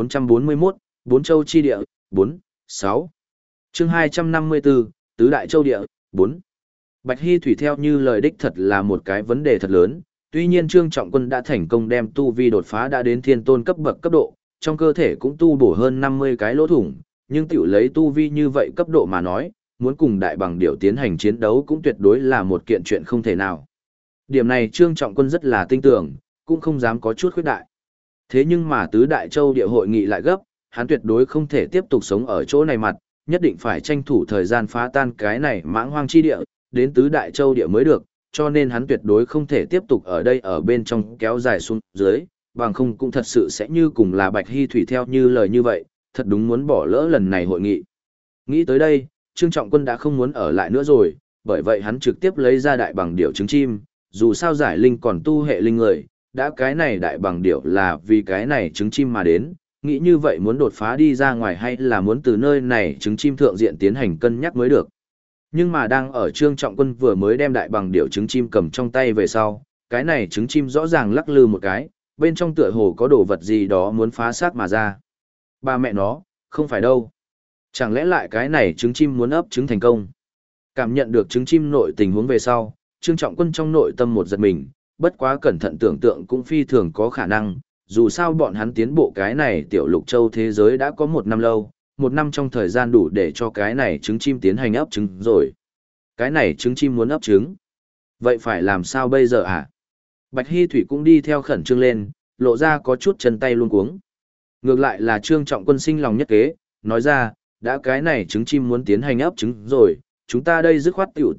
1441, Bốn Châu Chi Địa, 4, 6. Chương 254, Tứ Đại Châu Địa, 4. Bạch Hy Thủy theo như lời đích thật là một cái vấn đề thật lớn, tuy nhiên Trương Trọng Quân đã thành công đem tu vi đột phá đã đến thiên tôn cấp bậc cấp độ, trong cơ thể cũng tu bổ hơn 50 cái lỗ thủng, nhưng tiểu lấy tu vi như vậy cấp độ mà nói, muốn cùng đại bằng điểu tiến hành chiến đấu cũng tuyệt đối là một kiện chuyện không thể nào. Điểm này Trương Trọng Quân rất là tin tưởng, cũng không dám có chút khuyết đại. Thế nhưng mà tứ đại châu địa hội nghị lại gấp, hắn tuyệt đối không thể tiếp tục sống ở chỗ này mặt, nhất định phải tranh thủ thời gian phá tan cái này mãng hoang chi địa, đến tứ đại châu địa mới được, cho nên hắn tuyệt đối không thể tiếp tục ở đây ở bên trong kéo dài xuống dưới, bằng không cũng thật sự sẽ như cùng là Bạch Hy Thủy theo như lời như vậy, thật đúng muốn bỏ lỡ lần này hội nghị. Nghĩ tới đây, Trương Trọng Quân đã không muốn ở lại nữa rồi, bởi vậy hắn trực tiếp lấy ra đại bằng điểu trứng chim, dù sao giải linh còn tu hệ linh người, đã cái này đại bằng điểu là vì cái này trứng chim mà đến, nghĩ như vậy muốn đột phá đi ra ngoài hay là muốn từ nơi này trứng chim thượng diện tiến hành cân nhắc mới được. Nhưng mà đang ở Trương Trọng Quân vừa mới đem đại bằng điểu trứng chim cầm trong tay về sau, cái này trứng chim rõ ràng lắc lư một cái, bên trong tựa hồ có đồ vật gì đó muốn phá xác mà ra. Ba mẹ nó, không phải đâu. Chẳng lẽ lại cái này trứng chim muốn ấp trứng thành công? Cảm nhận được trứng chim nội tình huống về sau, Trương Trọng Quân trong nội tâm một giật mình, bất quá cẩn thận tưởng tượng cũng phi thường có khả năng, dù sao bọn hắn tiến bộ cái này tiểu lục châu thế giới đã có 1 năm lâu, 1 năm trong thời gian đủ để cho cái này trứng chim tiến hành ấp trứng rồi. Cái này trứng chim muốn ấp trứng. Vậy phải làm sao bây giờ hả? Bạch Hy Thủy cũng đi theo khẩn trương lên, lộ ra có chút chân tay luống cuống. Ngược lại là Trương Trọng Quân sinh lòng nhất kế, nói ra, đã cái này trứng chim muốn tiến hành ấp trứng rồi, chúng ta đây dứt khoát tiểu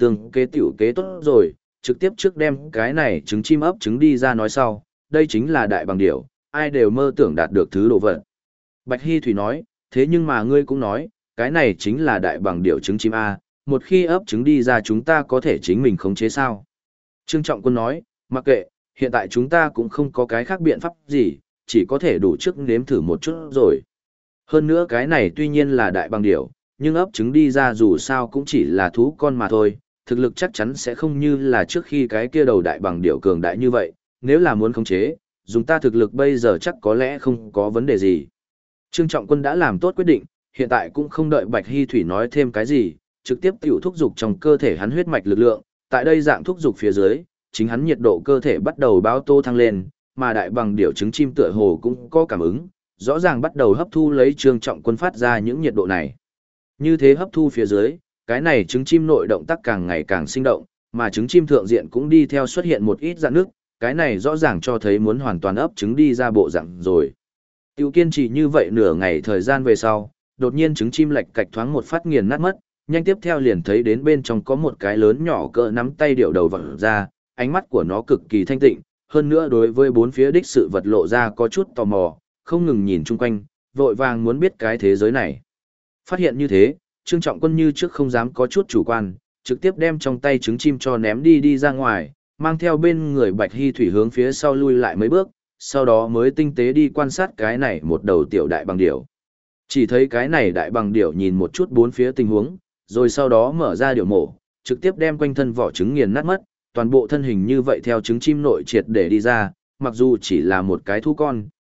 kế tốt rồi, trực tiếp trước đem cái này trứng chim ấp trứng đi ra nói sau, đây chính là đại bằng điểu, ai đều mơ tưởng đạt được thứ đồ vật. Bạch Hy Thủy nói, thế nhưng mà ngươi cũng nói, cái này chính là đại bằng điểu trứng chim A, một khi ấp trứng đi ra chúng ta có thể chính mình khống chế sao. Trương Trọng Quân nói, mặc kệ, hiện tại chúng ta cũng không có cái khác biện pháp gì, chỉ có thể đủ trước nếm thử một chút rồi. Hơn nữa cái này tuy nhiên là đại bằng điểu, nhưng ấp trứng đi ra dù sao cũng chỉ là thú con mà thôi, thực lực chắc chắn sẽ không như là trước khi cái kia đầu đại bằng điểu cường đại như vậy, nếu là muốn khống chế, dùng ta thực lực bây giờ chắc có lẽ không có vấn đề gì. Trương Trọng Quân đã làm tốt quyết định, hiện tại cũng không đợi Bạch Hy Thủy nói thêm cái gì, trực tiếp tiểu thúc dục trong cơ thể hắn huyết mạch lực lượng, tại đây dạng thúc dục phía dưới, chính hắn nhiệt độ cơ thể bắt đầu báo tô thăng lên, mà đại bằng điểu trứng chim tựa hồ cũng có cảm ứng, rõ ràng bắt đầu hấp thu lấy Trương Trọng Quân phát ra những nhiệt độ này. Như thế hấp thu phía dưới, cái này trứng chim nội động tác càng ngày càng sinh động, mà trứng chim thượng diện cũng đi theo xuất hiện một ít rạn nước, cái này rõ ràng cho thấy muốn hoàn toàn ấp trứng đi ra bộ dạng rồi. Tiêu kiên trì như vậy nửa ngày thời gian về sau, đột nhiên trứng chim lệch cạch thoáng một phát nghiền nát mất, nhanh tiếp theo liền thấy đến bên trong có một cái lớn nhỏ cỡ nắm tay điệu đầu vặn ra, ánh mắt của nó cực kỳ thanh tịnh, hơn nữa đối với bốn phía đích sự vật lộ ra có chút tò mò, không ngừng nhìn chung quanh, vội vàng muốn biết cái thế giới này. Phát hiện như thế, Trương Trọng Quân như trước không dám có chút chủ quan, trực tiếp đem trong tay trứng chim cho ném đi ra ngoài, mang theo bên người Bạch Hy Thủy hướng phía sau lui lại mấy bước, sau đó mới tinh tế đi quan sát cái này một đầu tiểu đại bằng điểu. Chỉ thấy cái này đại bằng điểu nhìn một chút bốn phía tình huống, rồi sau đó mở ra điểu mổ, trực tiếp đem quanh thân vỏ trứng nghiền nát mất, toàn bộ thân hình như vậy theo trứng chim nội triệt để đi ra, mặc dù chỉ là một cái thú con,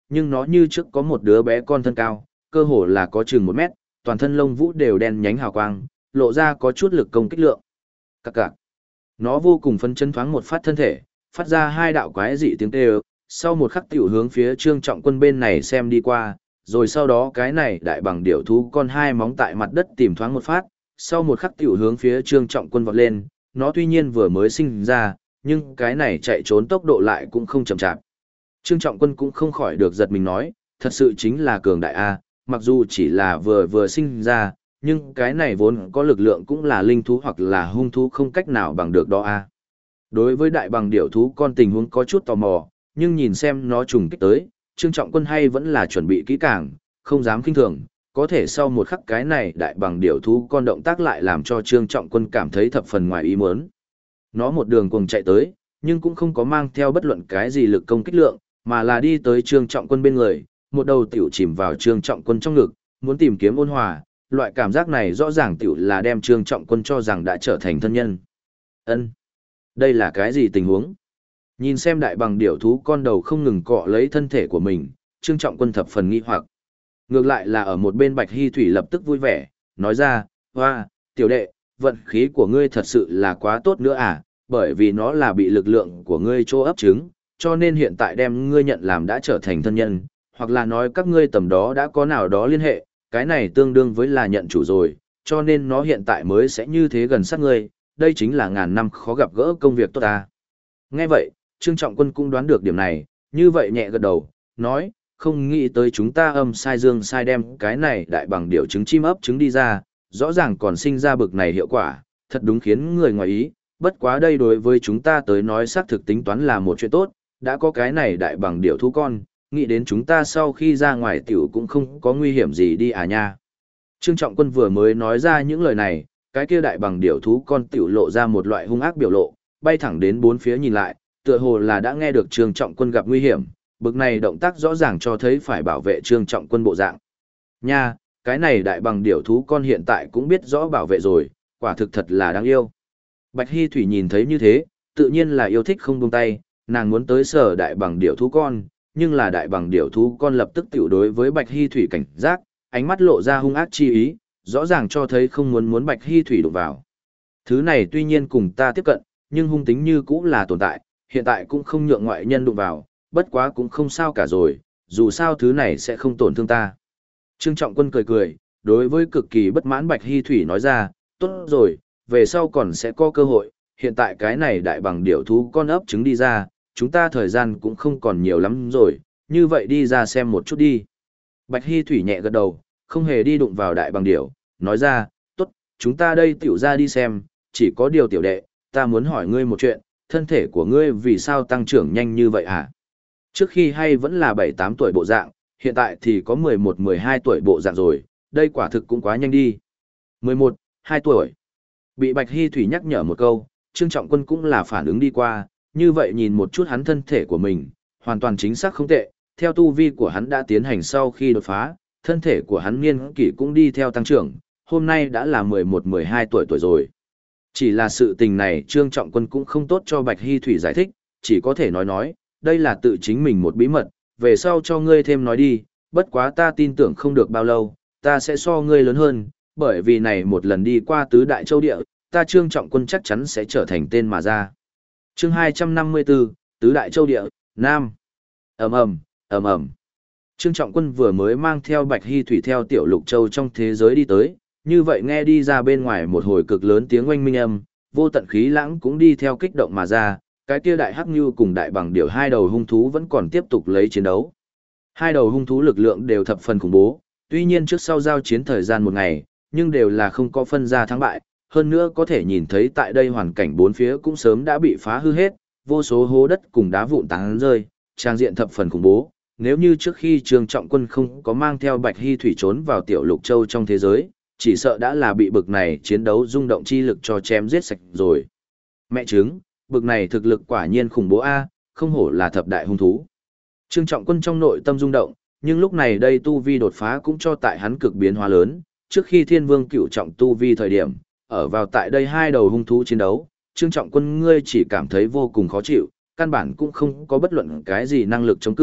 nhưng nó như trước có một đứa bé con thân cao, cơ hồ là có chừng 1 mét, toàn thân lông vũ đều đen nhánh hào quang, lộ ra có chút lực công kích lượng. Cặc cặc. Nó vô cùng phấn chấn thoáng một phát thân thể, phát ra 2 đạo quái dị tiếng kêu, sau một khắc tiểu hướng phía Trương Trọng Quân bên này xem đi qua, rồi sau đó cái này đại bằng điểu thú con 2 móng tại mặt đất tìm thoáng một phát, sau một khắc tiểu hướng phía Trương Trọng Quân vọt lên, nó tuy nhiên vừa mới sinh ra, nhưng cái này chạy trốn tốc độ lại cũng không chậm chạp. Trương Trọng Quân cũng không khỏi được giật mình nói, thật sự chính là cường đại A, mặc dù chỉ là vừa sinh ra, nhưng cái này vốn có lực lượng cũng là linh thú hoặc là hung thú không cách nào bằng được đó A. Đối với đại bằng điểu thú con tình huống có chút tò mò, nhưng nhìn xem nó trùng kích tới, Trương Trọng Quân hay vẫn là chuẩn bị kỹ càng, không dám kinh thường, có thể sau một khắc cái này đại bằng điểu thú con động tác lại làm cho Trương Trọng Quân cảm thấy thập phần ngoài ý muốn. Nó một đường cuồng chạy tới, nhưng cũng không có mang theo bất luận cái gì lực công kích lượng, mà là đi tới Trương Trọng Quân bên người, một đầu tiểu chìm vào Trương Trọng Quân trong ngực, muốn tìm kiếm ôn hòa, loại cảm giác này rõ ràng tiểu là đem Trương Trọng Quân cho rằng đã trở thành thân nhân. Ân, đây là cái gì tình huống? Nhìn xem đại bằng điểu thú con đầu không ngừng cọ lấy thân thể của mình, Trương Trọng Quân thập phần nghi hoặc. Ngược lại là ở một bên Bạch Hy Thủy lập tức vui vẻ, nói ra, hoa, tiểu đệ, vận khí của ngươi thật sự là quá tốt nữa à, bởi vì nó là bị lực lượng của ngươi chỗ ấp trứng, cho nên hiện tại đem ngươi nhận làm đã trở thành thân nhân, hoặc là nói các ngươi tầm đó đã có nào đó liên hệ, cái này tương đương với là nhận chủ rồi, cho nên nó hiện tại mới sẽ như thế gần sát ngươi, đây chính là ngàn năm khó gặp gỡ công việc tốt ta. Nghe vậy, Trương Trọng Quân cũng đoán được điểm này, như vậy nhẹ gật đầu, nói, không nghĩ tới chúng ta âm sai dương sai đem cái này đại bằng điểu trứng chim ấp trứng đi ra, rõ ràng còn sinh ra bực này hiệu quả, thật đúng khiến người ngoài ý, bất quá đây đối với chúng ta tới nói xác thực tính toán là một chuyện tốt, đã có cái này đại bằng điểu thú con, nghĩ đến chúng ta sau khi ra ngoài tiểu cũng không có nguy hiểm gì đi à nha. Trương Trọng Quân vừa mới nói ra những lời này, cái kia đại bằng điểu thú con tiểu lộ ra một loại hung ác biểu lộ, bay thẳng đến bốn phía nhìn lại, tựa hồ là đã nghe được Trương Trọng Quân gặp nguy hiểm, bực này động tác rõ ràng cho thấy phải bảo vệ Trương Trọng Quân bộ dạng. Nha, cái này đại bằng điểu thú con hiện tại cũng biết rõ bảo vệ rồi, quả thực thật là đáng yêu. Bạch Hy Thủy nhìn thấy như thế, tự nhiên là yêu thích không buông tay, nàng muốn tới sở đại bằng điểu thú con, nhưng là đại bằng điểu thú con lập tức tiểu đối với Bạch Hy Thủy cảnh giác, ánh mắt lộ ra hung ác chi ý, rõ ràng cho thấy không muốn Bạch Hy Thủy đụng vào. Thứ này tuy nhiên cùng ta tiếp cận, nhưng hung tính như cũng là tồn tại, hiện tại cũng không nhượng ngoại nhân đụng vào, bất quá cũng không sao cả rồi, dù sao thứ này sẽ không tổn thương ta. Trương Trọng Quân cười cười, đối với cực kỳ bất mãn Bạch Hy Thủy nói ra, tốt rồi, về sau còn sẽ có cơ hội, hiện tại cái này đại bằng điểu thú con ấp trứng đi ra, chúng ta thời gian cũng không còn nhiều lắm rồi, như vậy đi ra xem một chút đi. Bạch Hy Thủy nhẹ gật đầu, không hề đi đụng vào đại bằng điểu, nói ra, tốt, chúng ta đây tiểu ra đi xem, chỉ có điều tiểu đệ, ta muốn hỏi ngươi một chuyện, thân thể của ngươi vì sao tăng trưởng nhanh như vậy hả? Trước khi hay vẫn là 7-8 tuổi bộ dạng, hiện tại thì có 11-12 tuổi bộ dạng rồi, đây quả thực cũng quá nhanh đi. 11-2 tuổi. Bị Bạch Hy Thủy nhắc nhở một câu, Trương Trọng Quân cũng là phản ứng đi qua, như vậy nhìn một chút hắn thân thể của mình, hoàn toàn chính xác không tệ, theo tu vi của hắn đã tiến hành sau khi đột phá, thân thể của hắn niên kỷ cũng đi theo tăng trưởng, hôm nay đã là 11-12 tuổi rồi. Chỉ là sự tình này Trương Trọng Quân cũng không tốt cho Bạch Hy Thủy giải thích, chỉ có thể nói, đây là tự chính mình một bí mật, về sau cho ngươi thêm nói đi, bất quá ta tin tưởng không được bao lâu, ta sẽ so ngươi lớn hơn, bởi vì này một lần đi qua tứ đại châu địa, ta Trương Trọng Quân chắc chắn sẽ trở thành tên mà ra. Chương 254, tứ đại châu địa, Nam. Ầm ầm, ầm ầm. Trương Trọng Quân vừa mới mang theo Bạch Hy Thủy theo tiểu Lục Châu trong thế giới đi tới, như vậy nghe đi ra bên ngoài một hồi cực lớn tiếng oanh minh âm, vô tận khí lãng cũng đi theo kích động mà ra, cái kia đại hắc nhu cùng đại bằng điểu hai đầu hung thú vẫn còn tiếp tục lấy chiến đấu. Hai đầu hung thú lực lượng đều thập phần khủng bố, tuy nhiên trước sau giao chiến thời gian một ngày, nhưng đều là không có phân ra thắng bại, hơn nữa có thể nhìn thấy tại đây hoàn cảnh bốn phía cũng sớm đã bị phá hư hết, vô số hố đất cùng đá vụn tán rơi, trang diện thập phần khủng bố. Nếu như trước khi Trương Trọng Quân không có mang theo Bạch Hy Thủy trốn vào tiểu Lục Châu trong thế giới, chỉ sợ đã là bị bực này chiến đấu rung động chi lực cho chém giết sạch rồi. Mẹ chứng, bực này thực lực quả nhiên khủng bố a, không hổ là thập đại hung thú. Trương Trọng Quân trong nội tâm rung động, nhưng lúc này đây tu vi đột phá cũng cho tại hắn cực biến hóa lớn, trước khi Thiên Vương cửu trọng tu vi thời điểm, ở vào tại đây hai đầu hung thú chiến đấu, Trương Trọng Quân ngươi chỉ cảm thấy vô cùng khó chịu, căn bản cũng không có bất luận cái gì năng lực chống cự,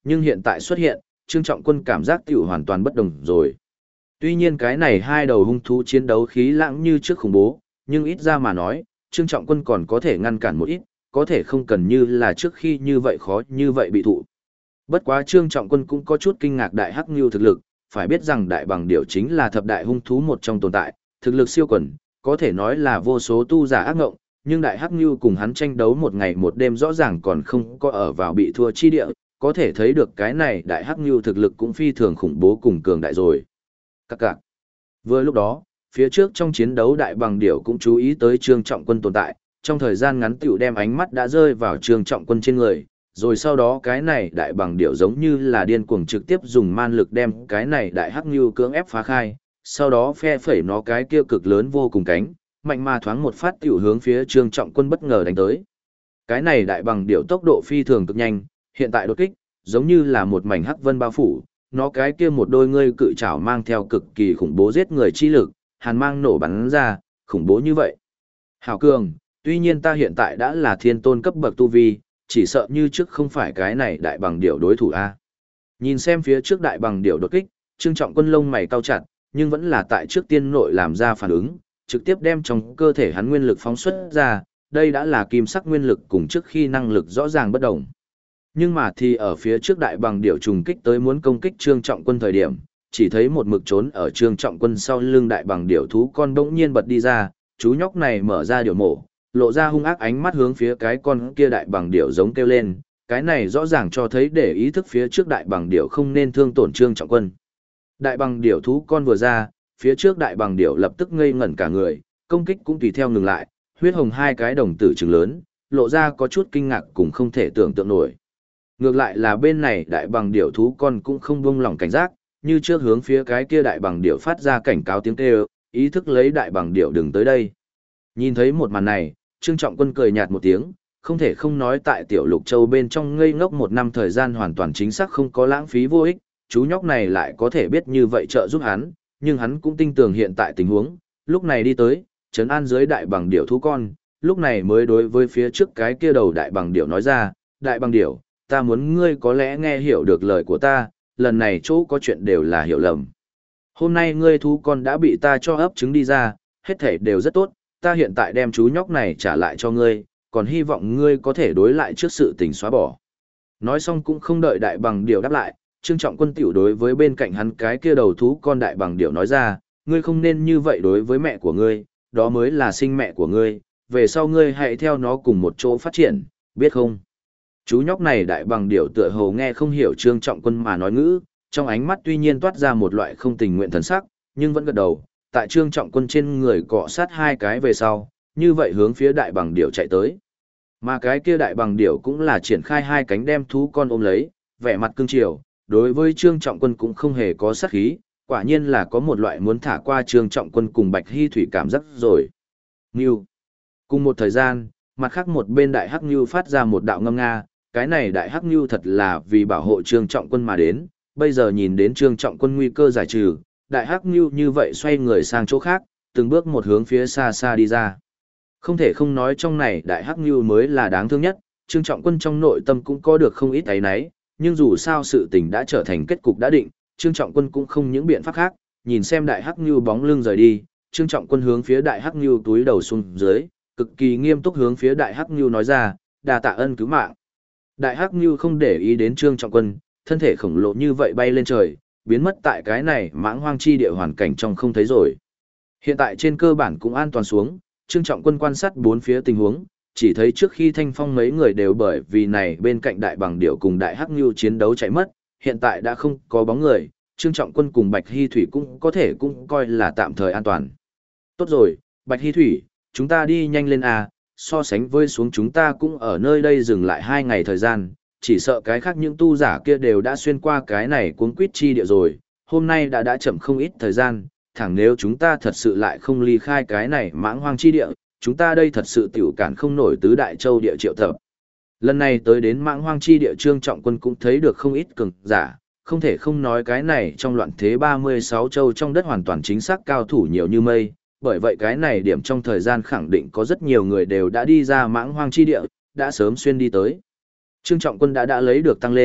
nhưng hiện tại xuất hiện, Trương Trọng Quân cảm giác tiểu hoàn toàn bất đồng rồi. Tuy nhiên cái này hai đầu hung thú chiến đấu khí lãng như trước khủng bố, nhưng ít ra mà nói, Trương Trọng Quân còn có thể ngăn cản một ít, có thể không cần như là trước khi như vậy khó như vậy bị thụ. Bất quá Trương Trọng Quân cũng có chút kinh ngạc đại hắc ngưu thực lực, phải biết rằng đại bằng điểu chính là thập đại hung thú một trong tồn tại, thực lực siêu quần, có thể nói là vô số tu giả ác ngộng, nhưng đại hắc ngưu cùng hắn tranh đấu một ngày một đêm rõ ràng còn không có ở vào bị thua chi địa, có thể thấy được cái này đại hắc ngưu thực lực cũng phi thường khủng bố cùng cường đại rồi. Các cạc. Vừa lúc đó, phía trước trong chiến đấu đại bằng điểu cũng chú ý tới Trương Trọng Quân tồn tại, trong thời gian ngắn tiểu đem ánh mắt đã rơi vào Trương Trọng Quân trên người, rồi sau đó cái này đại bằng điểu giống như là điên cuồng trực tiếp dùng man lực đem cái này đại hắc ngưu cưỡng ép phá khai, sau đó phe phẩy nó cái kia cực lớn vô cùng cánh, mạnh mà thoáng một phát tiểu hướng phía Trương Trọng Quân bất ngờ đánh tới. Cái này đại bằng điểu tốc độ phi thường cực nhanh, hiện tại đột kích, giống như là một mảnh hắc vân bao phủ, nó cái kia một đôi ngươi cự trảo mang theo cực kỳ khủng bố giết người chi lực, hàn mang nổ bắn ra, khủng bố như vậy. Hảo cường, tuy nhiên ta hiện tại đã là thiên tôn cấp bậc tu vi, chỉ sợ như trước không phải cái này đại bằng điểu đối thủ a. Nhìn xem phía trước đại bằng điểu đột kích, Trương Trọng Quân lông mày cau chặt, nhưng vẫn là tại trước tiên nội làm ra phản ứng, trực tiếp đem trong cơ thể hắn nguyên lực phóng xuất ra, đây đã là kim sắc nguyên lực cùng trước khi năng lực rõ ràng bất đồng. Nhưng mà thì ở phía trước đại bằng điểu trùng kích tới muốn công kích Trương Trọng Quân thời điểm, chỉ thấy một mực trốn ở Trương Trọng Quân sau lưng đại bằng điểu thú con bỗng nhiên bật đi ra, chú nhóc này mở ra điểu mổ, lộ ra hung ác ánh mắt hướng phía cái con kia đại bằng điểu giống kêu lên, cái này rõ ràng cho thấy để ý thức phía trước đại bằng điểu không nên thương tổn Trương Trọng Quân. Đại bằng điểu thú con vừa ra, phía trước đại bằng điểu lập tức ngây ngẩn cả người, công kích cũng tùy theo ngừng lại, huyết hồng hai cái đồng tử trừng lớn, lộ ra có chút kinh ngạc cùng không thể tưởng tượng nổi. Ngược lại là bên này đại bằng điểu thú con cũng không buông lỏng cảnh giác, như trước hướng phía cái kia đại bằng điểu phát ra cảnh cáo tiếng kêu, ý thức lấy đại bằng điểu đừng tới đây. Nhìn thấy một màn này, Trương Trọng Quân cười nhạt một tiếng, không thể không nói tại Tiểu Lục Châu bên trong ngây ngốc một năm thời gian hoàn toàn chính xác không có lãng phí vô ích, chú nhóc này lại có thể biết như vậy trợ giúp hắn, nhưng hắn cũng tin tưởng hiện tại tình huống, lúc này đi tới, trấn an dưới đại bằng điểu thú con, lúc này mới đối với phía trước cái kia đầu đại bằng điểu nói ra, đại bằng điểu, ta muốn ngươi có lẽ nghe hiểu được lời của ta, lần này chỗ có chuyện đều là hiểu lầm. Hôm nay ngươi thú con đã bị ta cho ấp trứng đi ra, hết thể đều rất tốt, ta hiện tại đem chú nhóc này trả lại cho ngươi, còn hy vọng ngươi có thể đối lại trước sự tình xóa bỏ. Nói xong cũng không đợi đại bằng điểu đáp lại, Trương Trọng Quân tiểu đối với bên cạnh hắn cái kia đầu thú con đại bằng điểu nói ra, ngươi không nên như vậy đối với mẹ của ngươi, đó mới là sinh mẹ của ngươi, về sau ngươi hãy theo nó cùng một chỗ phát triển, biết không? Chú nhóc này đại bằng điểu tựa hồ nghe không hiểu Trương Trọng Quân mà nói ngữ, trong ánh mắt tuy nhiên toát ra một loại không tình nguyện thần sắc, nhưng vẫn gật đầu, tại Trương Trọng Quân trên người cọ sát hai cái về sau, như vậy hướng phía đại bằng điểu chạy tới. Mà cái kia đại bằng điểu cũng là triển khai hai cánh đem thú con ôm lấy, vẻ mặt cương triều, đối với Trương Trọng Quân cũng không hề có sát khí, quả nhiên là có một loại muốn thả qua Trương Trọng Quân cùng Bạch Hy Thủy cảm giác rồi. Ngưu. Cùng một thời gian, mặt khác một bên đại hắc ngưu phát ra một đạo ngâm nga, cái này đại hắc ngưu thật là vì bảo hộ Trương Trọng Quân mà đến, bây giờ nhìn đến Trương Trọng Quân nguy cơ giải trừ, đại hắc ngưu như vậy xoay người sang chỗ khác, từng bước một hướng phía xa xa đi ra. Không thể không nói trong này đại hắc ngưu mới là đáng thương nhất, Trương Trọng Quân trong nội tâm cũng có được không ít áy náy, nhưng dù sao sự tình đã trở thành kết cục đã định, Trương Trọng Quân cũng không những biện pháp khác, nhìn xem đại hắc ngưu bóng lưng rời đi, Trương Trọng Quân hướng phía đại hắc ngưu túi đầu xuống dưới, cực kỳ nghiêm túc hướng phía đại hắc ngưu nói ra, đà tạ ân cứu mạng. Đại hắc ngưu không để ý đến Trương Trọng Quân, thân thể khổng lồ như vậy bay lên trời, biến mất tại cái này mãng hoang chi địa hoàn cảnh trong không thấy rồi. Hiện tại trên cơ bản cũng an toàn xuống, Trương Trọng Quân quan sát bốn phía tình huống, chỉ thấy trước khi Thanh Phong mấy người đều bởi vì này bên cạnh đại bằng điểu cùng đại hắc ngưu chiến đấu chạy mất, hiện tại đã không có bóng người, Trương Trọng Quân cùng Bạch Hy Thủy cũng có thể cũng coi là tạm thời an toàn. Tốt rồi, Bạch Hy Thủy, chúng ta đi nhanh lên à, so sánh với xuống chúng ta cũng ở nơi đây dừng lại 2 ngày thời gian, chỉ sợ cái khác những tu giả kia đều đã xuyên qua cái này cuốn quýt chi địa rồi, hôm nay đã chậm không ít thời gian, thẳng nếu chúng ta thật sự lại không ly khai cái này mãng hoang chi địa, chúng ta đây thật sự tiểu cản không nổi tứ đại châu địa triệu tập. Lần này tới đến mãng hoang chi địa Trương Trọng Quân cũng thấy được không ít cường giả, không thể không nói cái này trong loạn thế 36 châu trong đất hoàn toàn chính xác cao thủ nhiều như mây, bởi vậy cái này điểm trong thời gian khẳng định có rất nhiều người đều đã đi ra mãng hoang chi địa, đã sớm xuyên đi tới. Trương Trọng Quân đã lấy được tăng lên,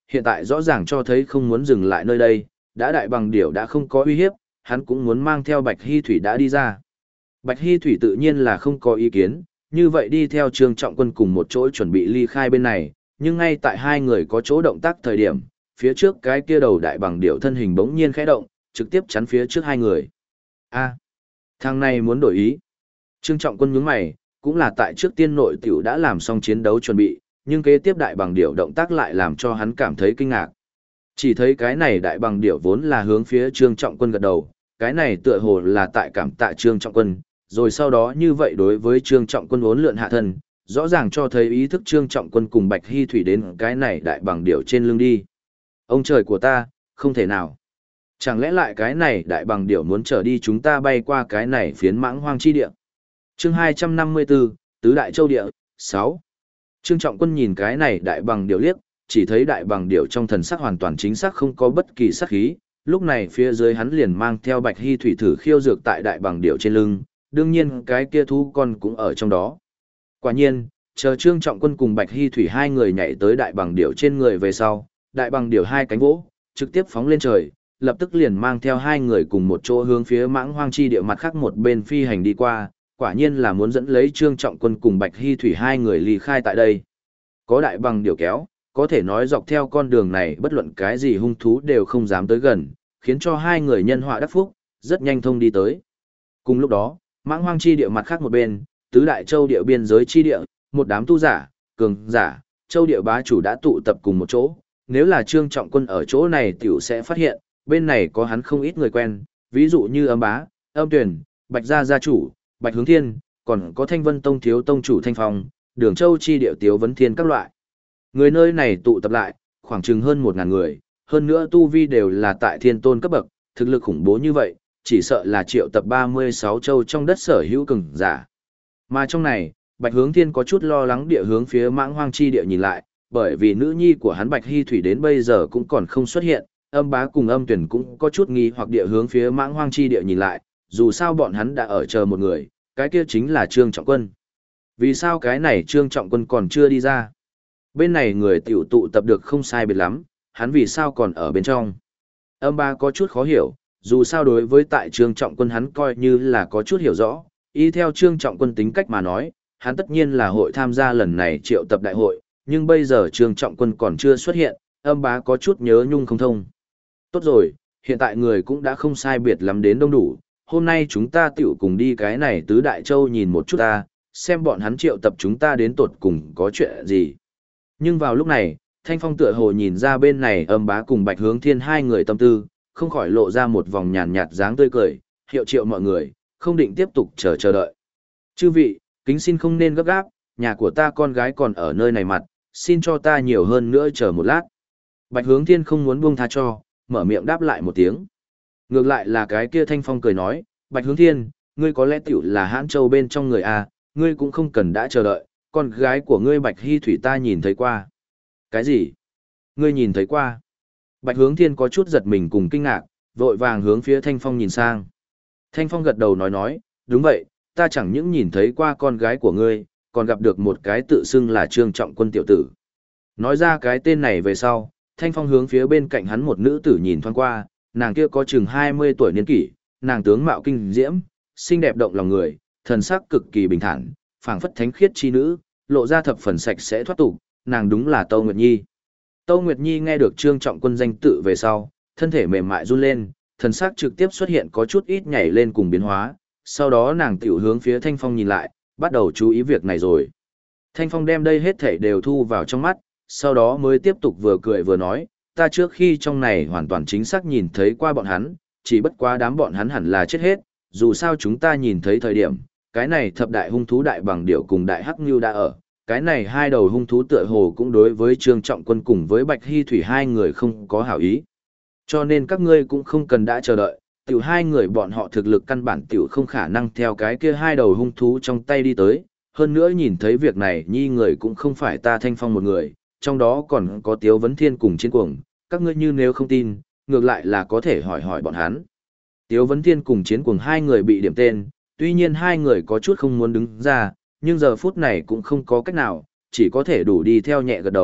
hiện tại rõ ràng cho thấy không muốn dừng lại nơi đây, đã đại bằng điểu đã không có uy hiếp, hắn cũng muốn mang theo Bạch Hy Thủy đã đi ra. Bạch Hy Thủy tự nhiên là không có ý kiến, như vậy đi theo Trương Trọng Quân cùng một chỗ chuẩn bị ly khai bên này, nhưng ngay tại hai người có chỗ động tác thời điểm, phía trước cái kia đầu đại bằng điểu thân hình bỗng nhiên khẽ động, trực tiếp chắn phía trước hai người. A, thằng này muốn đổi ý. Trương Trọng Quân nhướng mày, cũng là tại trước tiên nội tiểu đã làm xong chiến đấu chuẩn bị, nhưng kế tiếp đại bằng điểu động tác lại làm cho hắn cảm thấy kinh ngạc. Chỉ thấy cái này đại bằng điểu vốn là hướng phía Trương Trọng Quân gật đầu, cái này tựa hồ là tại cảm tạ Trương Trọng Quân, rồi sau đó như vậy đối với Trương Trọng Quân uốn lượn hạ thân, rõ ràng cho thấy ý thức Trương Trọng Quân cùng Bạch Hy Thủy đến cái này đại bằng điểu trên lưng đi. Ông trời của ta, không thể nào. Chẳng lẽ lại cái này đại bằng điểu muốn trở đi chúng ta bay qua cái này phiến mãng hoang chi địa. Chương 254, Tứ Đại Châu Địa, 6. Trương Trọng Quân nhìn cái này đại bằng điểu liếc, chỉ thấy đại bằng điểu trong thần sắc hoàn toàn chính xác không có bất kỳ sát khí, lúc này phía dưới hắn liền mang theo Bạch Hy Thủy thử khiêu dược tại đại bằng điểu trên lưng, đương nhiên cái kia thú con cũng ở trong đó. Quả nhiên, chờ Trương Trọng Quân cùng Bạch Hy Thủy hai người nhảy tới đại bằng điểu trên người về sau, đại bằng điểu hai cánh vỗ, trực tiếp phóng lên trời, lập tức liền mang theo hai người cùng một chỗ hướng phía mãng hoang chi địa mặt khác một bên phi hành đi qua, quả nhiên là muốn dẫn lấy Trương Trọng Quân cùng Bạch Hy Thủy hai người ly khai tại đây. Có đại bằng điểu kéo, có thể nói dọc theo con đường này bất luận cái gì hung thú đều không dám tới gần, khiến cho hai người nhân họa đắc phúc, rất nhanh thông đi tới. Cùng lúc đó, mãng hoang chi địa mặt khác một bên, tứ đại châu địa biên giới chi địa, một đám tu giả, cường giả, châu địa bá chủ đã tụ tập cùng một chỗ, nếu là Trương Trọng Quân ở chỗ này tiểu sẽ phát hiện, bên này có hắn không ít người quen, ví dụ như Âm Bá, Âm Tuyền, Bạch Gia gia chủ, Bạch Hướng Thiên, còn có Thanh Vân Tông thiếu tông chủ Thanh Phong, Đường Châu chi địa Tiếu Vấn Thiên các loại. Người nơi này tụ tập lại, khoảng chừng hơn 1000 người, hơn nữa tu vi đều là tại thiên tôn cấp bậc, thực lực khủng bố như vậy, chỉ sợ là triệu tập 36 châu trong đất sở hữu cường giả. Mà trong này, Bạch Hướng Thiên có chút lo lắng địa hướng phía mãng hoang chi địa nhìn lại, bởi vì nữ nhi của hắn Bạch Hy Thủy đến bây giờ cũng còn không xuất hiện, Âm Bá cùng Âm Tuyển cũng có chút nghi hoặc địa hướng phía mãng hoang chi địa nhìn lại, dù sao bọn hắn đã ở chờ một người, cái kia chính là Trương Trọng Quân. Vì sao cái này Trương Trọng Quân còn chưa đi ra? Bên này người tiểu tụ tập được không sai biệt lắm, hắn vì sao còn ở bên trong? Âm Bá có chút khó hiểu, dù sao đối với tại Trương Trọng Quân hắn coi như là có chút hiểu rõ, y theo Trương Trọng Quân tính cách mà nói, hắn tất nhiên là hội tham gia lần này triệu tập đại hội, nhưng bây giờ Trương Trọng Quân còn chưa xuất hiện, Âm Bá có chút nhớ nhung không thông. Tốt rồi, hiện tại người cũng đã không sai biệt lắm đến đông đủ, hôm nay chúng ta tiểu cùng đi cái này tứ đại châu nhìn một chút ta, xem bọn hắn triệu tập chúng ta đến tột cùng có chuyện gì. Nhưng vào lúc này, Thanh Phong tựa hồ nhìn ra bên này Âm Bá cùng Bạch Hướng Thiên hai người tâm tư, không khỏi lộ ra một vòng nhàn nhạt dáng tươi cười, hiệu triệu mọi người, không định tiếp tục chờ đợi. Chư vị, kính xin không nên gấp gáp, nhà của ta con gái còn ở nơi này mặt, xin cho ta nhiều hơn nữa chờ một lát. Bạch Hướng Thiên không muốn buông tha cho, mở miệng đáp lại một tiếng. Ngược lại là cái kia Thanh Phong cười nói, Bạch Hướng Thiên, ngươi có lẽ tiểu là Hãn Châu bên trong người à, ngươi cũng không cần đã chờ đợi, con gái của ngươi Bạch Hy Thủy ta nhìn thấy qua. Cái gì? Ngươi nhìn thấy qua? Bạch Hướng Thiên có chút giật mình cùng kinh ngạc, vội vàng hướng phía Thanh Phong nhìn sang. Thanh Phong gật đầu nói, đúng vậy, ta chẳng những nhìn thấy qua con gái của ngươi, còn gặp được một cái tự xưng là Trương Trọng Quân tiểu tử. Nói ra cái tên này về sau, Thanh Phong hướng phía bên cạnh hắn một nữ tử nhìn thoáng qua, nàng kia có chừng 20 tuổi niên kỷ, nàng tướng mạo kinh diễm, xinh đẹp động lòng người, thần sắc cực kỳ bình thản, phảng phất thánh khiết chi nữ, lộ ra thập phần sạch sẽ thoát tục, nàng đúng là Tâu Nguyệt Nhi. Tâu Nguyệt Nhi nghe được Trương Trọng Quân danh tự về sau, thân thể mềm mại run lên, thần sắc trực tiếp xuất hiện có chút ít nhảy lên cùng biến hóa, sau đó nàng tiểu hướng phía Thanh Phong nhìn lại, bắt đầu chú ý việc này rồi. Thanh Phong đem đây hết thảy đều thu vào trong mắt, sau đó mới tiếp tục vừa cười vừa nói, ta trước khi trong này hoàn toàn chính xác nhìn thấy qua bọn hắn, chỉ bất quá đám bọn hắn hẳn là chết hết, dù sao chúng ta nhìn thấy thời điểm, cái này thập đại hung thú đại bằng điểu cùng đại hắc ngưu đã ở, cái này hai đầu hung thú tựa hồ cũng đối với Trương Trọng Quân cùng với Bạch Hy Thủy hai người không có hảo ý. Cho nên các ngươi cũng không cần đã chờ đợi, tiểu hai người bọn họ thực lực căn bản tiểu không khả năng theo cái kia hai đầu hung thú trong tay đi tới, hơn nữa nhìn thấy việc này nhi người cũng không phải ta Thanh Phong một người, trong đó còn có Tiếu Vấn Thiên cùng Chiến Cuồng, các ngươi như nếu không tin, ngược lại là có thể hỏi hỏi bọn hắn. Tiếu Vấn Thiên cùng Chiến Cuồng hai người bị điểm tên, tuy nhiên hai người có chút không muốn đứng ra, nhưng giờ phút này cũng không có cách nào, chỉ có thể đủ đi theo nhẹ gật đầu,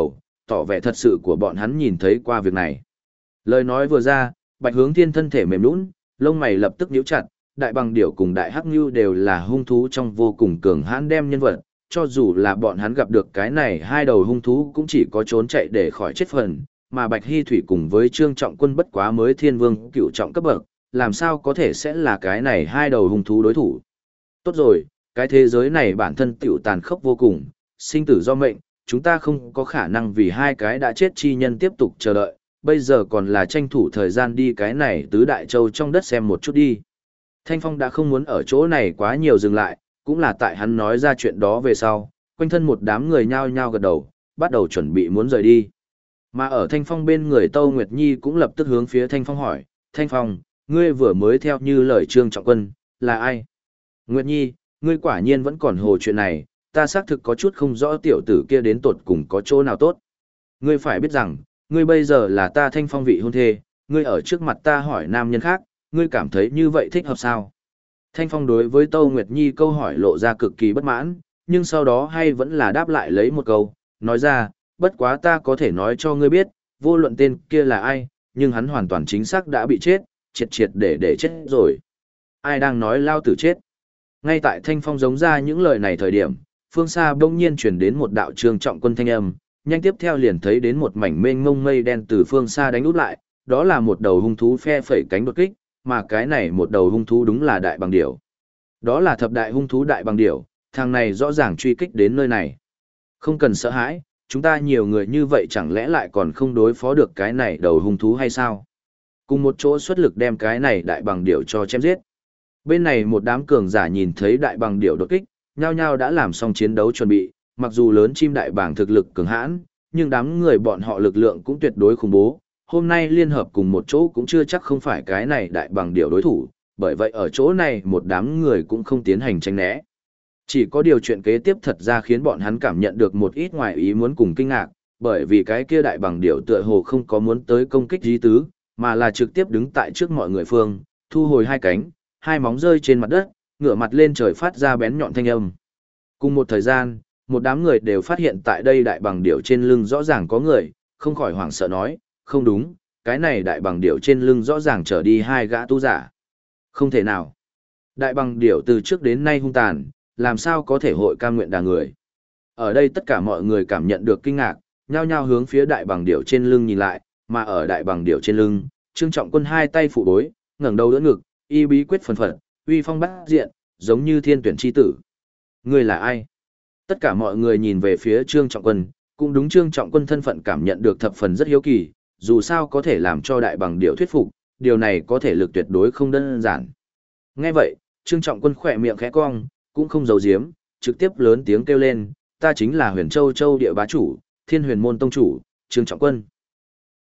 tỏ vẻ thật sự của bọn hắn nhìn thấy qua việc này. Lời nói vừa ra, Bạch Hướng Thiên thân thể mềm nhũn, lông mày lập tức nhíu chặt, đại bằng điểu cùng đại hắc nưu đều là hung thú trong vô cùng cường hãn đem nhân vật, cho dù là bọn hắn gặp được cái này hai đầu hung thú cũng chỉ có trốn chạy để khỏi chết phần, mà Bạch Hy Thủy cùng với Trương Trọng Quân bất quá mới thiên vương cựu trọng cấp bậc, làm sao có thể sẽ là cái này hai đầu hung thú đối thủ. Tốt rồi, cái thế giới này bản thân tiểu tàn khốc vô cùng, sinh tử do mệnh, chúng ta không có khả năng vì hai cái đã chết chi nhân tiếp tục chờ đợi, bây giờ còn là tranh thủ thời gian đi cái này tứ đại châu trong đất xem một chút đi. Thanh Phong đã không muốn ở chỗ này quá nhiều dừng lại, cũng là tại hắn nói ra chuyện đó về sau, quanh thân một đám người nhao nhao gật đầu, bắt đầu chuẩn bị muốn rời đi. Mà ở Thanh Phong bên người Tâu Nguyệt Nhi cũng lập tức hướng phía Thanh Phong hỏi, Thanh Phong, ngươi vừa mới theo như lời Trương Trọng Quân, là ai? Nguyệt Nhi, ngươi quả nhiên vẫn còn hồ chuyện này, ta xác thực có chút không rõ tiểu tử kia đến tột cùng có chỗ nào tốt. Ngươi phải biết rằng, ngươi bây giờ là ta Thanh Phong vị hôn thê, ngươi ở trước mặt ta hỏi nam nhân khác, ngươi cảm thấy như vậy thích hợp sao? Thanh Phong đối với Tâu Nguyệt Nhi câu hỏi lộ ra cực kỳ bất mãn, nhưng sau đó hay vẫn là đáp lại lấy một câu, nói ra, bất quá ta có thể nói cho ngươi biết, vô luận tên kia là ai, nhưng hắn hoàn toàn chính xác đã bị chết, triệt triệt để chết rồi. Ai đang nói lao tử chết? Ngay tại Thanh Phong giống ra những lời này thời điểm, phương xa bỗng nhiên chuyển đến một đạo Trương Trọng Quân thanh âm, nhanh tiếp theo liền thấy đến một mảnh mênh mông mây đen từ phương xa đánh út lại, đó là một đầu hung thú phe phẩy cánh đột kích, mà cái này một đầu hung thú đúng là đại bằng điểu. Đó là thập đại hung thú đại bằng điểu, thằng này rõ ràng truy kích đến nơi này. Không cần sợ hãi, chúng ta nhiều người như vậy chẳng lẽ lại còn không đối phó được cái này đầu hung thú hay sao? Cùng một chỗ xuất lực đem cái này đại bằng điểu cho chém giết. Bên này một đám cường giả nhìn thấy đại bằng điểu đột kích, nhao nhao đã làm xong chiến đấu chuẩn bị, mặc dù lớn chim đại bàng thực lực cường hãn, nhưng đám người bọn họ lực lượng cũng tuyệt đối khủng bố. Hôm nay liên hợp cùng một chỗ cũng chưa chắc không phải cái này đại bằng điểu đối thủ, bởi vậy ở chỗ này một đám người cũng không tiến hành tránh né. Chỉ có điều chuyện kế tiếp thật ra khiến bọn hắn cảm nhận được một ít ngoài ý muốn cùng kinh ngạc, bởi vì cái kia đại bằng điểu tựa hồ không có muốn tới công kích dí tứ, mà là trực tiếp đứng tại trước mọi người phương, thu hồi hai cánh, hai móng rơi trên mặt đất, ngửa mặt lên trời phát ra bén nhọn thanh âm. Cùng một thời gian, một đám người đều phát hiện tại đây đại bằng điểu trên lưng rõ ràng có người, không khỏi hoảng sợ nói, không đúng, cái này đại bằng điểu trên lưng rõ ràng trở đi hai gã tu giả. Không thể nào. Đại bằng điểu từ trước đến nay hung tàn, làm sao có thể hội cam nguyện đà người. Ở đây tất cả mọi người cảm nhận được kinh ngạc, nhao nhao hướng phía đại bằng điểu trên lưng nhìn lại, mà ở đại bằng điểu trên lưng, Trương Trọng Quân hai tay phụ bối, ngẩng đầu đỡ ngực, y bí quyết phần phật, uy phong bát diện, giống như thiên tuyển chi tử. Người là ai? Tất cả mọi người nhìn về phía Trương Trọng Quân, cũng đúng Trương Trọng Quân thân phận cảm nhận được thập phần rất hiếu kỳ, dù sao có thể làm cho đại bằng điểu thuyết phục, điều này có thể lực tuyệt đối không đơn giản. Nghe vậy, Trương Trọng Quân khỏe miệng khẽ cong, cũng không giấu giếm, trực tiếp lớn tiếng kêu lên, ta chính là Huyền Châu Châu địa bá chủ, Thiên Huyền môn tông chủ, Trương Trọng Quân.